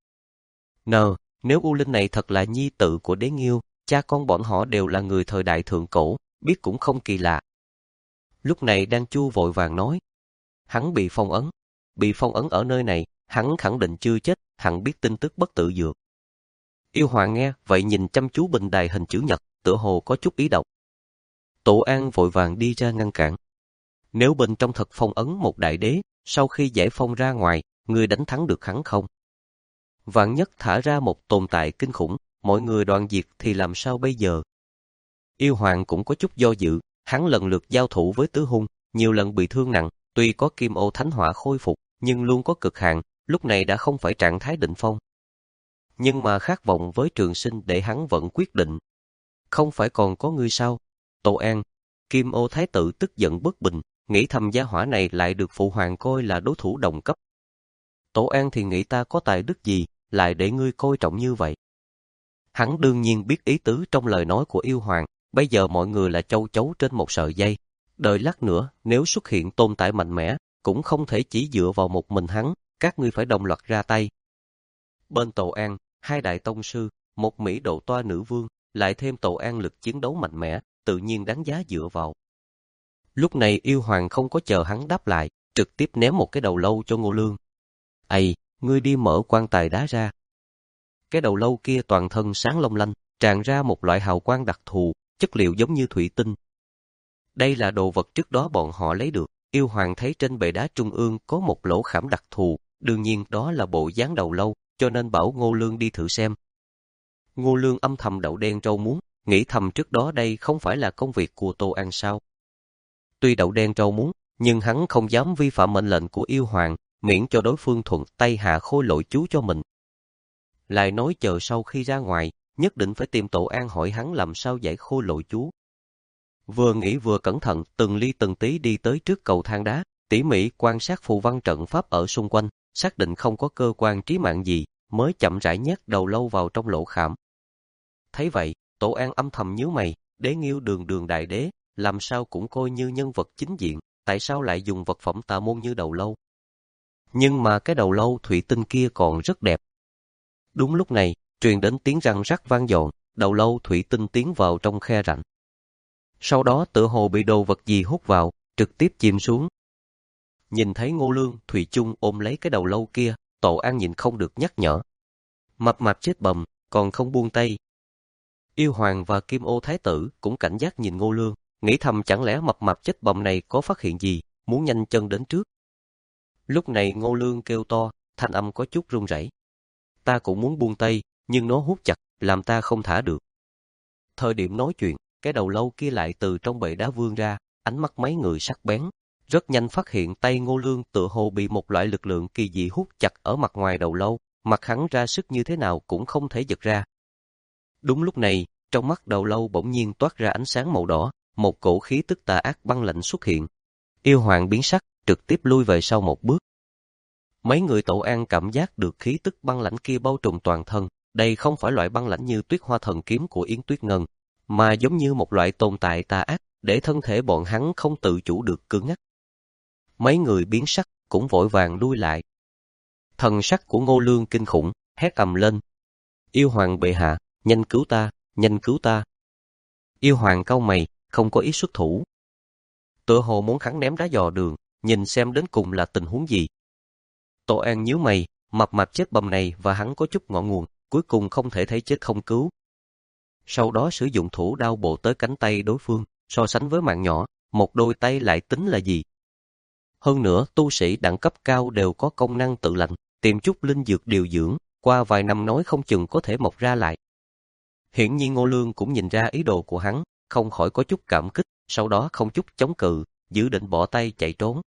Nờ, nếu U Linh này thật là nhi tử của Đế Nghiêu, cha con bọn họ đều là người thời đại thượng cổ, biết cũng không kỳ lạ. Lúc này Đan Chu vội vàng nói, hắn bị phong ấn, bị phong ấn ở nơi này, hắn khẳng định chưa chết, hẳn biết tin tức bất tử dược. Yêu Hoàng nghe, vậy nhìn chăm chú bình đài hình chữ nhật, tựa hồ có chút ý độc. Tổ An vội vàng đi ra ngăn cản. Nếu bên trong thật phong ấn một đại đế, sau khi giải phong ra ngoài, người đánh thắng được hắn không? Vạn nhất thả ra một tồn tại kinh khủng, mọi người đoàn diệt thì làm sao bây giờ? Yêu Hoàng cũng có chút do dự, hắn lần lượt giao thủ với Tứ Hung, nhiều lần bị thương nặng, tuy có Kim Ô Thánh Hỏa khôi phục, nhưng luôn có cực hạn, lúc này đã không phải trạng thái đỉnh phong. Nhưng mà khát vọng với trường sinh để hắn vẫn quyết định. Không phải còn có ngươi sao? Tổ An, Kim Ô Thái tử tức giận bất bình, nghĩ thầm gia hỏa này lại được phụ hoàng coi là đối thủ đồng cấp. Tổ An thì nghĩ ta có tài đức gì, lại để ngươi coi trọng như vậy. Hắn đương nhiên biết ý tứ trong lời nói của Yêu Hoàng, bây giờ mọi người là châu chấu trên một sợi dây. Đợi lát nữa, nếu xuất hiện tồn tại mạnh mẽ, cũng không thể chỉ dựa vào một mình hắn, các ngươi phải đồng loạt ra tay. Bên Tổ An, hai đại tông sư, một Mỹ độ toa nữ vương, lại thêm Tổ An lực chiến đấu mạnh mẽ, tự nhiên đáng giá dựa vào. Lúc này Yêu Hoàng không có chờ hắn đáp lại, trực tiếp ném một cái đầu lâu cho Ngô Lương. Ây, ngươi đi mở quan tài đá ra. Cái đầu lâu kia toàn thân sáng long lanh, tràn ra một loại hào quang đặc thù, chất liệu giống như thủy tinh. Đây là đồ vật trước đó bọn họ lấy được. Yêu Hoàng thấy trên bệ đá trung ương có một lỗ khảm đặc thù, đương nhiên đó là bộ dáng đầu lâu, cho nên bảo Ngô Lương đi thử xem. Ngô Lương âm thầm đậu đen rau muống, nghĩ thầm trước đó đây không phải là công việc của Tô An sao. Tuy đậu đen rau muống, nhưng hắn không dám vi phạm mệnh lệnh của yêu hoàng, miễn cho đối phương thuận tay hạ khôi lỗi chú cho mình. Lại nói chờ sau khi ra ngoài, nhất định phải tìm Tổ An hỏi hắn làm sao giải khôi lỗi chú. Vừa nghĩ vừa cẩn thận, từng ly từng tí đi tới trước cầu thang đá, tỉ mỉ quan sát phù văn trận pháp ở xung quanh, xác định không có cơ quan trí mạng gì, mới chậm rãi nhét đầu lâu vào trong lỗ khảm. Thấy vậy, Tổ An âm thầm nhíu mày, Đế Nghiêu đường đường đại đế, làm sao cũng coi như nhân vật chính diện, tại sao lại dùng vật phẩm tà môn như đầu lâu? Nhưng mà cái đầu lâu thủy tinh kia còn rất đẹp. Đúng lúc này, truyền đến tiếng răng rắc vang dọn, đầu lâu thủy tinh tiến vào trong khe rãnh. Sau đó tựa hồ bị đồ vật gì hút vào, trực tiếp chìm xuống. Nhìn thấy Ngô Lương, Thủy chung ôm lấy cái đầu lâu kia, Tổ An nhìn không được nhắc nhở. Mập mạp chết bầm, còn không buông tay. Yêu Hoàng và Kim Ô Thái tử cũng cảnh giác nhìn Ngô Lương, nghĩ thầm chẳng lẽ mập mạp chết bầm này có phát hiện gì, muốn nhanh chân đến trước. Lúc này Ngô Lương kêu to, thanh âm có chút run rẩy. Ta cũng muốn buông tay, nhưng nó hút chặt, làm ta không thả được. Thời điểm nói chuyện, cái đầu lâu kia lại từ trong bệ đá vươn ra, ánh mắt mấy người sắc bén, rất nhanh phát hiện tay Ngô Lương tựa hồ bị một loại lực lượng kỳ dị hút chặt ở mặt ngoài đầu lâu, mặt hắn ra sức như thế nào cũng không thể giật ra. Đúng lúc này, trong mắt đầu lâu bỗng nhiên toát ra ánh sáng màu đỏ, một cổ khí tức tà ác băng lạnh xuất hiện. Yêu Hoàng biến sắc, trực tiếp lui về sau một bước. Mấy người Tổ An cảm giác được khí tức băng lãnh kia bao trùm toàn thân, đây không phải loại băng lãnh như Tuyết Hoa Thần Kiếm của Yến Tuyết Ngân, mà giống như một loại tồn tại tà ác, để thân thể bọn hắn không tự chủ được cứng ngắc. Mấy người biến sắc, cũng vội vàng lui lại. Thần sắc của Ngô Lương kinh khủng, hét ầm lên. Yêu Hoàng bệ hạ, nhanh cứu ta, nhanh cứu ta. Yêu Hoàng cau mày, không có ý xuất thủ. Tựa hồ muốn hắn ném đá dò đường, nhìn xem đến cùng là tình huống gì. Tổ An nhíu mày, mập mạp chết bầm này và hắn có chút ngọn nguồn, cuối cùng không thể thấy chết không cứu. Sau đó sử dụng thủ đao bộ tới cánh tay đối phương, so sánh với mạng nhỏ, một đôi tay lại tính là gì? Hơn nữa, tu sĩ đẳng cấp cao đều có công năng tự lành, tìm chút linh dược điều dưỡng, qua vài năm nói không chừng có thể mọc ra lại. Hiển nhiên Ngô Lương cũng nhìn ra ý đồ của hắn, không khỏi có chút cảm kích, sau đó không chút chống cự, dự định bỏ tay chạy trốn.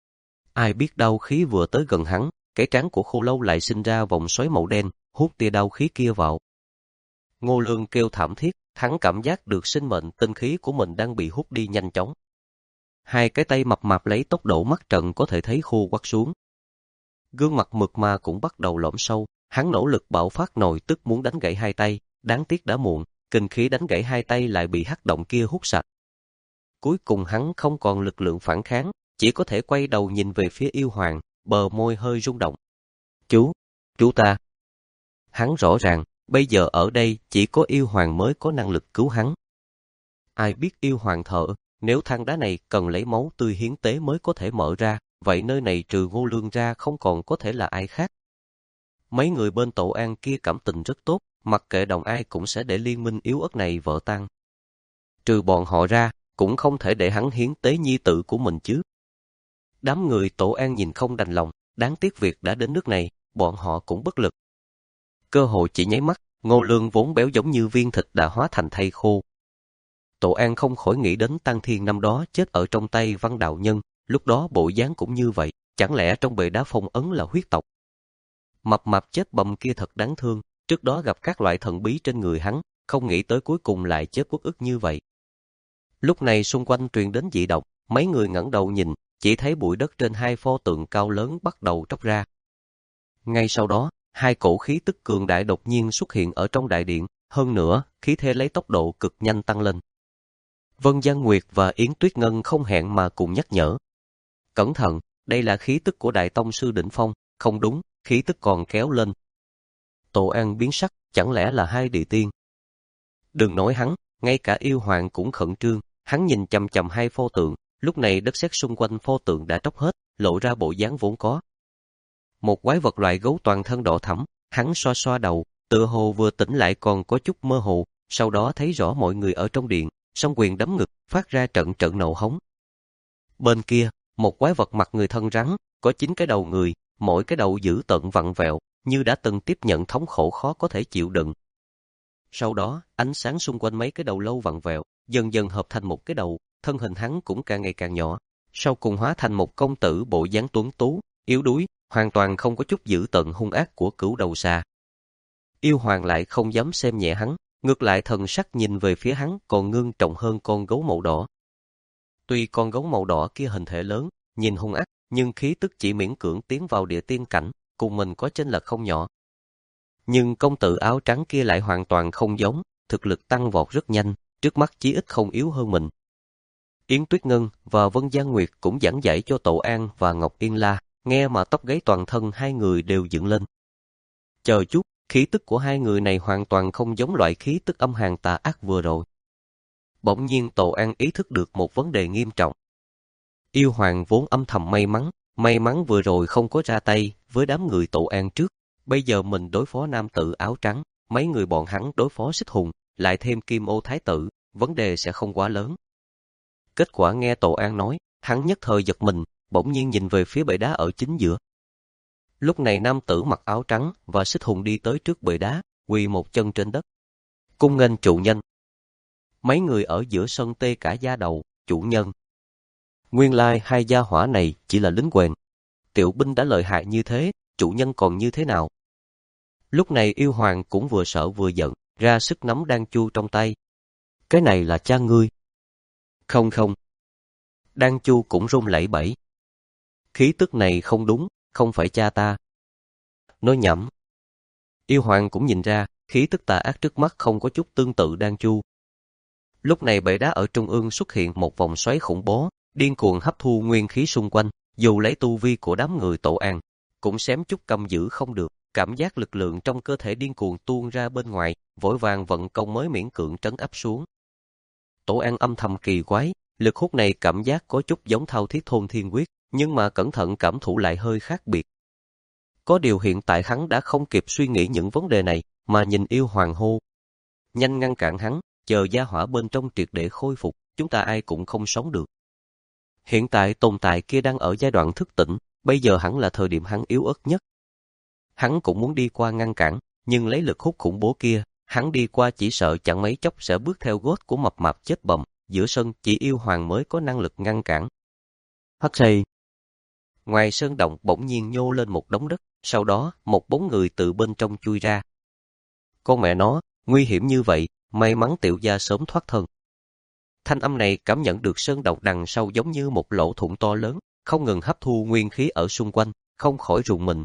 Ai biết đau khí vừa tới gần hắn, cái trán của Khô Lâu lại sinh ra vòng xoáy màu đen, hút tia đau khí kia vào. Ngô Lương kêu thảm thiết, hắn cảm giác được sinh mệnh tinh khí của mình đang bị hút đi nhanh chóng. Hai cái tay mập mạp lấy tốc độ mắt trận có thể thấy khô quắt xuống. Gương mặt mượt mà cũng bắt đầu lõm sâu, hắn nỗ lực bạo phát nổi tức muốn đánh gãy hai tay, đáng tiếc đã muộn, kinh khí đánh gãy hai tay lại bị hắc động kia hút sạch. Cuối cùng hắn không còn lực lượng phản kháng, chỉ có thể quay đầu nhìn về phía Yêu Hoàng, bờ môi hơi rung động. Chú, chú ta. Hắn rõ ràng, bây giờ ở đây chỉ có Yêu Hoàng mới có năng lực cứu hắn. Ai biết Yêu Hoàng thở, nếu thang đá này cần lấy máu tươi hiến tế mới có thể mở ra, vậy nơi này trừ Ngô Lương ra không còn có thể là ai khác. Mấy người bên Tổ An kia cảm tình rất tốt, mặc kệ đồng ai cũng sẽ để liên minh yếu ớt này vỡ tan. Trừ bọn họ ra, cũng không thể để hắn hiến tế nhi tử của mình chứ. Đám người Tổ An nhìn không đành lòng, đáng tiếc việc đã đến nước này, bọn họ cũng bất lực. Cơ hội chỉ nháy mắt, Ngô Lương vốn béo giống như viên thịt đã hóa thành thây khô. Tổ An không khỏi nghĩ đến Tăng Thiên năm đó chết ở trong tay Văn Đạo Nhân, lúc đó bộ dáng cũng như vậy, chẳng lẽ trong bệ đá phong ấn là huyết tộc? Mập mạp chết bầm kia thật đáng thương, trước đó gặp các loại thần bí trên người hắn, không nghĩ tới cuối cùng lại chết uất ức như vậy. Lúc này xung quanh truyền đến dị động, mấy người ngẩng đầu nhìn, chỉ thấy bụi đất trên hai pho tượng cao lớn bắt đầu tróc ra. Ngay sau đó, hai cổ khí tức cường đại đột nhiên xuất hiện ở trong đại điện, hơn nữa, khí thế lấy tốc độ cực nhanh tăng lên. Vân Giang Nguyệt và Yến Tuyết Ngân không hẹn mà cùng nhắc nhở. Cẩn thận, đây là khí tức của Đại Tông Sư Đỉnh Phong, không đúng, khí tức còn kéo lên. Tổ An biến sắc, chẳng lẽ là hai địa tiên? Đừng nói hắn, ngay cả Yêu Hoàng cũng khẩn trương, hắn nhìn chằm chằm hai pho tượng, lúc này đất sét xung quanh pho tượng đã tróc hết, lộ ra bộ dáng vốn có. Một quái vật loại gấu toàn thân đỏ thẫm, hắn xoa xoa đầu, tựa hồ vừa tỉnh lại còn có chút mơ hồ, sau đó thấy rõ mọi người ở trong điện, song quyền đấm ngực, phát ra trận trận nộ hống. Bên kia, một quái vật mặt người thân rắn, có chín cái đầu người, mỗi cái đầu dữ tợn vặn vẹo, như đã từng tiếp nhận thống khổ khó có thể chịu đựng. Sau đó, ánh sáng xung quanh mấy cái đầu lâu vặn vẹo, dần dần hợp thành một cái đầu, thân hình hắn cũng càng ngày càng nhỏ, sau cùng hóa thành một công tử bộ dáng tuấn tú, yếu đuối, hoàn toàn không có chút dữ tợn hung ác của cửu đầu xà. Yêu hoàng lại không dám xem nhẹ hắn, ngược lại thần sắc nhìn về phía hắn còn ngưng trọng hơn con gấu màu đỏ. Tuy con gấu màu đỏ kia hình thể lớn, nhìn hung ác, nhưng khí tức chỉ miễn cưỡng tiến vào địa tiên cảnh, cùng mình có chênh lệch không nhỏ. Nhưng công tử áo trắng kia lại hoàn toàn không giống, thực lực tăng vọt rất nhanh, trước mắt chí ít không yếu hơn mình. Yến Tuyết Ngân và Vân Giang Nguyệt cũng giảng giải cho Tổ An và Ngọc Yên La, nghe mà tóc gáy toàn thân hai người đều dựng lên. Chờ chút, khí tức của hai người này hoàn toàn không giống loại khí tức âm hàn tà ác vừa rồi. Bỗng nhiên Tổ An ý thức được một vấn đề nghiêm trọng. Yêu hoàng vốn âm thầm may mắn, may mắn vừa rồi không có ra tay với đám người Tổ An trước. Bây giờ mình đối phó nam tử áo trắng, mấy người bọn hắn đối phó Xích Hùng, lại thêm Kim Ô Thái tử, vấn đề sẽ không quá lớn. Kết quả nghe Tổ An nói, hắn nhất thời giật mình, bỗng nhiên nhìn về phía bệ đá ở chính giữa. Lúc này nam tử mặc áo trắng và Xích Hùng đi tới trước bệ đá, quỳ một chân trên đất. Cung nghênh chủ nhân. Mấy người ở giữa sân tê cả da đầu, chủ nhân. Nguyên lai hai gia hỏa này chỉ là lính quèn. Tiểu binh đã lợi hại như thế, chủ nhân còn như thế nào? Lúc này yêu hoàng cũng vừa sợ vừa giận, ra sức nắm đan chu trong tay. Cái này là cha ngươi. Không không. Đan chu cũng run lẩy bẩy. Khí tức này không đúng, không phải cha ta. Nói nhẩm. Yêu hoàng cũng nhìn ra, khí tức tà ác trước mắt không có chút tương tự đan chu. Lúc này bệ đá ở trung ương xuất hiện một vòng xoáy khủng bố, điên cuồng hấp thu nguyên khí xung quanh, dù lấy tu vi của đám người Tổ An, cũng xém chút cầm giữ không được, cảm giác lực lượng trong cơ thể điên cuồng tuôn ra bên ngoài, vội vàng vận công mới miễn cưỡng trấn áp xuống. Tổ An âm thầm kỳ quái, lực hút này cảm giác có chút giống Thao Thiết Thôn Thiên Quyết, nhưng mà cẩn thận cảm thụ lại hơi khác biệt. Có điều hiện tại hắn đã không kịp suy nghĩ những vấn đề này, mà nhìn yêu hoàng hô. Nhanh ngăn cản hắn, chờ gia hỏa bên trong triệt để khôi phục, chúng ta ai cũng không sống được. Hiện tại tồn tại kia đang ở giai đoạn thức tỉnh, bây giờ hẳn là thời điểm hắn yếu ớt nhất. Hắn cũng muốn đi qua ngăn cản, nhưng lấy lực hút khủng bố kia, hắn đi qua chỉ sợ chẳng mấy chốc sẽ bước theo gót của mập mạp chết bầm, giữa sân chỉ yêu hoàng mới có năng lực ngăn cản. Hắc xì. Ngoài sơn động bỗng nhiên nhô lên một đống đất, sau đó một bóng người từ bên trong chui ra. Con mẹ nó, nguy hiểm như vậy, may mắn tiểu gia sớm thoát thân. Thanh âm này cảm nhận được sơn động đằng sau giống như một lỗ thủng to lớn, không ngừng hấp thu nguyên khí ở xung quanh, không khỏi rùng mình.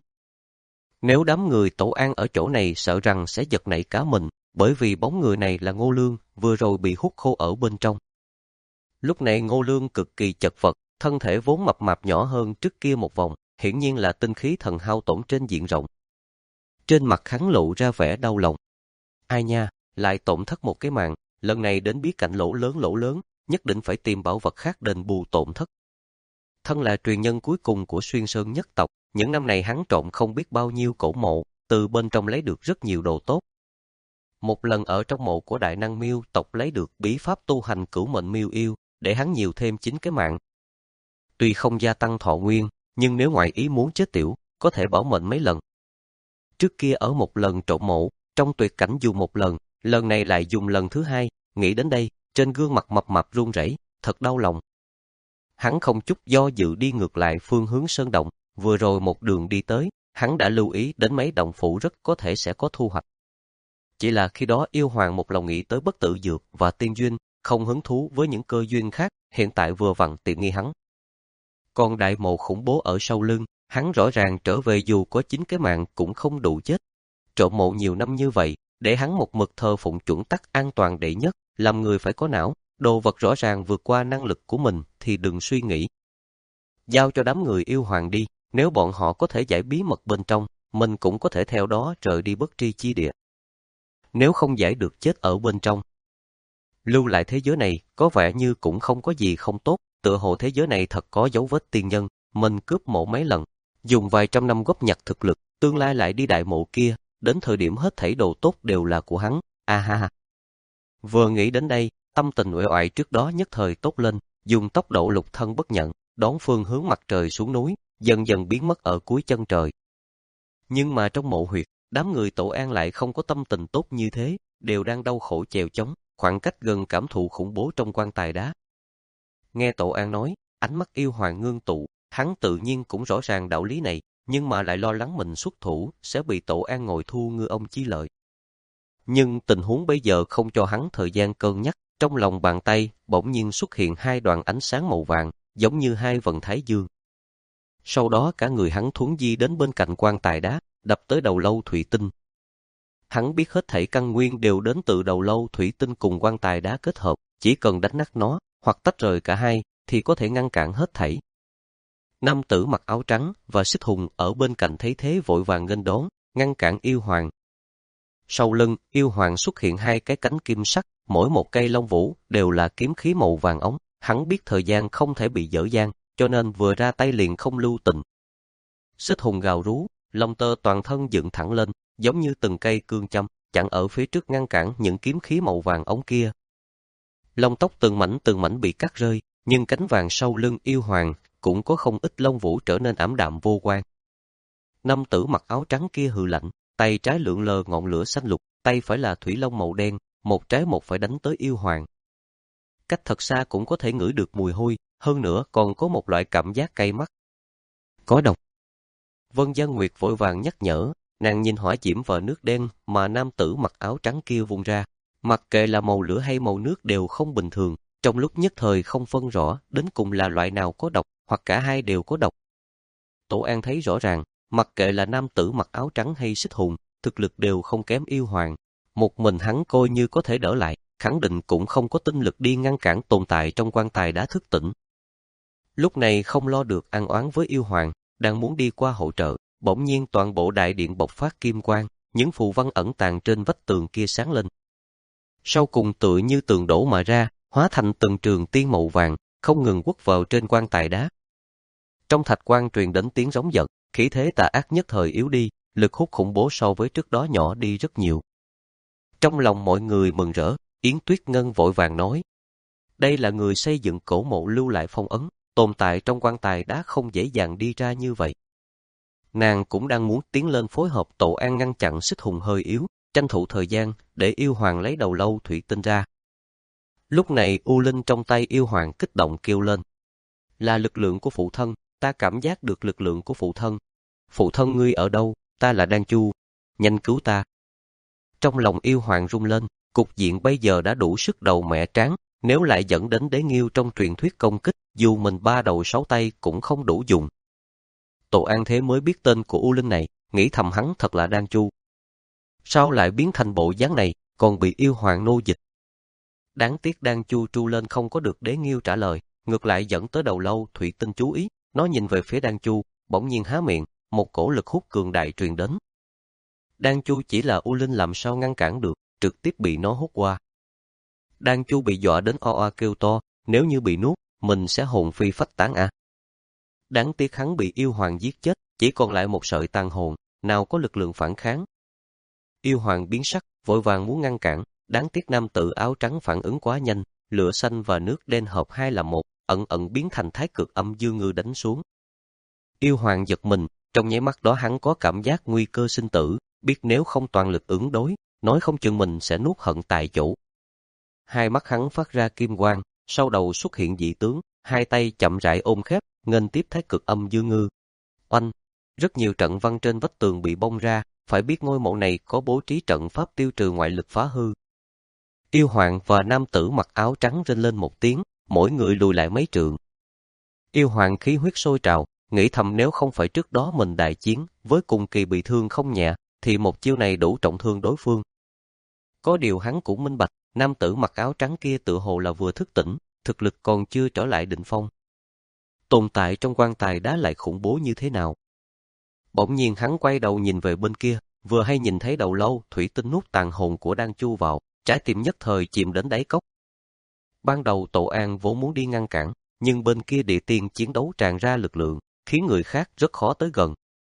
Nếu đám người Tổ An ở chỗ này sợ rằng sẽ giật nảy cả mình, bởi vì bóng người này là Ngô Lương, vừa rồi bị hút khô ở bên trong. Lúc này Ngô Lương cực kỳ chật vật, thân thể vốn mập mạp nhỏ hơn trước kia một vòng, hiển nhiên là tinh khí thần hao tổn trên diện rộng. Trên mặt hắn lộ ra vẻ đau lòng. Ai nha, lại tổn thất một cái mạng, lần này đến bí cảnh lỗ lớn lỗ lớn, nhất định phải tìm bảo vật khác đền bù tổn thất. Thân là truyền nhân cuối cùng của Xuyên Sơn nhất tộc, những năm này hắn trộm không biết bao nhiêu cổ mộ, từ bên trong lấy được rất nhiều đồ tốt. Một lần ở trong mộ của Đại Năng Miêu tộc lấy được bí pháp tu hành cửu mệnh miêu yêu, để hắn nhiều thêm chín cái mạng. Tuy không gia tăng thọ nguyên, nhưng nếu ngoại ý muốn chết tiểu, có thể bảo mệnh mấy lần. Trước kia ở một lần trộm mộ, trong tuyệt cảnh dùng một lần, lần này lại dùng lần thứ hai, nghĩ đến đây, trên gương mặt mập mạp run rẩy, thật đau lòng. Hắn không chút do dự đi ngược lại phương hướng sơn động, vừa rồi một đường đi tới, hắn đã lưu ý đến mấy động phủ rất có thể sẽ có thu hoạch. Chỉ là khi đó yêu hoàng một lòng nghĩ tới bất tử dược và tiên duyên, không hứng thú với những cơ duyên khác, hiện tại vừa vặn tiện nghi hắn. Còn đại mộ khủng bố ở sau lưng, hắn rõ ràng trở về dù có chín cái mạng cũng không đủ chết. Trộm mộ nhiều năm như vậy, để hắn một mực thờ phụng chuẩn tắc an toàn đệ nhất, làm người phải có não, đồ vật rõ ràng vượt qua năng lực của mình thì đừng suy nghĩ. Giao cho đám người yêu hoàng đi, nếu bọn họ có thể giải bí mật bên trong, mình cũng có thể theo đó rời đi bất tri chi địa. Nếu không giải được chết ở bên trong. Lưu lại thế giới này, có vẻ như cũng không có gì không tốt, tựa hồ thế giới này thật có dấu vết tiên nhân, mình cướp mộ mấy lần, dùng vài trăm năm góp nhặt thực lực, tương lai lại đi đại mộ kia, đến thời điểm hết thảy đồ tốt đều là của hắn, a ha ha. Vừa nghĩ đến đây, tâm tình uể oải trước đó nhất thời tốt lên, dùng tốc độ lục thân bất nhận, đón phương hướng mặt trời xuống núi, dần dần biến mất ở cuối chân trời. Nhưng mà trong mộ huyệt, đám người Tổ An lại không có tâm tình tốt như thế, đều đang đau khổ chèo chống, khoảng cách gần cảm thụ khủng bố trong quan tài đá. Nghe Tổ An nói, Ánh mắt yêu hoàng ngưng tụ, hắn tự nhiên cũng rõ ràng đạo lý này, nhưng mà lại lo lắng mình xuất thủ sẽ bị Tổ An ngồi thu ngư ông chi lợi. Nhưng tình huống bây giờ không cho hắn thời gian cân nhắc, trong lòng bàn tay bỗng nhiên xuất hiện hai đoạn ánh sáng màu vàng, giống như hai vầng thái dương. Sau đó cả người hắn thuấn di đến bên cạnh quan tài đá, đập tới đầu lâu thủy tinh. Hắn biết hết thảy căn nguyên đều đến từ đầu lâu thủy tinh cùng quan tài đá kết hợp, chỉ cần đánh nát nó, hoặc tách rời cả hai, thì có thể ngăn cản hết thảy. Nam tử mặc áo trắng và Xích Hùng ở bên cạnh thấy thế vội vàng nghênh đón, ngăn cản yêu hoàng. Sau lưng, yêu hoàng xuất hiện hai cái cánh kim sắc, mỗi một cây lông vũ đều là kiếm khí màu vàng ống. Hắn biết thời gian không thể bị dở dang, cho nên vừa ra tay liền không lưu tình. Xích Hùng gào rú, lông tơ toàn thân dựng thẳng lên, giống như từng cây cương châm, chặn ở phía trước ngăn cản những kiếm khí màu vàng ống kia. Lông tóc từng mảnh từng mảnh bị cắt rơi, nhưng cánh vàng sau lưng yêu hoàng cũng có không ít lông vũ trở nên ảm đạm vô quang. Nam tử mặc áo trắng kia hừ lạnh, tay trái lượn lờ ngọn lửa xanh lục, tay phải là thủy long màu đen, một trái một phải đánh tới yêu hoàng. Cách thật xa cũng có thể ngửi được mùi hôi, hơn nữa còn có một loại cảm giác cay mắt. Có độc. Vân Gian Nguyệt vội vàng nhắc nhở, nàng nhìn hỏa diễm và nước đen mà nam tử mặc áo trắng kia vung ra. Mặc kệ là màu lửa hay màu nước đều không bình thường, trong lúc nhất thời không phân rõ đến cùng là loại nào có độc, hoặc cả hai đều có độc. Tổ An thấy rõ ràng, mặc kệ là nam tử mặc áo trắng hay Xích Hùng, thực lực đều không kém yêu hoàng. Một mình hắn coi như có thể đỡ lại, khẳng định cũng không có tinh lực đi ngăn cản tồn tại trong quan tài đá thức tỉnh. Lúc này không lo được ăn oán với yêu hoàng, đang muốn đi qua hỗ trợ, bỗng nhiên toàn bộ đại điện bộc phát kim quang, những phù văn ẩn tàng trên vách tường kia sáng lên. Sau cùng tựa như tường đổ mà ra, hóa thành từng trường tiên màu vàng, không ngừng quất vào trên quan tài đá. Trong thạch quan truyền đến tiếng rống giận, khí thế tà ác nhất thời yếu đi, lực hút khủng bố so với trước đó nhỏ đi rất nhiều. Trong lòng mọi người mừng rỡ, Yến Tuyết Ngân vội vàng nói: đây là người xây dựng cổ mộ lưu lại phong ấn, tồn tại trong quan tài đá không dễ dàng đi ra như vậy. Nàng cũng đang muốn tiến lên phối hợp Tổ An ngăn chặn Xích Hùng hơi yếu, tranh thủ thời gian để yêu hoàng lấy đầu lâu thủy tinh ra. Lúc này U Linh trong tay yêu hoàng kích động kêu lên: là lực lượng của phụ thân, ta cảm giác được lực lượng của phụ thân. Phụ thân ngươi ở đâu? Ta là Đan Chu, nhanh cứu ta. Trong lòng yêu hoàng rung lên, cục diện bây giờ đã đủ sức đầu mẹ tráng, nếu lại dẫn đến đế nghiêu trong truyền thuyết công kích, dù mình ba đầu sáu tay cũng không đủ dùng. Tổ An thế mới biết tên của U Linh này, nghĩ thầm hắn thật là Đan Chu. Sao lại biến thành bộ dáng này, còn bị yêu hoàng nô dịch? Đáng tiếc Đan Chu tru lên không có được đế nghiêu trả lời, ngược lại dẫn tới đầu lâu thủy tinh chú ý, nó nhìn về phía Đan Chu, bỗng nhiên há miệng, một cổ lực hút cường đại truyền đến. Đan Chu chỉ là U Linh làm sao ngăn cản được, trực tiếp bị nó hút qua. Đan Chu bị dọa đến o oa kêu to, nếu như bị nuốt, mình sẽ hồn phi phách tán à. Đáng tiếc hắn bị yêu hoàng giết chết, chỉ còn lại một sợi tàn hồn, nào có lực lượng phản kháng. Yêu hoàng biến sắc, vội vàng muốn ngăn cản, đáng tiếc nam tử áo trắng phản ứng quá nhanh, lửa xanh và nước đen hợp hai là một, ẩn ẩn biến thành thái cực âm dương ngư đánh xuống. Yêu hoàng giật mình, trong nháy mắt đó hắn có cảm giác nguy cơ sinh tử, biết nếu không toàn lực ứng đối, nói không chừng mình sẽ nuốt hận tại chỗ. Hai mắt hắn phát ra kim quang, sau đầu xuất hiện dị tướng, hai tay chậm rãi ôm khép, nghênh tiếp thái cực âm dương ngư. Oanh! Rất nhiều trận văn trên vách tường bị bong ra, phải biết ngôi mộ này có bố trí trận pháp tiêu trừ ngoại lực phá hư. Yêu hoàng và nam tử mặc áo trắng rên lên một tiếng, mỗi người lùi lại mấy trượng. Yêu hoàng khí huyết sôi trào, nghĩ thầm nếu không phải trước đó mình đại chiến, với cùng kỳ bị thương không nhẹ, thì một chiêu này đủ trọng thương đối phương. Có điều hắn cũng minh bạch, nam tử mặc áo trắng kia tự hồ là vừa thức tỉnh, thực lực còn chưa trở lại đỉnh phong. Tồn tại trong quan tài đá lại khủng bố như thế nào? Bỗng nhiên hắn quay đầu nhìn về bên kia, vừa hay nhìn thấy đầu lâu thủy tinh nuốt tàn hồn của Đan Chu vào, trái tim nhất thời chìm đến đáy cốc. Ban đầu Tổ An vốn muốn đi ngăn cản, nhưng bên kia địa tiên chiến đấu tràn ra lực lượng, khiến người khác rất khó tới gần.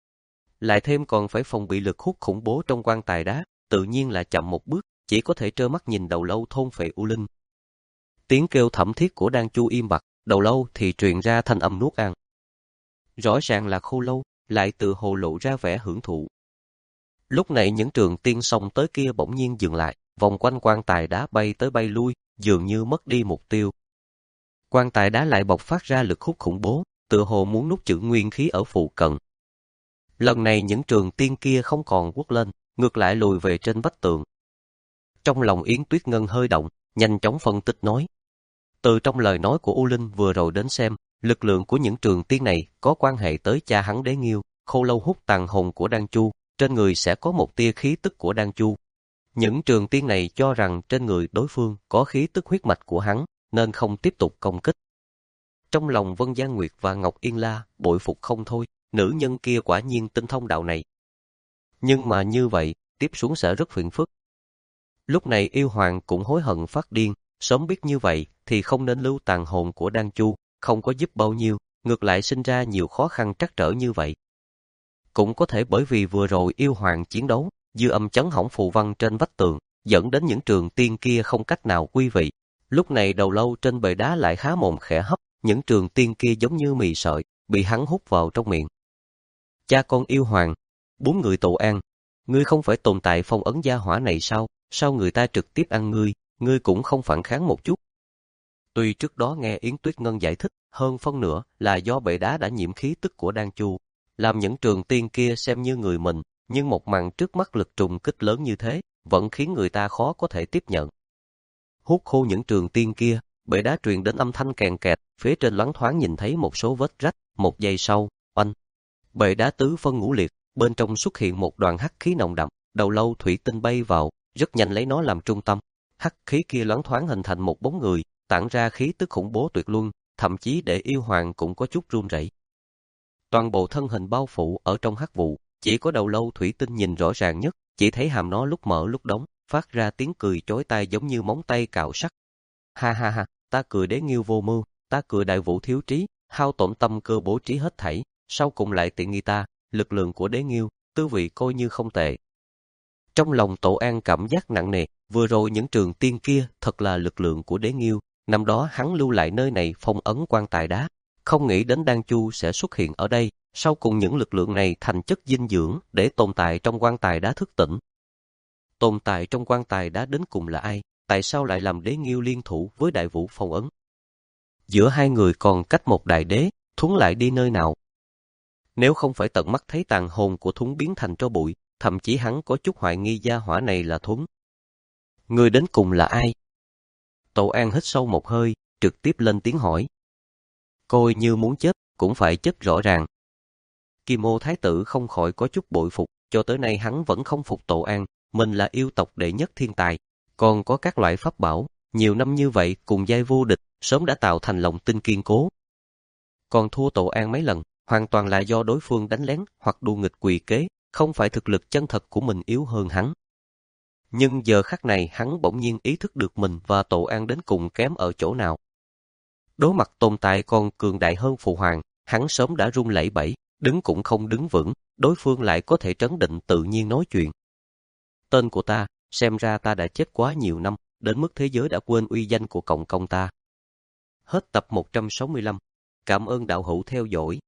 Lại thêm còn phải phòng bị lực hút khủng bố trong quan tài đá, tự nhiên là chậm một bước, chỉ có thể trơ mắt nhìn đầu lâu thôn phệ U Linh. Tiếng kêu thảm thiết của Đan Chu im bặt, đầu lâu thì truyền ra thanh âm nuốt ăn. Rõ ràng là khô lâu, lại tự hồ lộ ra vẻ hưởng thụ. Lúc này những trường tiên xông tới kia bỗng nhiên dừng lại, vòng quanh quan tài đá bay tới bay lui, dường như mất đi mục tiêu. Quan tài đá lại bộc phát ra lực hút khủng bố, tựa hồ muốn nuốt chửng nguyên khí ở phụ cận. Lần này những trường tiên kia không còn quất lên, ngược lại lùi về trên vách tường. Trong lòng Yến Tuyết Ngân hơi động, nhanh chóng phân tích nói. Từ trong lời nói của U Linh vừa rồi đến xem, lực lượng của những trường tiên này có quan hệ tới cha hắn Đế Nghiêu, Khô Lâu hút tàn hồn của Đan Chu, trên người sẽ có một tia khí tức của Đan Chu. Những trường tiên này cho rằng trên người đối phương có khí tức huyết mạch của hắn, nên không tiếp tục công kích. Trong lòng Vân Giang Nguyệt và Ngọc Yên La bội phục không thôi, nữ nhân kia quả nhiên tinh thông đạo này. Nhưng mà như vậy, tiếp xuống sẽ rất phiền phức. Lúc này yêu hoàng cũng hối hận phát điên, sớm biết như vậy thì không nên lưu tàn hồn của Đan Chu, không có giúp bao nhiêu, ngược lại sinh ra nhiều khó khăn trắc trở như vậy. Cũng có thể bởi vì vừa rồi yêu hoàng chiến đấu, dư âm chấn hỏng phù văn trên vách tường, dẫn đến những trường tiên kia không cách nào quy vị. Lúc này đầu lâu trên bệ đá lại khá mồm khẽ hấp, những trường tiên kia giống như mì sợi, bị hắn hút vào trong miệng. Cha con yêu hoàng, bốn người tụ an, ngươi không phải tồn tại phong ấn gia hỏa này sao, sao người ta trực tiếp ăn ngươi, ngươi cũng không phản kháng một chút. Tuy trước đó nghe Yến Tuyết Ngân giải thích, hơn phân nửa là do bệ đá đã nhiễm khí tức của Đan Chu, làm những trường tiên kia xem như người mình, nhưng một màn trước mắt lực trùng kích lớn như thế, vẫn khiến người ta khó có thể tiếp nhận. Hút khô những trường tiên kia, bệ đá truyền đến âm thanh kèn kẹt, phía trên loáng thoáng nhìn thấy một số vết rách, một giây sau, oanh. Bệ đá tứ phân ngũ liệt, bên trong xuất hiện một đoàn hắc khí nồng đậm, đầu lâu thủy tinh bay vào, rất nhanh lấy nó làm trung tâm. Hắc khí kia loáng thoáng hình thành một bóng người, tản ra khí tức khủng bố tuyệt luân, thậm chí để yêu hoàng cũng có chút run rẩy. Toàn bộ thân hình bao phủ ở trong hắc vụ, chỉ có đầu lâu thủy tinh nhìn rõ ràng nhất, chỉ thấy hàm nó lúc mở lúc đóng, phát ra tiếng cười chói tai giống như móng tay cạo sắt. Ha ha ha, ta cười Đế Nghiêu vô mưu, ta cười Đại Vũ thiếu trí, hao tổn tâm cơ bố trí hết thảy, sau cùng lại tiện nghi ta, lực lượng của Đế Nghiêu, tư vị coi như không tệ. Trong lòng Tổ An cảm giác nặng nề, vừa rồi những trường tiên kia thật là lực lượng của Đế Nghiêu, năm đó hắn lưu lại nơi này phong ấn quan tài đá, không nghĩ đến Đan Chu sẽ xuất hiện ở đây, sau cùng những lực lượng này thành chất dinh dưỡng để tồn tại trong quan tài đá thức tỉnh. Tồn tại trong quan tài đá đến cùng là ai? Tại sao lại làm Đế Nghiêu liên thủ với Đại Vũ phong ấn? Giữa hai người còn cách một đại đế, Thuấn lại đi nơi nào? Nếu không phải tận mắt thấy tàn hồn của Thuấn biến thành tro bụi, thậm chí hắn có chút hoài nghi gia hỏa này là Thuấn. Người đến cùng là ai? Tổ An hít sâu một hơi, trực tiếp lên tiếng hỏi. Coi như muốn chết, cũng phải chết rõ ràng. Kim Ô Thái tử không khỏi có chút bội phục, cho tới nay hắn vẫn không phục Tổ An, mình là yêu tộc đệ nhất thiên tài, còn có các loại pháp bảo, nhiều năm như vậy cùng giai vô địch, sớm đã tạo thành lòng tin kiên cố. Còn thua Tổ An mấy lần, hoàn toàn là do đối phương đánh lén hoặc đùa nghịch quỷ kế, không phải thực lực chân thật của mình yếu hơn hắn. Nhưng giờ khắc này hắn bỗng nhiên ý thức được mình và Tổ An đến cùng kém ở chỗ nào. Đối mặt tồn tại còn cường đại hơn Phụ Hoàng, hắn sớm đã run lẩy bẩy, đứng cũng không đứng vững, đối phương lại có thể trấn định tự nhiên nói chuyện. Tên của ta, xem ra ta đã chết quá nhiều năm, đến mức thế giới đã quên uy danh của cộng công ta. Hết tập một trăm sáu mươi lăm. Cảm ơn đạo hữu theo dõi.